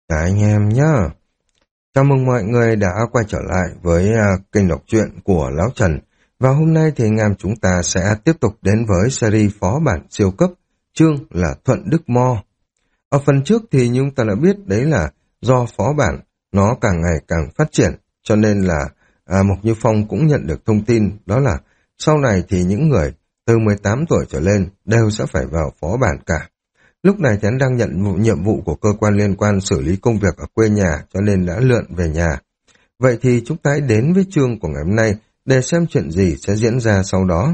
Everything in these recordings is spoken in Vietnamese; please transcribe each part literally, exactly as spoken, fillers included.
Cả anh em nhá. Chào mừng mọi người đã quay trở lại với uh, kênh đọc truyện của Lão Trần. Và hôm nay thì anh em chúng ta sẽ tiếp tục đến với series phó bản siêu cấp, chương là Thuận Đức Mo. Ở phần trước thì chúng ta đã biết đấy là do phó bản nó càng ngày càng phát triển, cho nên là à, Mộc Như Phong cũng nhận được thông tin đó là sau này thì những người từ mười tám tuổi trở lên đều sẽ phải vào phó bản cả. Lúc này thì anh đang nhận nhiệm vụ của cơ quan liên quan xử lý công việc ở quê nhà, cho nên đã lượn về nhà. Vậy thì chúng ta hãy đến với chương của ngày hôm nay để xem chuyện gì sẽ diễn ra sau đó.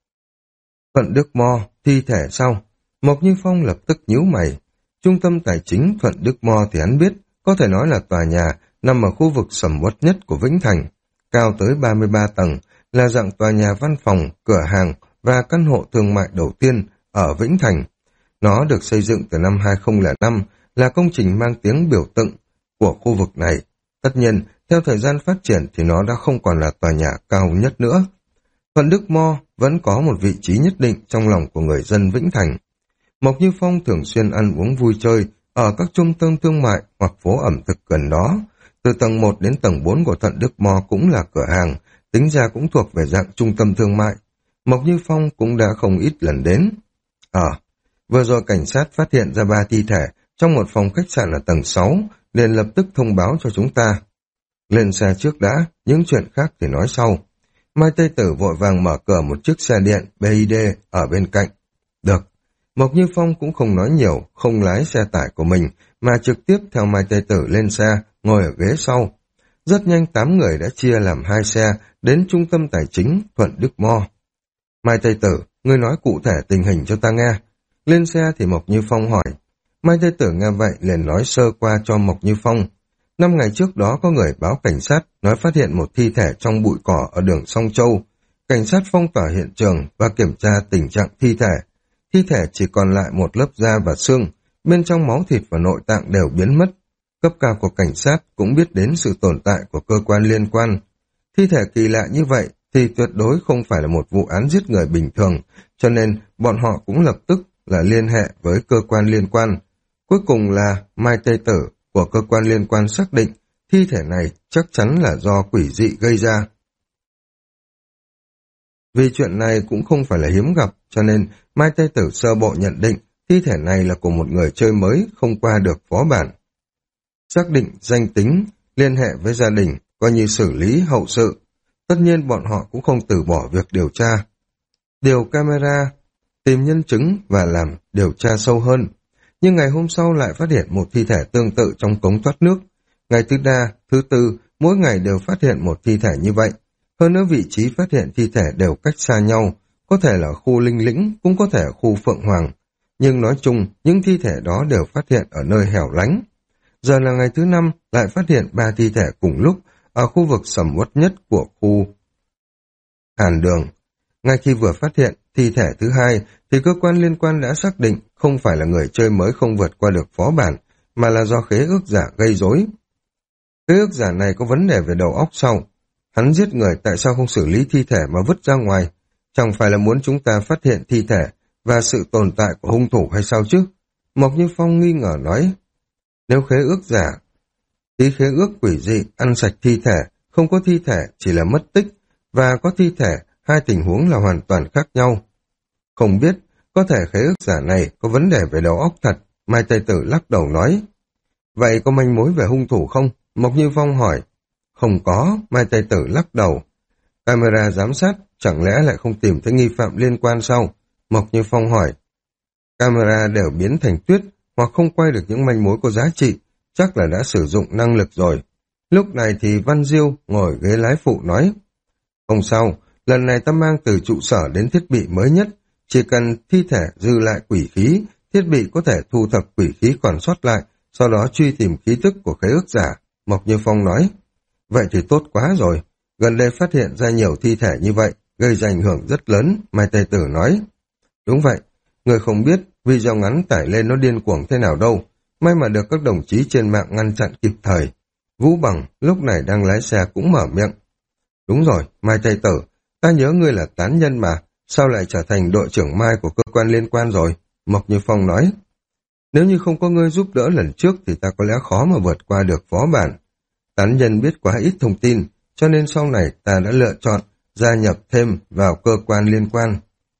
Thuận Đức Mo, thi thể sau. Mộc Như Phong lập tức nhíu mày. Trung tâm tài chính Thuận Đức Mo thì hắn biết, có thể nói là tòa nhà nằm ở khu vực sầm uất nhất của Vĩnh Thành, cao tới ba mươi ba tầng, là dạng tòa nhà văn phòng, cửa hàng và căn hộ thương mại đầu tiên ở Vĩnh Thành. Nó được xây dựng từ năm hai không không năm, là công trình mang tiếng biểu tượng của khu vực này. Tất nhiên, theo thời gian phát triển thì nó đã không còn là tòa nhà cao nhất nữa. Thuận Đức Mo vẫn có một vị trí nhất định trong lòng của người dân Vĩnh Thành. Mộc Như Phong thường xuyên ăn uống vui chơi ở các trung tâm thương mại hoặc phố ẩm thực gần đó. Từ tầng một đến tầng bốn của Thuận Đức Mo cũng là cửa hàng, tính ra cũng thuộc về dạng trung tâm thương mại. Mộc Như Phong cũng đã không ít lần đến. Ờ, vừa rồi cảnh sát phát hiện ra ba thi thể trong một phòng khách sạn ở tầng sáu, liền lập tức thông báo cho chúng ta. Lên xe trước đã, những chuyện khác thì nói sau. Mai Tây Tử vội vàng mở cửa một chiếc xe điện bê i đê ở bên cạnh. Được. Mộc Như Phong cũng không nói nhiều, không lái xe tải của mình, mà trực tiếp theo Mai Tây Tử lên xe, ngồi ở ghế sau. Rất nhanh tám người đã chia làm hai xe đến trung tâm tài chính Thuận Đức Mo. Mai Tây Tử, ngươi nói cụ thể tình hình cho ta nghe. Lên xe thì Mộc Như Phong hỏi. Mai Tây Tử nghe vậy liền nói sơ qua cho Mộc Như Phong. Năm ngày trước đó có người báo cảnh sát nói phát hiện một thi thể trong bụi cỏ ở đường Song Châu. Cảnh sát phong tỏa hiện trường và kiểm tra tình trạng thi thể. Thi thể chỉ còn lại một lớp da và xương, bên trong máu thịt và nội tạng đều biến mất. Cấp cao của cảnh sát cũng biết đến sự tồn tại của cơ quan liên quan. Thi thể kỳ lạ như vậy thì tuyệt đối không phải là một vụ án giết người bình thường, cho nên bọn họ cũng lập tức là liên hệ với cơ quan liên quan. Cuối cùng là Mai Tây Tử của cơ quan liên quan xác định thi thể này chắc chắn là do quỷ dị gây ra. Vì chuyện này cũng không phải là hiếm gặp, cho nên Mai Tây Tử sơ bộ nhận định thi thể này là của một người chơi mới không qua được phó bản. Xác định danh tính, liên hệ với gia đình, coi như xử lý hậu sự. Tất nhiên bọn họ cũng không từ bỏ việc điều tra. Điều camera, tìm nhân chứng và làm điều tra sâu hơn. Nhưng ngày hôm sau lại phát hiện một thi thể tương tự trong cống thoát nước. Ngày thứ ba, thứ tư, mỗi ngày đều phát hiện một thi thể như vậy. Hơn nữa vị trí phát hiện thi thể đều cách xa nhau, có thể là khu Linh Lĩnh, cũng có thể là khu Phượng Hoàng. Nhưng nói chung, những thi thể đó đều phát hiện ở nơi hẻo lánh. Giờ là ngày thứ năm, lại phát hiện ba thi thể cùng lúc ở khu vực sầm uất nhất của khu Hàn Đường. Ngay khi vừa phát hiện thi thể thứ hai, thì cơ quan liên quan đã xác định không phải là người chơi mới không vượt qua được phó bản, mà là do khế ước giả gây rối. Khế ước giả này có vấn đề về đầu óc sau. Hắn giết người tại sao không xử lý thi thể mà vứt ra ngoài? Chẳng phải là muốn chúng ta phát hiện thi thể và sự tồn tại của hung thủ hay sao chứ? Mộc Như Phong nghi ngờ nói. Nếu khế ước giả, thì khế ước quỷ dị ăn sạch thi thể, không có thi thể chỉ là mất tích, và có thi thể, hai tình huống là hoàn toàn khác nhau. Không biết, có thể khế ước giả này có vấn đề về đầu óc thật, Mai Tây Tử lắc đầu nói. Vậy có manh mối về hung thủ không? Mộc Như Phong hỏi. Không có, Mai Tây Tử lắc đầu. Camera giám sát, chẳng lẽ lại không tìm thấy nghi phạm liên quan sao? Mộc Như Phong hỏi. Camera đều biến thành tuyết, hoặc không quay được những manh mối có giá trị, chắc là đã sử dụng năng lực rồi. Lúc này thì Văn Diêu ngồi ghế lái phụ nói. Không sao, lần này ta mang từ trụ sở đến thiết bị mới nhất, chỉ cần thi thể dư lại quỷ khí, thiết bị có thể thu thập quỷ khí còn sót lại, sau đó truy tìm khí tức của khế ước giả, Mộc Như Phong nói. Vậy thì tốt quá rồi, gần đây phát hiện ra nhiều thi thể như vậy, gây ra ảnh hưởng rất lớn, Mai Tây Tử nói. Đúng vậy, người không biết video ngắn tải lên nó điên cuồng thế nào đâu, may mà được các đồng chí trên mạng ngăn chặn kịp thời. Vũ Bằng lúc này đang lái xe cũng mở miệng. Đúng rồi, Mai Tây Tử, ta nhớ ngươi là tán nhân mà, sao lại trở thành đội trưởng Mai của cơ quan liên quan rồi? Mộc Như Phong nói. Nếu như không có ngươi giúp đỡ lần trước thì ta có lẽ khó mà vượt qua được phó bản. Tán nhân biết quá ít thông tin, cho nên sau này ta đã lựa chọn gia nhập thêm vào cơ quan liên quan.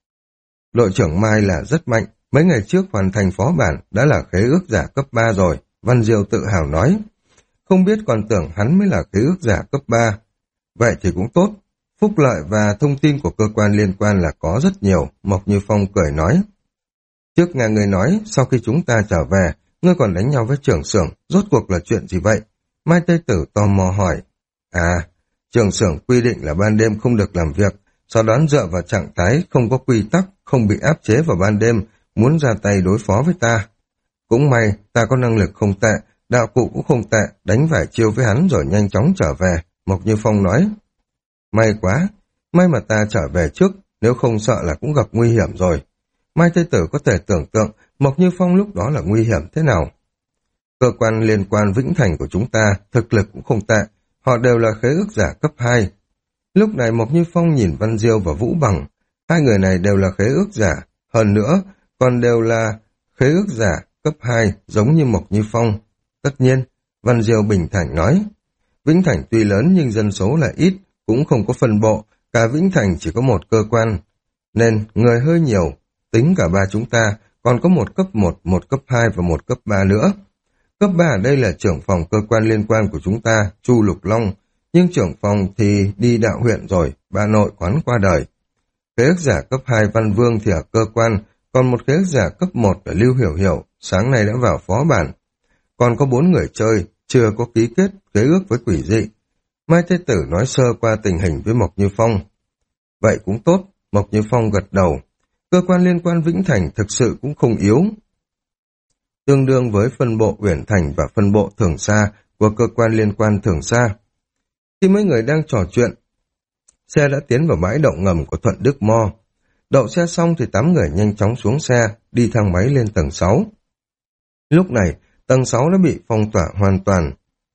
Đội trưởng Mai là rất mạnh, mấy ngày trước hoàn thành phó bản đã là khế ước giả cấp ba rồi, Văn Diêu tự hào nói. Không biết còn tưởng hắn mới là khế ước giả cấp ba. Vậy thì cũng tốt, phúc lợi và thông tin của cơ quan liên quan là có rất nhiều, Mộc Như Phong cười nói. Trước nghe người nói, sau khi chúng ta trở về, ngươi còn đánh nhau với trưởng xưởng, rốt cuộc là chuyện gì vậy? Mai Tây Tử tò mò hỏi. À, trưởng xưởng quy định là ban đêm không được làm việc, sau đó dựa vào trạng thái không có quy tắc, không bị áp chế vào ban đêm, muốn ra tay đối phó với ta. Cũng may, ta có năng lực không tệ, đạo cụ cũng không tệ, đánh vài chiêu với hắn rồi nhanh chóng trở về, Mộc Như Phong nói. May quá, may mà ta trở về trước, nếu không sợ là cũng gặp nguy hiểm rồi. Mai Tây Tử có thể tưởng tượng Mộc Như Phong lúc đó là nguy hiểm thế nào. Cơ quan liên quan Vĩnh Thành của chúng ta thực lực cũng không tệ, họ đều là khế ước giả cấp hai. Lúc này Mộc Như Phong nhìn Văn Diêu và Vũ Bằng, hai người này đều là khế ước giả, hơn nữa còn đều là khế ước giả cấp hai giống như Mộc Như Phong. Tất nhiên, Văn Diêu bình thản nói, Vĩnh Thành tuy lớn nhưng dân số là ít, cũng không có phân bộ, cả Vĩnh Thành chỉ có một cơ quan, nên người hơi nhiều, tính cả ba chúng ta còn có một cấp một, một cấp hai và một cấp ba nữa. Cấp ba ở đây là trưởng phòng cơ quan liên quan của chúng ta, Chu Lục Long, nhưng trưởng phòng thì đi đạo huyện rồi, bà nội quán qua đời. Khế ước giả cấp hai Văn Vương thì ở cơ quan, còn một khế ước giả cấp một là Lưu Hiểu Hiểu, sáng nay đã vào phó bản. Còn có bốn người chơi, chưa có ký kết khế ước với quỷ dị. Mai Thế Tử nói sơ qua tình hình với Mộc Như Phong. Vậy cũng tốt, Mộc Như Phong gật đầu. Cơ quan liên quan Vĩnh Thành thực sự cũng không yếu. Tương đương với phân bộ Uyển Thành và phân bộ Thường Sa của cơ quan liên quan Thường Sa. Khi mấy người đang trò chuyện, xe đã tiến vào bãi đậu ngầm của Thuận Đức Mo. Đậu xe xong thì tám người nhanh chóng xuống xe, đi thang máy lên tầng sáu. Lúc này, tầng sáu đã bị phong tỏa hoàn toàn.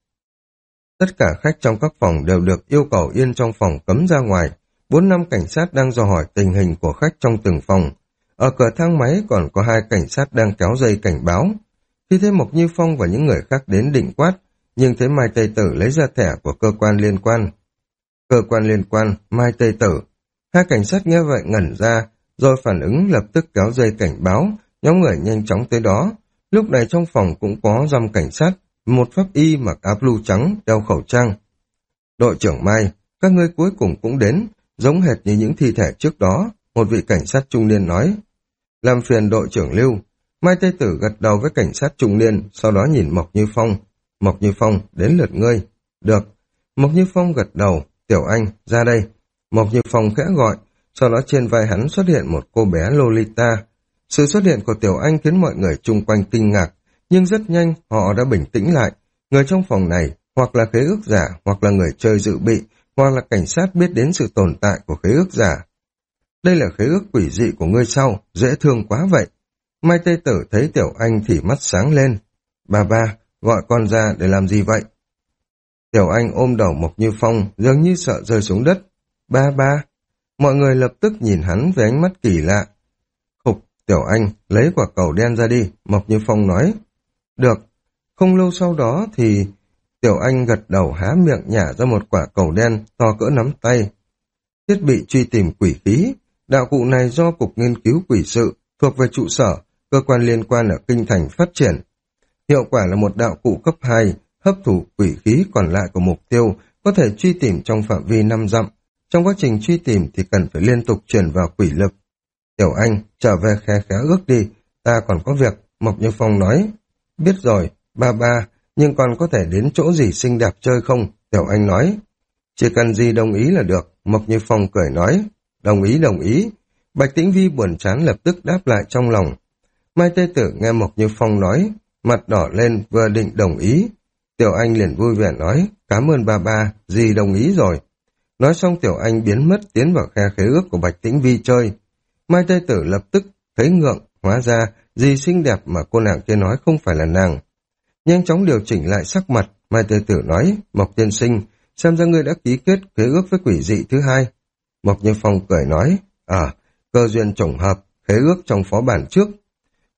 Tất cả khách trong các phòng đều được yêu cầu yên trong phòng cấm ra ngoài. Bốn năm cảnh sát đang dò hỏi tình hình của khách trong từng phòng. Ở cửa thang máy còn có hai cảnh sát đang kéo dây cảnh báo. Khi thấy Mộc Như Phong và những người khác đến định quát, nhưng thấy Mai Tây Tử lấy ra thẻ của cơ quan liên quan. Cơ quan liên quan, Mai Tây Tử. Hai cảnh sát nghe vậy ngẩn ra, rồi phản ứng lập tức kéo dây cảnh báo, nhóm người nhanh chóng tới đó. Lúc này trong phòng cũng có dăm cảnh sát, một pháp y mặc áo blue trắng, đeo khẩu trang. Đội trưởng Mai, các ngươi cuối cùng cũng đến, giống hệt như những thi thể trước đó, một vị cảnh sát trung niên nói. Làm phiền đội trưởng Lưu. Mai Tây Tử gật đầu với cảnh sát trung niên, sau đó nhìn Mộc Như Phong. Mộc Như Phong, đến lượt ngươi. Được. Mộc Như Phong gật đầu. Tiểu Anh, ra đây. Mộc Như Phong khẽ gọi, sau đó trên vai hắn xuất hiện một cô bé Lolita. Sự xuất hiện của Tiểu Anh khiến mọi người chung quanh kinh ngạc, nhưng rất nhanh họ đã bình tĩnh lại. Người trong phòng này, hoặc là khế ước giả, hoặc là người chơi dự bị, hoặc là cảnh sát biết đến sự tồn tại của khế ước giả. Đây là khế ước quỷ dị của ngươi sao, dễ thương quá vậy. Mai Tây Tử thấy Tiểu Anh thì mắt sáng lên. Bà ba, gọi con ra để làm gì vậy? Tiểu Anh ôm đầu Mộc Như Phong, dường như sợ rơi xuống đất. Ba ba, mọi người lập tức nhìn hắn với ánh mắt kỳ lạ. Khục, Tiểu Anh, lấy quả cầu đen ra đi, Mộc Như Phong nói. Được, không lâu sau đó thì Tiểu Anh gật đầu há miệng nhả ra một quả cầu đen to cỡ nắm tay. Thiết bị truy tìm quỷ khí, đạo cụ này do Cục Nghiên cứu Quỷ sự, thuộc về trụ sở, cơ quan liên quan ở Kinh Thành phát triển. Hiệu quả là một đạo cụ cấp hai, hấp thụ quỷ khí còn lại của mục tiêu, có thể truy tìm trong phạm vi năm dặm. Trong quá trình truy tìm thì cần phải liên tục chuyển vào quỷ lực. Tiểu Anh, trở về khe khẽ ước đi, ta còn có việc, Mộc Như Phong nói. Biết rồi, ba ba, nhưng còn có thể đến chỗ gì xinh đẹp chơi không? Tiểu Anh nói. Chỉ cần gì đồng ý là được, Mộc Như Phong cười nói. Đồng ý, đồng ý. Bạch Tĩnh Vi buồn chán lập tức đáp lại trong lòng. Mai Tây Tử nghe Mộc Như Phong nói, mặt đỏ lên vừa định đồng ý. Tiểu Anh liền vui vẻ nói, cảm ơn ba ba, dì đồng ý rồi. Nói xong Tiểu Anh biến mất tiến vào khe khế ước của Bạch Tĩnh Vi chơi. Mai Tây Tử lập tức thấy ngượng, hóa ra dì xinh đẹp mà cô nàng kia nói không phải là nàng. Nhanh chóng điều chỉnh lại sắc mặt, Mai Tây Tử nói, Mộc tiên sinh, xem ra ngươi đã ký kết khế ước với quỷ dị thứ hai. Mộc Như Phong cười nói, à, cơ duyên trùng hợp, khế ước trong phó bản trước.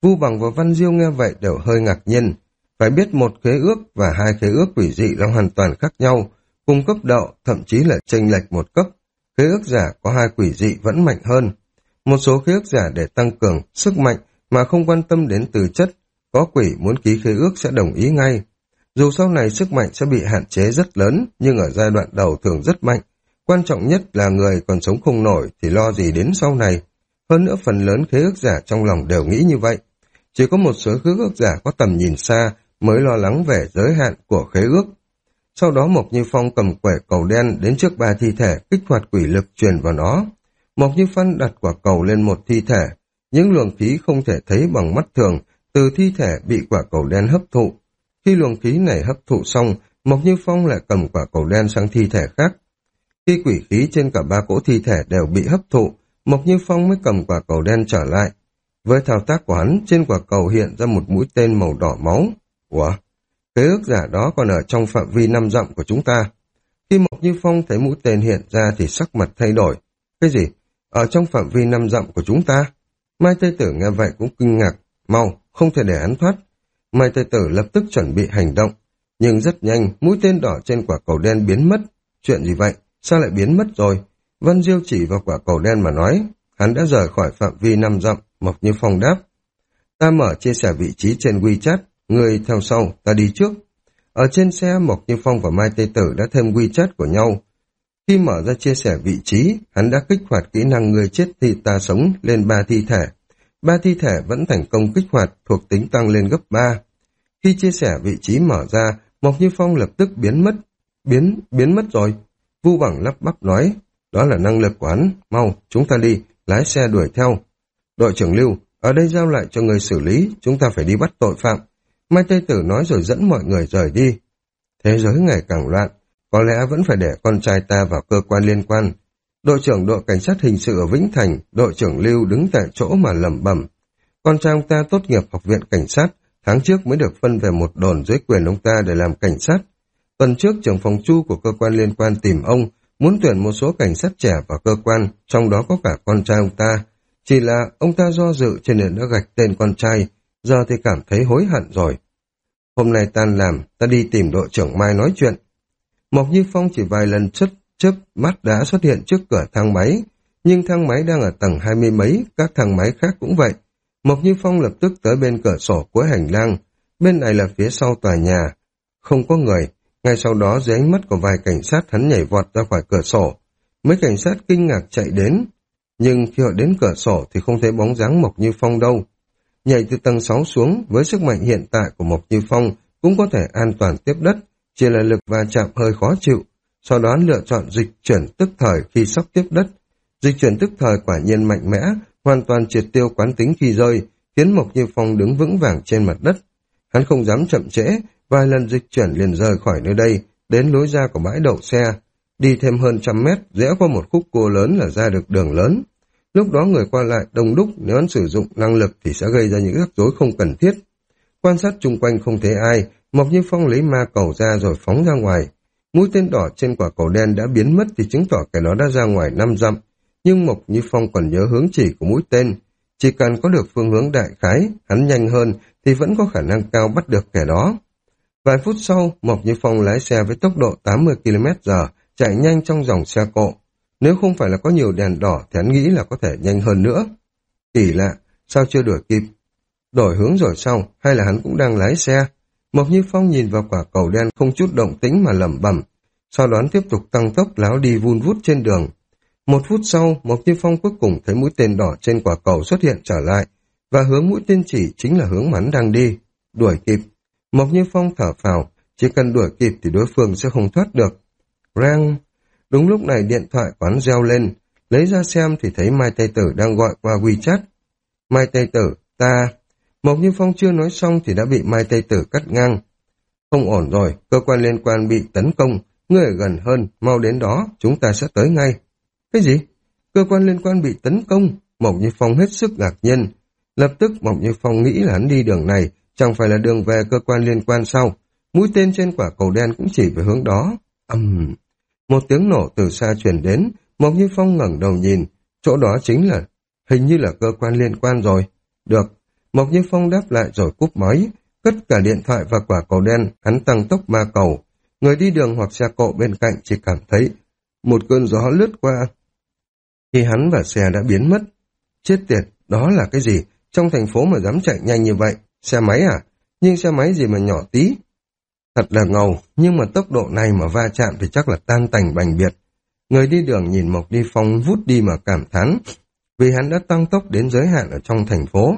Vu Bằng và Văn Diêu nghe vậy đều hơi ngạc nhiên. Phải biết một khế ước và hai khế ước quỷ dị là hoàn toàn khác nhau, cùng cấp độ, thậm chí là chênh lệch một cấp. Khế ước giả có hai quỷ dị vẫn mạnh hơn. Một số khế ước giả để tăng cường sức mạnh mà không quan tâm đến từ chất, có quỷ muốn ký khế ước sẽ đồng ý ngay. Dù sau này sức mạnh sẽ bị hạn chế rất lớn, nhưng ở giai đoạn đầu thường rất mạnh. Quan trọng nhất là người còn sống không nổi thì lo gì đến sau này. Hơn nữa phần lớn khế ước giả trong lòng đều nghĩ như vậy. Chỉ có một số khế ước giả có tầm nhìn xa mới lo lắng về giới hạn của khế ước. Sau đó Mộc Như Phong cầm quẻ cầu đen đến trước ba thi thể, kích hoạt quỷ lực truyền vào nó. Mộc Như Phong đặt quả cầu lên một thi thể. Những luồng khí không thể thấy bằng mắt thường từ thi thể bị quả cầu đen hấp thụ. Khi luồng khí này hấp thụ xong, Mộc Như Phong lại cầm quả cầu đen sang thi thể khác. Khi quỷ khí trên cả ba cỗ thi thể đều bị hấp thụ, Mộc Như Phong mới cầm quả cầu đen trở lại. Với thao tác của hắn, trên quả cầu hiện ra một mũi tên màu đỏ máu. Ủa? Khế ước giả đó còn ở trong phạm vi năm dặm của chúng ta. Khi Mộc Như Phong thấy mũi tên hiện ra thì sắc mặt thay đổi. Cái gì? Ở trong phạm vi năm dặm của chúng ta? Mai Tây Tử nghe vậy cũng kinh ngạc. Mau, không thể để hắn thoát. Mai Tây Tử lập tức chuẩn bị hành động. Nhưng rất nhanh, mũi tên đỏ trên quả cầu đen biến mất. Chuyện gì vậy? Sao lại biến mất rồi? Văn Diêu chỉ vào quả cầu đen mà nói. Hắn đã rời khỏi phạm vi năm dặm. Mộc Như Phong đáp. Ta mở chia sẻ vị trí trên WeChat. Người theo sau, ta đi trước. Ở trên xe, Mộc Như Phong và Mai Tây Tử đã thêm WeChat của nhau. Khi mở ra chia sẻ vị trí, hắn đã kích hoạt kỹ năng người chết thì ta sống lên ba thi thể. Ba thi thể vẫn thành công kích hoạt, thuộc tính tăng lên gấp ba. Khi chia sẻ vị trí mở ra, Mộc Như Phong lập tức biến mất. Biến, biến mất rồi. Vu Bằng lắp bắp nói, đó là năng lực của hắn. Mau, chúng ta đi, lái xe đuổi theo. Đội trưởng Lưu, ở đây giao lại cho người xử lý, chúng ta phải đi bắt tội phạm. Mai Tây Tử nói rồi dẫn mọi người rời đi. Thế giới ngày càng loạn, có lẽ vẫn phải để con trai ta vào cơ quan liên quan. Đội trưởng đội cảnh sát hình sự ở Vĩnh Thành, đội trưởng Lưu đứng tại chỗ mà lẩm bẩm. Con trai ông ta tốt nghiệp học viện cảnh sát, tháng trước mới được phân về một đồn dưới quyền ông ta để làm cảnh sát. Tuần trước trưởng phòng Chu của cơ quan liên quan tìm ông, muốn tuyển một số cảnh sát trẻ vào cơ quan, trong đó có cả con trai ông ta. Chỉ là ông ta do dự cho nên đã gạch tên con trai, giờ thì cảm thấy hối hận rồi. Hôm nay tan làm, ta đi tìm đội trưởng Mai nói chuyện. Mộc Như Phong chỉ vài lần xuất chớp mắt đã xuất hiện trước cửa thang máy, nhưng thang máy đang ở tầng hai mươi mấy, các thang máy khác cũng vậy. Mộc Như Phong lập tức tới bên cửa sổ cuối hành lang, bên này là phía sau tòa nhà. Không có người, ngay sau đó dưới ánh mắt của vài cảnh sát hắn nhảy vọt ra khỏi cửa sổ. Mấy cảnh sát kinh ngạc chạy đến, nhưng khi họ đến cửa sổ thì không thấy bóng dáng Mộc Như Phong đâu. Nhảy từ tầng sáu xuống, với sức mạnh hiện tại của Mộc Như Phong cũng có thể an toàn tiếp đất, chỉ là lực va chạm hơi khó chịu. Sau đó lựa chọn dịch chuyển tức thời khi sắp tiếp đất. Dịch chuyển tức thời quả nhiên mạnh mẽ, hoàn toàn triệt tiêu quán tính khi rơi, khiến Mộc Như Phong đứng vững vàng trên mặt đất. Hắn không dám chậm trễ, vài lần dịch chuyển liền rời khỏi nơi đây, đến lối ra của bãi đậu xe. Đi thêm hơn trăm mét, rẽ qua một khúc cua lớn là ra được đường lớn. Lúc đó người qua lại đông đúc, nếu hắn sử dụng năng lực thì sẽ gây ra những rắc rối không cần thiết. Quan sát chung quanh không thấy ai, Mộc Như Phong lấy ma cầu ra rồi phóng ra ngoài. Mũi tên đỏ trên quả cầu đen đã biến mất thì chứng tỏ kẻ đó đã ra ngoài năm dặm. Nhưng Mộc Như Phong còn nhớ hướng chỉ của mũi tên. Chỉ cần có được phương hướng đại khái, hắn nhanh hơn thì vẫn có khả năng cao bắt được kẻ đó. Vài phút sau, Mộc Như Phong lái xe với tốc độ tám mươi ki lô mét giờ, chạy nhanh trong dòng xe cộ. Nếu không phải là có nhiều đèn đỏ thì hắn nghĩ là có thể nhanh hơn nữa. Kỳ lạ, sao chưa đuổi kịp? Đổi hướng rồi sao, hay là hắn cũng đang lái xe? Mộc Như Phong nhìn vào quả cầu đen không chút động tĩnh mà lẩm bẩm. Sau đó tiếp tục tăng tốc láo đi vun vút trên đường. Một phút sau, Mộc Như Phong cuối cùng thấy mũi tên đỏ trên quả cầu xuất hiện trở lại, và hướng mũi tên chỉ chính là hướng mà hắn đang đi. Đuổi kịp. Mộc Như Phong thở phào, chỉ cần đuổi kịp thì đối phương sẽ không thoát được. Rang! Đúng lúc này điện thoại của hắn reo lên, lấy ra xem thì thấy Mai Tây Tử đang gọi qua WeChat. Mai Tây Tử, ta... Mộc Như Phong chưa nói xong thì đã bị Mai Tây Tử cắt ngang. Không ổn rồi, cơ quan liên quan bị tấn công, ngươi ở gần hơn, mau đến đó, chúng ta sẽ tới ngay. Cái gì? Cơ quan liên quan bị tấn công? Mộc Như Phong hết sức ngạc nhiên. Lập tức Mộc Như Phong nghĩ là hắn đi đường này, chẳng phải là đường về cơ quan liên quan sao? Mũi tên trên quả cầu đen cũng chỉ về hướng đó. Ầm... Uhm. Một tiếng nổ từ xa truyền đến, Mộc Như Phong ngẩng đầu nhìn, chỗ đó chính là, hình như là cơ quan liên quan rồi. Được, Mộc Như Phong đáp lại rồi cúp máy, cất cả điện thoại và quả cầu đen, hắn tăng tốc ma cầu. Người đi đường hoặc xe cộ bên cạnh chỉ cảm thấy một cơn gió lướt qua, thì hắn và xe đã biến mất. Chết tiệt, đó là cái gì? Trong thành phố mà dám chạy nhanh như vậy? Xe máy à? Nhưng xe máy gì mà nhỏ tí? Thật là ngầu, nhưng mà tốc độ này mà va chạm thì chắc là tan tành bành biệt. Người đi đường nhìn Mộc Như Phong vút đi mà cảm thán, vì hắn đã tăng tốc đến giới hạn ở trong thành phố.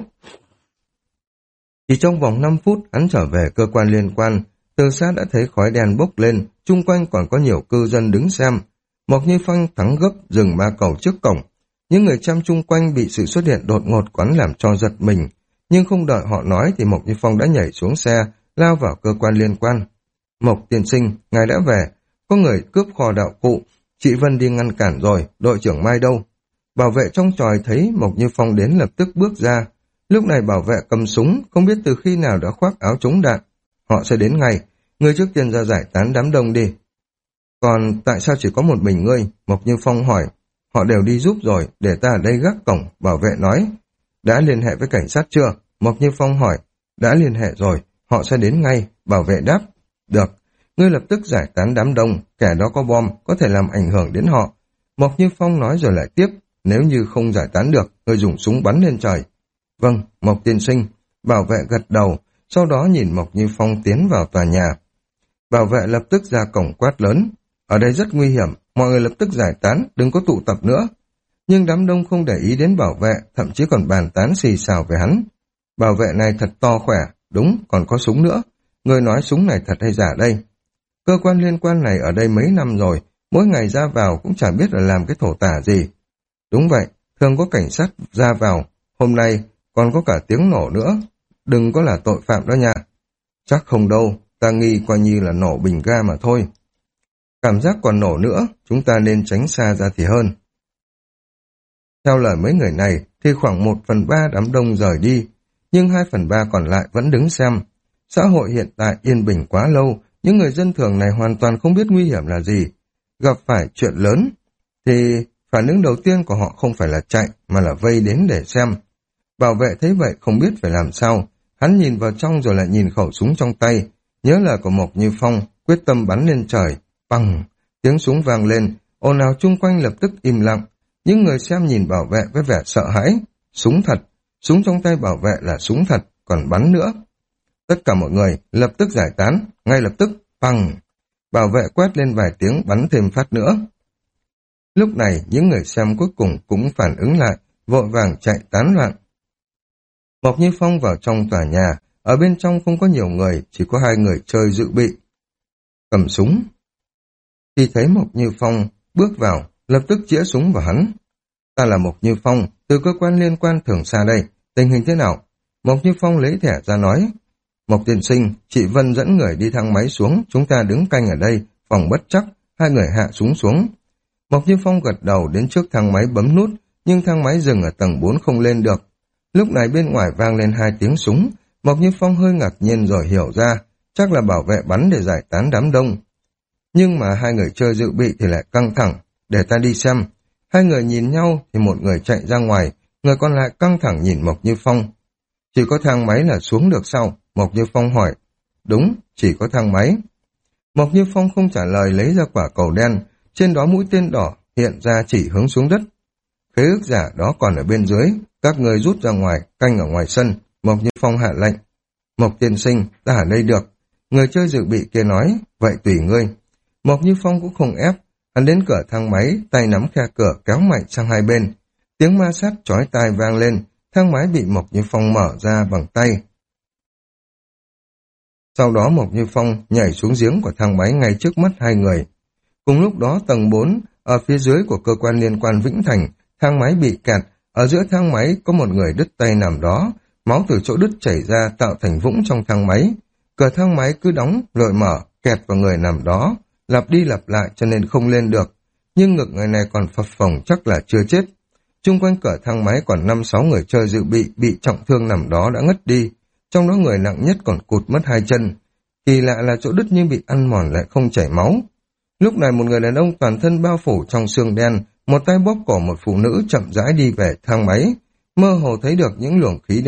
Chỉ trong vòng năm phút, hắn trở về cơ quan liên quan, từ xa đã thấy khói đen bốc lên, chung quanh còn có nhiều cư dân đứng xem. Mộc Như Phong thắng gấp dừng ma cầu trước cổng. Những người chăm chung quanh bị sự xuất hiện đột ngột của hắn làm cho giật mình, nhưng không đợi họ nói thì Mộc Như Phong đã nhảy xuống xe, lao vào cơ quan liên quan. Mộc tiên sinh, ngài đã về, có người cướp kho đạo cụ, chị Vân đi ngăn cản rồi, đội trưởng Mai đâu? Bảo vệ trong tròi thấy Mộc Như Phong đến lập tức bước ra. Lúc này bảo vệ cầm súng, không biết từ khi nào đã khoác áo chống đạn. Họ sẽ đến ngay, ngươi trước tiên ra giải tán đám đông đi. Còn tại sao chỉ có một mình ngươi? Mộc Như Phong hỏi. Họ đều đi giúp rồi, để ta ở đây gác cổng, bảo vệ nói. Đã liên hệ với cảnh sát chưa? Mộc Như Phong hỏi. Đã liên hệ rồi, họ sẽ đến ngay, bảo vệ đáp. Được, ngươi lập tức giải tán đám đông, kẻ đó có bom, có thể làm ảnh hưởng đến họ. Mộc Như Phong nói rồi lại tiếp, nếu như không giải tán được, ngươi dùng súng bắn lên trời. Vâng, Mộc tiên sinh, bảo vệ gật đầu, sau đó nhìn Mộc Như Phong tiến vào tòa nhà. Bảo vệ lập tức ra cổng quát lớn, ở đây rất nguy hiểm, mọi người lập tức giải tán, đừng có tụ tập nữa. Nhưng đám đông không để ý đến bảo vệ, thậm chí còn bàn tán xì xào về hắn. Bảo vệ này thật to khỏe, đúng, còn có súng nữa. Người nói súng này thật hay giả đây? Cơ quan liên quan này ở đây mấy năm rồi, mỗi ngày ra vào cũng chả biết là làm cái thổ tả gì. Đúng vậy, thường có cảnh sát ra vào, hôm nay còn có cả tiếng nổ nữa. Đừng có là tội phạm đó nha. Chắc không đâu, ta nghi coi như là nổ bình ga mà thôi. Cảm giác còn nổ nữa, chúng ta nên tránh xa ra thì hơn. Theo lời mấy người này, thì khoảng một phần ba đám đông rời đi, nhưng hai phần ba còn lại vẫn đứng xem. Xã hội hiện tại yên bình quá lâu, những người dân thường này hoàn toàn không biết nguy hiểm là gì. Gặp phải chuyện lớn, thì phản ứng đầu tiên của họ không phải là chạy, mà là vây đến để xem. Bảo vệ thấy vậy không biết phải làm sao, hắn nhìn vào trong rồi lại nhìn khẩu súng trong tay, nhớ lời của Mộc Như Phong, quyết tâm bắn lên trời. Bằng, tiếng súng vang lên, ồn ào chung quanh lập tức im lặng. Những người xem nhìn bảo vệ với vẻ sợ hãi. Súng thật, súng trong tay bảo vệ là súng thật, còn bắn nữa. Tất cả mọi người lập tức giải tán, ngay lập tức, bằng. Bảo vệ quét lên vài tiếng bắn thêm phát nữa. Lúc này những người xem cuối cùng cũng phản ứng lại, vội vàng chạy tán loạn. Mộc Như Phong vào trong tòa nhà, ở bên trong không có nhiều người, chỉ có hai người chơi dự bị. Cầm súng. Khi thấy Mộc Như Phong bước vào, lập tức chĩa súng vào hắn. Ta là Mộc Như Phong, từ cơ quan liên quan thường xa đây, tình hình thế nào? Mộc Như Phong lấy thẻ ra nói. Mộc tiên sinh, chị Vân dẫn người đi thang máy xuống, chúng ta đứng canh ở đây, phòng bất chắc, hai người hạ súng xuống. Mộc Như Phong gật đầu đến trước thang máy bấm nút, nhưng thang máy dừng ở tầng bốn không lên được. Lúc này bên ngoài vang lên hai tiếng súng, Mộc Như Phong hơi ngạc nhiên rồi hiểu ra, chắc là bảo vệ bắn để giải tán đám đông. Nhưng mà hai người chơi dự bị thì lại căng thẳng, để ta đi xem. Hai người nhìn nhau thì một người chạy ra ngoài, người còn lại căng thẳng nhìn Mộc Như Phong. Chỉ có thang máy là xuống được sao? Mộc Như Phong hỏi. Đúng, chỉ có thang máy. Mộc Như Phong không trả lời lấy ra quả cầu đen, trên đó mũi tên đỏ hiện ra chỉ hướng xuống đất. Khế ước giả đó còn ở bên dưới, các người rút ra ngoài, canh ở ngoài sân. Mộc Như Phong hạ lệnh. Mộc tiên sinh, ta ở đây được. Người chơi dự bị kia nói, vậy tùy ngươi. Mộc Như Phong cũng không ép, hắn đến cửa thang máy, tay nắm khe cửa kéo mạnh sang hai bên. Tiếng ma sát chói tai vang lên, thang máy bị Mộc Như Phong mở ra bằng tay. Sau đó Mộc Như Phong nhảy xuống giếng của thang máy ngay trước mắt hai người. Cùng lúc đó tầng bốn, ở phía dưới của cơ quan liên quan Vĩnh Thành, thang máy bị kẹt, ở giữa thang máy có một người đứt tay nằm đó, máu từ chỗ đứt chảy ra tạo thành vũng trong thang máy. Cửa thang máy cứ đóng, rồi mở, kẹt vào người nằm đó, lặp đi lặp lại cho nên không lên được. Nhưng ngực người này còn phập phồng chắc là chưa chết. Chung quanh cửa thang máy còn năm sáu người chơi dự bị bị trọng thương nằm đó đã ngất đi, trong đó người nặng nhất còn cụt mất hai chân. Kỳ lạ là chỗ đứt nhưng bị ăn mòn lại không chảy máu. Lúc này một người đàn ông toàn thân bao phủ trong xương đen, một tay bóp cổ một phụ nữ chậm rãi đi về thang máy, mơ hồ thấy được những luồng khí đen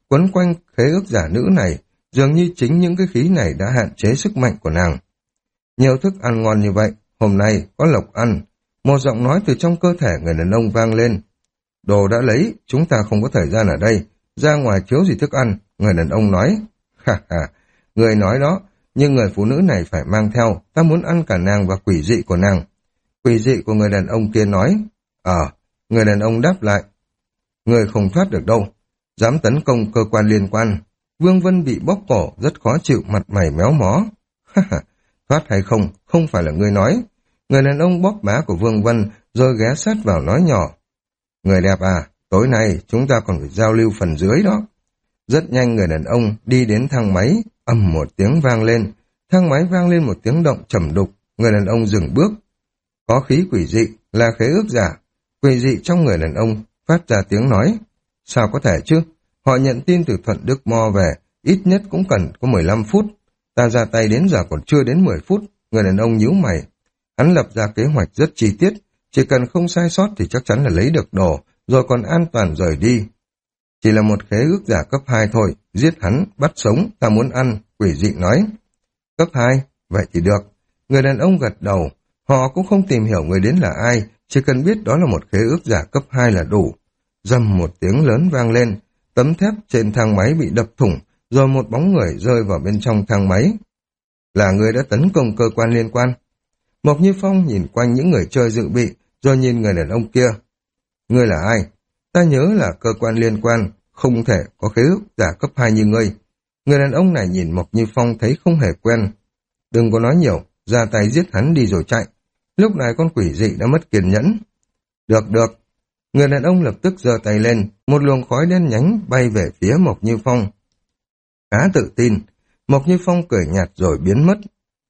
quấn quanh khế ước giả nữ này, dường như chính những cái khí này đã hạn chế sức mạnh của nàng. Nhiều thức ăn ngon như vậy, hôm nay có lộc ăn. Một giọng nói từ trong cơ thể người đàn ông vang lên. Đồ đã lấy, chúng ta không có thời gian ở đây, ra ngoài thiếu gì thức ăn, người đàn ông nói. Ha ha, người nói đó, nhưng người phụ nữ này phải mang theo, ta muốn ăn cả nàng và quỷ dị của nàng. Quỷ dị của người đàn ông kia nói. Ờ, người đàn ông đáp lại. Người không thoát được đâu, dám tấn công cơ quan liên quan. Vương Vân bị bóp cổ, rất khó chịu, mặt mày méo mó. Ha ha, thoát hay không, không phải là ngươi nói. Người đàn ông bóp má của Vương Vân, rồi ghé sát vào nói nhỏ. Người đẹp à, tối nay chúng ta còn phải giao lưu phần dưới đó. Rất nhanh người đàn ông đi đến thang máy, ầm một tiếng vang lên. Thang máy vang lên một tiếng động trầm đục, người đàn ông dừng bước. Có khí quỷ dị, là khế ước giả. Quỷ dị trong người đàn ông phát ra tiếng nói. Sao có thể chứ? Họ nhận tin từ Thuận Đức Mo về, ít nhất cũng cần có mười lăm phút. Ta ra tay đến giờ còn chưa đến mười phút, người đàn ông nhíu mày. Hắn lập ra kế hoạch rất chi tiết, chỉ cần không sai sót thì chắc chắn là lấy được đồ, rồi còn an toàn rời đi. Chỉ là một khế ước giả cấp hai thôi, giết hắn, bắt sống, ta muốn ăn, quỷ dị nói. Cấp hai, vậy thì được. Người đàn ông gật đầu, họ cũng không tìm hiểu người đến là ai, chỉ cần biết đó là một khế ước giả cấp hai là đủ. Rầm một tiếng lớn vang lên, tấm thép trên thang máy bị đập thủng, rồi một bóng người rơi vào bên trong thang máy. Là người đã tấn công cơ quan liên quan. Mộc Như Phong nhìn quanh những người chơi dự bị, rồi nhìn người đàn ông kia. Ngươi là ai? Ta nhớ là cơ quan liên quan, không thể có khế ước giả cấp hai như ngươi. Người đàn ông này nhìn Mộc Như Phong thấy không hề quen. Đừng có nói nhiều, ra tay giết hắn đi rồi chạy. Lúc này con quỷ dị đã mất kiên nhẫn. Được được. Người đàn ông lập tức giơ tay lên, một luồng khói đen nhánh bay về phía Mộc Như Phong. Khá tự tin, Mộc Như Phong cười nhạt rồi biến mất.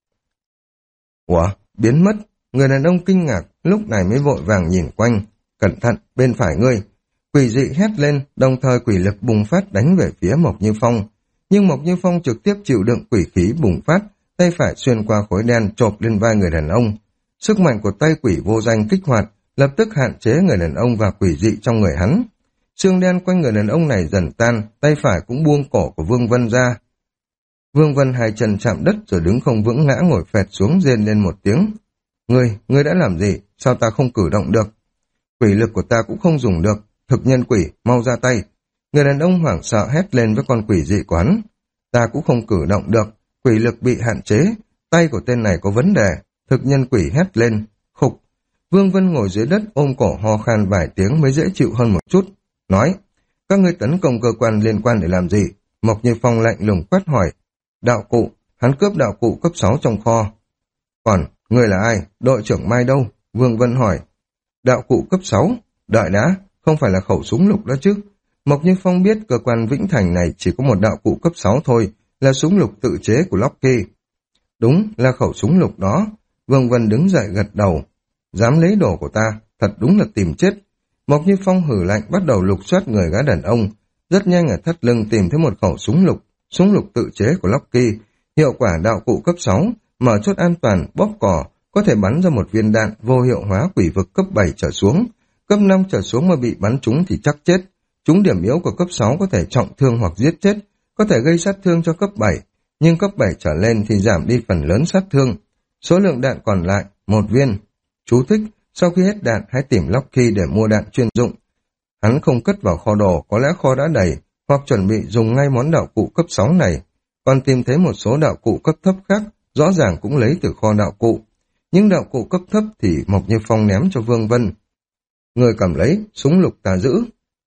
Ủa, biến mất? Người đàn ông kinh ngạc, lúc này mới vội vàng nhìn quanh. Cẩn thận, bên phải ngươi. Quỷ dị hét lên, đồng thời quỷ lực bùng phát đánh về phía Mộc Như Phong. Nhưng Mộc Như Phong trực tiếp chịu đựng quỷ khí bùng phát, tay phải xuyên qua khối đen chộp lên vai người đàn ông. Sức mạnh của tay quỷ vô danh kích hoạt, lập tức hạn chế người đàn ông và quỷ dị trong người hắn. Xương đen quanh người đàn ông này dần tan, tay phải cũng buông cổ của Vương Vân ra. Vương Vân hai chân chạm đất rồi đứng không vững ngã ngồi phẹt xuống rên lên một tiếng. Ngươi, ngươi đã làm gì? Sao ta không cử động được? Quỷ lực của ta cũng không dùng được. Thực nhân quỷ, mau ra tay. Người đàn ông hoảng sợ hét lên với con quỷ dị của hắn. Ta cũng không cử động được. Quỷ lực bị hạn chế. Tay của tên này có vấn đề. Thực nhân quỷ hét lên. Khục. Vương Vân ngồi dưới đất ôm cổ ho khan vài tiếng mới dễ chịu hơn một chút. Nói, các ngươi tấn công cơ quan liên quan để làm gì? Mộc Như Phong lạnh lùng quát hỏi. Đạo cụ, hắn cướp đạo cụ cấp sáu trong kho. Còn, ngươi là ai? Đội trưởng Mai đâu? Vương Vân hỏi. Đạo cụ cấp sáu? Đợi đã, không phải là khẩu súng lục đó chứ. Mộc Như Phong biết cơ quan Vĩnh Thành này chỉ có một đạo cụ cấp sáu thôi, là súng lục tự chế của Lockheed. Đúng, là khẩu súng lục đó. Vương Vân đứng dậy gật đầu. Dám lấy đồ của ta, thật đúng là tìm chết. Mộc Như Phong hử lạnh bắt đầu lục soát người gã đàn ông. Rất nhanh ở thắt lưng tìm thấy một khẩu súng lục, súng lục tự chế của Lockheed. Hiệu quả đạo cụ cấp sáu, mở chốt an toàn, bóp cò, có thể bắn ra một viên đạn vô hiệu hóa quỷ vực cấp bảy trở xuống. Cấp năm trở xuống mà bị bắn trúng thì chắc chết. Trúng điểm yếu của cấp sáu có thể trọng thương hoặc giết chết, có thể gây sát thương cho cấp bảy, nhưng cấp bảy trở lên thì giảm đi phần lớn sát thương. Số lượng đạn còn lại, một viên. Chú thích, sau khi hết đạn hãy tìm Lockheed để mua đạn chuyên dụng. Hắn không cất vào kho đồ, có lẽ kho đã đầy, hoặc chuẩn bị dùng ngay món đạo cụ cấp sáu này. Còn tìm thấy một số đạo cụ cấp thấp khác, rõ ràng cũng lấy từ kho đạo cụ. Những đạo cụ cấp thấp thì Mộc Như Phong ném cho Vương Vân. Người cầm lấy, súng lục ta giữ.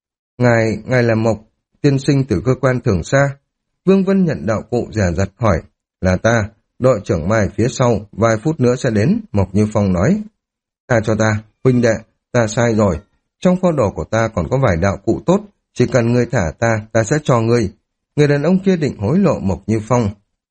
Ngài, ngài là Mộc, tiên sinh từ cơ quan thường xa. Vương Vân nhận đạo cụ dè dặt hỏi. Là ta, đội trưởng Mai phía sau, vài phút nữa sẽ đến, Mộc Như Phong nói. Tha cho ta, huynh đệ, ta sai rồi. Trong kho đồ của ta còn có vài đạo cụ tốt, chỉ cần ngươi thả ta, ta sẽ cho ngươi. Người đàn ông kia định hối lộ Mộc Như Phong.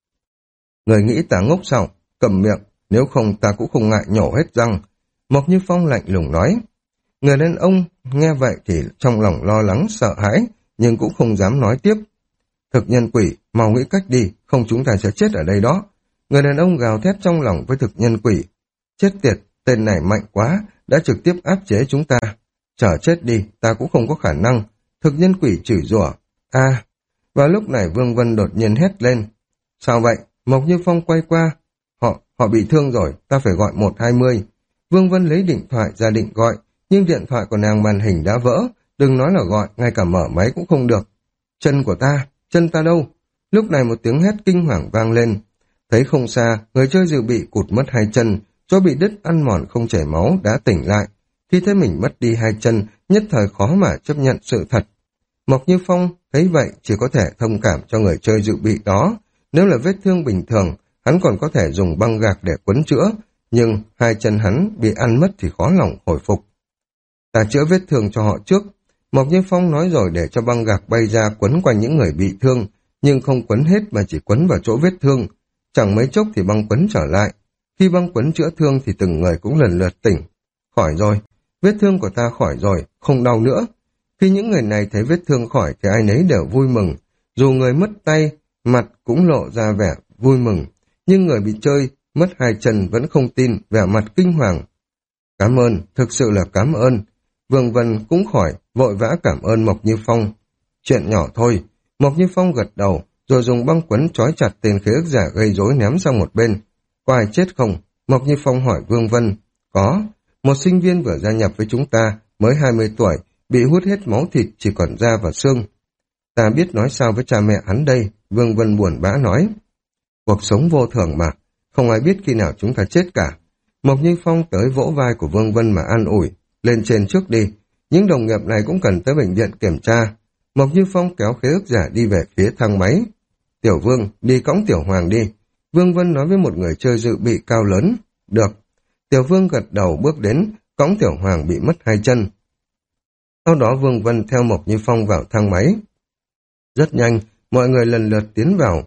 Người nghĩ ta ngốc sao? Cầm miệng, nếu không ta cũng không ngại nhổ hết răng. Mộc Như Phong lạnh lùng nói. Người đàn ông nghe vậy thì trong lòng lo lắng sợ hãi, nhưng cũng không dám nói tiếp. Thực nhân quỷ, mau nghĩ cách đi, không chúng ta sẽ chết ở đây đó. Người đàn ông gào thét trong lòng với thực nhân quỷ. Chết tiệt, tên này mạnh quá, đã trực tiếp áp chế chúng ta. Chờ chết đi, ta cũng không có khả năng. Thực nhân quỷ chửi rủa. A, Vào lúc này Vương Vân đột nhiên hét lên. Sao vậy? Mộc Như Phong quay qua. Họ, họ bị thương rồi, ta phải gọi một hai mươi. Vương Vân lấy điện thoại ra định gọi, nhưng điện thoại của nàng màn hình đã vỡ, đừng nói là gọi, ngay cả mở máy cũng không được. Chân của ta, chân ta đâu? Lúc này một tiếng hét kinh hoàng vang lên. Thấy không xa, người chơi dự bị cụt mất hai chân, chỗ bị đứt ăn mòn không chảy máu đã tỉnh lại. Khi thấy mình mất đi hai chân, nhất thời khó mà chấp nhận sự thật. Mộc Như Phong thấy vậy chỉ có thể thông cảm cho người chơi dự bị đó. Nếu là vết thương bình thường, hắn còn có thể dùng băng gạc để quấn chữa, nhưng hai chân hắn bị ăn mất thì khó lòng hồi phục. Ta chữa vết thương cho họ trước. Mộc Như Phong nói rồi để cho băng gạc bay ra quấn quanh những người bị thương, nhưng không quấn hết mà chỉ quấn vào chỗ vết thương. Chẳng mấy chốc thì băng quấn trở lại. Khi băng quấn chữa thương thì từng người cũng lần lượt tỉnh. Khỏi rồi, vết thương của ta khỏi rồi, không đau nữa. Khi những người này thấy vết thương khỏi thì ai nấy đều vui mừng. Dù người mất tay, mặt cũng lộ ra vẻ vui mừng. Nhưng người bị chơi, mất hai chân vẫn không tin, vẻ mặt kinh hoàng. Cảm ơn, thực sự là cảm ơn. Vương Vân cũng khỏi, vội vã cảm ơn Mộc Như Phong. Chuyện nhỏ thôi. Mộc Như Phong gật đầu, rồi dùng băng quấn trói chặt tên khế ước giả gây rối ném sang một bên. Có ai chết không? Mộc Như Phong hỏi Vương Vân. Có. Một sinh viên vừa gia nhập với chúng ta, mới hai mươi tuổi, bị hút hết máu thịt, chỉ còn da và xương. Ta biết nói sao với cha mẹ hắn đây, Vương Vân buồn bã nói. Cuộc sống vô thường mà, không ai biết khi nào chúng ta chết cả. Mộc Như Phong tới vỗ vai của Vương Vân mà an ủi. Lên trên trước đi, những đồng nghiệp này cũng cần tới bệnh viện kiểm tra. Mộc Như Phong kéo khế ước giả đi về phía thang máy. Tiểu Vương, đi cõng Tiểu Hoàng đi. Vương Vân nói với một người chơi dự bị cao lớn. Được. Tiểu Vương gật đầu bước đến, cõng Tiểu Hoàng bị mất hai chân. Sau đó Vương Vân theo Mộc Như Phong vào thang máy. Rất nhanh, mọi người lần lượt tiến vào.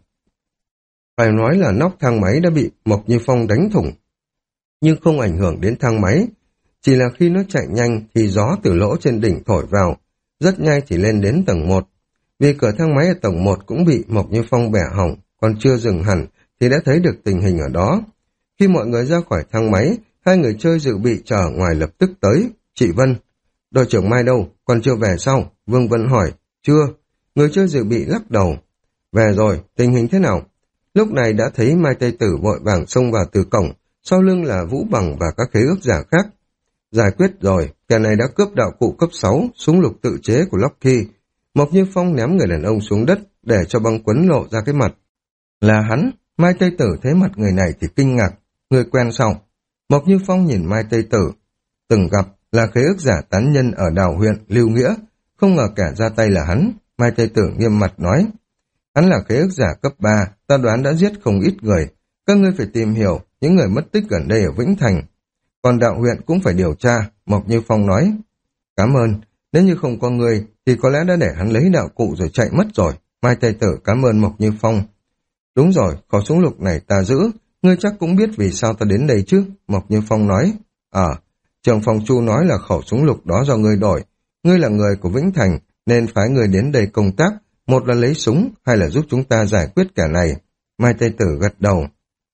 Phải nói là nóc thang máy đã bị Mộc Như Phong đánh thủng. Nhưng không ảnh hưởng đến thang máy. Chỉ là khi nó chạy nhanh thì gió từ lỗ trên đỉnh thổi vào. Rất nhanh chỉ lên đến tầng một. Vì cửa thang máy ở tầng một cũng bị Mộc Như Phong bẻ hỏng, còn chưa dừng hẳn thì đã thấy được tình hình ở đó. Khi mọi người ra khỏi thang máy, hai người chơi dự bị chờ ngoài lập tức tới. Chị Vân, đội trưởng Mai đâu, còn chưa về sao? Vương Vân hỏi. Chưa. Người chơi dự bị lắc đầu. Về rồi, tình hình thế nào? Lúc này đã thấy Mai Tây Tử vội vàng xông vào từ cổng, sau lưng là Vũ Bằng và các khế ước giả khác. Giải quyết rồi, kẻ này đã cướp đạo cụ cấp sáu, súng lục tự chế của Lockheed. Mộc Như Phong ném người đàn ông xuống đất để cho băng quấn lộ ra cái mặt. Là hắn. Mai Tây Tử thấy mặt người này thì kinh ngạc. Người quen sao? Mộc Như Phong nhìn Mai Tây Tử. Từng gặp, là khế ước giả tán nhân ở đảo huyện Lưu Nghĩa. Không ngờ kẻ ra tay là hắn. Mai Tây Tử nghiêm mặt nói. Hắn là khế ước giả cấp ba, ta đoán đã giết không ít người. Các ngươi phải tìm hiểu những người mất tích gần đây ở Vĩnh Thành. Còn đạo huyện cũng phải điều tra, Mộc Như Phong nói. Cảm ơn, nếu như không có người thì có lẽ đã để hắn lấy đạo cụ rồi chạy mất rồi. Mai Tây Tử cảm ơn Mộc Như Phong. Đúng rồi, khẩu súng lục này ta giữ, ngươi chắc cũng biết vì sao ta đến đây chứ, Mộc Như Phong nói. Ờ, à, trưởng phòng Chu nói là khẩu súng lục đó do ngươi đổi. Ngươi là người của Vĩnh Thành, nên phái người đến đây công tác, một là lấy súng, hay là giúp chúng ta giải quyết kẻ này. Mai Tây Tử gật đầu.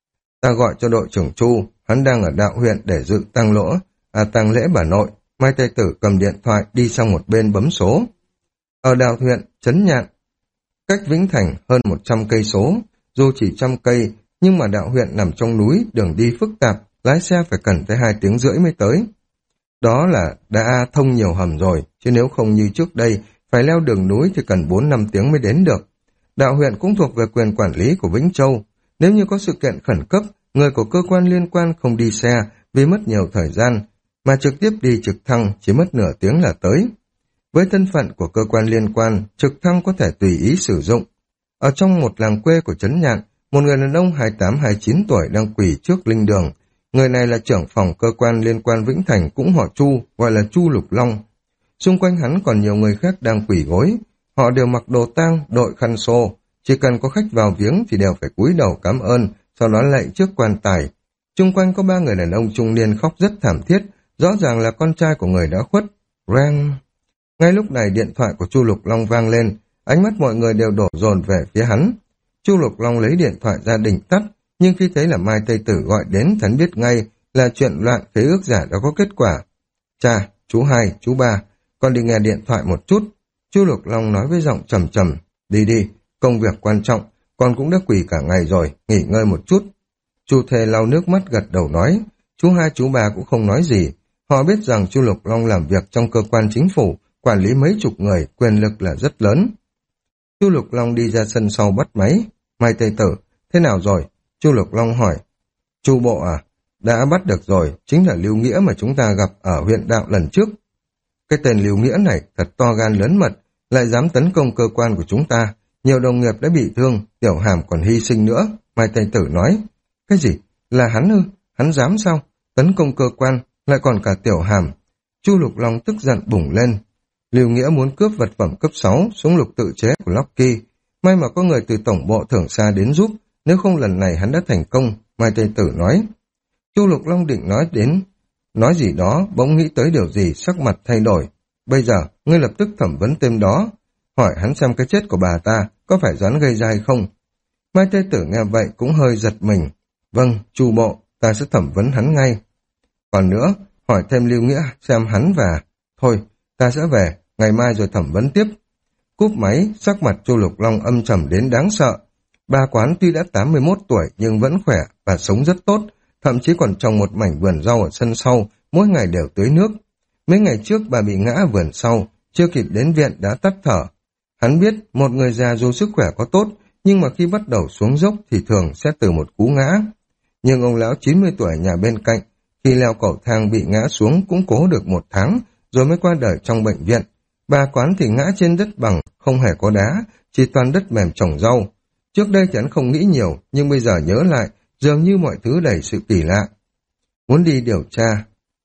Ta gọi cho đội trưởng Chu, hắn đang ở đạo huyện để dự tang lỗ, à tang lễ bà nội. Mai Tây Tử cầm điện thoại đi sang một bên bấm số. Ở đạo huyện, Trấn Nhạn, cách Vĩnh Thành hơn một trăm cây số, dù chỉ trăm cây, nhưng mà đạo huyện nằm trong núi, đường đi phức tạp, lái xe phải cần tới hai tiếng rưỡi mới tới. Đó là đã thông nhiều hầm rồi, chứ nếu không như trước đây, phải leo đường núi thì cần bốn năm tiếng mới đến được. Đạo huyện cũng thuộc về quyền quản lý của Vĩnh Châu. Nếu như có sự kiện khẩn cấp, người của cơ quan liên quan không đi xe vì mất nhiều thời gian, mà trực tiếp đi trực thăng chỉ mất nửa tiếng là tới. Với thân phận của cơ quan liên quan, trực thăng có thể tùy ý sử dụng. Ở trong một làng quê của Trấn Nhạn, một người đàn ông hai mươi tám hai mươi chín tuổi đang quỳ trước linh đường. Người này là trưởng phòng cơ quan liên quan Vĩnh Thành, cũng họ Chu, gọi là Chu Lục Long. Xung quanh hắn còn nhiều người khác đang quỳ gối. Họ đều mặc đồ tang, đội khăn xô. Chỉ cần có khách vào viếng thì đều phải cúi đầu cảm ơn, sau đó lạy trước quan tài. Xung quanh có ba người đàn ông trung niên khóc rất thảm thiết, rõ ràng là con trai của người đã khuất. Rang! Ngay lúc này điện thoại của Chu Lục Long vang lên, ánh mắt mọi người đều đổ dồn về phía hắn. Chu Lục Long lấy điện thoại ra định tắt, nhưng khi thấy là Mai Tây Tử gọi đến, hắn biết ngay là chuyện loạn khế ước giả đã có kết quả. Cha, chú hai, chú ba, con đi nghe điện thoại một chút. Chu Lục Long nói với giọng trầm trầm, đi đi, công việc quan trọng, con cũng đã quỳ cả ngày rồi, nghỉ ngơi một chút. Chu Thề lau nước mắt gật đầu nói, chú hai chú ba cũng không nói gì. Họ biết rằng Chu Lục Long làm việc trong cơ quan chính phủ, quản lý mấy chục người, quyền lực là rất lớn. Chu Lục Long đi ra sân sau bắt máy. Mai Tây Tử, thế nào rồi? Chu Lục Long hỏi. Chu bộ à? Đã bắt được rồi, chính là Lưu Nghĩa mà chúng ta gặp ở huyện đạo lần trước. Cái tên Lưu Nghĩa này thật to gan lớn mật, lại dám tấn công cơ quan của chúng ta. Nhiều đồng nghiệp đã bị thương, Tiểu Hàm còn hy sinh nữa. Mai Tây Tử nói. Cái gì? Là hắn ư? Hắn dám sao? Tấn công cơ quan, lại còn cả Tiểu Hàm. Chu Lục Long tức giận bùng lên. Lưu Nghĩa muốn cướp vật phẩm cấp sáu, súng lục tự chế của Lockheed. May mà có người từ tổng bộ thưởng xa đến giúp, nếu không lần này hắn đã thành công, Mai Tây Tử nói. Chu Lục Long định nói đến, nói gì đó, bỗng nghĩ tới điều gì, sắc mặt thay đổi. Bây giờ, ngươi lập tức thẩm vấn tên đó, hỏi hắn xem cái chết của bà ta có phải doán gây ra hay không. Mai Tây Tử nghe vậy cũng hơi giật mình. Vâng, Chu bộ, ta sẽ thẩm vấn hắn ngay. Còn nữa, hỏi thêm Lưu Nghĩa xem hắn và... Thôi, ta sẽ về, ngày mai rồi thẩm vấn tiếp. Cúp máy, sắc mặt Chu Lục Long âm trầm đến đáng sợ. Bà Quán tuy đã tám mươi mốt tuổi nhưng vẫn khỏe và sống rất tốt, thậm chí còn trồng một mảnh vườn rau ở sân sau, mỗi ngày đều tưới nước. Mấy ngày trước bà bị ngã ở vườn sau, chưa kịp đến viện đã tắt thở. Hắn biết một người già dù sức khỏe có tốt, nhưng mà khi bắt đầu xuống dốc thì thường sẽ từ một cú ngã. Nhưng ông lão chín mươi tuổi nhà bên cạnh, khi leo cầu thang bị ngã xuống cũng cố được một tháng, rồi mới qua đời trong bệnh viện. Bà Quán thì ngã trên đất bằng, không hề có đá, chỉ toàn đất mềm trồng rau. Trước đây thì hắn không nghĩ nhiều, nhưng bây giờ nhớ lại, dường như mọi thứ đầy sự kỳ lạ. Muốn đi điều tra.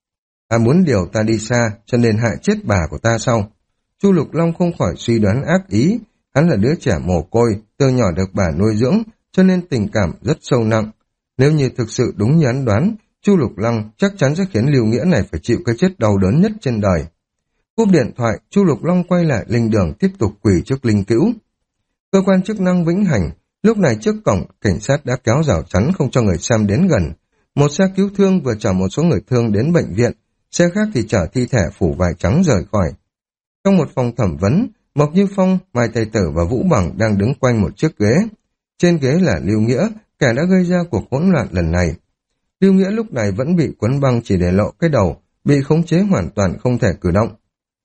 À muốn điều ta đi xa, cho nên hại chết bà của ta sau. Chu Lục Long không khỏi suy đoán ác ý, hắn là đứa trẻ mồ côi, từ nhỏ được bà nuôi dưỡng, cho nên tình cảm rất sâu nặng. Nếu như thực sự đúng như hắn đoán, Chu Lục Long chắc chắn sẽ khiến Lưu Nghĩa này phải chịu cái chết đau đớn nhất trên đời. Cúp điện thoại, Chu Lục Long quay lại linh đường tiếp tục quỳ trước linh cữu. Cơ quan chức năng Vĩnh Hành, lúc này trước cổng, cảnh sát đã kéo rào chắn không cho người xem đến gần. Một xe cứu thương vừa chở một số người thương đến bệnh viện, xe khác thì chở thi thể phủ vải trắng rời khỏi. Trong một phòng thẩm vấn, Mộc Như Phong, Mai Tây Tử và Vũ Bằng đang đứng quanh một chiếc ghế. Trên ghế là Lưu Nghĩa, kẻ đã gây ra cuộc hỗn loạn lần này. Lưu Nghĩa lúc này vẫn bị quấn băng chỉ để lộ cái đầu, bị khống chế hoàn toàn không thể cử động.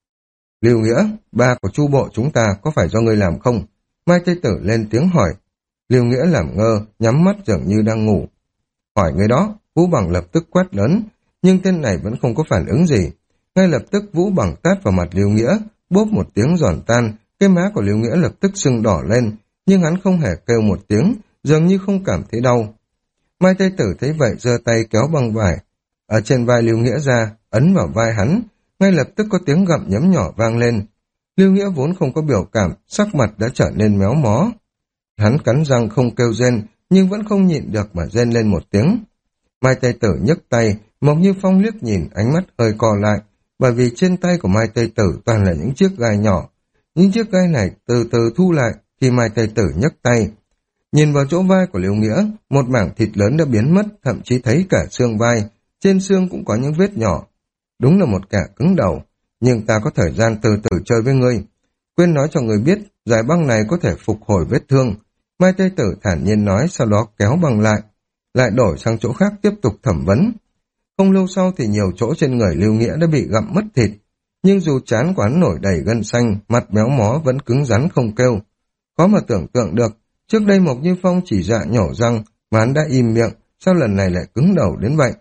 Lưu Nghĩa, ba của Chu bộ chúng ta có phải do ngươi làm không? Mai Tây Tử lên tiếng hỏi. Lưu Nghĩa làm ngơ, nhắm mắt dường như đang ngủ. Hỏi người đó, Vũ Bằng lập tức quát lớn, nhưng tên này vẫn không có phản ứng gì. Ngay lập tức Vũ Bằng tát vào mặt Lưu Nghĩa, bốp một tiếng giòn tan, cái má của Lưu Nghĩa lập tức sưng đỏ lên, nhưng hắn không hề kêu một tiếng, dường như không cảm thấy đau. Mai Tây Tử thấy vậy giơ tay kéo băng vải, ở trên vai Lưu Nghĩa ra, ấn vào vai hắn, ngay lập tức có tiếng gặm nhấm nhỏ vang lên. Lưu Nghĩa vốn không có biểu cảm, sắc mặt đã trở nên méo mó. Hắn cắn răng không kêu rên, nhưng vẫn không nhịn được mà rên lên một tiếng. Mai Tây Tử nhấc tay, Mộc Như Phong liếc nhìn, ánh mắt hơi co lại, bởi vì trên tay của Mai Tây Tử toàn là những chiếc gai nhỏ. Những chiếc gai này từ từ thu lại khi Mai Tây Tử nhấc tay. Nhìn vào chỗ vai của Lưu Nghĩa, một mảng thịt lớn đã biến mất, thậm chí thấy cả xương vai, trên xương cũng có những vết nhỏ. Đúng là một kẻ cứng đầu, nhưng ta có thời gian từ từ chơi với ngươi. Quên nói cho ngươi biết, giải băng này có thể phục hồi vết thương. Mai Tây Tử thản nhiên nói, sau đó kéo băng lại, lại đổi sang chỗ khác tiếp tục thẩm vấn. Không lâu sau thì nhiều chỗ trên người Lưu Nghĩa đã bị gặm mất thịt, nhưng dù trán của hắn nổi đầy gân xanh, mặt méo mó vẫn cứng rắn không kêu. Khó mà tưởng tượng được, trước đây Mộc Như Phong chỉ dạ nhổ răng, mà hắn đã im miệng, sao lần này lại cứng đầu đến vậy?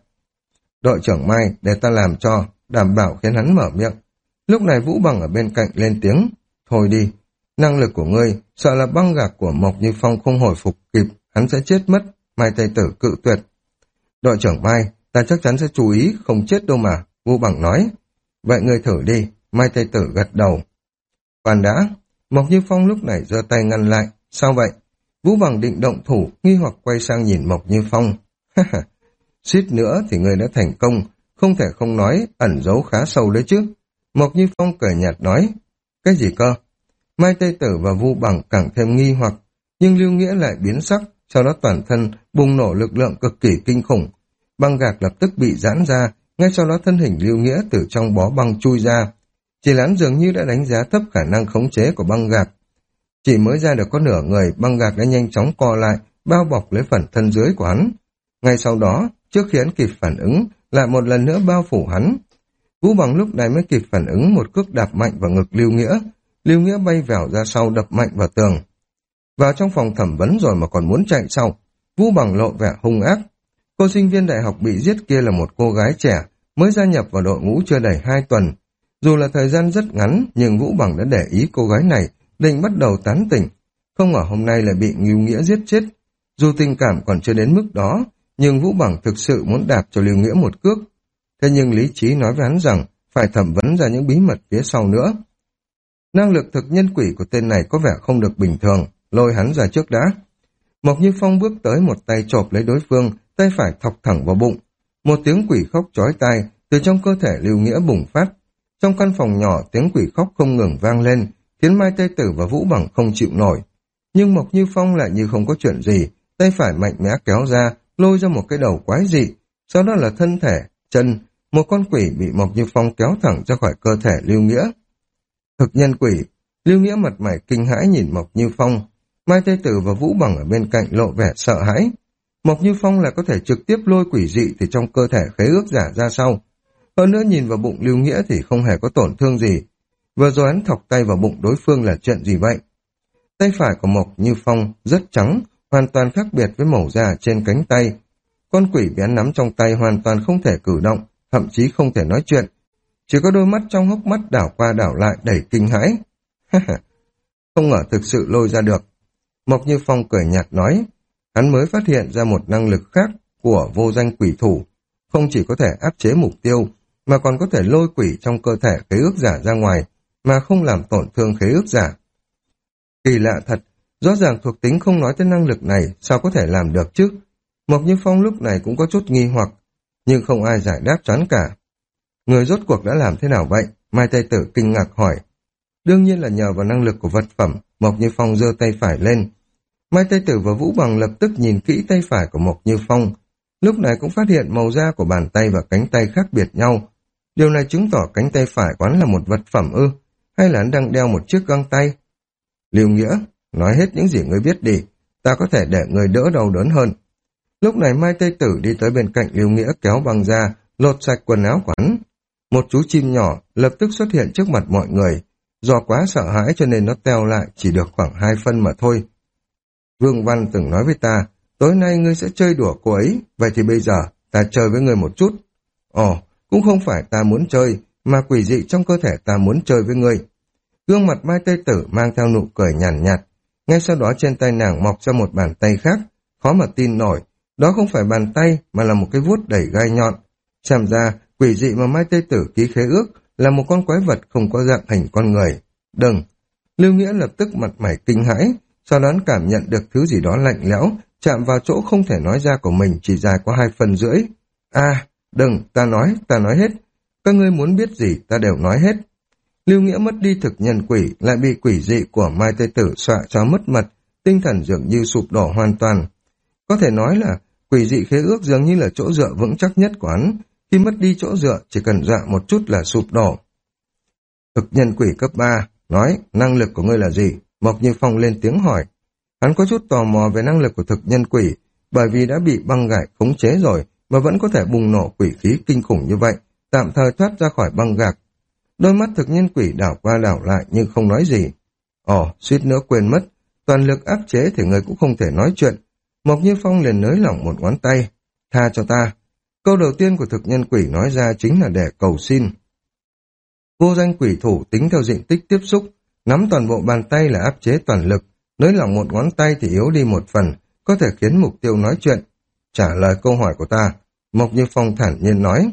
Đội trưởng Mai, để ta làm cho, đảm bảo khiến hắn mở miệng. Lúc này Vũ Bằng ở bên cạnh lên tiếng, thôi đi, năng lực của ngươi, sợ là băng gạc của Mộc Như Phong không hồi phục kịp, hắn sẽ chết mất. Mai Tây Tử cự tuyệt. Đội trưởng Mai, ta chắc chắn sẽ chú ý, không chết đâu mà, Vũ Bằng nói. Vậy ngươi thử đi, Mai Tây Tử gật đầu. Còn đã, Mộc Như Phong lúc này giơ tay ngăn lại, sao vậy? Vũ Bằng định động thủ, nghi hoặc quay sang nhìn Mộc Như Phong. Suýt nữa thì ngươi đã thành công, không thể không nói, ẩn giấu khá sâu đấy chứ. Mộc Như Phong cười nhạt nói, cái gì cơ? Mai Tây Tử và Vũ Bằng càng thêm nghi hoặc, nhưng Lưu Nghĩa lại biến sắc, sau đó toàn thân bùng nổ lực lượng cực kỳ kinh khủng. Băng gạc lập tức bị giãn ra, ngay sau đó thân hình Lưu Nghĩa từ trong bó băng chui ra. Chỉ là hắn dường như đã đánh giá thấp khả năng khống chế của băng gạc. Chỉ mới ra được có nửa người, băng gạc đã nhanh chóng co lại, bao bọc lấy phần thân dưới của hắn. Ngay sau đó, trước khi hắn kịp phản ứng, lại một lần nữa bao phủ hắn. Vũ Bằng lúc này mới kịp phản ứng, một cước đạp mạnh vào ngực Lưu Nghĩa. Lưu Nghĩa bay vèo ra sau, đập mạnh vào tường. Vào trong phòng thẩm vấn rồi mà còn muốn chạy sau. Vũ Bằng lộ vẻ hung ác. Cô sinh viên đại học bị giết kia là một cô gái trẻ, mới gia nhập vào đội ngũ chưa đầy hai tuần. Dù là thời gian rất ngắn, nhưng Vũ Bằng đã để ý cô gái này, định bắt đầu tán tỉnh. Không ngờ hôm nay lại bị Lưu Nghĩa giết chết. Dù tình cảm còn chưa đến mức đó, nhưng Vũ Bằng thực sự muốn đạp cho Lưu Nghĩa một cước. Thế nhưng lý trí nói với hắn rằng phải thẩm vấn ra những bí mật phía sau nữa. Năng lực thực nhân quỷ của tên này có vẻ không được bình thường, lôi hắn ra trước đã. Mộc Như Phong bước tới, một tay chộp lấy đối phương, tay phải thọc thẳng vào bụng. Một tiếng quỷ khóc chói tai từ trong cơ thể Lưu Nghĩa bùng phát. Trong căn phòng nhỏ, tiếng quỷ khóc không ngừng vang lên, khiến Mai Tây Tử và Vũ Bằng không chịu nổi. Nhưng Mộc Như Phong lại như không có chuyện gì, tay phải mạnh mẽ kéo ra, lôi ra một cái đầu quái dị, sau đó là thân thể, chân, một con quỷ bị Mộc Như Phong kéo thẳng ra khỏi cơ thể Lưu Nghĩa. Thực nhân quỷ, Lưu Nghĩa mặt mày kinh hãi nhìn Mộc Như Phong. Mai Tây Tử và Vũ Bằng ở bên cạnh lộ vẻ sợ hãi. Mộc Như Phong lại có thể trực tiếp lôi quỷ dị từ trong cơ thể khế ước giả ra sau. Hơn nữa nhìn vào bụng Lưu Nghĩa thì không hề có tổn thương gì. Vừa rồi hắn thọc tay vào bụng đối phương là chuyện gì vậy? Tay phải của Mộc Như Phong rất trắng, hoàn toàn khác biệt với màu da trên cánh tay. Con quỷ bị hắn nắm trong tay hoàn toàn không thể cử động, thậm chí không thể nói chuyện. Chỉ có đôi mắt trong hốc mắt đảo qua đảo lại đầy kinh hãi. Không ngờ thực sự lôi ra được. Mộc Như Phong cười nhạt nói, hắn mới phát hiện ra một năng lực khác của vô danh quỷ thủ. Không chỉ có thể áp chế mục tiêu, mà còn có thể lôi quỷ trong cơ thể khế ước giả ra ngoài, mà không làm tổn thương khế ước giả. Kỳ lạ thật, rõ ràng thuộc tính không nói tới năng lực này, sao có thể làm được chứ? Mộc Như Phong lúc này cũng có chút nghi hoặc, nhưng không ai giải đáp choán cả. Người rốt cuộc đã làm thế nào vậy? Mai Tây Tử kinh ngạc hỏi. Đương nhiên là nhờ vào năng lực của vật phẩm. Mộc Như Phong giơ tay phải lên. Mai Tây Tử và Vũ Bằng lập tức nhìn kỹ tay phải của Mộc Như Phong. Lúc này cũng phát hiện màu da của bàn tay và cánh tay khác biệt nhau. Điều này chứng tỏ cánh tay phải của hắn là một vật phẩm ư, hay là hắn đang đeo một chiếc găng tay? Lưu Nghĩa, nói hết những gì ngươi biết đi, ta có thể để người đỡ đau đớn hơn. Lúc này Mai Tây Tử đi tới bên cạnh Lưu Nghĩa kéo băng ra, lột sạch quần áo của hắn. Một chú chim nhỏ lập tức xuất hiện trước mặt mọi người. Do quá sợ hãi cho nên nó teo lại chỉ được khoảng hai phân mà thôi. Vương Văn từng nói với ta, tối nay ngươi sẽ chơi đùa cô ấy, vậy thì bây giờ ta chơi với ngươi một chút. Ồ, cũng không phải ta muốn chơi, mà quỷ dị trong cơ thể ta muốn chơi với ngươi. Gương mặt Mai Tây Tử mang theo nụ cười nhàn nhạt, nhạt. Ngay sau đó trên tay nàng mọc ra một bàn tay khác, khó mà tin nổi. Đó không phải bàn tay mà là một cái vuốt đầy gai nhọn. Xem ra quỷ dị mà Mai Tây Tử ký khế ước là một con quái vật không có dạng hình con người. Đừng! Lưu Nghĩa lập tức mặt mày kinh hãi, sau đó cảm nhận được thứ gì đó lạnh lẽo, chạm vào chỗ không thể nói ra của mình chỉ dài có hai phần rưỡi. À, đừng, ta nói, ta nói hết. Các ngươi muốn biết gì ta đều nói hết. Lưu Nghĩa mất đi thực nhân quỷ, lại bị quỷ dị của Mai Tây Tử xọa cho mất mật, tinh thần dường như sụp đổ hoàn toàn. Có thể nói là quỷ dị khế ước dường như là chỗ dựa vững chắc nhất của hắn. Khi mất đi chỗ dựa, chỉ cần dọa một chút là sụp đổ. Thực nhân quỷ cấp ba, nói, năng lực của ngươi là gì? Mộc Như Phong lên tiếng hỏi. Hắn có chút tò mò về năng lực của thực nhân quỷ, bởi vì đã bị băng gạc khống chế rồi, mà vẫn có thể bùng nổ quỷ khí kinh khủng như vậy, tạm thời thoát ra khỏi băng gạc. Đôi mắt thực nhân quỷ đảo qua đảo lại nhưng không nói gì. Ồ, suýt nữa quên mất, toàn lực áp chế thì người cũng không thể nói chuyện. Mộc Như Phong liền nới lỏng một ngón tay. Tha cho ta. Câu đầu tiên của thực nhân quỷ nói ra chính là để cầu xin. Vô danh quỷ thủ tính theo diện tích tiếp xúc, nắm toàn bộ bàn tay là áp chế toàn lực, nới lỏng một ngón tay thì yếu đi một phần, có thể khiến mục tiêu nói chuyện. Trả lời câu hỏi của ta, Mộc Như Phong thản nhiên nói.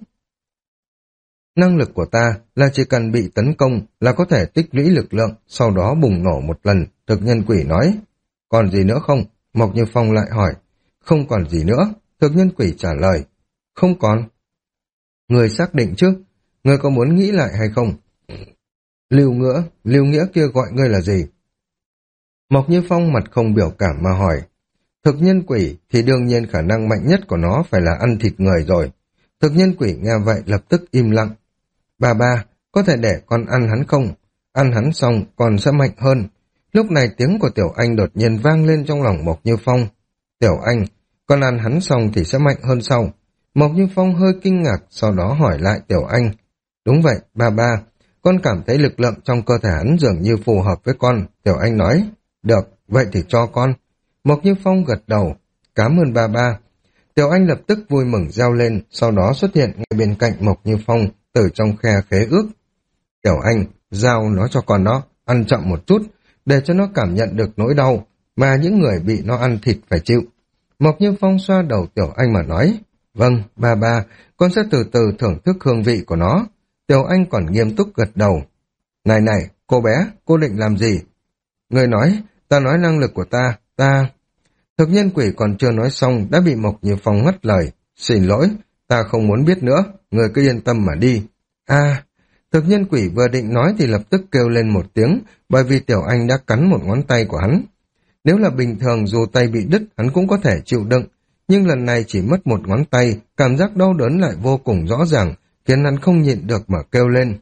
Năng lực của ta là chỉ cần bị tấn công là có thể tích lũy lực lượng, sau đó bùng nổ một lần, thực nhân quỷ nói. Còn gì nữa không? Mộc Như Phong lại hỏi. Không còn gì nữa, thực nhân quỷ trả lời. Không còn. Người xác định chứ? Người có muốn nghĩ lại hay không? Lưu Nghĩa, Lưu Nghĩa kia gọi ngươi là gì? Mộc Như Phong mặt không biểu cảm mà hỏi. Thực nhân quỷ thì đương nhiên khả năng mạnh nhất của nó phải là ăn thịt người rồi. Thực nhân quỷ nghe vậy lập tức im lặng. Bà ba, có thể để con ăn hắn không? Ăn hắn xong còn sẽ mạnh hơn. Lúc này tiếng của Tiểu Anh đột nhiên vang lên trong lòng Mộc Như Phong. Tiểu Anh, con ăn hắn xong thì sẽ mạnh hơn sau. Mộc Như Phong hơi kinh ngạc, sau đó hỏi lại Tiểu Anh. Đúng vậy, ba ba, con cảm thấy lực lượng trong cơ thể hắn dường như phù hợp với con. Tiểu Anh nói, được, vậy thì cho con. Mộc Như Phong gật đầu, cảm ơn ba ba. Tiểu Anh lập tức vui mừng reo lên, sau đó xuất hiện ngay bên cạnh Mộc Như Phong, từ trong khe khế ước. Tiểu Anh, giao nó cho con đó, ăn chậm một chút, để cho nó cảm nhận được nỗi đau, mà những người bị nó ăn thịt phải chịu. Mộc Như Phong xoa đầu Tiểu Anh mà nói, vâng, ba ba, con sẽ từ từ thưởng thức hương vị của nó. Tiểu Anh còn nghiêm túc gật đầu. Này này, cô bé, cô định làm gì? Người nói, ta nói năng lực của ta, ta... Thực nhân quỷ còn chưa nói xong đã bị Mộc Như Phong ngắt lời. Xin lỗi, ta không muốn biết nữa, người cứ yên tâm mà đi. À, thực nhân quỷ vừa định nói thì lập tức kêu lên một tiếng, bởi vì Tiểu Anh đã cắn một ngón tay của hắn. Nếu là bình thường dù tay bị đứt hắn cũng có thể chịu đựng, nhưng lần này chỉ mất một ngón tay, cảm giác đau đớn lại vô cùng rõ ràng, khiến hắn không nhịn được mà kêu lên.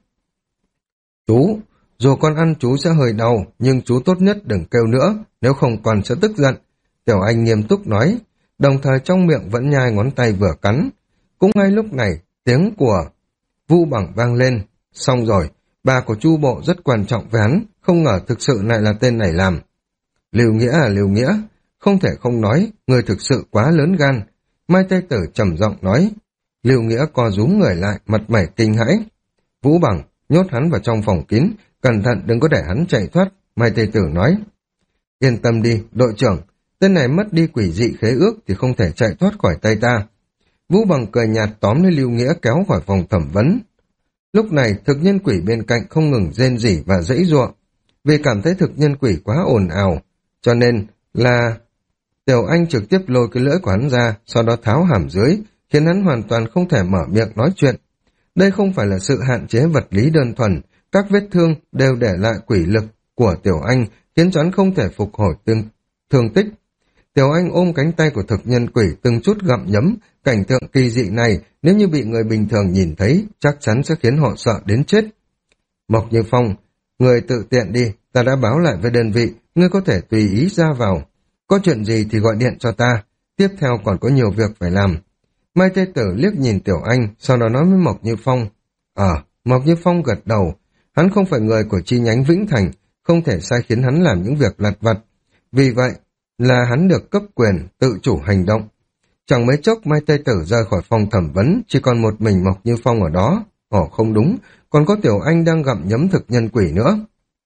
Chú, dù con ăn chú sẽ hơi đau, nhưng chú tốt nhất đừng kêu nữa, nếu không con sẽ tức giận. Tiểu Anh nghiêm túc nói, đồng thời trong miệng vẫn nhai ngón tay vừa cắn. Cũng ngay lúc này, tiếng của Vu Bằng vang lên. Xong rồi, bà của Chu Bộ rất quan trọng với hắn, không ngờ thực sự lại là tên này làm. Lưu Nghĩa à Lưu Nghĩa, không thể không nói, người thực sự quá lớn gan. Mai Tây Tử trầm giọng nói. Lưu Nghĩa co rúm người lại, mặt mày kinh hãi. Vũ Bằng, nhốt hắn vào trong phòng kín, cẩn thận đừng có để hắn chạy thoát. Mai Tây Tử nói. Yên tâm đi, đội trưởng, tên này mất đi quỷ dị khế ước thì không thể chạy thoát khỏi tay ta. Vũ Bằng cười nhạt tóm lấy Lưu Nghĩa kéo khỏi phòng thẩm vấn. Lúc này thực nhân quỷ bên cạnh không ngừng rên rỉ và giãy giụa, vì cảm thấy thực nhân quỷ quá ồn ào, cho nên là Tiểu Anh trực tiếp lôi cái lưỡi của hắn ra, sau đó tháo hàm dưới, khiến hắn hoàn toàn không thể mở miệng nói chuyện. Đây không phải là sự hạn chế vật lý đơn thuần, các vết thương đều để lại quỷ lực của Tiểu Anh, khiến cho hắn không thể phục hồi tương, thương tích. Tiểu Anh ôm cánh tay của thực nhân quỷ từng chút gặm nhấm, cảnh tượng kỳ dị này nếu như bị người bình thường nhìn thấy chắc chắn sẽ khiến họ sợ đến chết. Mộc Như Phong, người tự tiện đi, ta đã báo lại với đơn vị, ngươi có thể tùy ý ra vào. Có chuyện gì thì gọi điện cho ta, tiếp theo còn có nhiều việc phải làm. Mai Tây Tử liếc nhìn Tiểu Anh, sau đó nói với Mộc Như Phong. Ờ, à, Mộc Như Phong gật đầu, hắn không phải người của chi nhánh Vĩnh Thành, không thể sai khiến hắn làm những việc lặt vặt. Vì vậy, là hắn được cấp quyền tự chủ hành động. Chẳng mấy chốc Mai Tây Tử rời khỏi phòng thẩm vấn, chỉ còn một mình Mộc Như Phong ở đó. Ồ không đúng, còn có Tiểu Anh đang gặm nhấm thực nhân quỷ nữa.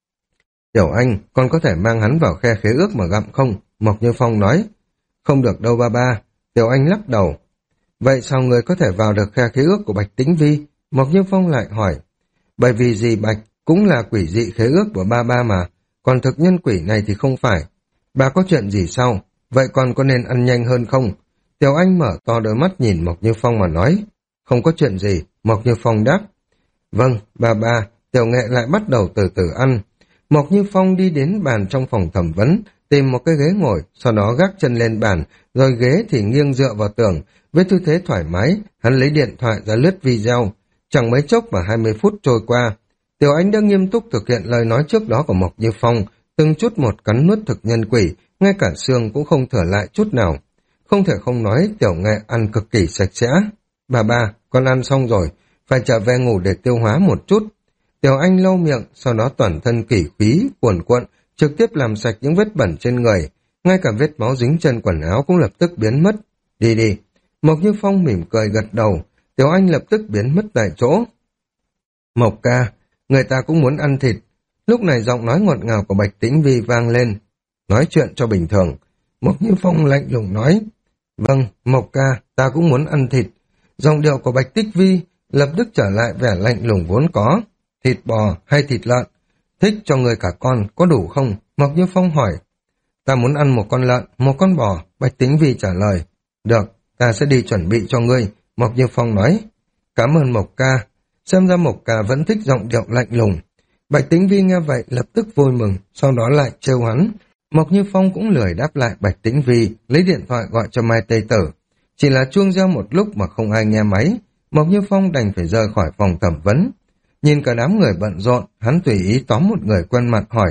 Tiểu Anh, con có thể mang hắn vào khe khế ước mà gặm không? Mộc Như Phong nói. Không được đâu ba ba. Tiểu Anh lắc đầu. Vậy sao người có thể vào được khe khế ước của Bạch Tĩnh Vi? Mộc Như Phong lại hỏi. Bởi vì dì Bạch cũng là quỷ dị khế ước của ba ba mà, còn thực nhân quỷ này thì không phải. Bà có chuyện gì sao? Vậy con có nên ăn nhanh hơn không? Tiểu Anh mở to đôi mắt nhìn Mộc Như Phong mà nói. Không có chuyện gì, Mộc Như Phong đáp. Vâng, ba ba, Tiểu Nghệ lại bắt đầu từ từ ăn. Mộc Như Phong đi đến bàn trong phòng thẩm vấn, tìm một cái ghế ngồi, sau đó gác chân lên bàn, rồi ghế thì nghiêng dựa vào tường. Với tư thế thoải mái, hắn lấy điện thoại ra lướt video. Chẳng mấy chốc mà hai mươi phút trôi qua. Tiểu Anh đã nghiêm túc thực hiện lời nói trước đó của Mộc Như Phong, từng chút một cắn nuốt thực nhân quỷ, ngay cả xương cũng không thừa lại chút nào. Không thể không nói Tiểu Nghệ ăn cực kỳ sạch sẽ. Bà ba, con ăn xong rồi, phải trở về ngủ để tiêu hóa một chút. Tiểu Anh lau miệng, sau đó toàn thân kỷ khí, cuồn cuộn, trực tiếp làm sạch những vết bẩn trên người. Ngay cả vết máu dính chân quần áo cũng lập tức biến mất. Đi đi. Mộc Như Phong mỉm cười gật đầu, Tiểu Anh lập tức biến mất tại chỗ. Mộc ca, người ta cũng muốn ăn thịt. Lúc này giọng nói ngọt ngào của Bạch Tĩnh Vi vang lên. Nói chuyện cho bình thường. Mộc Như Phong lạnh lùng nói. Vâng, Mộc ca, ta cũng muốn ăn thịt. Giọng điệu của Bạch Tích Vi lập tức trở lại vẻ lạnh lùng vốn có. Thịt bò hay thịt lợn? Thích cho người cả con, có đủ không? Mộc Như Phong hỏi. Ta muốn ăn một con lợn, một con bò. Bạch Tĩnh Vi trả lời. Được, ta sẽ đi chuẩn bị cho ngươi. Mộc Như Phong nói. Cảm ơn Mộc ca. Xem ra Mộc ca vẫn thích giọng điệu lạnh lùng. Bạch Tĩnh Vi nghe vậy lập tức vui mừng, sau đó lại trêu hắn. Mộc Như Phong cũng lười đáp lại Bạch Tĩnh Vi, lấy điện thoại gọi cho Mai Tây Tử. Chỉ là chuông reo một lúc mà không ai nghe máy, Mộc Như Phong đành phải rời khỏi phòng thẩm vấn. Nhìn cả đám người bận rộn, hắn tùy ý tóm một người quen mặt hỏi,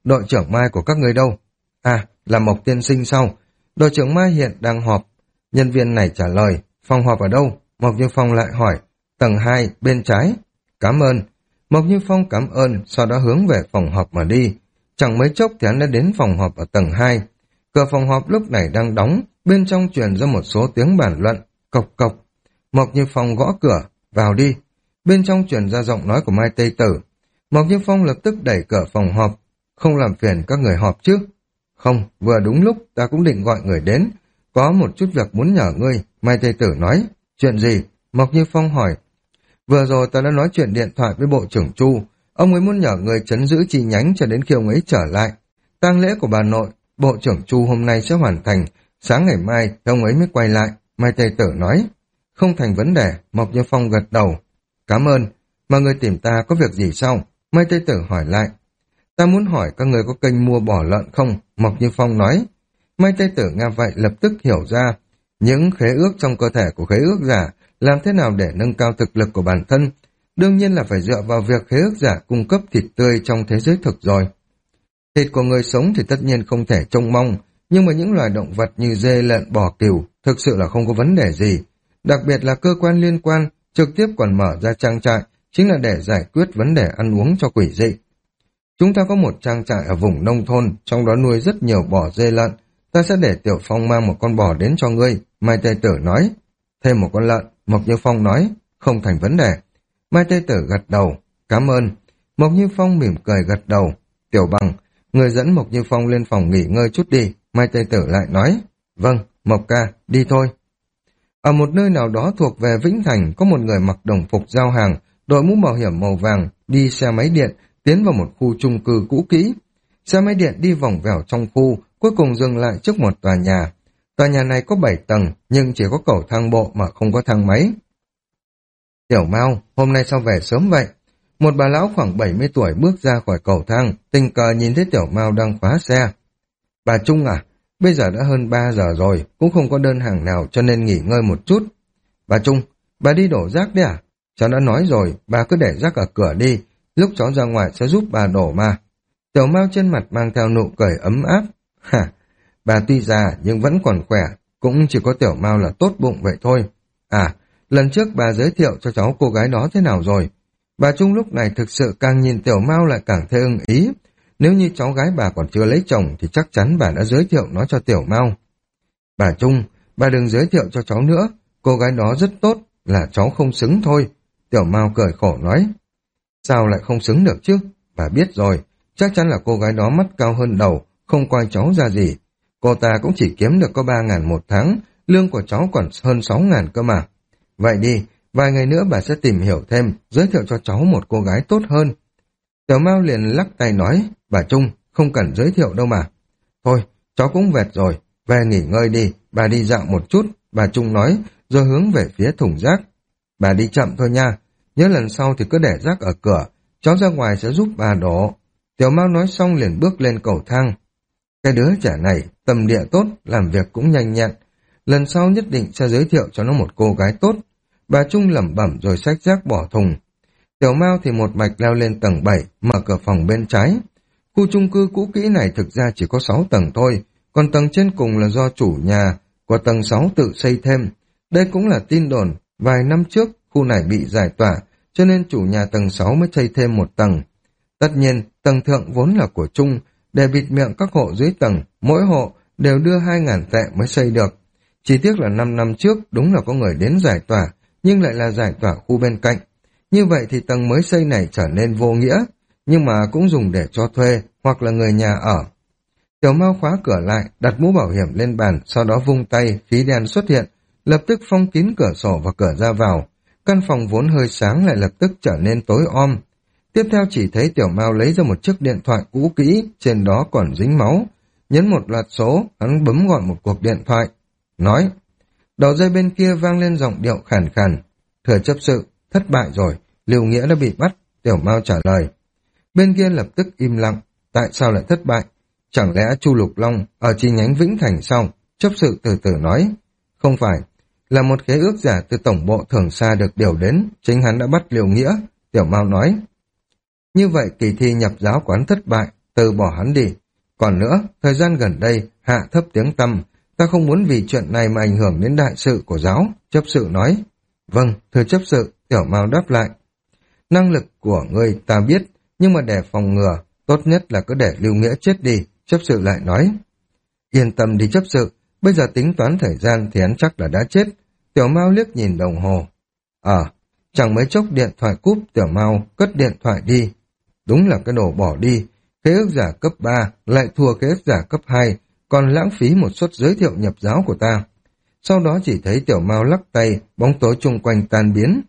đội trưởng Mai của các người đâu? À, là Mộc tiên sinh sau. Đội trưởng Mai hiện đang họp. Nhân viên này trả lời, phòng họp ở đâu? Mộc Như Phong lại hỏi, tầng hai, bên trái. Cảm ơn. Mộc Như Phong cảm ơn, sau đó hướng về phòng họp mà đi. Chẳng mấy chốc thì hắn đã đến phòng họp ở tầng hai. Cửa phòng họp lúc này đang đóng, bên trong truyền ra một số tiếng bàn luận, cộc cộc. Mộc Như Phong gõ cửa, vào đi. Bên trong truyền ra giọng nói của Mai Tây Tử. Mộc Như Phong lập tức đẩy cửa phòng họp, không làm phiền các người họp chứ? Không, vừa đúng lúc ta cũng định gọi người đến, có một chút việc muốn nhờ ngươi. Mai Tây Tử nói, chuyện gì? Mộc Như Phong hỏi. Vừa rồi ta đã nói chuyện điện thoại với Bộ trưởng Chu, ông ấy muốn nhờ người trấn giữ chi nhánh cho đến khi ông ấy trở lại. Tang lễ của bà nội, Bộ trưởng Chu hôm nay sẽ hoàn thành, sáng ngày mai ông ấy mới quay lại. Mai Tây Tử nói, không thành vấn đề. Mộc Như Phong gật đầu, cảm ơn. Mà người tìm ta có việc gì sao? Mai Tây Tử hỏi lại. Ta muốn hỏi các người có kênh mua bò lợn không? Mộc Như Phong nói. Mai Tây Tử nghe vậy lập tức hiểu ra, những khế ước trong cơ thể của khế ước giả làm thế nào để nâng cao thực lực của bản thân. Đương nhiên là phải dựa vào việc khế ước giả cung cấp thịt tươi trong thế giới thực rồi. Thịt của người sống thì tất nhiên không thể trông mong, nhưng mà những loài động vật như dê, lợn, bò, cừu thực sự là không có vấn đề gì. Đặc biệt là cơ quan liên quan trực tiếp còn mở ra trang trại, chính là để giải quyết vấn đề ăn uống cho quỷ dị. Chúng ta có một trang trại ở vùng nông thôn, trong đó nuôi rất nhiều bò, dê, lợn. Ta sẽ để Tiểu Phong mang một con bò đến cho ngươi. Mai Tây Tử nói. Thêm một con lợn. Mộc Như Phong nói, không thành vấn đề. Mai Tây Tử gật đầu, cảm ơn. Mộc Như Phong mỉm cười gật đầu. Tiểu Bằng, người dẫn Mộc Như Phong lên phòng nghỉ ngơi chút đi. Mai Tây Tử lại nói, vâng, Mộc ca, đi thôi. Ở một nơi nào đó thuộc về Vĩnh Thành, có một người mặc đồng phục giao hàng, đội mũ bảo hiểm màu vàng, đi xe máy điện, tiến vào một khu chung cư cũ kỹ. Xe máy điện đi vòng vèo trong khu, cuối cùng dừng lại trước một tòa nhà. Tòa nhà này có bảy tầng, nhưng chỉ có cầu thang bộ mà không có thang máy. Tiểu Mao, hôm nay sao về sớm vậy? Một bà lão khoảng bảy mươi tuổi bước ra khỏi cầu thang, tình cờ nhìn thấy Tiểu Mao đang khóa xe. Bà Trung à, bây giờ đã hơn ba giờ rồi, cũng không có đơn hàng nào cho nên nghỉ ngơi một chút. Bà Trung, bà đi đổ rác đấy à? Cháu đã nói rồi, bà cứ để rác ở cửa đi, lúc cháu ra ngoài sẽ giúp bà đổ mà. Tiểu Mao trên mặt mang theo nụ cười ấm áp. Hả, bà tuy già nhưng vẫn còn khỏe, cũng chỉ có Tiểu Mao là tốt bụng vậy thôi. À, lần trước bà giới thiệu cho cháu cô gái đó thế nào rồi? Bà Trung lúc này thực sự càng nhìn Tiểu Mao lại càng thấy ưng ý. Nếu như cháu gái bà còn chưa lấy chồng thì chắc chắn bà đã giới thiệu nó cho Tiểu Mao. Bà Trung, bà đừng giới thiệu cho cháu nữa, cô gái đó rất tốt, là cháu không xứng thôi. Tiểu Mao cười khổ nói. Sao lại không xứng được chứ? Bà biết rồi, chắc chắn là cô gái đó mắt cao hơn đầu, không coi cháu ra gì. Cô ta cũng chỉ kiếm được có ba ngàn một tháng, lương của cháu còn hơn sáu ngàn cơ mà. Vậy đi, vài ngày nữa bà sẽ tìm hiểu thêm, giới thiệu cho cháu một cô gái tốt hơn. Tiểu Mao liền lắc tay nói, bà Trung, không cần giới thiệu đâu mà. Thôi, cháu cũng mệt rồi, về nghỉ ngơi đi, bà đi dạo một chút, bà Trung nói, rồi hướng về phía thùng rác. Bà đi chậm thôi nha, nhớ lần sau thì cứ để rác ở cửa, cháu ra ngoài sẽ giúp bà đổ. Tiểu Mao nói xong liền bước lên cầu thang. Cái đứa trẻ này, tâm địa tốt, làm việc cũng nhanh nhẹn. Lần sau nhất định sẽ giới thiệu cho nó một cô gái tốt. Bà Trung lẩm bẩm rồi xách rác bỏ thùng. Tiểu Mao thì một mạch leo lên tầng bảy, mở cửa phòng bên trái. Khu chung cư cũ kỹ này thực ra chỉ có sáu tầng thôi, còn tầng trên cùng là do chủ nhà của tầng sáu tự xây thêm. Đây cũng là tin đồn, vài năm trước khu này bị giải tỏa, cho nên chủ nhà tầng sáu mới xây thêm một tầng. Tất nhiên, tầng thượng vốn là của chung, để bịt miệng các hộ dưới tầng, mỗi hộ đều đưa hai ngàn tệ mới xây được. Chỉ tiếc là năm năm trước đúng là có người đến giải tỏa, nhưng lại là giải tỏa khu bên cạnh. Như vậy thì tầng mới xây này trở nên vô nghĩa, nhưng mà cũng dùng để cho thuê hoặc là người nhà ở. Tiểu Mao khóa cửa lại, đặt mũ bảo hiểm lên bàn, sau đó vung tay, khí đen xuất hiện, lập tức phong kín cửa sổ và cửa ra vào. Căn phòng vốn hơi sáng lại lập tức trở nên tối om. Tiếp theo chỉ thấy Tiểu Mao lấy ra một chiếc điện thoại cũ kỹ, trên đó còn dính máu. Nhấn một loạt số, hắn bấm gọi một cuộc điện thoại. Nói, đầu dây bên kia vang lên giọng điệu khàn khàn. Thừa chấp sự, thất bại rồi, Lưu Nghĩa đã bị bắt. Tiểu Mao trả lời. Bên kia lập tức im lặng. Tại sao lại thất bại? Chẳng lẽ Chu Lục Long ở chi nhánh Vĩnh Thành sao? Chấp sự từ từ nói. Không phải, là một khế ước giả từ tổng bộ Thường Sa được điều đến, chính hắn đã bắt Lưu Nghĩa. Tiểu Mao nói. Như vậy kỳ thi nhập giáo quán thất bại, từ bỏ hắn đi. Còn nữa, thời gian gần đây, hạ thấp tiếng tăm, ta không muốn vì chuyện này mà ảnh hưởng đến đại sự của giáo, chấp sự nói. Vâng, thưa chấp sự, Tiểu Mao đáp lại. Năng lực của ngươi ta biết, nhưng mà để phòng ngừa, tốt nhất là cứ để Lưu Nghĩa chết đi, chấp sự lại nói. Yên tâm đi chấp sự, bây giờ tính toán thời gian thì hắn chắc là đã chết. Tiểu Mao liếc nhìn đồng hồ. Ờ, chẳng mấy chốc điện thoại cúp, Tiểu Mao cất điện thoại đi. Đúng là cái đồ bỏ đi, khế ước giả cấp ba lại thua khế ước giả cấp hai, còn lãng phí một suất giới thiệu nhập giáo của ta. Sau đó chỉ thấy Tiểu Mao lắc tay, bóng tối chung quanh tan biến.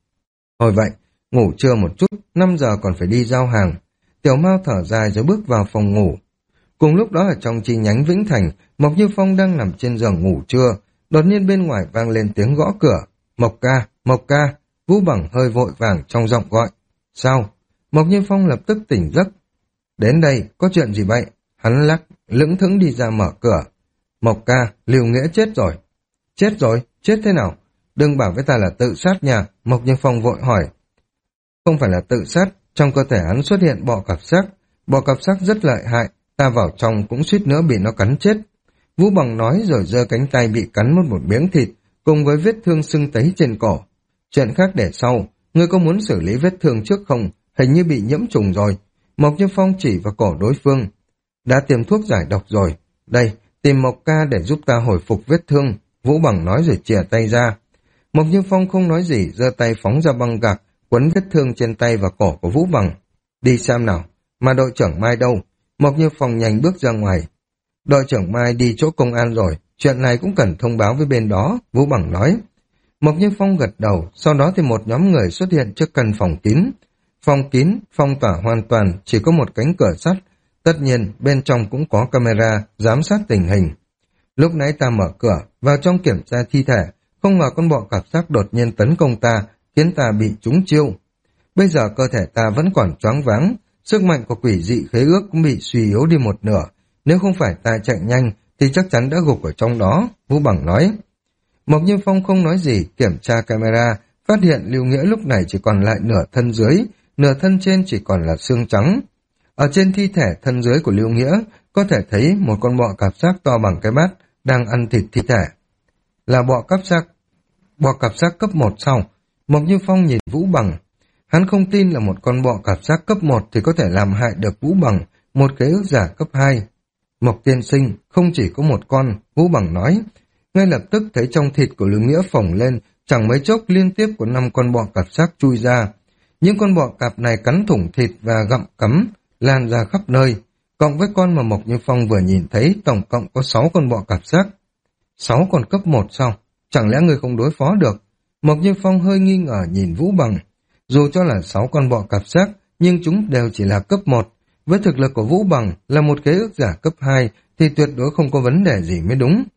Hồi vậy, ngủ trưa một chút, năm giờ còn phải đi giao hàng. Tiểu Mao thở dài rồi bước vào phòng ngủ. Cùng lúc đó ở trong chi nhánh Vĩnh Thành, Mộc Như Phong đang nằm trên giường ngủ trưa, đột nhiên bên ngoài vang lên tiếng gõ cửa. Mộc ca, Mộc ca, Vũ Bằng hơi vội vàng trong giọng gọi. Sao? Mộc Như Phong lập tức tỉnh giấc. Đến đây, có chuyện gì vậy? Hắn lắc, lững thững đi ra mở cửa. Mộc ca, Lưu Nghĩa chết rồi. Chết rồi? Chết thế nào? Đừng bảo với ta là tự sát nha, Mộc Như Phong vội hỏi. Không phải là tự sát, trong cơ thể hắn xuất hiện bọ cạp xác. Bọ cạp xác rất lợi hại, ta vào trong cũng suýt nữa bị nó cắn chết. Vũ Bằng nói rồi giơ cánh tay bị cắn mất một miếng thịt, cùng với vết thương sưng tấy trên cổ. Chuyện khác để sau, ngươi có muốn xử lý vết thương trước không? Hình như bị nhiễm trùng rồi. Mộc Như Phong chỉ vào cổ đối phương. Đã tiêm thuốc giải độc rồi. Đây, tìm Mộc ca để giúp ta hồi phục vết thương. Vũ Bằng nói rồi chìa tay ra. Mộc Như Phong không nói gì, giơ tay phóng ra băng gạc, quấn vết thương trên tay và cổ của Vũ Bằng. Đi xem nào, mà đội trưởng Mai đâu? Mộc Như Phong nhanh bước ra ngoài. Đội trưởng Mai đi chỗ công an rồi, chuyện này cũng cần thông báo với bên đó, Vũ Bằng nói. Mộc Như Phong gật đầu, sau đó thì một nhóm người xuất hiện trước căn phòng kín. Phòng kín, phong tỏa hoàn toàn, chỉ có một cánh cửa sắt. Tất nhiên, bên trong cũng có camera, giám sát tình hình. Lúc nãy ta mở cửa, vào trong kiểm tra thi thể, không ngờ con bọ cạp xác đột nhiên tấn công ta, khiến ta bị trúng chiêu. Bây giờ cơ thể ta vẫn còn choáng váng, sức mạnh của quỷ dị khế ước cũng bị suy yếu đi một nửa. Nếu không phải ta chạy nhanh, thì chắc chắn đã gục ở trong đó, Vũ Bằng nói. Mộc Như Phong không nói gì, kiểm tra camera, phát hiện Lưu Nghĩa lúc này chỉ còn lại nửa thân dưới, nửa thân trên chỉ còn là xương trắng. Ở trên thi thể thân dưới của Lưu Nghĩa, có thể thấy một con bọ cạp xác to bằng cái bát, đang ăn thịt thi thể. Là bọ cạp xác, bọ cạp xác cấp một sau. Mộc Như Phong nhìn Vũ Bằng. Hắn không tin là một con bọ cạp xác cấp một thì có thể làm hại được Vũ Bằng, một khế ước giả cấp hai. Mộc tiên sinh, không chỉ có một con, Vũ Bằng nói. Ngay lập tức thấy trong thịt của Lưu Nghĩa phồng lên, chẳng mấy chốc liên tiếp có năm con bọ cạp xác chui ra. Những con bọ cạp này cắn thủng thịt và gặm cắm, lan ra khắp nơi. Cộng với con mà Mộc Như Phong vừa nhìn thấy, tổng cộng có sáu con bọ cạp xác. Sáu con cấp một sao? Chẳng lẽ người không đối phó được? Mộc Như Phong hơi nghi ngờ nhìn Vũ Bằng. Dù cho là sáu con bọ cạp xác, nhưng chúng đều chỉ là cấp một. Với thực lực của Vũ Bằng là một khế ước giả cấp hai, thì tuyệt đối không có vấn đề gì mới đúng.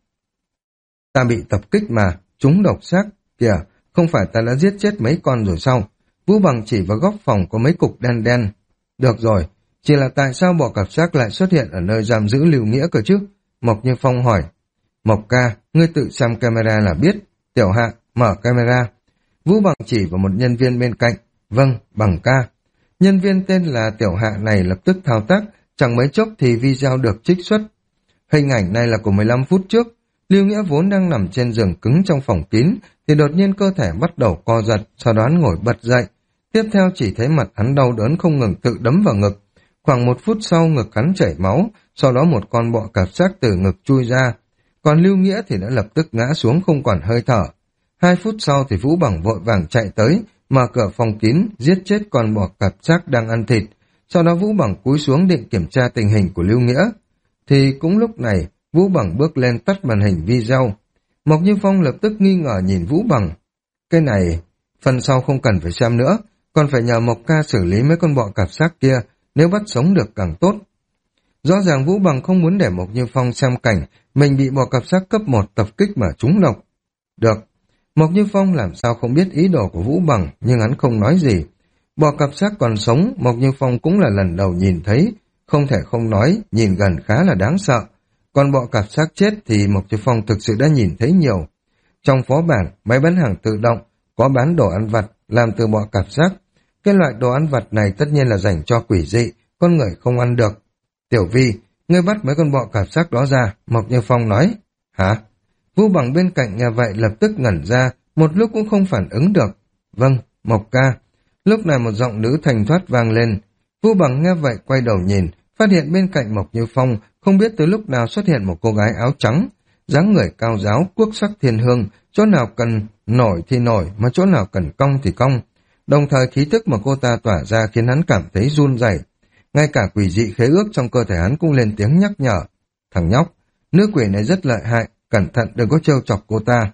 Ta bị tập kích mà, chúng độc xác. Kìa, không phải ta đã giết chết mấy con rồi sao? Vũ Bằng chỉ vào góc phòng có mấy cục đen đen. Được rồi, chỉ là tại sao bọ cạp xác lại xuất hiện ở nơi giam giữ Lưu Nghĩa cơ chứ? Mộc Như Phong hỏi. Mộc ca, ngươi tự xem camera là biết. Tiểu Hạ, mở camera. Vũ Bằng chỉ vào một nhân viên bên cạnh. Vâng, Bằng ca. Nhân viên tên là Tiểu Hạ này lập tức thao tác, chẳng mấy chốc thì video được trích xuất. Hình ảnh này là của mười lăm phút trước. Lưu Nghĩa vốn đang nằm trên giường cứng trong phòng kín, thì đột nhiên cơ thể bắt đầu co giật, sau đó hắn ngồi bật dậy. Tiếp theo chỉ thấy mặt hắn đau đớn không ngừng tự đấm vào ngực. Khoảng một phút sau ngực hắn chảy máu, sau đó một con bọ cạp xác từ ngực chui ra. Còn Lưu Nghĩa thì đã lập tức ngã xuống không còn hơi thở. Hai phút sau thì Vũ Bằng vội vàng chạy tới, mở cửa phòng kín, giết chết con bọ cạp xác đang ăn thịt. Sau đó Vũ Bằng cúi xuống định kiểm tra tình hình của Lưu Nghĩa. Thì cũng lúc này, Vũ Bằng bước lên tắt màn hình video. Mộc Như Phong lập tức nghi ngờ nhìn Vũ Bằng. Cái này, phần sau không cần phải xem nữa, còn phải nhờ Mộc ca xử lý mấy con bọ cạp xác kia, nếu bắt sống được càng tốt. Rõ ràng Vũ Bằng không muốn để Mộc Như Phong xem cảnh mình bị bọ cạp xác cấp một tập kích mà trúng độc. Được, Mộc Như Phong làm sao không biết ý đồ của Vũ Bằng, nhưng hắn không nói gì. Bọ cạp xác còn sống, Mộc Như Phong cũng là lần đầu nhìn thấy, không thể không nói, nhìn gần khá là đáng sợ. Còn bọ cạp xác chết thì Mộc Như Phong thực sự đã nhìn thấy nhiều. Trong phó bản, máy bán hàng tự động, có bán đồ ăn vặt làm từ bọ cạp xác. Cái loại đồ ăn vặt này tất nhiên là dành cho quỷ dị, con người không ăn được. Tiểu Vi, ngươi bắt mấy con bọ cạp xác đó ra, Mộc Như Phong nói. Hả? Vũ Bằng bên cạnh nghe vậy lập tức ngẩn ra, một lúc cũng không phản ứng được. Vâng, Mộc ca. Lúc này một giọng nữ thanh thoát vang lên. Vũ Bằng nghe vậy quay đầu nhìn, phát hiện bên cạnh Mộc Như Phong không biết từ lúc nào xuất hiện một cô gái áo trắng, dáng người cao ráo, quốc sắc thiên hương, chỗ nào cần nổi thì nổi, mà chỗ nào cần cong thì cong. Đồng thời khí tức mà cô ta tỏa ra khiến hắn cảm thấy run rẩy. Ngay cả quỷ dị khế ước trong cơ thể hắn cũng lên tiếng nhắc nhở. Thằng nhóc, nữ quỷ này rất lợi hại, cẩn thận đừng có trêu chọc cô ta.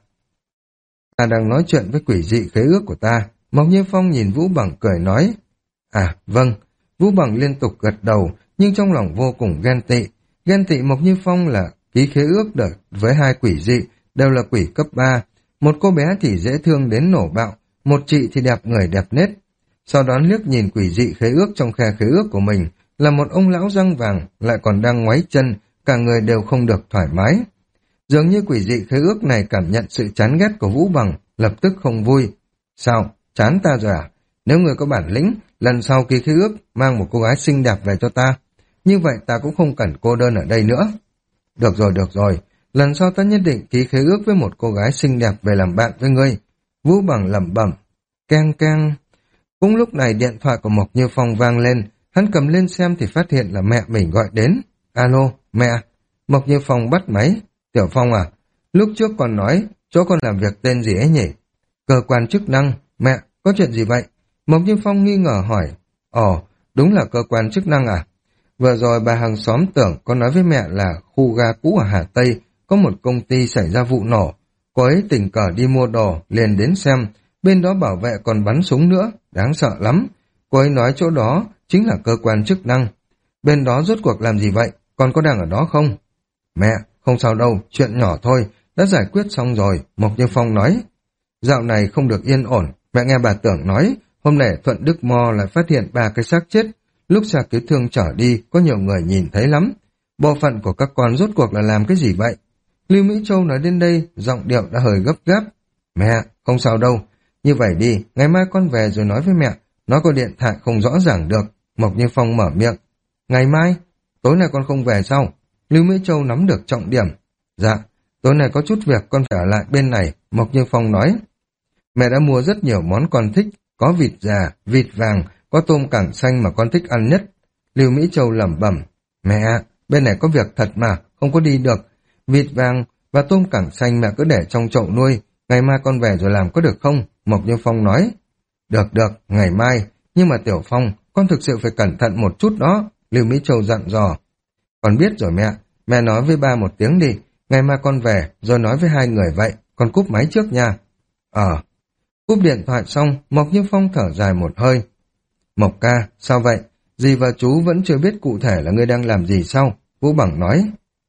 Ta đang nói chuyện với quỷ dị khế ước của ta. Mộc Như Phong nhìn Vũ Bằng cười nói. À, vâng. Vũ Bằng liên tục gật đầu, nhưng trong lòng vô cùng ghen tị. Ghen tị Mộc Như Phong là ký khế ước được với hai quỷ dị, đều là quỷ cấp ba. Một cô bé thì dễ thương đến nổ bạo, một chị thì đẹp người đẹp nết. Sau đó liếc nhìn quỷ dị khế ước trong khe khế ước của mình, là một ông lão răng vàng, lại còn đang ngoáy chân, cả người đều không được thoải mái. Dường như quỷ dị khế ước này cảm nhận sự chán ghét của Vũ Bằng, lập tức không vui. Sao? Chán ta rồi à? Nếu người có bản lĩnh, lần sau ký khế ước mang một cô gái xinh đẹp về cho ta. Như vậy ta cũng không cần cô đơn ở đây nữa. Được rồi, được rồi. Lần sau ta nhất định ký khế ước với một cô gái xinh đẹp về làm bạn với ngươi. Vũ Bằng lẩm bẩm. Keng keng. Cũng lúc này điện thoại của Mộc Như Phong vang lên. Hắn cầm lên xem thì phát hiện là mẹ mình gọi đến. Alo, mẹ. Mộc Như Phong bắt máy. Tiểu Phong à, lúc trước con nói chỗ con làm việc tên gì ấy nhỉ? Cơ quan chức năng. Mẹ, có chuyện gì vậy? Mộc Như Phong nghi ngờ hỏi. Ồ, đúng là cơ quan chức năng à? Vừa rồi bà hàng xóm tưởng con nói với mẹ là khu ga cũ ở Hà Tây có một công ty xảy ra vụ nổ. Cô ấy tình cờ đi mua đồ, liền đến xem, bên đó bảo vệ còn bắn súng nữa, đáng sợ lắm. Cô ấy nói chỗ đó chính là cơ quan chức năng. Bên đó rốt cuộc làm gì vậy? Con có đang ở đó không? Mẹ, không sao đâu, chuyện nhỏ thôi, đã giải quyết xong rồi, Mộc Như Phong nói. Dạo này không được yên ổn, mẹ nghe bà Tưởng nói, hôm nay Thuận Đức Mo lại phát hiện ba cái xác chết. Lúc xe cứu thương trở đi, có nhiều người nhìn thấy lắm. Bộ phận của các con rốt cuộc là làm cái gì vậy? Lưu Mỹ Châu nói đến đây, giọng điệu đã hơi gấp gáp. Mẹ, không sao đâu. Như vậy đi, ngày mai con về rồi nói với mẹ. Nó có điện thoại không rõ ràng được. Mộc Như Phong mở miệng. Ngày mai? Tối nay con không về sao? Lưu Mỹ Châu nắm được trọng điểm. Dạ, tối nay có chút việc con phải ở lại bên này, Mộc Như Phong nói. Mẹ đã mua rất nhiều món con thích. Có vịt già, vịt vàng, có tôm cảng xanh mà con thích ăn nhất. Lưu Mỹ Châu lẩm bẩm. Mẹ, bên này có việc thật mà, không có đi được. Vịt vàng và tôm cảng xanh mẹ cứ để trong chậu nuôi. Ngày mai con về rồi làm có được không? Mộc Như Phong nói. Được được, ngày mai. Nhưng mà Tiểu Phong, con thực sự phải cẩn thận một chút đó. Lưu Mỹ Châu dặn dò. Con biết rồi mẹ. Mẹ nói với ba một tiếng đi. Ngày mai con về rồi nói với hai người vậy. Con cúp máy trước nha. Ờ. Cúp điện thoại xong, Mộc Như Phong thở dài một hơi. Mộc ca, sao vậy? Dì và chú vẫn chưa biết cụ thể là ngươi đang làm gì sao? Vũ Bằng nói.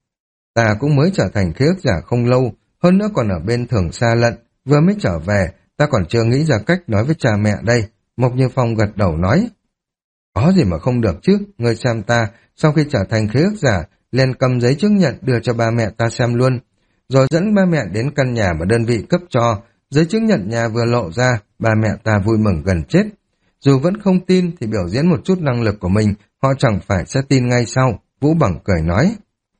Ta cũng mới trở thành khế ước giả không lâu, hơn nữa còn ở bên Thường Sa Lận, vừa mới trở về, ta còn chưa nghĩ ra cách nói với cha mẹ đây. Mộc Như Phong gật đầu nói. Có gì mà không được chứ, ngươi xem ta, sau khi trở thành khế ước giả, liền cầm giấy chứng nhận đưa cho ba mẹ ta xem luôn, rồi dẫn ba mẹ đến căn nhà mà đơn vị cấp cho. Giấy chứng nhận nhà vừa lộ ra, ba mẹ ta vui mừng gần chết. Dù vẫn không tin thì biểu diễn một chút năng lực của mình, họ chẳng phải sẽ tin ngay sau. Vũ Bằng cười nói.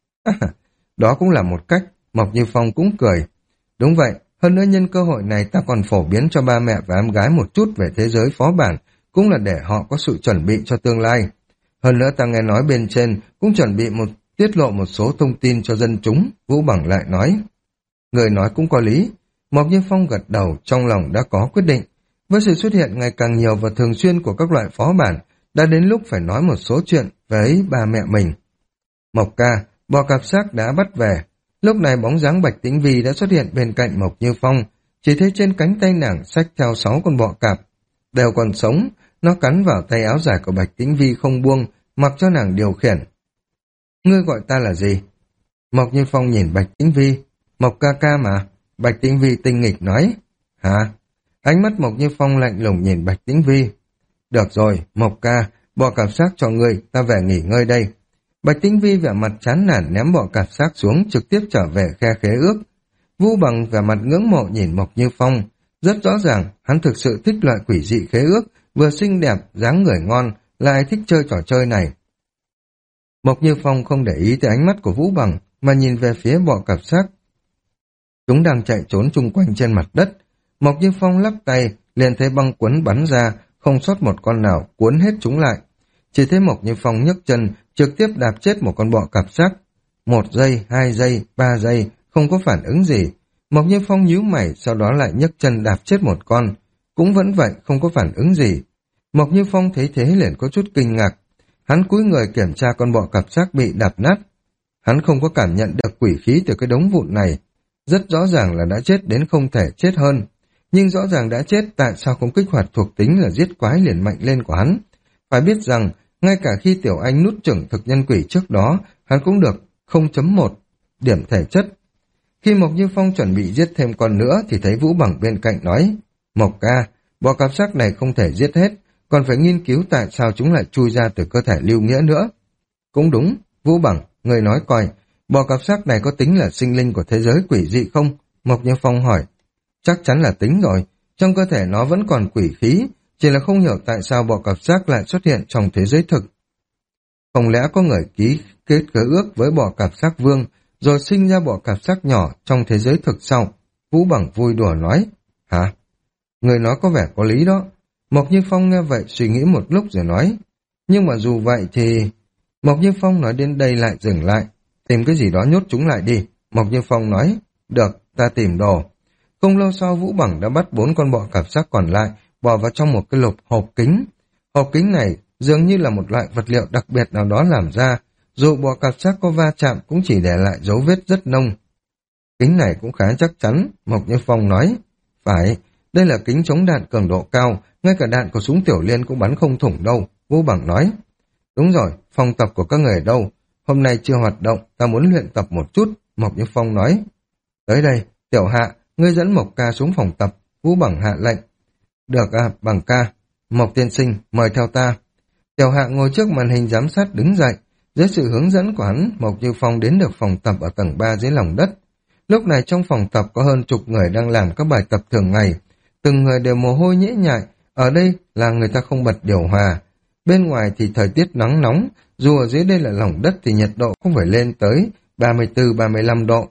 Đó cũng là một cách, Mộc Như Phong cũng cười. Đúng vậy, hơn nữa nhân cơ hội này ta còn phổ biến cho ba mẹ và em gái một chút về thế giới phó bản, cũng là để họ có sự chuẩn bị cho tương lai. Hơn nữa ta nghe nói bên trên cũng chuẩn bị một tiết lộ một số thông tin cho dân chúng, Vũ Bằng lại nói. Người nói cũng có lý. Mộc Như Phong gật đầu, trong lòng đã có quyết định. Với sự xuất hiện ngày càng nhiều và thường xuyên của các loại phó bản, đã đến lúc phải nói một số chuyện với ba mẹ mình. Mộc ca, bò cạp xác đã bắt về. Lúc này bóng dáng Bạch Tĩnh Vi đã xuất hiện bên cạnh Mộc Như Phong, chỉ thấy trên cánh tay nàng xách theo sáu con bọ cạp. Đều còn sống, nó cắn vào tay áo dài của Bạch Tĩnh Vi không buông, mặc cho nàng điều khiển. Ngươi gọi ta là gì? Mộc Như Phong nhìn Bạch Tĩnh Vi. Mộc ca ca mà. Bạch Tĩnh Vi tinh nghịch nói. Hả? Ánh mắt Mộc Như Phong lạnh lùng nhìn Bạch Tĩnh Vi. Được rồi, Mộc ca, bọ cạp xác cho ngươi, ta về nghỉ ngơi đây. Bạch Tĩnh Vi vẻ mặt chán nản ném bọ cạp xác xuống, trực tiếp trở về khe khế ước. Vũ Bằng vẻ mặt ngưỡng mộ nhìn Mộc Như Phong. Rất rõ ràng, hắn thực sự thích loại quỷ dị khế ước, vừa xinh đẹp, dáng người ngon, lại thích chơi trò chơi này. Mộc Như Phong không để ý tới ánh mắt của Vũ Bằng, mà nhìn về phía bọ cạp xác. Chúng đang chạy trốn chung quanh trên mặt đất. Mộc Như Phong lắc tay, liền thấy băng cuốn bắn ra, không sót một con nào, cuốn hết chúng lại. Chỉ thấy Mộc Như Phong nhấc chân, trực tiếp đạp chết một con bọ cạp xác. Một giây, hai giây, ba giây, không có phản ứng gì. Mộc Như Phong nhíu mày, sau đó lại nhấc chân đạp chết một con. Cũng vẫn vậy, không có phản ứng gì. Mộc Như Phong thấy thế liền có chút kinh ngạc. Hắn cúi người kiểm tra con bọ cạp xác bị đạp nát. Hắn không có cảm nhận được quỷ khí từ cái đống vụn này. Rất rõ ràng là đã chết đến không thể chết hơn. Nhưng rõ ràng đã chết, tại sao không kích hoạt thuộc tính là giết quái liền mạnh lên của hắn? Phải biết rằng, ngay cả khi Tiểu Anh nút trưởng thực nhân quỷ trước đó, hắn cũng được không chấm một điểm thể chất. Khi Mộc Như Phong chuẩn bị giết thêm con nữa thì thấy Vũ Bằng bên cạnh nói, Mộc ca, bọ cạp xác này không thể giết hết, còn phải nghiên cứu tại sao chúng lại chui ra từ cơ thể Lưu Nghĩa nữa. Cũng đúng, Vũ Bằng, người nói coi, bọ cạp xác này có tính là sinh linh của thế giới quỷ dị không? Mộc Như Phong hỏi. Chắc chắn là tính rồi, trong cơ thể nó vẫn còn quỷ khí, chỉ là không hiểu tại sao bọ cạp xác lại xuất hiện trong thế giới thực. Không lẽ có người ký kết khế ước với bọ cạp xác vương, rồi sinh ra bọ cạp xác nhỏ trong thế giới thực sau? Vũ Bằng vui đùa nói. Hả? Người nói có vẻ có lý đó. Mộc Như Phong nghe vậy suy nghĩ một lúc rồi nói. Nhưng mà dù vậy thì... Mộc Như Phong nói đến đây lại dừng lại. Tìm cái gì đó nhốt chúng lại đi. Mộc Như Phong nói. Được, ta tìm đồ. Không lâu sau Vũ Bằng đã bắt bốn con bọ cạp xác còn lại bỏ vào trong một cái lục hộp kính. Hộp kính này dường như là một loại vật liệu đặc biệt nào đó làm ra. Dù bọ cạp xác có va chạm cũng chỉ để lại dấu vết rất nông. Kính này cũng khá chắc chắn, Mộc Như Phong nói. Phải, đây là kính chống đạn cường độ cao, ngay cả đạn của súng tiểu liên cũng bắn không thủng đâu, Vũ Bằng nói. Đúng rồi, phòng tập của các người ở đâu? Hôm nay chưa hoạt động, ta muốn luyện tập một chút, Mộc Như Phong nói. Tới đây, Tiểu Hạ, ngươi dẫn Mộc ca xuống phòng tập, Vũ Bằng hạ lệnh. Được à, Bằng ca, Mộc tiên sinh, mời theo ta. Tiểu Hạ ngồi trước màn hình giám sát đứng dậy, dưới sự hướng dẫn của hắn, Mộc Như Phong đến được phòng tập ở tầng ba dưới lòng đất. Lúc này trong phòng tập có hơn chục người đang làm các bài tập thường ngày, từng người đều mồ hôi nhễ nhại, ở đây là người ta không bật điều hòa. Bên ngoài thì thời tiết nắng nóng, dù ở dưới đây là lòng đất thì nhiệt độ cũng phải lên tới ba mươi tư ba mươi lăm độ.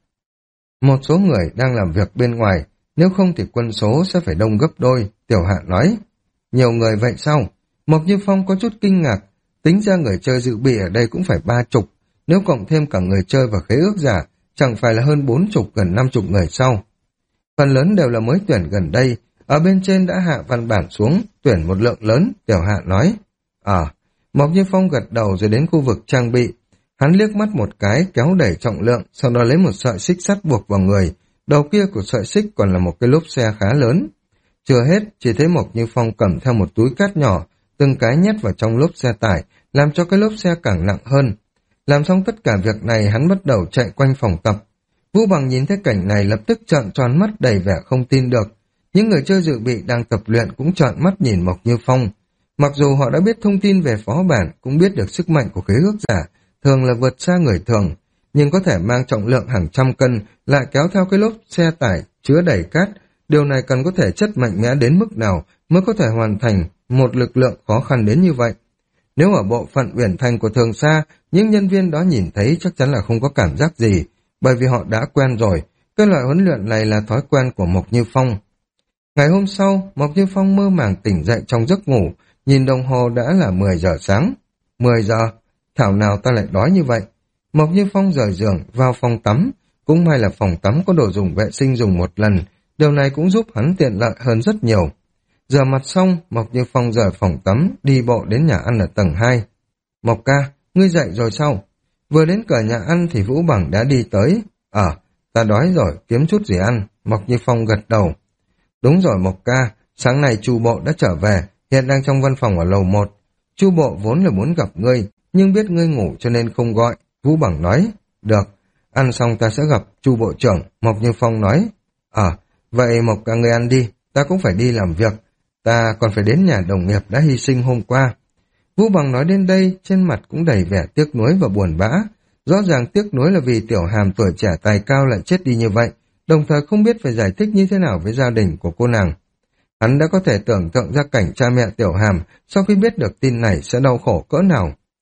Một số người đang làm việc bên ngoài, nếu không thì quân số sẽ phải đông gấp đôi, Tiểu Hạ nói. Nhiều người vậy sao? Mộc Như Phong có chút kinh ngạc, tính ra người chơi dự bị ở đây cũng phải ba chục, nếu cộng thêm cả người chơi và khế ước giả, chẳng phải là hơn bốn chục gần năm chục người sau. Phần lớn đều là mới tuyển gần đây, ở bên trên đã hạ văn bản xuống, tuyển một lượng lớn, Tiểu Hạ nói. À, Mộc Như Phong gật đầu rồi đến khu vực trang bị. Hắn liếc mắt một cái, kéo đẩy trọng lượng, sau đó lấy một sợi xích sắt buộc vào người. Đầu kia của sợi xích còn là một cái lốp xe khá lớn. Chưa hết, chỉ thấy Mộc Như Phong cầm theo một túi cát nhỏ, từng cái nhét vào trong lốp xe tải, làm cho cái lốp xe càng nặng hơn. Làm xong tất cả việc này, hắn bắt đầu chạy quanh phòng tập. Vũ Bằng nhìn thấy cảnh này lập tức trợn tròn mắt đầy vẻ không tin được. Những người chơi dự bị đang tập luyện cũng trợn mắt nhìn Mộc Như Phong. Mặc dù họ đã biết thông tin về phó bản, cũng biết được sức mạnh của khế ước giả, thường là vượt xa người thường, nhưng có thể mang trọng lượng hàng trăm cân, lại kéo theo cái lốp xe tải chứa đầy cát. Điều này cần có thể chất mạnh mẽ đến mức nào mới có thể hoàn thành một lực lượng khó khăn đến như vậy. Nếu ở bộ phận Uyển Thành của Thường Sa, những nhân viên đó nhìn thấy chắc chắn là không có cảm giác gì, bởi vì họ đã quen rồi. Cái loại huấn luyện này là thói quen của Mộc Như Phong. Ngày hôm sau, Mộc Như Phong mơ màng tỉnh dậy trong giấc ngủ, nhìn đồng hồ đã là mười giờ sáng. mười giờ, thảo nào ta lại đói như vậy. Mộc Như Phong rời giường, vào phòng tắm. Cũng may là phòng tắm có đồ dùng vệ sinh dùng một lần, điều này cũng giúp hắn tiện lợi hơn rất nhiều. Rửa mặt xong, Mộc Như Phong rời phòng tắm, đi bộ đến nhà ăn ở tầng hai. Mộc ca, ngươi dậy rồi sao? Vừa đến cửa nhà ăn thì Vũ Bằng đã đi tới. Ờ, à, ta đói rồi, kiếm chút gì ăn. Mộc Như Phong gật đầu. Đúng rồi Mộc ca, sáng nay Chu Bộ đã trở về, hiện đang trong văn phòng ở lầu một. Chu Bộ vốn là muốn gặp ngươi, nhưng biết ngươi ngủ cho nên không gọi. Vũ Bằng nói, được, ăn xong ta sẽ gặp Chu Bộ trưởng. Mộc Như Phong nói, ờ, à, vậy Mộc ca ngươi ăn đi, ta cũng phải đi làm việc. Ta còn phải đến nhà đồng nghiệp đã hy sinh hôm qua. Vũ Bằng nói đến đây, trên mặt cũng đầy vẻ tiếc nuối và buồn bã. Rõ ràng tiếc nuối là vì Tiểu Hàm tuổi trẻ tài cao lại chết đi như vậy, đồng thời không biết phải giải thích như thế nào với gia đình của cô nàng. Hắn đã có thể tưởng tượng ra cảnh cha mẹ Tiểu Hàm sau khi biết được tin này sẽ đau khổ cỡ nào.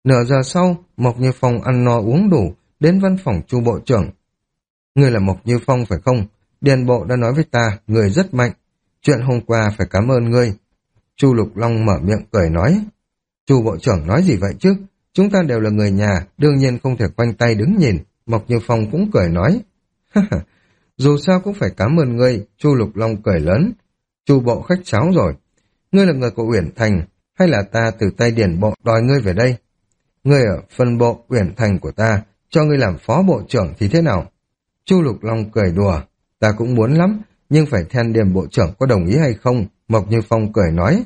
Nửa giờ sau, Mộc Như Phong ăn no uống đủ, đến văn phòng Chu bộ trưởng. Người là Mộc Như Phong phải không? Điền bộ đã nói với ta, người rất mạnh. Chuyện hôm qua phải cảm ơn ngươi. Chu Lục Long mở miệng cười nói. Chu bộ trưởng nói gì vậy chứ? Chúng ta đều là người nhà, đương nhiên không thể quanh tay đứng nhìn. Mộc Như Phong cũng cười nói. Dù sao cũng phải cảm ơn ngươi. Chu Lục Long cười lớn. Chu bộ khách sáo rồi. Ngươi là người của Uyển Thành, hay là ta từ tay Điền bộ đòi ngươi về đây? Ngươi ở phân bộ Uyển Thành của ta, cho ngươi làm phó bộ trưởng thì thế nào? Chu Lục Long cười đùa. Ta cũng muốn lắm, nhưng phải theo Điền bộ trưởng có đồng ý hay không? Mộc Như Phong cười nói.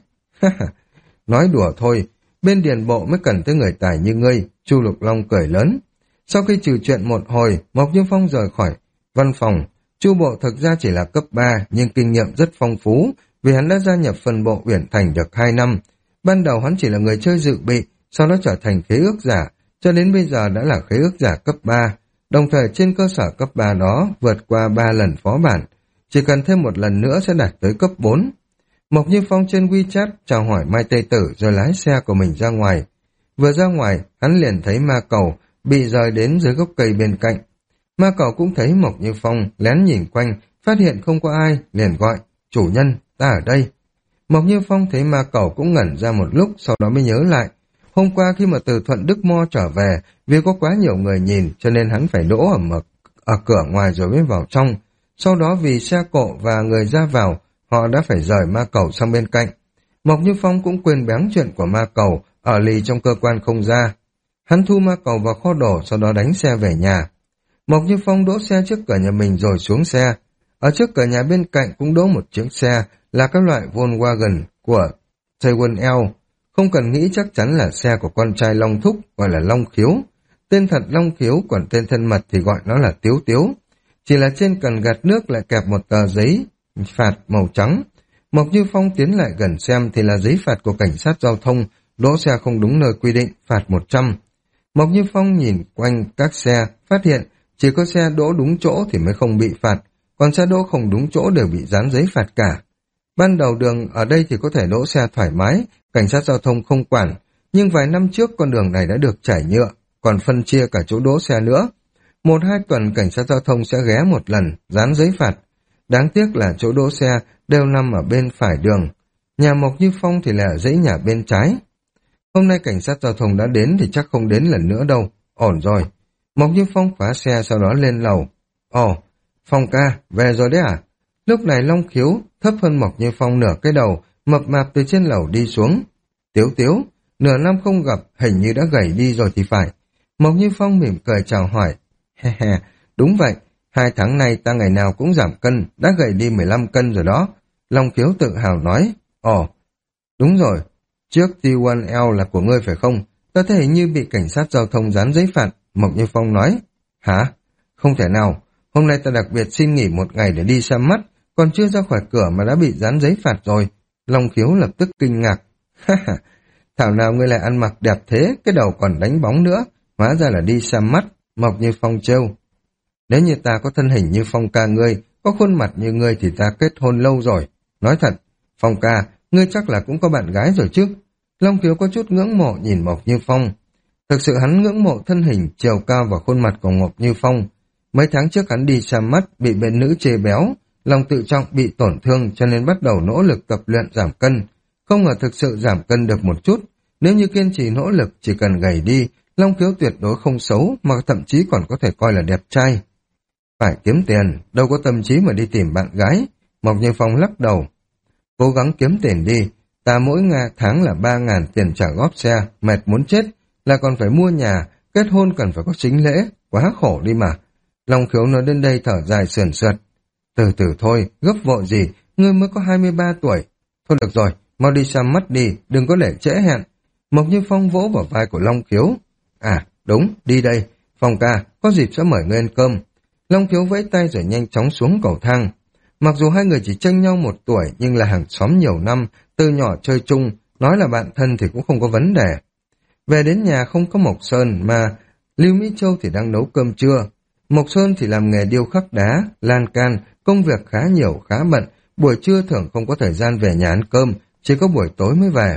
Nói đùa thôi, bên Điền bộ mới cần tới người tài như ngươi. Chu Lục Long cười lớn. Sau khi trừ chuyện một hồi, Mộc Như Phong rời khỏi văn phòng. Chu bộ thực ra chỉ là cấp ba, nhưng kinh nghiệm rất phong phú, vì hắn đã gia nhập phân bộ Uyển Thành được hai năm. Ban đầu hắn chỉ là người chơi dự bị, sau đó trở thành khế ước giả, cho đến bây giờ đã là khế ước giả cấp ba. Đồng thời trên cơ sở cấp ba đó vượt qua ba lần phó bản, chỉ cần thêm một lần nữa sẽ đạt tới cấp bốn. Mộc Như Phong trên WeChat chào hỏi Mai Tây Tử rồi lái xe của mình ra ngoài. Vừa ra ngoài, hắn liền thấy ma cầu bị rời đến dưới gốc cây bên cạnh. Ma cầu cũng thấy Mộc Như Phong lén nhìn quanh, phát hiện không có ai, liền gọi, chủ nhân, ta ở đây. Mộc Như Phong thấy ma cầu cũng ngẩn ra một lúc, sau đó mới nhớ lại. Hôm qua khi mà từ Thuận Đức Mo trở về, vì có quá nhiều người nhìn, cho nên hắn phải đỗ ở, mở, ở cửa ngoài rồi mới vào trong. Sau đó vì xe cộ và người ra vào, họ đã phải rời ma cầu sang bên cạnh. Mộc Như Phong cũng quên béng chuyện của ma cầu, ở lì trong cơ quan không ra. Hắn thu ma cầu vào kho đổ, sau đó đánh xe về nhà. Mộc Như Phong đỗ xe trước cửa nhà mình rồi xuống xe. Ở trước cửa nhà bên cạnh cũng đỗ một chiếc xe, là các loại Volkswagen của Taiwan L. Không cần nghĩ chắc chắn là xe của con trai Long Thúc, gọi là Long Khiếu. Tên thật Long Khiếu, còn tên thân mật thì gọi nó là Tiếu Tiếu. Chỉ là trên cần gạt nước lại kẹp một tờ giấy phạt màu trắng. Mộc Như Phong tiến lại gần xem thì là giấy phạt của cảnh sát giao thông, đỗ xe không đúng nơi quy định, phạt một trăm. Mộc Như Phong nhìn quanh các xe, phát hiện chỉ có xe đỗ đúng chỗ thì mới không bị phạt, còn xe đỗ không đúng chỗ đều bị dán giấy phạt cả. Ban đầu đường ở đây thì có thể đỗ xe thoải mái, cảnh sát giao thông không quản, nhưng vài năm trước con đường này đã được trải nhựa, còn phân chia cả chỗ đỗ xe nữa. Một hai tuần cảnh sát giao thông sẽ ghé một lần, dán giấy phạt. Đáng tiếc là chỗ đỗ xe đều nằm ở bên phải đường. Nhà Mộc Như Phong thì là ở dãy nhà bên trái. Hôm nay cảnh sát giao thông đã đến thì chắc không đến lần nữa đâu. Ổn rồi. Mộc Như Phong khóa xe sau đó lên lầu. Ồ, Phong ca, về rồi đấy à? Lúc này Long Khiếu thấp hơn Mộc Như Phong nửa cái đầu, mập mạp từ trên lầu đi xuống. Tiếu Tiếu, nửa năm không gặp, hình như đã gầy đi rồi thì phải. Mộc Như Phong mỉm cười chào hỏi. He he, đúng vậy, hai tháng nay ta ngày nào cũng giảm cân, đã gầy đi mười lăm cân rồi đó. Long Khiếu tự hào nói. Ồ, đúng rồi, chiếc T một L là của ngươi phải không? Ta thấy hình như bị cảnh sát giao thông dán giấy phạt. Mộc Như Phong nói. Hả? Không thể nào, hôm nay ta đặc biệt xin nghỉ một ngày để đi xem mắt, còn chưa ra khỏi cửa mà đã bị dán giấy phạt rồi. Long Khiếu lập tức kinh ngạc. Ha ha, thảo nào ngươi lại ăn mặc đẹp thế, cái đầu còn đánh bóng nữa, hóa ra là đi xem mắt. Mộc Như Phong trêu. Nếu như ta có thân hình như Phong ca ngươi, có khuôn mặt như ngươi thì ta kết hôn lâu rồi. Nói thật, Phong ca, ngươi chắc là cũng có bạn gái rồi chứ? Long Khiếu có chút ngưỡng mộ nhìn Mộc Như Phong. Thực sự hắn ngưỡng mộ thân hình, chiều cao và khuôn mặt của Mộc Như Phong. Mấy tháng trước hắn đi xem mắt, bị bên nữ chê béo, lòng tự trọng bị tổn thương cho nên bắt đầu nỗ lực tập luyện giảm cân. Không ngờ thực sự giảm cân được một chút. Nếu như kiên trì nỗ lực, chỉ cần gầy đi, Long Khiếu tuyệt đối không xấu, mà thậm chí còn có thể coi là đẹp trai. Phải kiếm tiền, đâu có tâm trí mà đi tìm bạn gái. Mộc Như Phong lắc đầu. Cố gắng kiếm tiền đi, ta mỗi nga tháng là ba ngàn tiền trả góp xe, mệt muốn chết, là còn phải mua nhà, kết hôn cần phải có sính lễ, quá khổ đi mà. Long Khiếu nói đến đây thở dài sườn sượt. Từ từ thôi, gấp vội gì, ngươi mới có hai mươi ba tuổi. Thôi được rồi, mau đi xem mắt đi, đừng có để trễ hẹn. Mộc Như Phong vỗ vào vai của Long Khiếu. À, đúng, đi đây. Phong ca, có dịp sẽ mời ngươi ăn cơm. Long Khiếu vẫy tay rồi nhanh chóng xuống cầu thang. Mặc dù hai người chỉ chênh nhau một tuổi, nhưng là hàng xóm nhiều năm, từ nhỏ chơi chung, nói là bạn thân thì cũng không có vấn đề. Về đến nhà không có Mộc Sơn, mà Lưu Mỹ Châu thì đang nấu cơm trưa. Mộc Sơn thì làm nghề điêu khắc đá, lan can, công việc khá nhiều, khá bận, buổi trưa thường không có thời gian về nhà ăn cơm, chỉ có buổi tối mới về.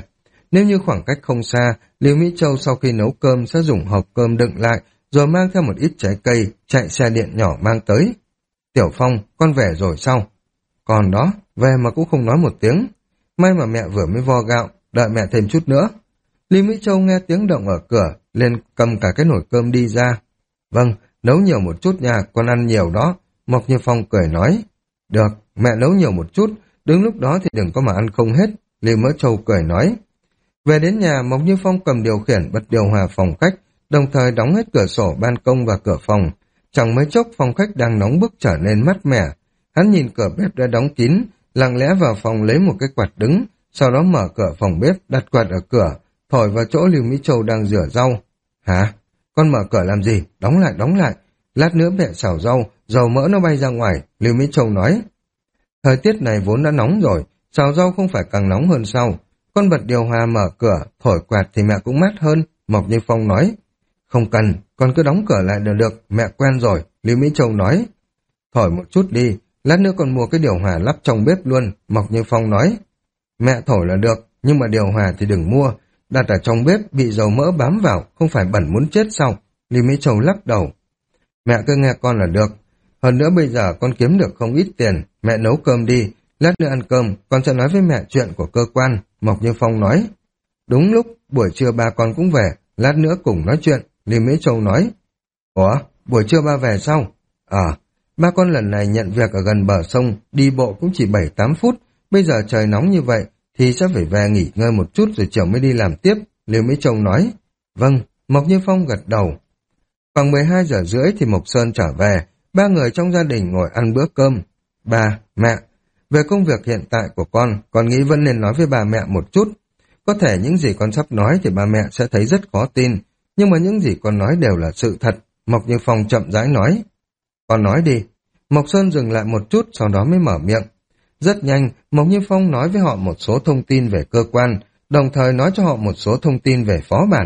Nếu như khoảng cách không xa, Lưu Mỹ Châu sau khi nấu cơm sẽ dùng hộp cơm đựng lại, rồi mang theo một ít trái cây, chạy xe điện nhỏ mang tới. Tiểu Phong, con về rồi sao? Còn đó, về mà cũng không nói một tiếng. May mà mẹ vừa mới vo gạo, đợi mẹ thêm chút nữa. Lưu Mỹ Châu nghe tiếng động ở cửa, lên cầm cả cái nồi cơm đi ra. Vâng, nấu nhiều một chút nha, con ăn nhiều đó. Mộc Như Phong cười nói. Được, mẹ nấu nhiều một chút, đứng lúc đó thì đừng có mà ăn không hết. Lưu Mỹ Châu cười nói. Về đến nhà, Mộc Như Phong cầm điều khiển bật điều hòa phòng khách, đồng thời đóng hết cửa sổ, ban công và cửa phòng. Chẳng mấy chốc phòng khách đang nóng bức trở nên mát mẻ. Hắn nhìn cửa bếp đã đóng kín, lặng lẽ vào phòng lấy một cái quạt đứng, sau đó mở cửa phòng bếp, đặt quạt ở cửa, thổi vào chỗ Lưu Mỹ Châu đang rửa rau. Hả? Con mở cửa làm gì? Đóng lại, đóng lại. Lát nữa mẹ xào rau, dầu mỡ nó bay ra ngoài, Lưu Mỹ Châu nói. Thời tiết này vốn đã nóng rồi, xào rau không phải càng nóng hơn sao? Con bật điều hòa mở cửa, thổi quạt thì mẹ cũng mát hơn, Mộc Như Phong nói. Không cần, con cứ đóng cửa lại đều được, mẹ quen rồi, Lưu Mỹ Châu nói. Thổi một chút đi, lát nữa con mua cái điều hòa lắp trong bếp luôn, Mộc Như Phong nói. Mẹ thổi là được, nhưng mà điều hòa thì đừng mua, đặt ở trong bếp bị dầu mỡ bám vào, không phải bẩn muốn chết sao? Lưu Mỹ Châu lắc đầu. Mẹ cứ nghe con là được, hơn nữa bây giờ con kiếm được không ít tiền, mẹ nấu cơm đi, lát nữa ăn cơm, con sẽ nói với mẹ chuyện của cơ quan, Mộc Như Phong nói. Đúng lúc, buổi trưa ba con cũng về, lát nữa cùng nói chuyện, Lưu Mỹ Châu nói. Ủa, buổi trưa ba về sao? Ờ, ba con lần này nhận việc ở gần bờ sông, đi bộ cũng chỉ bảy tám phút, bây giờ trời nóng như vậy, thì sẽ phải về nghỉ ngơi một chút rồi chiều mới đi làm tiếp, Lưu Mỹ Châu nói. Vâng, Mộc Như Phong gật đầu. Khoảng mười hai giờ rưỡi thì Mộc Sơn trở về, ba người trong gia đình ngồi ăn bữa cơm. Ba, mẹ, về công việc hiện tại của con, con nghĩ vẫn nên nói với ba mẹ một chút. Có thể những gì con sắp nói thì ba mẹ sẽ thấy rất khó tin, nhưng mà những gì con nói đều là sự thật, Mộc Như Phong chậm rãi nói. Con nói đi. Mộc Sơn dừng lại một chút, sau đó mới mở miệng. Rất nhanh, Mộc Như Phong nói với họ một số thông tin về cơ quan, đồng thời nói cho họ một số thông tin về phó bản.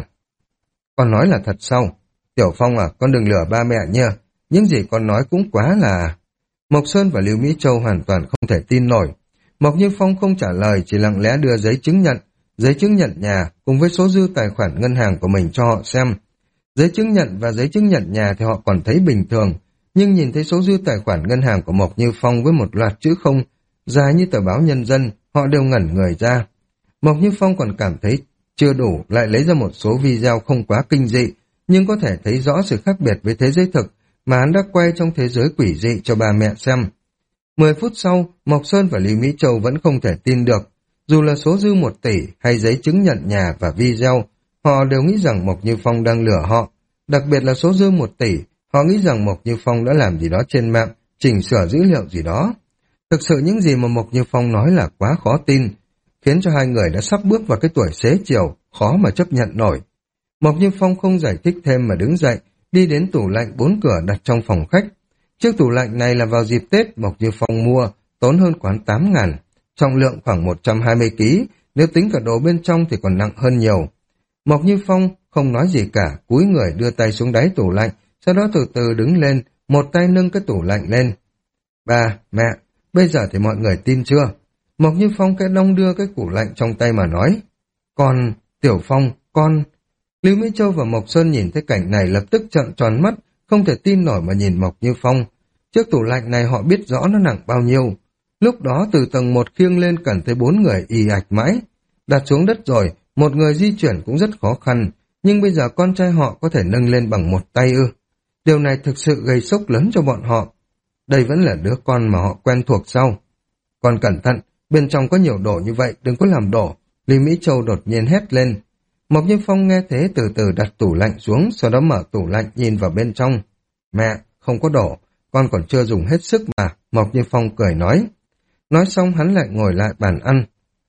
Con nói là thật sao? Tiểu Phong à, con đừng lừa ba mẹ nha. Những gì con nói cũng quá là... Mộc Sơn và Lưu Mỹ Châu hoàn toàn không thể tin nổi. Mộc Như Phong không trả lời, chỉ lặng lẽ đưa giấy chứng nhận, giấy chứng nhận nhà cùng với số dư tài khoản ngân hàng của mình cho họ xem. Giấy chứng nhận và giấy chứng nhận nhà thì họ còn thấy bình thường, nhưng nhìn thấy số dư tài khoản ngân hàng của Mộc Như Phong với một loạt chữ không, dài như tờ báo Nhân dân, họ đều ngẩn người ra. Mộc Như Phong còn cảm thấy chưa đủ, lại lấy ra một số video không quá kinh dị, nhưng có thể thấy rõ sự khác biệt với thế giới thực mà hắn đã quay trong thế giới quỷ dị cho bà mẹ xem. Mười phút sau, Mộc Sơn và Lý Mỹ Châu vẫn không thể tin được. Dù là số dư một tỷ hay giấy chứng nhận nhà và video, họ đều nghĩ rằng Mộc Như Phong đang lừa họ. Đặc biệt là số dư một tỷ, họ nghĩ rằng Mộc Như Phong đã làm gì đó trên mạng, chỉnh sửa dữ liệu gì đó. Thực sự những gì mà Mộc Như Phong nói là quá khó tin, khiến cho hai người đã sắp bước vào cái tuổi xế chiều, khó mà chấp nhận nổi. Mộc Như Phong không giải thích thêm mà đứng dậy, đi đến tủ lạnh bốn cửa đặt trong phòng khách. Chiếc tủ lạnh này là vào dịp Tết Mộc Như Phong mua, tốn hơn quán tám ngàn, trọng lượng khoảng một trăm hai mươi ki lô gam, nếu tính cả đồ bên trong thì còn nặng hơn nhiều. Mộc Như Phong không nói gì cả, cúi người đưa tay xuống đáy tủ lạnh, sau đó từ từ đứng lên, một tay nâng cái tủ lạnh lên. Ba, mẹ, bây giờ thì mọi người tin chưa? Mộc Như Phong cái đong đưa cái tủ lạnh trong tay mà nói. Con, Tiểu Phong, con... Lưu Mỹ Châu và Mộc Sơn nhìn thấy cảnh này lập tức trợn tròn mắt, không thể tin nổi mà nhìn Mộc Như Phong. Chiếc tủ lạnh này họ biết rõ nó nặng bao nhiêu. Lúc đó từ tầng một khiêng lên cần thấy bốn người ì ạch mãi. Đặt xuống đất rồi, một người di chuyển cũng rất khó khăn, nhưng bây giờ con trai họ có thể nâng lên bằng một tay ư. Điều này thực sự gây sốc lớn cho bọn họ. Đây vẫn là đứa con mà họ quen thuộc sao? Con cẩn thận, bên trong có nhiều đồ như vậy, đừng có làm đổ. Lý Mỹ Châu đột nhiên hét lên. Mộc Như Phong nghe thế từ từ đặt tủ lạnh xuống, sau đó mở tủ lạnh nhìn vào bên trong. Mẹ, không có đổ, con còn chưa dùng hết sức mà, Mộc Như Phong cười nói. Nói xong hắn lại ngồi lại bàn ăn.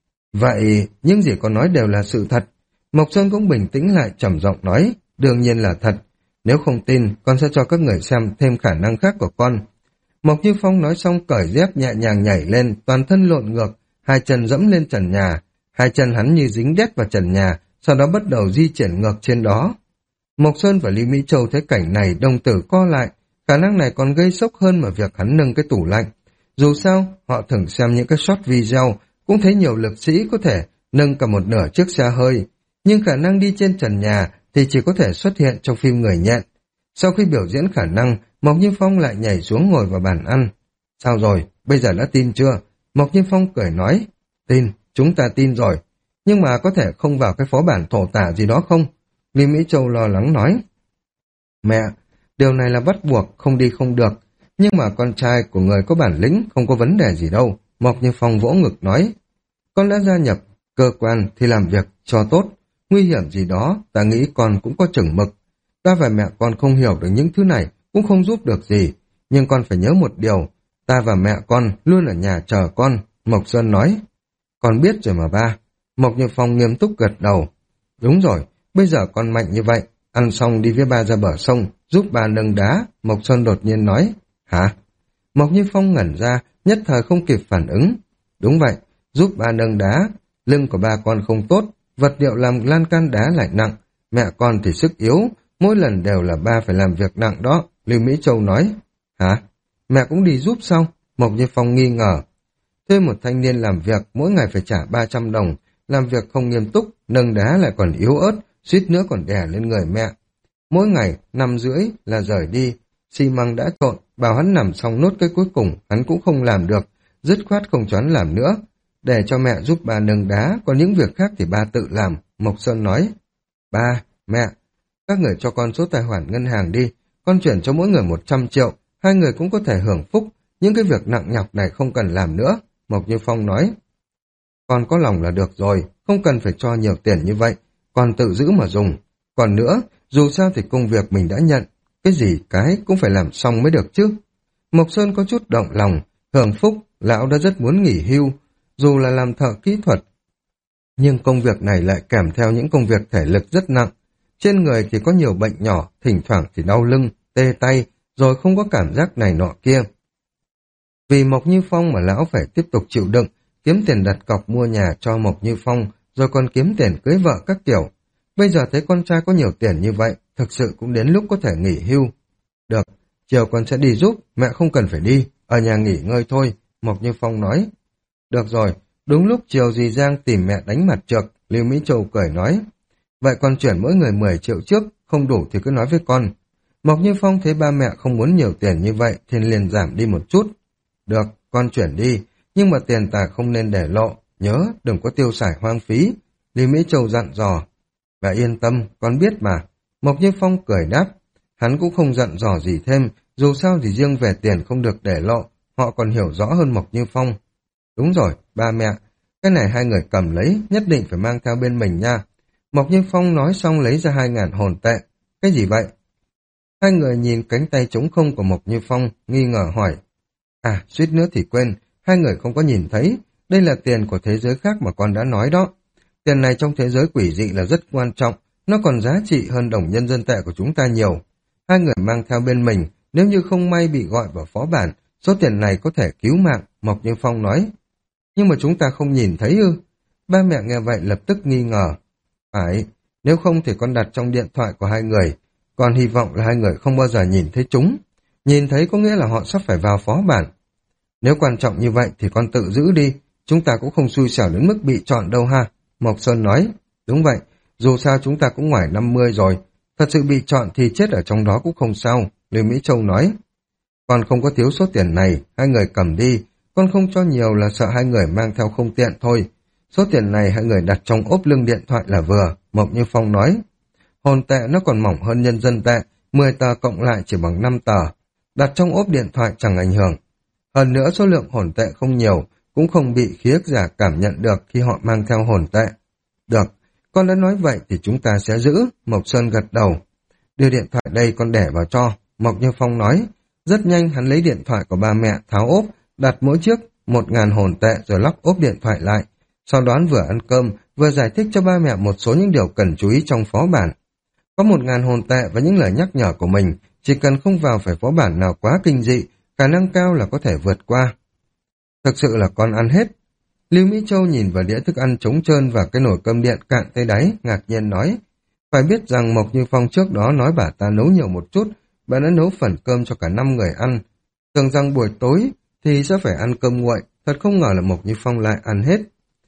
Vậy, những gì con nói đều là sự thật. Mộc Sơn cũng bình tĩnh lại trầm giọng nói, đương nhiên là thật. Nếu không tin, con sẽ cho các người xem thêm khả năng khác của con. Mộc Như Phong nói xong cởi dép nhẹ nhàng nhảy lên, toàn thân lộn ngược, hai chân dẫm lên trần nhà. Hai chân hắn như dính đét vào trần nhà, sau đó bắt đầu di chuyển ngược trên đó. Mộc Sơn và Lý Mỹ Châu thấy cảnh này đồng tử co lại, khả năng này còn gây sốc hơn mà việc hắn nâng cái tủ lạnh. Dù sao, họ thường xem những cái short video, cũng thấy nhiều lực sĩ có thể nâng cả một nửa chiếc xe hơi, nhưng khả năng đi trên trần nhà thì chỉ có thể xuất hiện trong phim người nhện. Sau khi biểu diễn khả năng, Mộc Như Phong lại nhảy xuống ngồi vào bàn ăn. Sao rồi, bây giờ đã tin chưa? Mộc Như Phong cười nói, tin, chúng ta tin rồi, nhưng mà có thể không vào cái phó bản thổ tả gì đó không? Lý Mỹ Châu lo lắng nói, mẹ, điều này là bắt buộc, không đi không được, nhưng mà con trai của người có bản lĩnh không có vấn đề gì đâu. Mộc Như Phong vỗ ngực nói, con đã gia nhập cơ quan thì làm việc cho tốt, nguy hiểm gì đó ta nghĩ con cũng có chừng mực. Ta và mẹ con không hiểu được những thứ này, cũng không giúp được gì, nhưng con phải nhớ một điều, ta và mẹ con luôn ở nhà chờ con. Mộc Sơn nói, con biết rồi mà ba. Mộc Như Phong nghiêm túc gật đầu, đúng rồi, bây giờ con mạnh như vậy, ăn xong đi với ba ra bờ sông, giúp ba nâng đá. Mộc Sơn đột nhiên nói, hả? Mộc Như Phong ngẩn ra, nhất thời không kịp phản ứng. Đúng vậy, giúp ba nâng đá, lưng của ba con không tốt, vật liệu làm lan can đá lại nặng, mẹ con thì sức yếu, mỗi lần đều là ba phải làm việc nặng đó. Lưu Mỹ Châu nói, hả? Mẹ cũng đi giúp sao? Mộc Như Phong nghi ngờ. Thuê một thanh niên làm việc, mỗi ngày phải trả ba trăm đồng, làm việc không nghiêm túc, nâng đá lại còn yếu ớt, suýt nữa còn đè lên người mẹ. Mỗi ngày, năm rưỡi là rời đi, xi măng đã trộn, bảo hắn nằm xong nốt cái cuối cùng, hắn cũng không làm được, dứt khoát không cho hắn làm nữa, để cho mẹ giúp bà nâng đá, còn những việc khác thì ba tự làm. Mộc Sơn nói, ba, mẹ, các người cho con số tài khoản ngân hàng đi, con chuyển cho mỗi người một trăm triệu, hai người cũng có thể hưởng phúc, những cái việc nặng nhọc này không cần làm nữa. Mộc Như Phong nói, con có lòng là được rồi, không cần phải cho nhiều tiền như vậy, còn tự giữ mà dùng. Còn nữa, dù sao thì công việc mình đã nhận, cái gì cái cũng phải làm xong mới được chứ. Mộc Sơn có chút động lòng, hưởng phúc, lão đã rất muốn nghỉ hưu, dù là làm thợ kỹ thuật. Nhưng công việc này lại kèm theo những công việc thể lực rất nặng. Trên người thì có nhiều bệnh nhỏ, thỉnh thoảng thì đau lưng, tê tay, rồi không có cảm giác này nọ kia. Vì Mộc Như Phong mà lão phải tiếp tục chịu đựng, kiếm tiền đặt cọc mua nhà cho Mộc Như Phong, rồi còn kiếm tiền cưới vợ các kiểu. Bây giờ thấy con trai có nhiều tiền như vậy, thực sự cũng đến lúc có thể nghỉ hưu. Được, chiều con sẽ đi giúp, mẹ không cần phải đi, ở nhà nghỉ ngơi thôi, Mộc Như Phong nói. Được rồi, đúng lúc chiều dì Giang tìm mẹ đánh mặt trược, Lưu Mỹ Châu cười nói. Vậy con chuyển mỗi người mười triệu trước, không đủ thì cứ nói với con. Mộc Như Phong thấy ba mẹ không muốn nhiều tiền như vậy, thì liền giảm đi một chút. Được, con chuyển đi, nhưng mà tiền tài không nên để lộ, nhớ đừng có tiêu xài hoang phí. Lưu Mỹ Châu dặn dò. Và yên tâm, con biết mà. Mộc Như Phong cười đáp. Hắn cũng không dặn dò gì thêm, dù sao thì riêng về tiền không được để lộ, họ còn hiểu rõ hơn Mộc Như Phong. Đúng rồi, ba mẹ, cái này hai người cầm lấy, nhất định phải mang theo bên mình nha. Mộc Như Phong nói xong lấy ra hai ngàn hồn tệ. Cái gì vậy? Hai người nhìn cánh tay trống không của Mộc Như Phong, nghi ngờ hỏi. À, suýt nữa thì quên, hai người không có nhìn thấy, đây là tiền của thế giới khác mà con đã nói đó. Tiền này trong thế giới quỷ dị là rất quan trọng, nó còn giá trị hơn đồng nhân dân tệ của chúng ta nhiều. Hai người mang theo bên mình, nếu như không may bị gọi vào phó bản, số tiền này có thể cứu mạng, Mộc Như Phong nói. Nhưng mà chúng ta không nhìn thấy ư? Ba mẹ nghe vậy lập tức nghi ngờ. Phải, nếu không thì con đặt trong điện thoại của hai người, còn hy vọng là hai người không bao giờ nhìn thấy chúng. Nhìn thấy có nghĩa là họ sắp phải vào phó bản. Nếu quan trọng như vậy thì con tự giữ đi, chúng ta cũng không xui xẻo đến mức bị chọn đâu ha. Mộc Sơn nói, đúng vậy, dù sao chúng ta cũng ngoài năm mươi rồi, thật sự bị chọn thì chết ở trong đó cũng không sao, Lưu Mỹ Châu nói. Con không có thiếu số tiền này, hai người cầm đi, con không cho nhiều là sợ hai người mang theo không tiện thôi. Số tiền này hai người đặt trong ốp lưng điện thoại là vừa, Mộc Như Phong nói. Hồn tệ nó còn mỏng hơn nhân dân tệ, mười tờ cộng lại chỉ bằng năm tờ, đặt trong ốp điện thoại chẳng ảnh hưởng. Hơn nữa số lượng hồn tệ không nhiều, cũng không bị khí ức giả cảm nhận được khi họ mang theo hồn tệ. Được, con đã nói vậy thì chúng ta sẽ giữ, Mộc Sơn gật đầu. Đưa điện thoại đây con để vào cho, Mộc Như Phong nói. Rất nhanh hắn lấy điện thoại của ba mẹ tháo ốp, đặt mỗi chiếc một ngàn hồn tệ rồi lắp ốp điện thoại lại. Sau đó vừa ăn cơm, vừa giải thích cho ba mẹ một số những điều cần chú ý trong phó bản. Có một ngàn hồn tệ và những lời nhắc nhở của mình, chỉ cần không vào phải phó bản nào quá kinh dị, khả năng cao là có thể vượt qua. Thực sự là con ăn hết. Lưu Mỹ Châu nhìn vào đĩa thức ăn trống trơn và cái nồi cơm điện cạn tới đáy, ngạc nhiên nói. Phải biết rằng Mộc Như Phong trước đó nói bà ta nấu nhiều một chút, bà đã nấu phần cơm cho cả năm người ăn. Tưởng rằng buổi tối thì sẽ phải ăn cơm nguội, thật không ngờ là Mộc Như Phong lại ăn hết.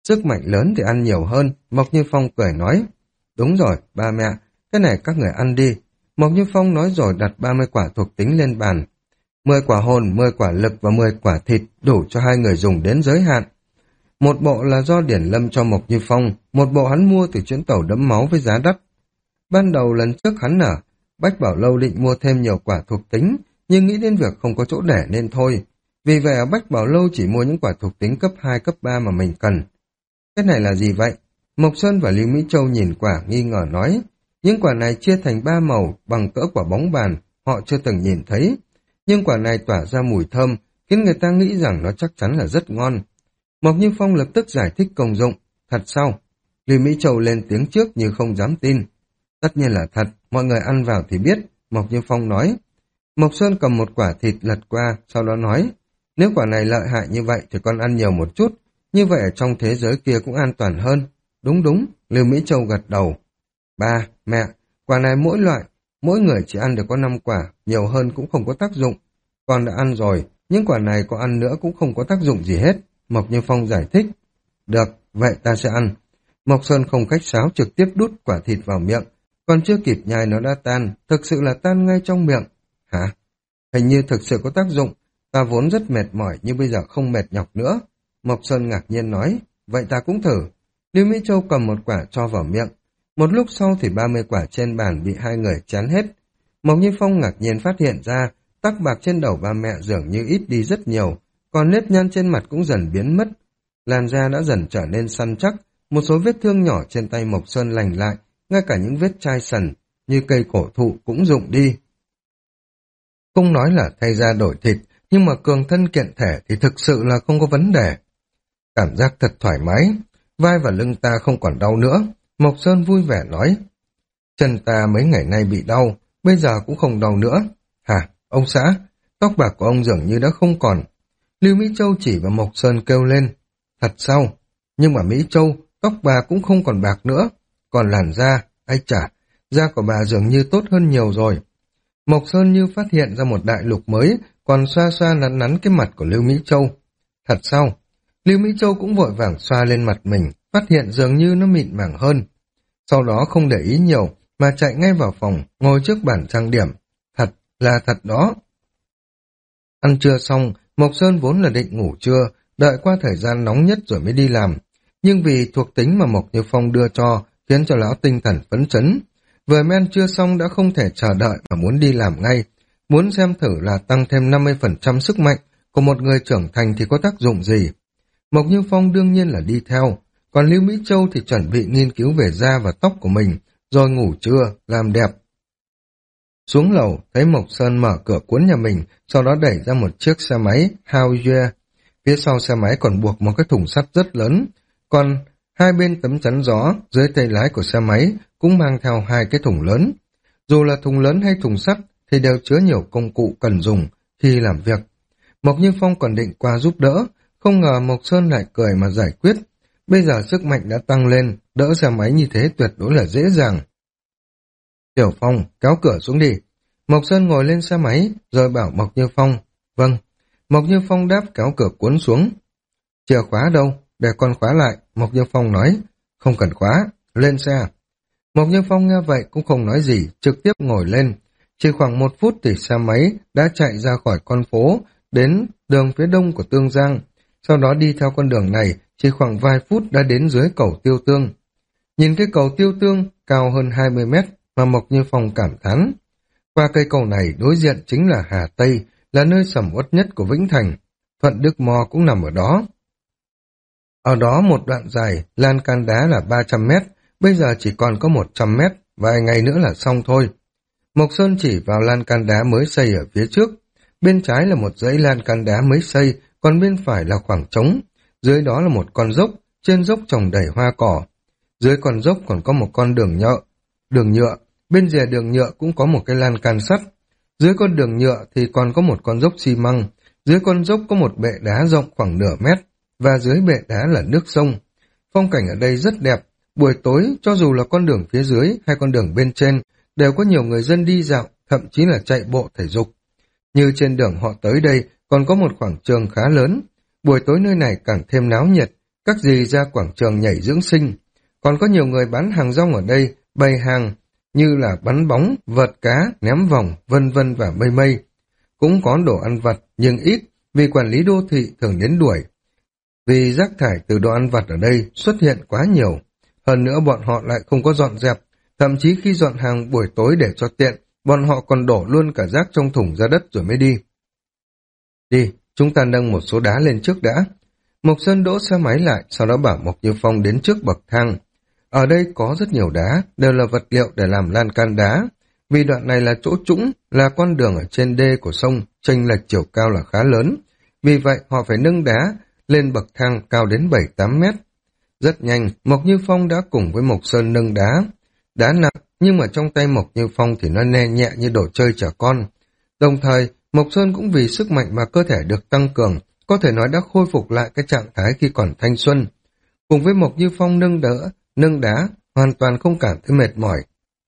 sức mạnh lớn thì ăn nhiều hơn, Mộc Như Phong cười nói. Đúng rồi, ba mẹ, cái này các người ăn đi. Mộc Như Phong nói rồi đặt ba mươi quả thuộc tính lên bàn. mười quả hồn, mười quả lực và mười quả thịt đủ cho hai người dùng đến giới hạn. Một bộ là do Điển Lâm cho Mộc Như Phong, một bộ hắn mua từ chuyến tàu đẫm máu với giá đắt. Ban đầu lần trước hắn ở Bách Bảo Lâu định mua thêm nhiều quả thuộc tính, nhưng nghĩ đến việc không có chỗ để nên thôi. Vì vậy ở Bách Bảo Lâu chỉ mua những quả thuộc tính cấp hai, cấp ba mà mình cần. Cái này là gì vậy? Mộc Sơn và Lưu Mỹ Châu nhìn quả nghi ngờ nói. Những quả này chia thành ba màu bằng cỡ quả bóng bàn, họ chưa từng nhìn thấy. Nhưng quả này tỏa ra mùi thơm, khiến người ta nghĩ rằng nó chắc chắn là rất ngon. Mộc Như Phong lập tức giải thích công dụng. Thật sao? Lưu Mỹ Châu lên tiếng trước như không dám tin. Tất nhiên là thật, mọi người ăn vào thì biết, Mộc Như Phong nói. Mộc Sơn cầm một quả thịt lật qua, sau đó nói, nếu quả này lợi hại như vậy thì con ăn nhiều một chút, như vậy ở trong thế giới kia cũng an toàn hơn. Đúng đúng, Lưu Mỹ Châu gật đầu. Ba, mẹ, quả này mỗi loại, mỗi người chỉ ăn được có năm quả, nhiều hơn cũng không có tác dụng. Con đã ăn rồi, những quả này có ăn nữa cũng không có tác dụng gì hết, Mộc Như Phong giải thích. Được, vậy ta sẽ ăn. Mộc Sơn không khách sáo trực tiếp đút quả thịt vào miệng, còn chưa kịp nhai nó đã tan, thực sự là tan ngay trong miệng. Hả? Hình như thực sự có tác dụng, ta vốn rất mệt mỏi nhưng bây giờ không mệt nhọc nữa. Mộc Sơn ngạc nhiên nói, vậy ta cũng thử. Lưu Mỹ Châu cầm một quả cho vào miệng. Một lúc sau thì ba mươi quả trên bàn bị hai người chán hết. Mộc Như Phong ngạc nhiên phát hiện ra, tóc bạc trên đầu ba mẹ dường như ít đi rất nhiều, còn nếp nhăn trên mặt cũng dần biến mất. Làn da đã dần trở nên săn chắc, một số vết thương nhỏ trên tay Mộc Sơn lành lại, ngay cả những vết chai sần, như cây cổ thụ cũng rụng đi. Không nói là thay da đổi thịt, nhưng mà cường thân kiện thể thì thực sự là không có vấn đề. Cảm giác thật thoải mái, vai và lưng ta không còn đau nữa, Mộc Sơn vui vẻ nói. Chân ta mấy ngày nay bị đau, bây giờ cũng không đau nữa. Hả, ông xã, tóc bạc của ông dường như đã không còn. Lưu Mỹ Châu chỉ vào Mộc Sơn kêu lên. Thật sao? Nhưng mà Mỹ Châu, tóc bà cũng không còn bạc nữa. Còn làn da, ai chả, da của bà dường như tốt hơn nhiều rồi. Mộc Sơn như phát hiện ra một đại lục mới, còn xoa xoa nắn nắn cái mặt của Lưu Mỹ Châu. Thật sao? Lưu Mỹ Châu cũng vội vàng xoa lên mặt mình, phát hiện dường như nó mịn màng hơn. Sau đó không để ý nhiều, mà chạy ngay vào phòng, ngồi trước bàn trang điểm. Thật, là thật đó. Ăn trưa xong, Mộc Sơn vốn là định ngủ trưa, đợi qua thời gian nóng nhất rồi mới đi làm. Nhưng vì thuộc tính mà Mộc Như Phong đưa cho, khiến cho lão tinh thần phấn chấn. Vừa men trưa xong đã không thể chờ đợi mà muốn đi làm ngay. Muốn xem thử là tăng thêm năm mươi phần trăm sức mạnh của một người trưởng thành thì có tác dụng gì. Mộc Như Phong đương nhiên là đi theo, còn Lưu Mỹ Châu thì chuẩn bị nghiên cứu về da và tóc của mình, rồi ngủ trưa, làm đẹp. Xuống lầu, thấy Mộc Sơn mở cửa cuốn nhà mình, sau đó đẩy ra một chiếc xe máy Howyer. Phía sau xe máy còn buộc một cái thùng sắt rất lớn, còn hai bên tấm chắn gió, dưới tay lái của xe máy cũng mang theo hai cái thùng lớn. Dù là thùng lớn hay thùng sắt thì đều chứa nhiều công cụ cần dùng khi làm việc. Mộc Như Phong còn định qua giúp đỡ, không ngờ Mộc Sơn lại cười mà giải quyết. Bây giờ sức mạnh đã tăng lên, đỡ xe máy như thế tuyệt đối là dễ dàng. Tiểu Phong, kéo cửa xuống đi. Mộc Sơn ngồi lên xe máy, rồi bảo Mộc Như Phong. Vâng. Mộc Như Phong đáp kéo cửa cuốn xuống. Chìa khóa đâu? Để con khóa lại, Mộc Như Phong nói. Không cần khóa, lên xe. Mộc Như Phong nghe vậy cũng không nói gì, trực tiếp ngồi lên. Chỉ khoảng một phút thì xe máy đã chạy ra khỏi con phố, đến đường phía đông của Tương Giang. Sau đó đi theo con đường này, chỉ khoảng vài phút đã đến dưới cầu Tiêu Tương. Nhìn cái cầu Tiêu Tương cao hơn hai mươi mét mà Mộc Như Phong cảm thán. Qua cây cầu này đối diện chính là Hà Tây, là nơi sầm uất nhất của Vĩnh Thành. Thuận Đức Mò cũng nằm ở đó. Ở đó một đoạn dài, lan can đá là ba trăm mét, bây giờ chỉ còn có một trăm mét, vài ngày nữa là xong thôi. Mộc Sơn chỉ vào lan can đá mới xây ở phía trước. Bên trái là một dãy lan can đá mới xây, còn bên phải là khoảng trống. Dưới đó là một con dốc, trên dốc trồng đầy hoa cỏ. Dưới con dốc còn có một con đường nhựa, đường nhựa, bên rìa đường nhựa cũng có một cái lan can sắt. Dưới con đường nhựa thì còn có một con dốc xi măng, dưới con dốc có một bệ đá rộng khoảng nửa mét, và dưới bệ đá là nước sông. Phong cảnh ở đây rất đẹp, buổi tối cho dù là con đường phía dưới hay con đường bên trên, đều có nhiều người dân đi dạo, thậm chí là chạy bộ thể dục. Như trên đường họ tới đây còn có một khoảng trường khá lớn, buổi tối nơi này càng thêm náo nhiệt, các dì ra quảng trường nhảy dưỡng sinh. Còn có nhiều người bán hàng rong ở đây, bày hàng như là bắn bóng, vợt cá, ném vòng, vân vân và mây mây. Cũng có đồ ăn vặt, nhưng ít, vì quản lý đô thị thường đến đuổi. Vì rác thải từ đồ ăn vặt ở đây xuất hiện quá nhiều. Hơn nữa bọn họ lại không có dọn dẹp, thậm chí khi dọn hàng buổi tối để cho tiện, bọn họ còn đổ luôn cả rác trong thùng ra đất rồi mới đi. Đi, chúng ta nâng một số đá lên trước đã. Mộc Sơn đỗ xe máy lại, sau đó bảo Mộc Như Phong đến trước bậc thang. Ở đây có rất nhiều đá, đều là vật liệu để làm lan can đá. Vì đoạn này là chỗ trũng, là con đường ở trên đê của sông, chênh lệch chiều cao là khá lớn. Vì vậy họ phải nâng đá lên bậc thang cao đến bảy tám mét. Rất nhanh, Mộc Như Phong đã cùng với Mộc Sơn nâng đá. Đá nặng, nhưng mà trong tay Mộc Như Phong thì nó nhẹ nhẹ như đồ chơi trẻ con. Đồng thời, Mộc Sơn cũng vì sức mạnh mà cơ thể được tăng cường, có thể nói đã khôi phục lại cái trạng thái khi còn thanh xuân. Cùng với Mộc Như Phong nâng đỡ, nâng đá, hoàn toàn không cảm thấy mệt mỏi.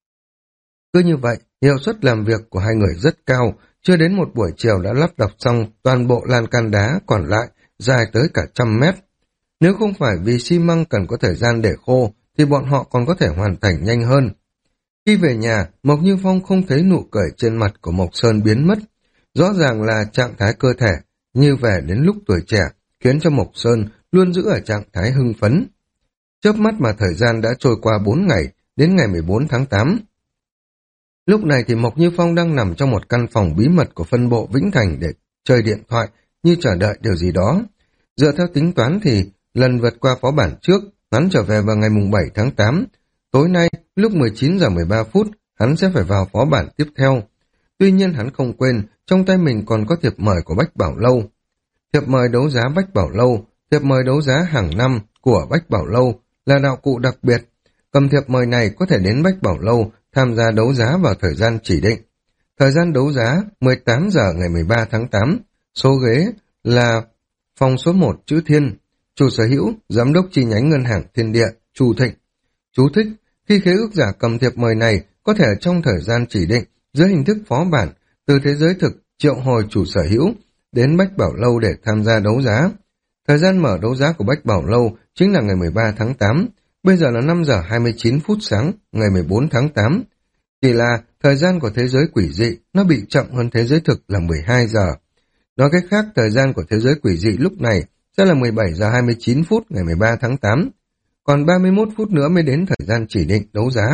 Cứ như vậy, hiệu suất làm việc của hai người rất cao, chưa đến một buổi chiều đã lắp đặt xong toàn bộ lan can đá còn lại, dài tới cả trăm mét. Nếu không phải vì xi măng cần có thời gian để khô, thì bọn họ còn có thể hoàn thành nhanh hơn. Khi về nhà, Mộc Như Phong không thấy nụ cười trên mặt của Mộc Sơn biến mất. Rõ ràng là trạng thái cơ thể, như về đến lúc tuổi trẻ, khiến cho Mộc Sơn luôn giữ ở trạng thái hưng phấn. Chớp mắt mà thời gian đã trôi qua bốn ngày, đến ngày mười bốn tháng tám. Lúc này thì Mộc Như Phong đang nằm trong một căn phòng bí mật của phân bộ Vĩnh Thành để chơi điện thoại, như chờ đợi điều gì đó. Dựa theo tính toán thì lần vượt qua phó bản trước, hắn trở về vào ngày mùng bảy tháng tám. Tối nay, lúc mười chín giờ mười ba phút, hắn sẽ phải vào phó bản tiếp theo. Tuy nhiên hắn không quên, trong tay mình còn có thiệp mời của Bách Bảo Lâu. Thiệp mời đấu giá Bách Bảo Lâu, thiệp mời đấu giá hàng năm của Bách Bảo Lâu là đạo cụ đặc biệt. Cầm thiệp mời này có thể đến Bách Bảo Lâu tham gia đấu giá vào thời gian chỉ định. Thời gian đấu giá mười tám giờ ngày mười ba tháng tám, số ghế là phòng số một chữ Thiên, chủ sở hữu, giám đốc chi nhánh ngân hàng Thiên Địa, Chu Thịnh. Chú thích, khi khế ước giả cầm thiệp mời này có thể trong thời gian chỉ định, dưới hình thức phó bản, từ thế giới thực triệu hồi chủ sở hữu đến Bách Bảo Lâu để tham gia đấu giá. Thời gian mở đấu giá của Bách Bảo Lâu chính là ngày mười ba tháng tám, bây giờ là năm giờ hai mươi chín phút sáng, ngày mười bốn tháng tám. Chỉ là thời gian của thế giới quỷ dị nó bị chậm hơn thế giới thực là mười hai giờ. Nói cách khác, thời gian của thế giới quỷ dị lúc này sẽ là mười bảy giờ hai mươi chín phút ngày mười ba tháng tám, còn ba mươi mốt phút nữa mới đến thời gian chỉ định đấu giá.